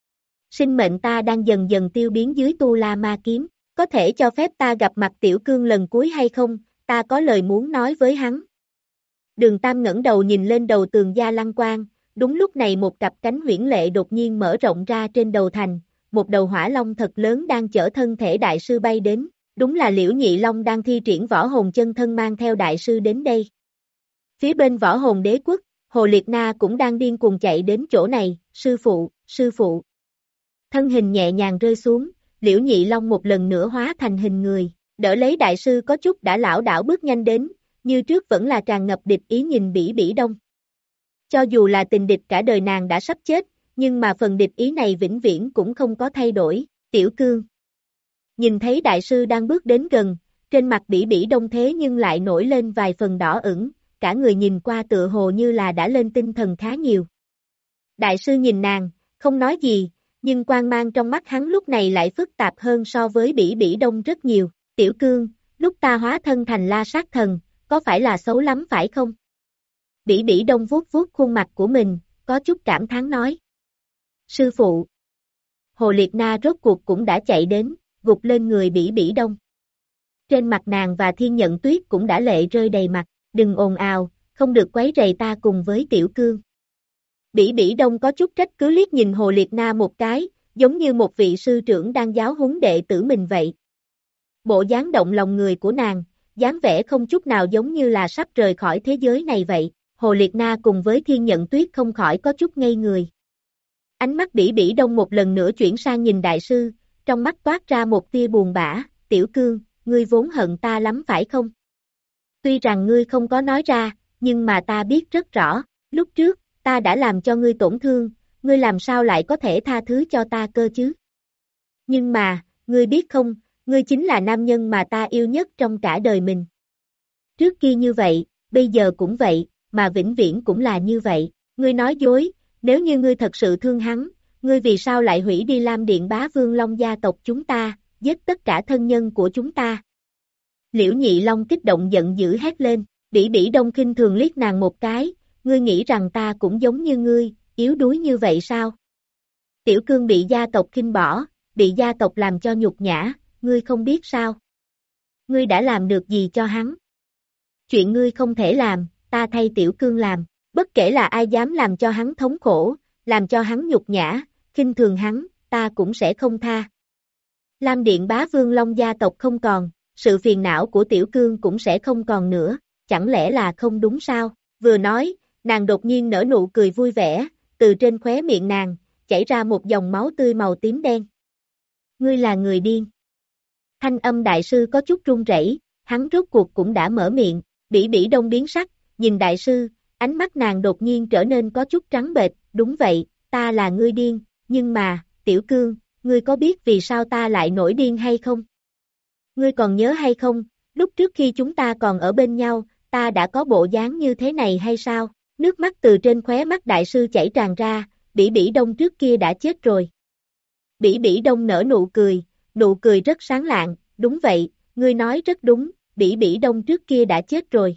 Sinh mệnh ta đang dần dần tiêu biến dưới tu la ma kiếm, có thể cho phép ta gặp mặt Tiểu Cương lần cuối hay không, ta có lời muốn nói với hắn. Đường Tam ngẩng đầu nhìn lên đầu tường gia lăng quang, đúng lúc này một cặp cánh huyễn lệ đột nhiên mở rộng ra trên đầu thành, một đầu hỏa long thật lớn đang chở thân thể đại sư bay đến, đúng là Liễu Nhị Long đang thi triển võ hồn chân thân mang theo đại sư đến đây. Phía bên võ hồn đế quốc, Hồ Liệt Na cũng đang điên cuồng chạy đến chỗ này, sư phụ, sư phụ. Thân hình nhẹ nhàng rơi xuống, Liễu Nhị Long một lần nữa hóa thành hình người, đỡ lấy đại sư có chút đã lảo đảo bước nhanh đến, như trước vẫn là tràn ngập địch ý nhìn Bỉ Bỉ Đông. Cho dù là tình địch cả đời nàng đã sắp chết, nhưng mà phần địch ý này vĩnh viễn cũng không có thay đổi, Tiểu Cương. Nhìn thấy đại sư đang bước đến gần, trên mặt Bỉ Bỉ Đông thế nhưng lại nổi lên vài phần đỏ ửng, cả người nhìn qua tựa hồ như là đã lên tinh thần khá nhiều. Đại sư nhìn nàng, không nói gì, nhưng quang mang trong mắt hắn lúc này lại phức tạp hơn so với Bỉ Bỉ Đông rất nhiều. Tiểu Cương, lúc ta hóa thân thành la sát thần, có phải là xấu lắm phải không? Bỉ Bỉ Đông vuốt vuốt khuôn mặt của mình, có chút cảm thán nói. Sư phụ. Hồ Liệt Na rốt cuộc cũng đã chạy đến, gục lên người Bỉ Bỉ Đông. Trên mặt nàng và Thiên Nhận Tuyết cũng đã lệ rơi đầy mặt, đừng ồn ào, không được quấy rầy ta cùng với Tiểu Cương. Bỉ Bỉ Đông có chút trách cứ liếc nhìn Hồ Liệt Na một cái, giống như một vị sư trưởng đang giáo huấn đệ tử mình vậy. Bộ dáng động lòng người của nàng, dáng vẻ không chút nào giống như là sắp rời khỏi thế giới này vậy. Hồ Liệt Na cùng với Thiên Nhận Tuyết không khỏi có chút ngây người. Ánh mắt Bỉ Bỉ Đông một lần nữa chuyển sang nhìn đại sư, trong mắt toát ra một tia buồn bã, Tiểu Cương, ngươi vốn hận ta lắm phải không? Tuy rằng ngươi không có nói ra, nhưng mà ta biết rất rõ, lúc trước, ta đã làm cho ngươi tổn thương, ngươi làm sao lại có thể tha thứ cho ta cơ chứ? Nhưng mà, ngươi biết không, ngươi chính là nam nhân mà ta yêu nhất trong cả đời mình. Trước kia như vậy, bây giờ cũng vậy, mà vĩnh viễn cũng là như vậy, ngươi nói dối, nếu như ngươi thật sự thương hắn, ngươi vì sao lại hủy đi Lam Điện Bá Vương Long gia tộc chúng ta, giết tất cả thân nhân của chúng ta? Liễu Nhị Long kích động giận dữ hét lên, Bỉ Bỉ Đông khinh thường liếc nàng một cái, ngươi nghĩ rằng ta cũng giống như ngươi, yếu đuối như vậy sao? Tiểu Cương bị gia tộc khinh bỏ, bị gia tộc làm cho nhục nhã, ngươi không biết sao? Ngươi đã làm được gì cho hắn? Chuyện ngươi không thể làm, ta thay Tiểu Cương làm, bất kể là ai dám làm cho hắn thống khổ, làm cho hắn nhục nhã, khinh thường hắn, ta cũng sẽ không tha. Lam Điện Bá Vương Long gia tộc không còn, sự phiền não của Tiểu Cương cũng sẽ không còn nữa, chẳng lẽ là không đúng sao? Vừa nói, nàng đột nhiên nở nụ cười vui vẻ, từ trên khóe miệng nàng, chảy ra một dòng máu tươi màu tím đen. Ngươi là người điên. Thanh âm đại sư có chút run rẩy, hắn rốt cuộc cũng đã mở miệng, Bỉ Bỉ Đông biến sắc, nhìn đại sư, ánh mắt nàng đột nhiên trở nên có chút trắng bệch, đúng vậy, ta là ngươi điên, nhưng mà, Tiểu Cương, ngươi có biết vì sao ta lại nổi điên hay không? Ngươi còn nhớ hay không, lúc trước khi chúng ta còn ở bên nhau, ta đã có bộ dáng như thế này hay sao? Nước mắt từ trên khóe mắt đại sư chảy tràn ra, Bỉ Bỉ Đông trước kia đã chết rồi. Bỉ Bỉ Đông nở nụ cười, nụ cười rất sáng lạng, đúng vậy, ngươi nói rất đúng, Bỉ Bỉ Đông trước kia đã chết rồi.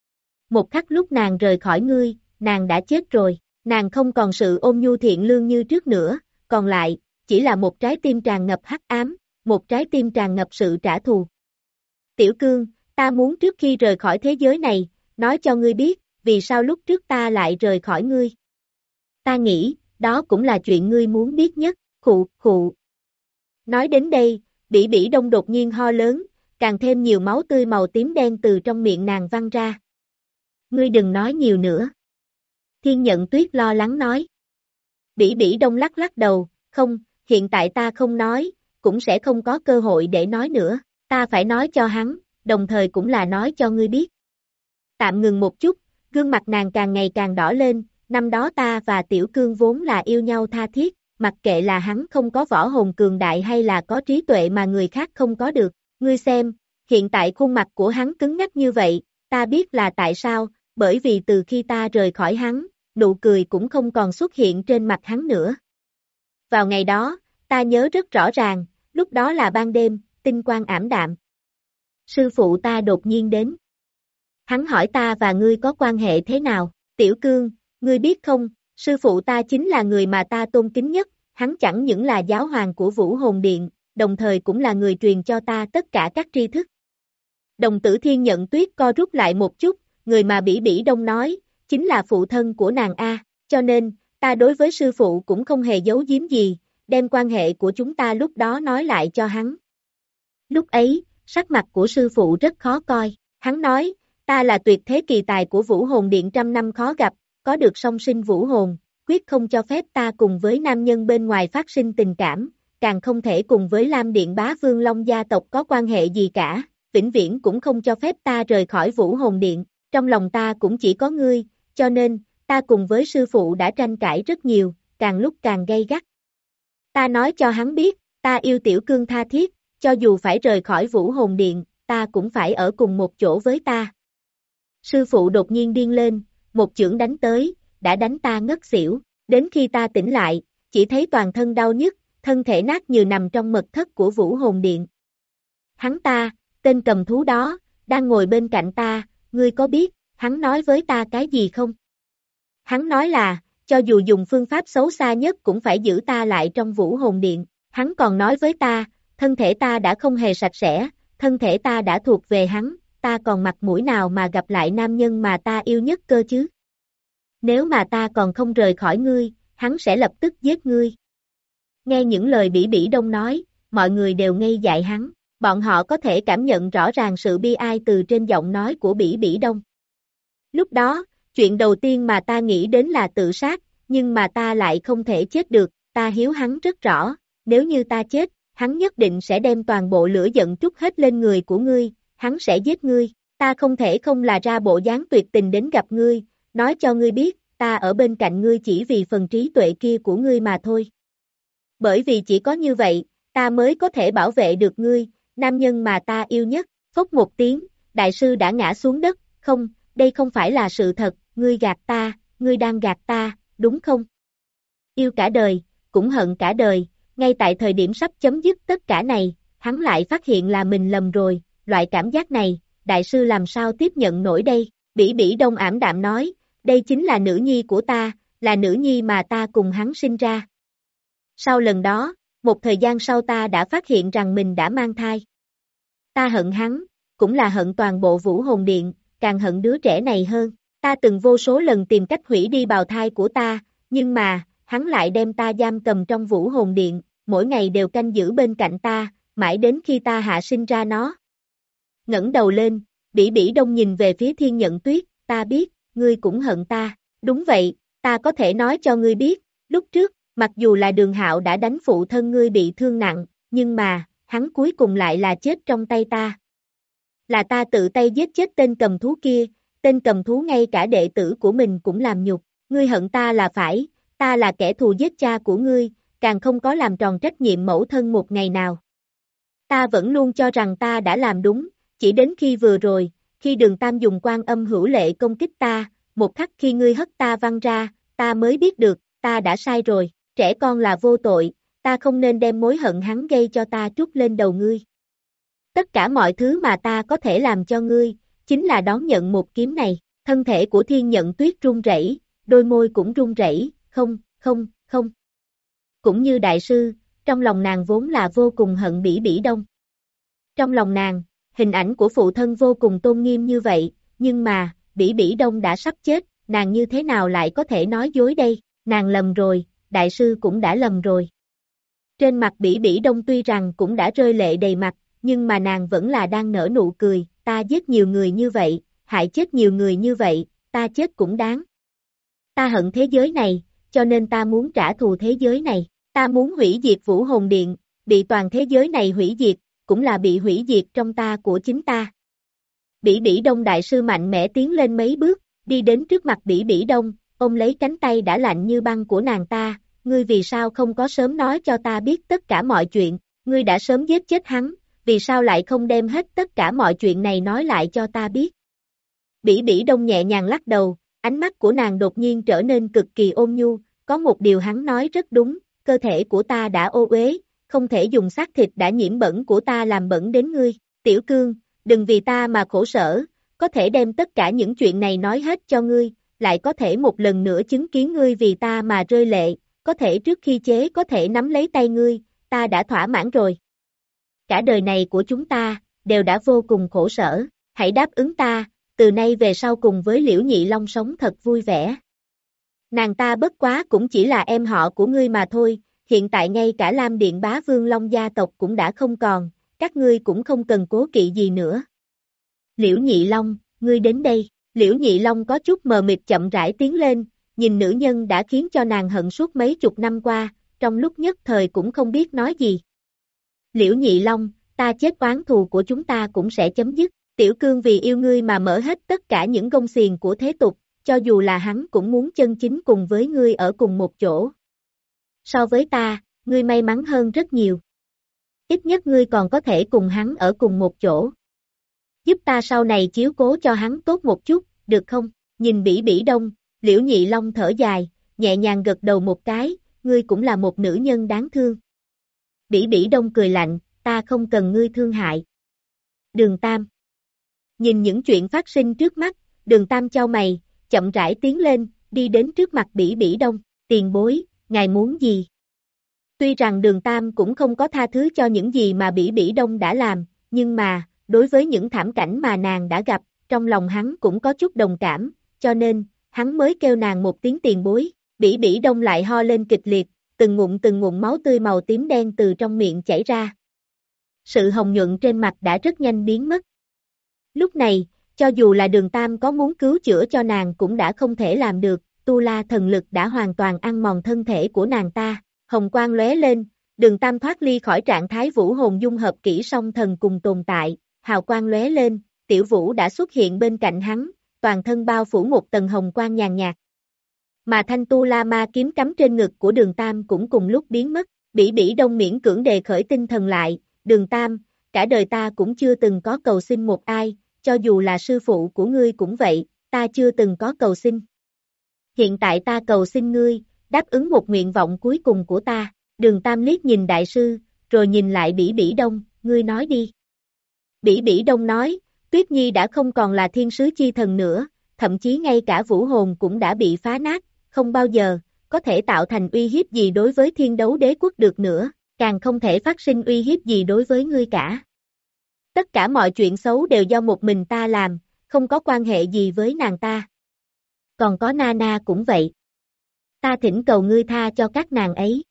Một khắc lúc nàng rời khỏi ngươi, nàng đã chết rồi, nàng không còn sự ôn nhu thiện lương như trước nữa, còn lại, chỉ là một trái tim tràn ngập hắc ám, một trái tim tràn ngập sự trả thù. Tiểu Cương, ta muốn trước khi rời khỏi thế giới này, nói cho ngươi biết, vì sao lúc trước ta lại rời khỏi ngươi. Ta nghĩ, đó cũng là chuyện ngươi muốn biết nhất, khụ, khụ. Nói đến đây, Bỉ Bỉ Đông đột nhiên ho lớn, càng thêm nhiều máu tươi màu tím đen từ trong miệng nàng văng ra. Ngươi đừng nói nhiều nữa. Thiên Nhận Tuyết lo lắng nói. Bỉ Bỉ Đông lắc lắc đầu, không, hiện tại ta không nói, cũng sẽ không có cơ hội để nói nữa, ta phải nói cho hắn, đồng thời cũng là nói cho ngươi biết. Tạm ngừng một chút, gương mặt nàng càng ngày càng đỏ lên, năm đó ta và Tiểu Cương vốn là yêu nhau tha thiết, mặc kệ là hắn không có võ hồn cường đại hay là có trí tuệ mà người khác không có được, ngươi xem, hiện tại khuôn mặt của hắn cứng ngắc như vậy, ta biết là tại sao, bởi vì từ khi ta rời khỏi hắn, nụ cười cũng không còn xuất hiện trên mặt hắn nữa. Vào ngày đó, ta nhớ rất rõ ràng, lúc đó là ban đêm, tinh quang ảm đạm. Sư phụ ta đột nhiên đến. Hắn hỏi ta và ngươi có quan hệ thế nào, Tiểu Cương, ngươi biết không, sư phụ ta chính là người mà ta tôn kính nhất, hắn chẳng những là giáo hoàng của Vũ Hồn Điện, đồng thời cũng là người truyền cho ta tất cả các tri thức. Đồng tử Thiên Nhận Tuyết co rút lại một chút, người mà Bỉ Bỉ Đông nói, chính là phụ thân của nàng A, cho nên, ta đối với sư phụ cũng không hề giấu giếm gì, đem quan hệ của chúng ta lúc đó nói lại cho hắn. Lúc ấy, sắc mặt của sư phụ rất khó coi, hắn nói, ta là tuyệt thế kỳ tài của Vũ Hồn Điện trăm năm khó gặp, có được song sinh vũ hồn, quyết không cho phép ta cùng với nam nhân bên ngoài phát sinh tình cảm, càng không thể cùng với Lam Điện Bá Vương Long gia tộc có quan hệ gì cả, vĩnh viễn cũng không cho phép ta rời khỏi Vũ Hồn Điện, trong lòng ta cũng chỉ có ngươi, cho nên, ta cùng với sư phụ đã tranh cãi rất nhiều, càng lúc càng gay gắt. Ta nói cho hắn biết, ta yêu Tiểu Cương tha thiết, cho dù phải rời khỏi Vũ Hồn Điện, ta cũng phải ở cùng một chỗ với ta. Sư phụ đột nhiên điên lên, một chưởng đánh tới, đã đánh ta ngất xỉu, đến khi ta tỉnh lại, chỉ thấy toàn thân đau nhức, thân thể nát như nằm trong mật thất của Vũ Hồn Điện. Hắn ta, tên cầm thú đó, đang ngồi bên cạnh ta, ngươi có biết, hắn nói với ta cái gì không? Hắn nói là, cho dù dùng phương pháp xấu xa nhất cũng phải giữ ta lại trong Vũ Hồn Điện, hắn còn nói với ta, thân thể ta đã không hề sạch sẽ, thân thể ta đã thuộc về hắn, ta còn mặt mũi nào mà gặp lại nam nhân mà ta yêu nhất cơ chứ? Nếu mà ta còn không rời khỏi ngươi, hắn sẽ lập tức giết ngươi. Nghe những lời Bỉ Bỉ Đông nói, mọi người đều ngây dại hắn, bọn họ có thể cảm nhận rõ ràng sự bi ai từ trên giọng nói của Bỉ Bỉ Đông. Lúc đó, chuyện đầu tiên mà ta nghĩ đến là tự sát, nhưng mà ta lại không thể chết được, ta hiếu hắn rất rõ, nếu như ta chết, hắn nhất định sẽ đem toàn bộ lửa giận trút hết lên người của ngươi, hắn sẽ giết ngươi, ta không thể không là ra bộ dáng tuyệt tình đến gặp ngươi, nói cho ngươi biết, ta ở bên cạnh ngươi chỉ vì phần trí tuệ kia của ngươi mà thôi. Bởi vì chỉ có như vậy, ta mới có thể bảo vệ được ngươi, nam nhân mà ta yêu nhất, phốc một tiếng, đại sư đã ngã xuống đất, không, đây không phải là sự thật, ngươi gạt ta, ngươi đang gạt ta, đúng không? Yêu cả đời, cũng hận cả đời, ngay tại thời điểm sắp chấm dứt tất cả này, hắn lại phát hiện là mình lầm rồi, loại cảm giác này, đại sư làm sao tiếp nhận nổi đây? Bỉ Bỉ Đông ảm đạm nói, đây chính là nữ nhi của ta, là nữ nhi mà ta cùng hắn sinh ra. Sau lần đó, một thời gian sau ta đã phát hiện rằng mình đã mang thai. Ta hận hắn, cũng là hận toàn bộ Vũ Hồn Điện, càng hận đứa trẻ này hơn. Ta từng vô số lần tìm cách hủy đi bào thai của ta, nhưng mà, hắn lại đem ta giam cầm trong Vũ Hồn Điện, mỗi ngày đều canh giữ bên cạnh ta, mãi đến khi ta hạ sinh ra nó. Ngẩng đầu lên, Bỉ Bỉ Đông nhìn về phía Thiên Nhận Tuyết, ta biết, ngươi cũng hận ta, đúng vậy, ta có thể nói cho ngươi biết, lúc trước, mặc dù là Đường Hạo đã đánh phụ thân ngươi bị thương nặng, nhưng mà, hắn cuối cùng lại là chết trong tay ta. Là ta tự tay giết chết tên cầm thú kia, tên cầm thú ngay cả đệ tử của mình cũng làm nhục, ngươi hận ta là phải, ta là kẻ thù giết cha của ngươi, càng không có làm tròn trách nhiệm mẫu thân một ngày nào. Ta vẫn luôn cho rằng ta đã làm đúng, chỉ đến khi vừa rồi, khi Đường Tam dùng Quan Âm Hữu Lệ công kích ta, một khắc khi ngươi hất ta văng ra, ta mới biết được, ta đã sai rồi, trẻ con là vô tội, ta không nên đem mối hận hắn gây cho ta trút lên đầu ngươi. Tất cả mọi thứ mà ta có thể làm cho ngươi, chính là đón nhận một kiếm này. Thân thể của Thiên Nhận Tuyết run rẩy, đôi môi cũng run rẩy, không, không, không. Cũng như đại sư, trong lòng nàng vốn là vô cùng hận Bỉ Bỉ Đông. Trong lòng nàng, hình ảnh của phụ thân vô cùng tôn nghiêm như vậy, nhưng mà, Bỉ Bỉ Đông đã sắp chết, nàng như thế nào lại có thể nói dối đây, nàng lầm rồi, đại sư cũng đã lầm rồi. Trên mặt Bỉ Bỉ Đông tuy rằng cũng đã rơi lệ đầy mặt, nhưng mà nàng vẫn là đang nở nụ cười, ta giết nhiều người như vậy, hại chết nhiều người như vậy, ta chết cũng đáng. Ta hận thế giới này, cho nên ta muốn trả thù thế giới này, ta muốn hủy diệt Vũ Hồn Điện, bị toàn thế giới này hủy diệt, cũng là bị hủy diệt trong ta của chính ta. Bỉ Bỉ Đông đại sư mạnh mẽ tiến lên mấy bước, đi đến trước mặt Bỉ Bỉ Đông, ôm lấy cánh tay đã lạnh như băng của nàng ta, ngươi vì sao không có sớm nói cho ta biết tất cả mọi chuyện, ngươi đã sớm giết chết hắn, vì sao lại không đem hết tất cả mọi chuyện này nói lại cho ta biết. Bỉ Bỉ Đông nhẹ nhàng lắc đầu, ánh mắt của nàng đột nhiên trở nên cực kỳ ôn nhu, có một điều hắn nói rất đúng, cơ thể của ta đã ô uế, không thể dùng xác thịt đã nhiễm bẩn của ta làm bẩn đến ngươi, Tiểu Cương, đừng vì ta mà khổ sở, có thể đem tất cả những chuyện này nói hết cho ngươi, lại có thể một lần nữa chứng kiến ngươi vì ta mà rơi lệ, có thể trước khi chế có thể nắm lấy tay ngươi, ta đã thỏa mãn rồi. Cả đời này của chúng ta, đều đã vô cùng khổ sở, hãy đáp ứng ta, từ nay về sau cùng với Liễu Nhị Long sống thật vui vẻ. Nàng ta bất quá cũng chỉ là em họ của ngươi mà thôi, hiện tại ngay cả Lam Điện Bá Vương Long gia tộc cũng đã không còn, các ngươi cũng không cần cố kỵ gì nữa. Liễu Nhị Long, ngươi đến đây, Liễu Nhị Long có chút mờ mịt chậm rãi tiến lên, nhìn nữ nhân đã khiến cho nàng hận suốt mấy chục năm qua, trong lúc nhất thời cũng không biết nói gì. Liễu Nhị Long, ta chết oán thù của chúng ta cũng sẽ chấm dứt, Tiểu Cương vì yêu ngươi mà mở hết tất cả những gông xiềng của thế tục, cho dù là hắn cũng muốn chân chính cùng với ngươi ở cùng một chỗ. So với ta, ngươi may mắn hơn rất nhiều. Ít nhất ngươi còn có thể cùng hắn ở cùng một chỗ. Giúp ta sau này chiếu cố cho hắn tốt một chút, được không? Nhìn Bỉ Bỉ Đông, Liễu Nhị Long thở dài, nhẹ nhàng gật đầu một cái, ngươi cũng là một nữ nhân đáng thương. Bỉ Bỉ Đông cười lạnh, ta không cần ngươi thương hại. Đường Tam. Nhìn những chuyện phát sinh trước mắt, Đường Tam chau mày, chậm rãi tiến lên, đi đến trước mặt Bỉ Bỉ Đông, tiền bối, ngài muốn gì? Tuy rằng Đường Tam cũng không có tha thứ cho những gì mà Bỉ Bỉ Đông đã làm, nhưng mà, đối với những thảm cảnh mà nàng đã gặp, trong lòng hắn cũng có chút đồng cảm, cho nên, hắn mới kêu nàng một tiếng tiền bối, Bỉ Bỉ Đông lại ho lên kịch liệt, từng ngụm từng ngụm máu tươi màu tím đen từ trong miệng chảy ra. Sự hồng nhuận trên mặt đã rất nhanh biến mất. Lúc này, cho dù là Đường Tam có muốn cứu chữa cho nàng cũng đã không thể làm được, tu la thần lực đã hoàn toàn ăn mòn thân thể của nàng ta, hồng quang lóe lên, Đường Tam thoát ly khỏi trạng thái vũ hồn dung hợp kỹ song thần cùng tồn tại, hào quang lóe lên, Tiểu Vũ đã xuất hiện bên cạnh hắn, toàn thân bao phủ một tầng hồng quang nhàn nhạt. Mà thanh tu la ma kiếm cắm trên ngực của Đường Tam cũng cùng lúc biến mất, Bỉ Bỉ Đông miễn cưỡng đề khởi tinh thần lại, Đường Tam, cả đời ta cũng chưa từng có cầu xin một ai, cho dù là sư phụ của ngươi cũng vậy, ta chưa từng có cầu xin. Hiện tại ta cầu xin ngươi, đáp ứng một nguyện vọng cuối cùng của ta, Đường Tam liếc nhìn đại sư, rồi nhìn lại Bỉ Bỉ Đông, ngươi nói đi. Bỉ Bỉ Đông nói, Tuyết Nhi đã không còn là thiên sứ chi thần nữa, thậm chí ngay cả vũ hồn cũng đã bị phá nát, không bao giờ, có thể tạo thành uy hiếp gì đối với thiên đấu đế quốc được nữa, càng không thể phát sinh uy hiếp gì đối với ngươi cả. Tất cả mọi chuyện xấu đều do một mình ta làm, không có quan hệ gì với nàng ta. Còn có Nana cũng vậy. Ta thỉnh cầu ngươi tha cho các nàng ấy.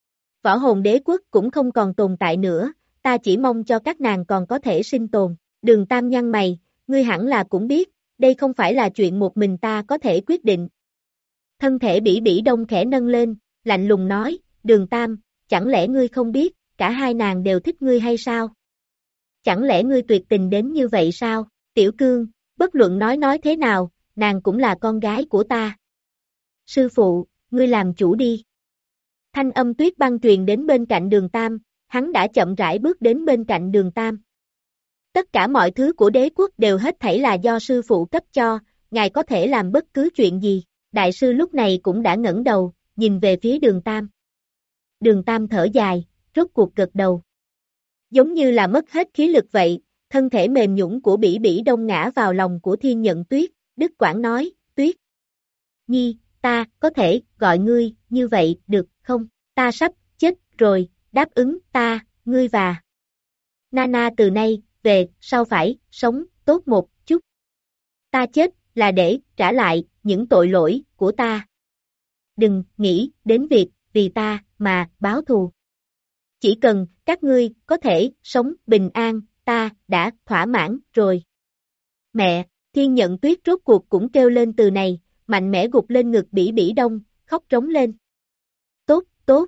Võ hồn đế quốc cũng không còn tồn tại nữa, ta chỉ mong cho các nàng còn có thể sinh tồn. Đường Tam nhăn mày, ngươi hẳn là cũng biết, đây không phải là chuyện một mình ta có thể quyết định. Thân thể Bỉ Bỉ Đông khẽ nâng lên, lạnh lùng nói, Đường Tam, chẳng lẽ ngươi không biết, cả hai nàng đều thích ngươi hay sao? Chẳng lẽ ngươi tuyệt tình đến như vậy sao? Tiểu Cương, bất luận nói nói thế nào, nàng cũng là con gái của ta. Sư phụ, ngươi làm chủ đi. Thanh âm Tuyết Băng truyền đến bên cạnh Đường Tam, hắn đã chậm rãi bước đến bên cạnh Đường Tam. Tất cả mọi thứ của đế quốc đều hết thảy là do sư phụ cấp cho, ngài có thể làm bất cứ chuyện gì. Đại sư lúc này cũng đã ngẩng đầu, nhìn nhìn về phía đường Tam. Đường Tam thở dài, rốt cuộc gật đầu. Giống như là mất hết khí lực vậy, thân thể mềm nhũn của Bỉ Bỉ Đông ngã vào lòng của Thiên Nhận Tuyết, đứt quãng nói, Tuyết Nhi, ta có thể gọi ngươi như vậy được không? Ta sắp chết rồi, đáp ứng ta, ngươi và Nana từ nay về sau phải sống tốt một chút. Ta chết là để trả lại những tội lỗi của ta. Đừng nghĩ đến việc vì ta mà báo thù. Chỉ cần các ngươi có thể sống bình an, ta đã thỏa mãn rồi. Mẹ, Thiên Nhận Tuyết rốt cuộc cũng kêu lên từ này, mạnh mẽ gục lên ngực Bỉ Bỉ Đông, khóc trống lên. Tốt, tốt.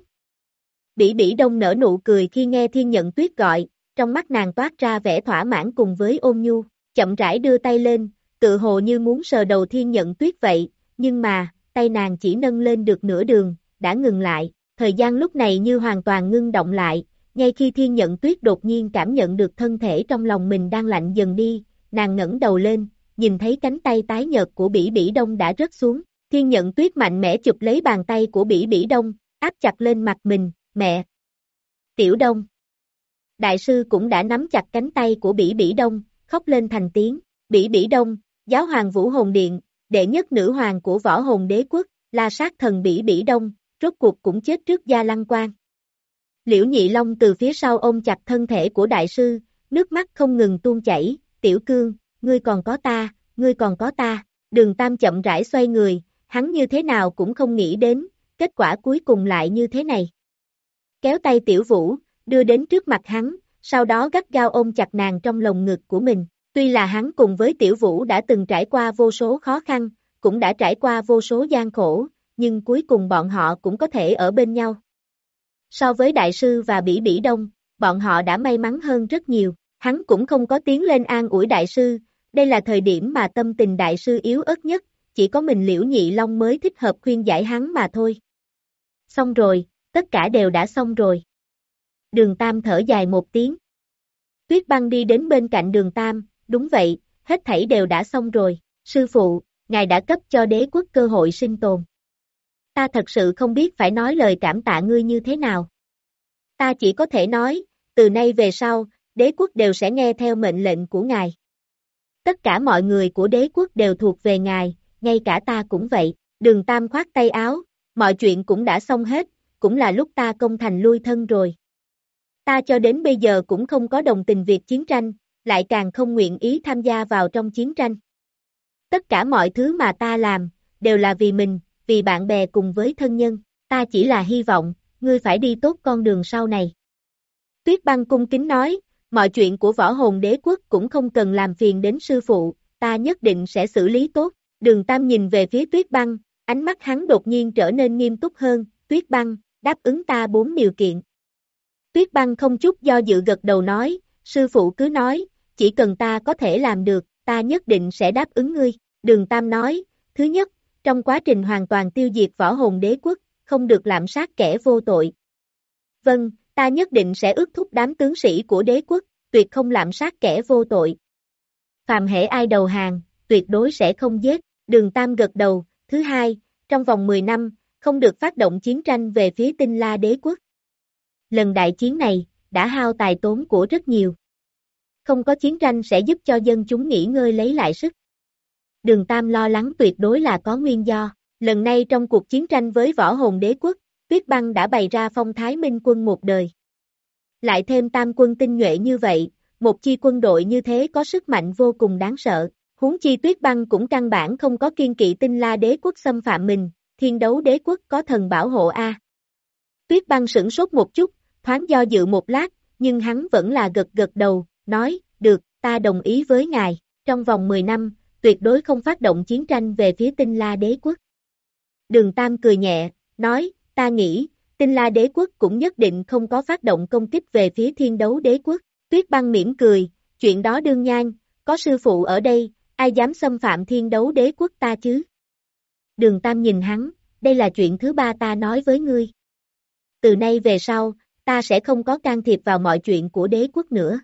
Bỉ Bỉ Đông nở nụ cười khi nghe Thiên Nhận Tuyết gọi, trong mắt nàng toát ra vẻ thỏa mãn cùng với ôn nhu, chậm rãi đưa tay lên, tự hồ như muốn sờ đầu Thiên Nhận Tuyết vậy, nhưng mà, tay nàng chỉ nâng lên được nửa đường, đã ngừng lại, thời gian lúc này như hoàn toàn ngưng động lại, ngay khi Thiên Nhận Tuyết đột nhiên cảm nhận được thân thể trong lòng mình đang lạnh dần đi, nàng ngẩng đầu lên, nhìn thấy cánh tay tái nhợt của Bỉ Bỉ Đông đã rớt xuống, Thiên Nhận Tuyết mạnh mẽ chụp lấy bàn tay của Bỉ Bỉ Đông, áp chặt lên mặt mình, mẹ. Tiểu Đông. Đại sư cũng đã nắm chặt cánh tay của Bỉ Bỉ Đông, khóc lên thành tiếng, Bỉ Bỉ Đông, giáo hoàng Vũ Hồn Điện, đệ nhất nữ hoàng của Võ Hồn Đế Quốc, La Sát Thần Bỉ Bỉ Đông, rốt cuộc cũng chết trước Gia Lăng Quan. Liễu Nhị Long từ phía sau ôm chặt thân thể của đại sư, nước mắt không ngừng tuôn chảy, Tiểu Cương, ngươi còn có ta, ngươi còn có ta, Đường Tam chậm rãi xoay người, hắn như thế nào cũng không nghĩ đến, kết quả cuối cùng lại như thế này. Kéo tay Tiểu Vũ, đưa đến trước mặt hắn, sau đó gắt gao ôm chặt nàng trong lồng ngực của mình. Tuy là hắn cùng với Tiểu Vũ đã từng trải qua vô số khó khăn, cũng đã trải qua vô số gian khổ, nhưng cuối cùng bọn họ cũng có thể ở bên nhau. So với đại sư và Bỉ Bỉ Đông, bọn họ đã may mắn hơn rất nhiều, hắn cũng không có tiến lên an ủi đại sư, đây là thời điểm mà tâm tình đại sư yếu ớt nhất, chỉ có mình Liễu Nhị Long mới thích hợp khuyên giải hắn mà thôi. Xong rồi, tất cả đều đã xong rồi. Đường Tam thở dài một tiếng. Tuyết Băng đi đến bên cạnh Đường Tam, đúng vậy, hết thảy đều đã xong rồi, sư phụ, ngài đã cấp cho đế quốc cơ hội sinh tồn. Ta thật sự không biết phải nói lời cảm tạ ngươi như thế nào. Ta chỉ có thể nói, từ nay về sau, đế quốc đều sẽ nghe theo mệnh lệnh của ngài. Tất cả mọi người của đế quốc đều thuộc về ngài, ngay cả ta cũng vậy. Đường Tam khoát tay áo, mọi chuyện cũng đã xong hết, cũng là lúc ta công thành lui thân rồi. Ta cho đến bây giờ cũng không có đồng tình việc chiến tranh, lại càng không nguyện ý tham gia vào trong chiến tranh. Tất cả mọi thứ mà ta làm, đều là vì mình, vì bạn bè cùng với thân nhân, ta chỉ là hy vọng, ngươi phải đi tốt con đường sau này. Tuyết Băng cung kính nói, mọi chuyện của Võ Hồn Đế Quốc cũng không cần làm phiền đến sư phụ, ta nhất định sẽ xử lý tốt. Đường Tam nhìn về phía Tuyết Băng, ánh mắt hắn đột nhiên trở nên nghiêm túc hơn, Tuyết Băng, đáp ứng ta bốn điều kiện. Tuyết Băng không chút do dự gật đầu nói, sư phụ cứ nói, chỉ cần ta có thể làm được, ta nhất định sẽ đáp ứng ngươi. Đường Tam nói, thứ nhất, trong quá trình hoàn toàn tiêu diệt Võ Hồn Đế Quốc, không được lạm sát kẻ vô tội. Vâng, ta nhất định sẽ ước thúc đám tướng sĩ của đế quốc, tuyệt không lạm sát kẻ vô tội. Phàm hễ ai đầu hàng, tuyệt đối sẽ không giết. Đường Tam gật đầu. Thứ hai, trong vòng mười năm, không được phát động chiến tranh về phía Tinh La Đế Quốc. Lần đại chiến này, đã hao tài tốn của rất nhiều. Không có chiến tranh sẽ giúp cho dân chúng nghỉ ngơi lấy lại sức. Đường Tam lo lắng tuyệt đối là có nguyên do. Lần này trong cuộc chiến tranh với Võ Hồn Đế Quốc, Tuyết Băng đã bày ra phong thái minh quân một đời. Lại thêm tam quân tinh nhuệ như vậy, một chi quân đội như thế có sức mạnh vô cùng đáng sợ. Huống chi Tuyết Băng cũng căn bản không có kiên kỵ Tinh La Đế Quốc xâm phạm mình, Thiên Đấu Đế Quốc có thần bảo hộ a. Tuyết Băng sửng sốt một chút, thoáng do dự một lát, nhưng hắn vẫn là gật gật đầu, nói, được, ta đồng ý với ngài, trong vòng mười năm, tuyệt đối không phát động chiến tranh về phía Tinh La Đế Quốc. Đường Tam cười nhẹ, nói, ta nghĩ, Tinh La Đế Quốc cũng nhất định không có phát động công kích về phía Thiên Đấu Đế Quốc. Tuyết Băng mỉm cười, chuyện đó đương nhiên, có sư phụ ở đây, ai dám xâm phạm Thiên Đấu Đế Quốc ta chứ? Đường Tam nhìn hắn, đây là chuyện thứ ba ta nói với ngươi. Từ nay về sau, ta sẽ không có can thiệp vào mọi chuyện của đế quốc nữa.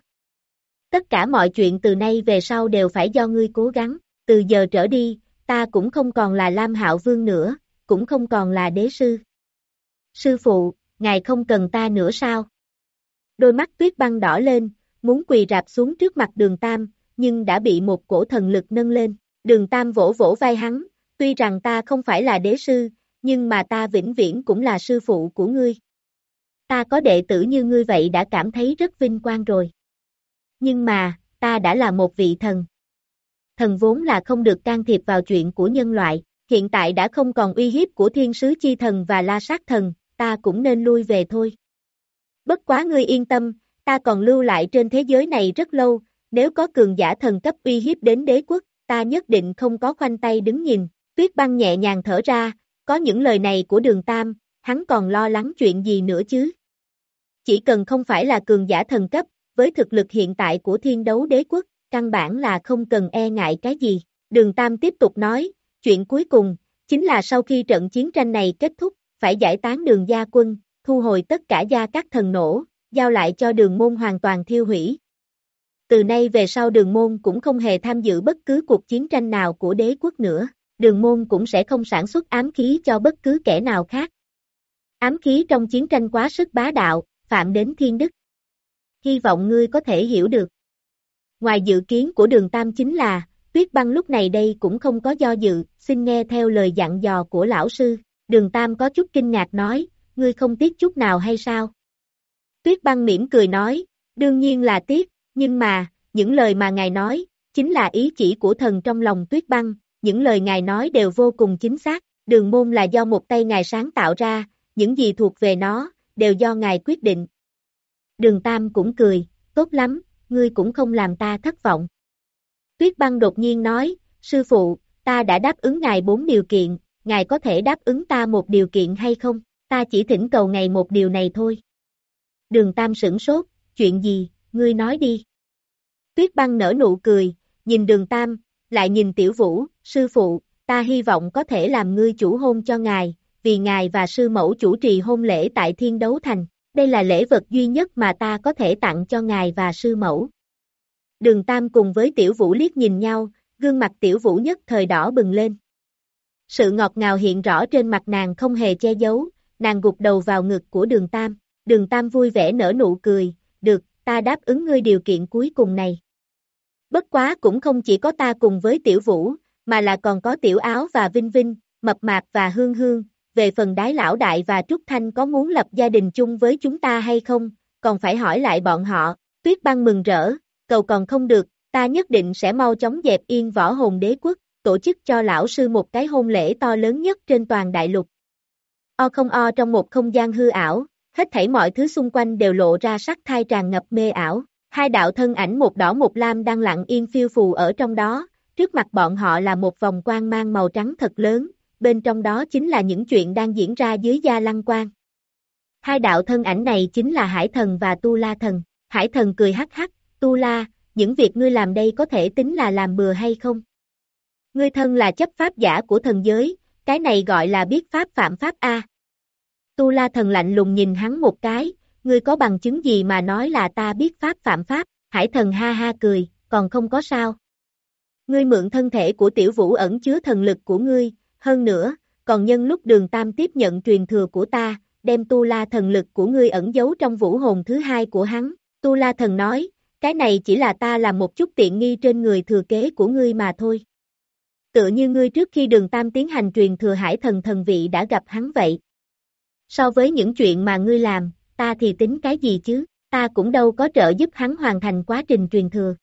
Tất cả mọi chuyện từ nay về sau đều phải do ngươi cố gắng, từ giờ trở đi, ta cũng không còn là Lam Hạo Vương nữa, cũng không còn là đế sư. Sư phụ, ngài không cần ta nữa sao? Đôi mắt Tuyết Băng đỏ lên, muốn quỳ rạp xuống trước mặt Đường Tam, nhưng đã bị một cổ thần lực nâng lên. Đường Tam vỗ vỗ vai hắn, tuy rằng ta không phải là đế sư, nhưng mà ta vĩnh viễn cũng là sư phụ của ngươi. Ta có đệ tử như ngươi vậy đã cảm thấy rất vinh quang rồi. Nhưng mà, ta đã là một vị thần. Thần vốn là không được can thiệp vào chuyện của nhân loại, hiện tại đã không còn uy hiếp của thiên sứ chi thần và la sát thần, ta cũng nên lui về thôi. Bất quá ngươi yên tâm, ta còn lưu lại trên thế giới này rất lâu, nếu có cường giả thần cấp uy hiếp đến đế quốc, ta nhất định không có khoanh tay đứng nhìn. Tuyết Băng nhẹ nhàng thở ra, có những lời này của Đường Tam, hắn còn lo lắng chuyện gì nữa chứ? Chỉ cần không phải là cường giả thần cấp, với thực lực hiện tại của Thiên Đấu Đế Quốc, căn bản là không cần e ngại cái gì. Đường Tam tiếp tục nói, chuyện cuối cùng, chính là sau khi trận chiến tranh này kết thúc, phải giải tán Đường gia quân, thu hồi tất cả gia các thần nổ, giao lại cho Đường môn hoàn toàn thiêu hủy. Từ nay về sau Đường môn cũng không hề tham dự bất cứ cuộc chiến tranh nào của đế quốc nữa, Đường môn cũng sẽ không sản xuất ám khí cho bất cứ kẻ nào khác. Ám khí trong chiến tranh quá sức bá đạo, phạm đến thiên đức. Hy vọng ngươi có thể hiểu được. Ngoài dự kiến của Đường Tam chính là, Tuyết Băng lúc này đây cũng không có do dự, xin nghe theo lời dặn dò của lão sư. Đường Tam có chút kinh ngạc nói, ngươi không tiếc chút nào hay sao? Tuyết Băng mỉm cười nói, đương nhiên là tiếc, nhưng mà, những lời mà ngài nói, chính là ý chỉ của thần trong lòng Tuyết Băng, những lời ngài nói đều vô cùng chính xác, Đường môn là do một tay ngài sáng tạo ra, những gì thuộc về nó, đều do ngài quyết định. Đường Tam cũng cười, tốt lắm, ngươi cũng không làm ta thất vọng. Tuyết Băng đột nhiên nói, sư phụ, ta đã đáp ứng ngài bốn điều kiện, ngài có thể đáp ứng ta một điều kiện hay không? Ta chỉ thỉnh cầu ngài một điều này thôi. Đường Tam sửng sốt, chuyện gì, ngươi nói đi. Tuyết Băng nở nụ cười, nhìn Đường Tam, lại nhìn Tiểu Vũ, sư phụ, ta hy vọng có thể làm ngươi chủ hôn cho ngài, vì ngài và sư mẫu chủ trì hôn lễ tại Thiên Đấu Thành. Đây là lễ vật duy nhất mà ta có thể tặng cho ngài và sư mẫu. Đường Tam cùng với Tiểu Vũ liếc nhìn nhau, gương mặt Tiểu Vũ nhất thời đỏ bừng lên. Sự ngọt ngào hiện rõ trên mặt nàng không hề che giấu, nàng gục đầu vào ngực của Đường Tam. Đường Tam vui vẻ nở nụ cười, được, ta đáp ứng ngươi điều kiện cuối cùng này. Bất quá cũng không chỉ có ta cùng với Tiểu Vũ, mà là còn có Tiểu Áo và Vinh Vinh, Mập Mạp và Hương Hương. Về phần Đái Lão Đại và Trúc Thanh có muốn lập gia đình chung với chúng ta hay không, còn phải hỏi lại bọn họ. Tuyết Băng mừng rỡ, cầu còn không được, ta nhất định sẽ mau chóng dẹp yên Võ Hồn Đế Quốc, tổ chức cho lão sư một cái hôn lễ to lớn nhất trên toàn đại lục. O không o trong một không gian hư ảo, hết thảy mọi thứ xung quanh đều lộ ra sắc thai tràn ngập mê ảo. Hai đạo thân ảnh một đỏ một lam đang lặng yên phiêu phù ở trong đó, trước mặt bọn họ là một vòng quang mang màu trắng thật lớn. Bên trong đó chính là những chuyện đang diễn ra dưới Gia Lăng Quan. Hai đạo thân ảnh này chính là Hải Thần và Tu La Thần. Hải Thần cười hắc hắc, Tu La, những việc ngươi làm đây có thể tính là làm bừa hay không? Ngươi thân là chấp pháp giả của thần giới, cái này gọi là biết pháp phạm pháp a. Tu La Thần lạnh lùng nhìn hắn một cái, ngươi có bằng chứng gì mà nói là ta biết pháp phạm pháp? Hải Thần ha ha cười, còn không có sao. Ngươi mượn thân thể của Tiểu Vũ ẩn chứa thần lực của ngươi. Hơn nữa, còn nhân lúc Đường Tam tiếp nhận truyền thừa của ta, đem Tu La thần lực của ngươi ẩn giấu trong vũ hồn thứ hai của hắn. Tu La thần nói, cái này chỉ là ta làm một chút tiện nghi trên người thừa kế của ngươi mà thôi. Tựa như ngươi trước khi Đường Tam tiến hành truyền thừa Hải Thần thần vị đã gặp hắn vậy. So với những chuyện mà ngươi làm, ta thì tính cái gì chứ, ta cũng đâu có trợ giúp hắn hoàn thành quá trình truyền thừa.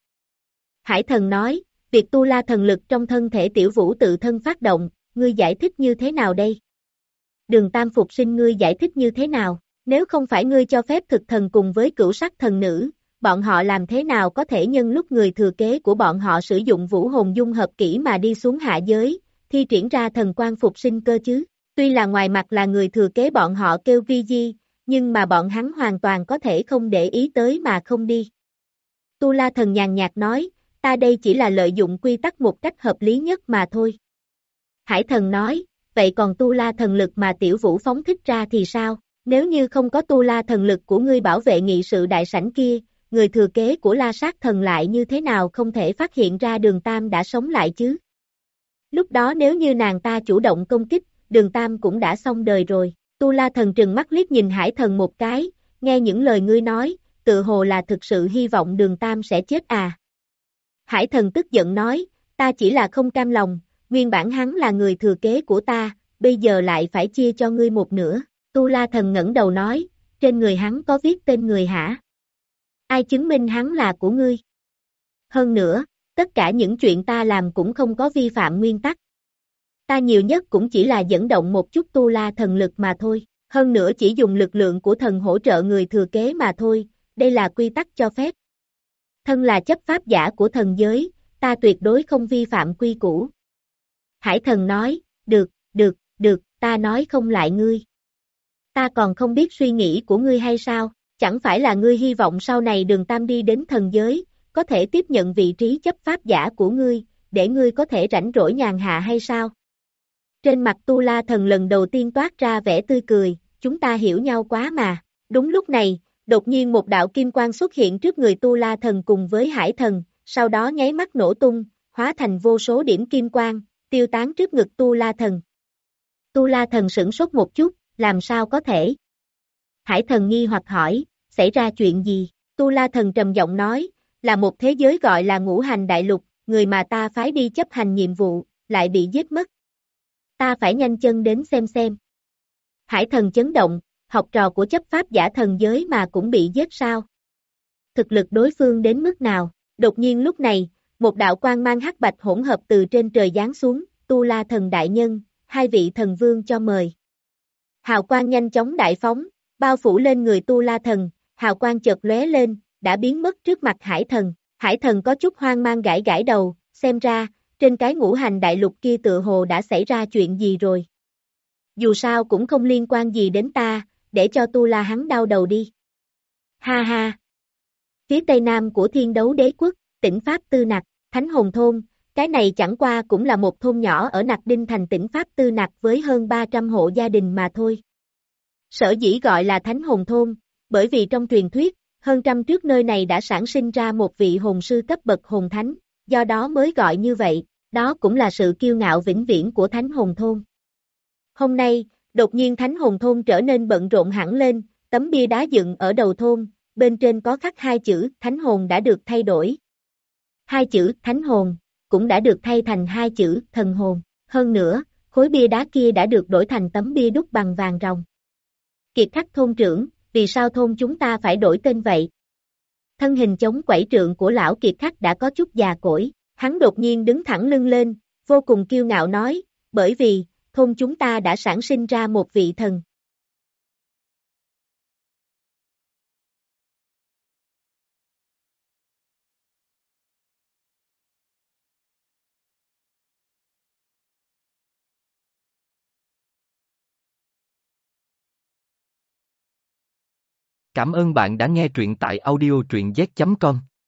Hải Thần nói, việc Tu La thần lực trong thân thể Tiểu Vũ tự thân phát động, ngươi giải thích như thế nào đây? Đường Tam phục sinh ngươi giải thích như thế nào? Nếu không phải ngươi cho phép thực thần cùng với cửu sắc thần nữ, bọn họ làm thế nào có thể nhân lúc người thừa kế của bọn họ sử dụng vũ hồn dung hợp kỹ mà đi xuống hạ giới, thi triển ra thần quang phục sinh cơ chứ? Tuy là ngoài mặt là người thừa kế bọn họ kêu vi di, nhưng mà bọn hắn hoàn toàn có thể không để ý tới mà không đi. Tu La thần nhàn nhạt nói, ta đây chỉ là lợi dụng quy tắc một cách hợp lý nhất mà thôi. Hải Thần nói, vậy còn Tu La thần lực mà Tiểu Vũ phóng thích ra thì sao? Nếu như không có Tu La thần lực của ngươi bảo vệ nghị sự đại sảnh kia, người thừa kế của La Sát thần lại như thế nào không thể phát hiện ra Đường Tam đã sống lại chứ? Lúc đó nếu như nàng ta chủ động công kích, Đường Tam cũng đã xong đời rồi. Tu La Thần trừng mắt liếc nhìn Hải Thần một cái, nghe những lời ngươi nói, tự hồ là thực sự hy vọng Đường Tam sẽ chết à. Hải Thần tức giận nói, ta chỉ là không cam lòng, nguyên bản hắn là người thừa kế của ta, bây giờ lại phải chia cho ngươi một nửa. Tu La Thần ngẩng đầu nói, trên người hắn có viết tên người hả? Ai chứng minh hắn là của ngươi? Hơn nữa, tất cả những chuyện ta làm cũng không có vi phạm nguyên tắc. Ta nhiều nhất cũng chỉ là dẫn động một chút Tu La thần lực mà thôi, hơn nữa chỉ dùng lực lượng của thần hỗ trợ người thừa kế mà thôi, đây là quy tắc cho phép. Thân là chấp pháp giả của thần giới, ta tuyệt đối không vi phạm quy củ. Hải Thần nói, được, được, được, ta nói không lại ngươi. Ta còn không biết suy nghĩ của ngươi hay sao, chẳng phải là ngươi hy vọng sau này Đường Tam đi đến thần giới, có thể tiếp nhận vị trí chấp pháp giả của ngươi, để ngươi có thể rảnh rỗi nhàn hạ hay sao? Trên mặt Tu La Thần lần đầu tiên toát ra vẻ tươi cười, chúng ta hiểu nhau quá mà. Đúng lúc này, đột nhiên một đạo kim quang xuất hiện trước người Tu La Thần cùng với Hải Thần, sau đó nháy mắt nổ tung, hóa thành vô số điểm kim quang, tiêu tán trước ngực Tu La Thần. Tu La Thần sửng sốt một chút, làm sao có thể? Hải Thần nghi hoặc hỏi, xảy ra chuyện gì? Tu La Thần trầm giọng nói, là một thế giới gọi là Ngũ Hành Đại Lục, người mà ta phái đi chấp hành nhiệm vụ, lại bị giết mất. Ta phải nhanh chân đến xem xem. Hải Thần chấn động, học trò của chấp pháp giả thần giới mà cũng bị giết sao? Thực lực đối phương đến mức nào? Đột nhiên lúc này, một đạo quang mang hắc bạch hỗn hợp từ trên trời giáng xuống, Tu La Thần đại nhân, hai vị thần vương cho mời. Hào quang nhanh chóng đại phóng, bao phủ lên người Tu La Thần, hào quang chợt lóe lên, đã biến mất trước mặt Hải Thần. Hải Thần có chút hoang mang gãi gãi đầu, xem ra, trên cái Ngũ Hành Đại Lục kia tựa hồ đã xảy ra chuyện gì rồi. Dù sao cũng không liên quan gì đến ta, để cho Tu La hắn đau đầu đi. Ha ha. Phía tây nam của Thiên Đấu Đế Quốc, tỉnh Pháp Tư Nặc, Thánh Hồn Thôn, cái này chẳng qua cũng là một thôn nhỏ ở Nặc Đinh thành tỉnh Pháp Tư Nặc với hơn ba trăm hộ gia đình mà thôi. Sở dĩ gọi là Thánh Hồn Thôn, bởi vì trong truyền thuyết, hơn trăm trước nơi này đã sản sinh ra một vị hồn sư cấp bậc hồn thánh, do đó mới gọi như vậy, đó cũng là sự kiêu ngạo vĩnh viễn của Thánh Hồn Thôn. Hôm nay, đột nhiên Thánh Hồn Thôn trở nên bận rộn hẳn lên, tấm bia đá dựng ở đầu thôn, bên trên có khắc hai chữ Thánh Hồn đã được thay đổi. Hai chữ Thánh Hồn cũng đã được thay thành hai chữ Thần Hồn, hơn nữa, khối bia đá kia đã được đổi thành tấm bia đúc bằng vàng ròng. Kiệt Khắc thôn trưởng, vì sao thôn chúng ta phải đổi tên vậy? Thân hình chống quẩy trượng của lão Kiệt Khắc đã có chút già cỗi, hắn đột nhiên đứng thẳng lưng lên, vô cùng kiêu ngạo nói, bởi vì, thôn chúng ta đã sản sinh ra một vị thần. Cảm ơn bạn đã nghe truyện tại audio truyện z chấm com.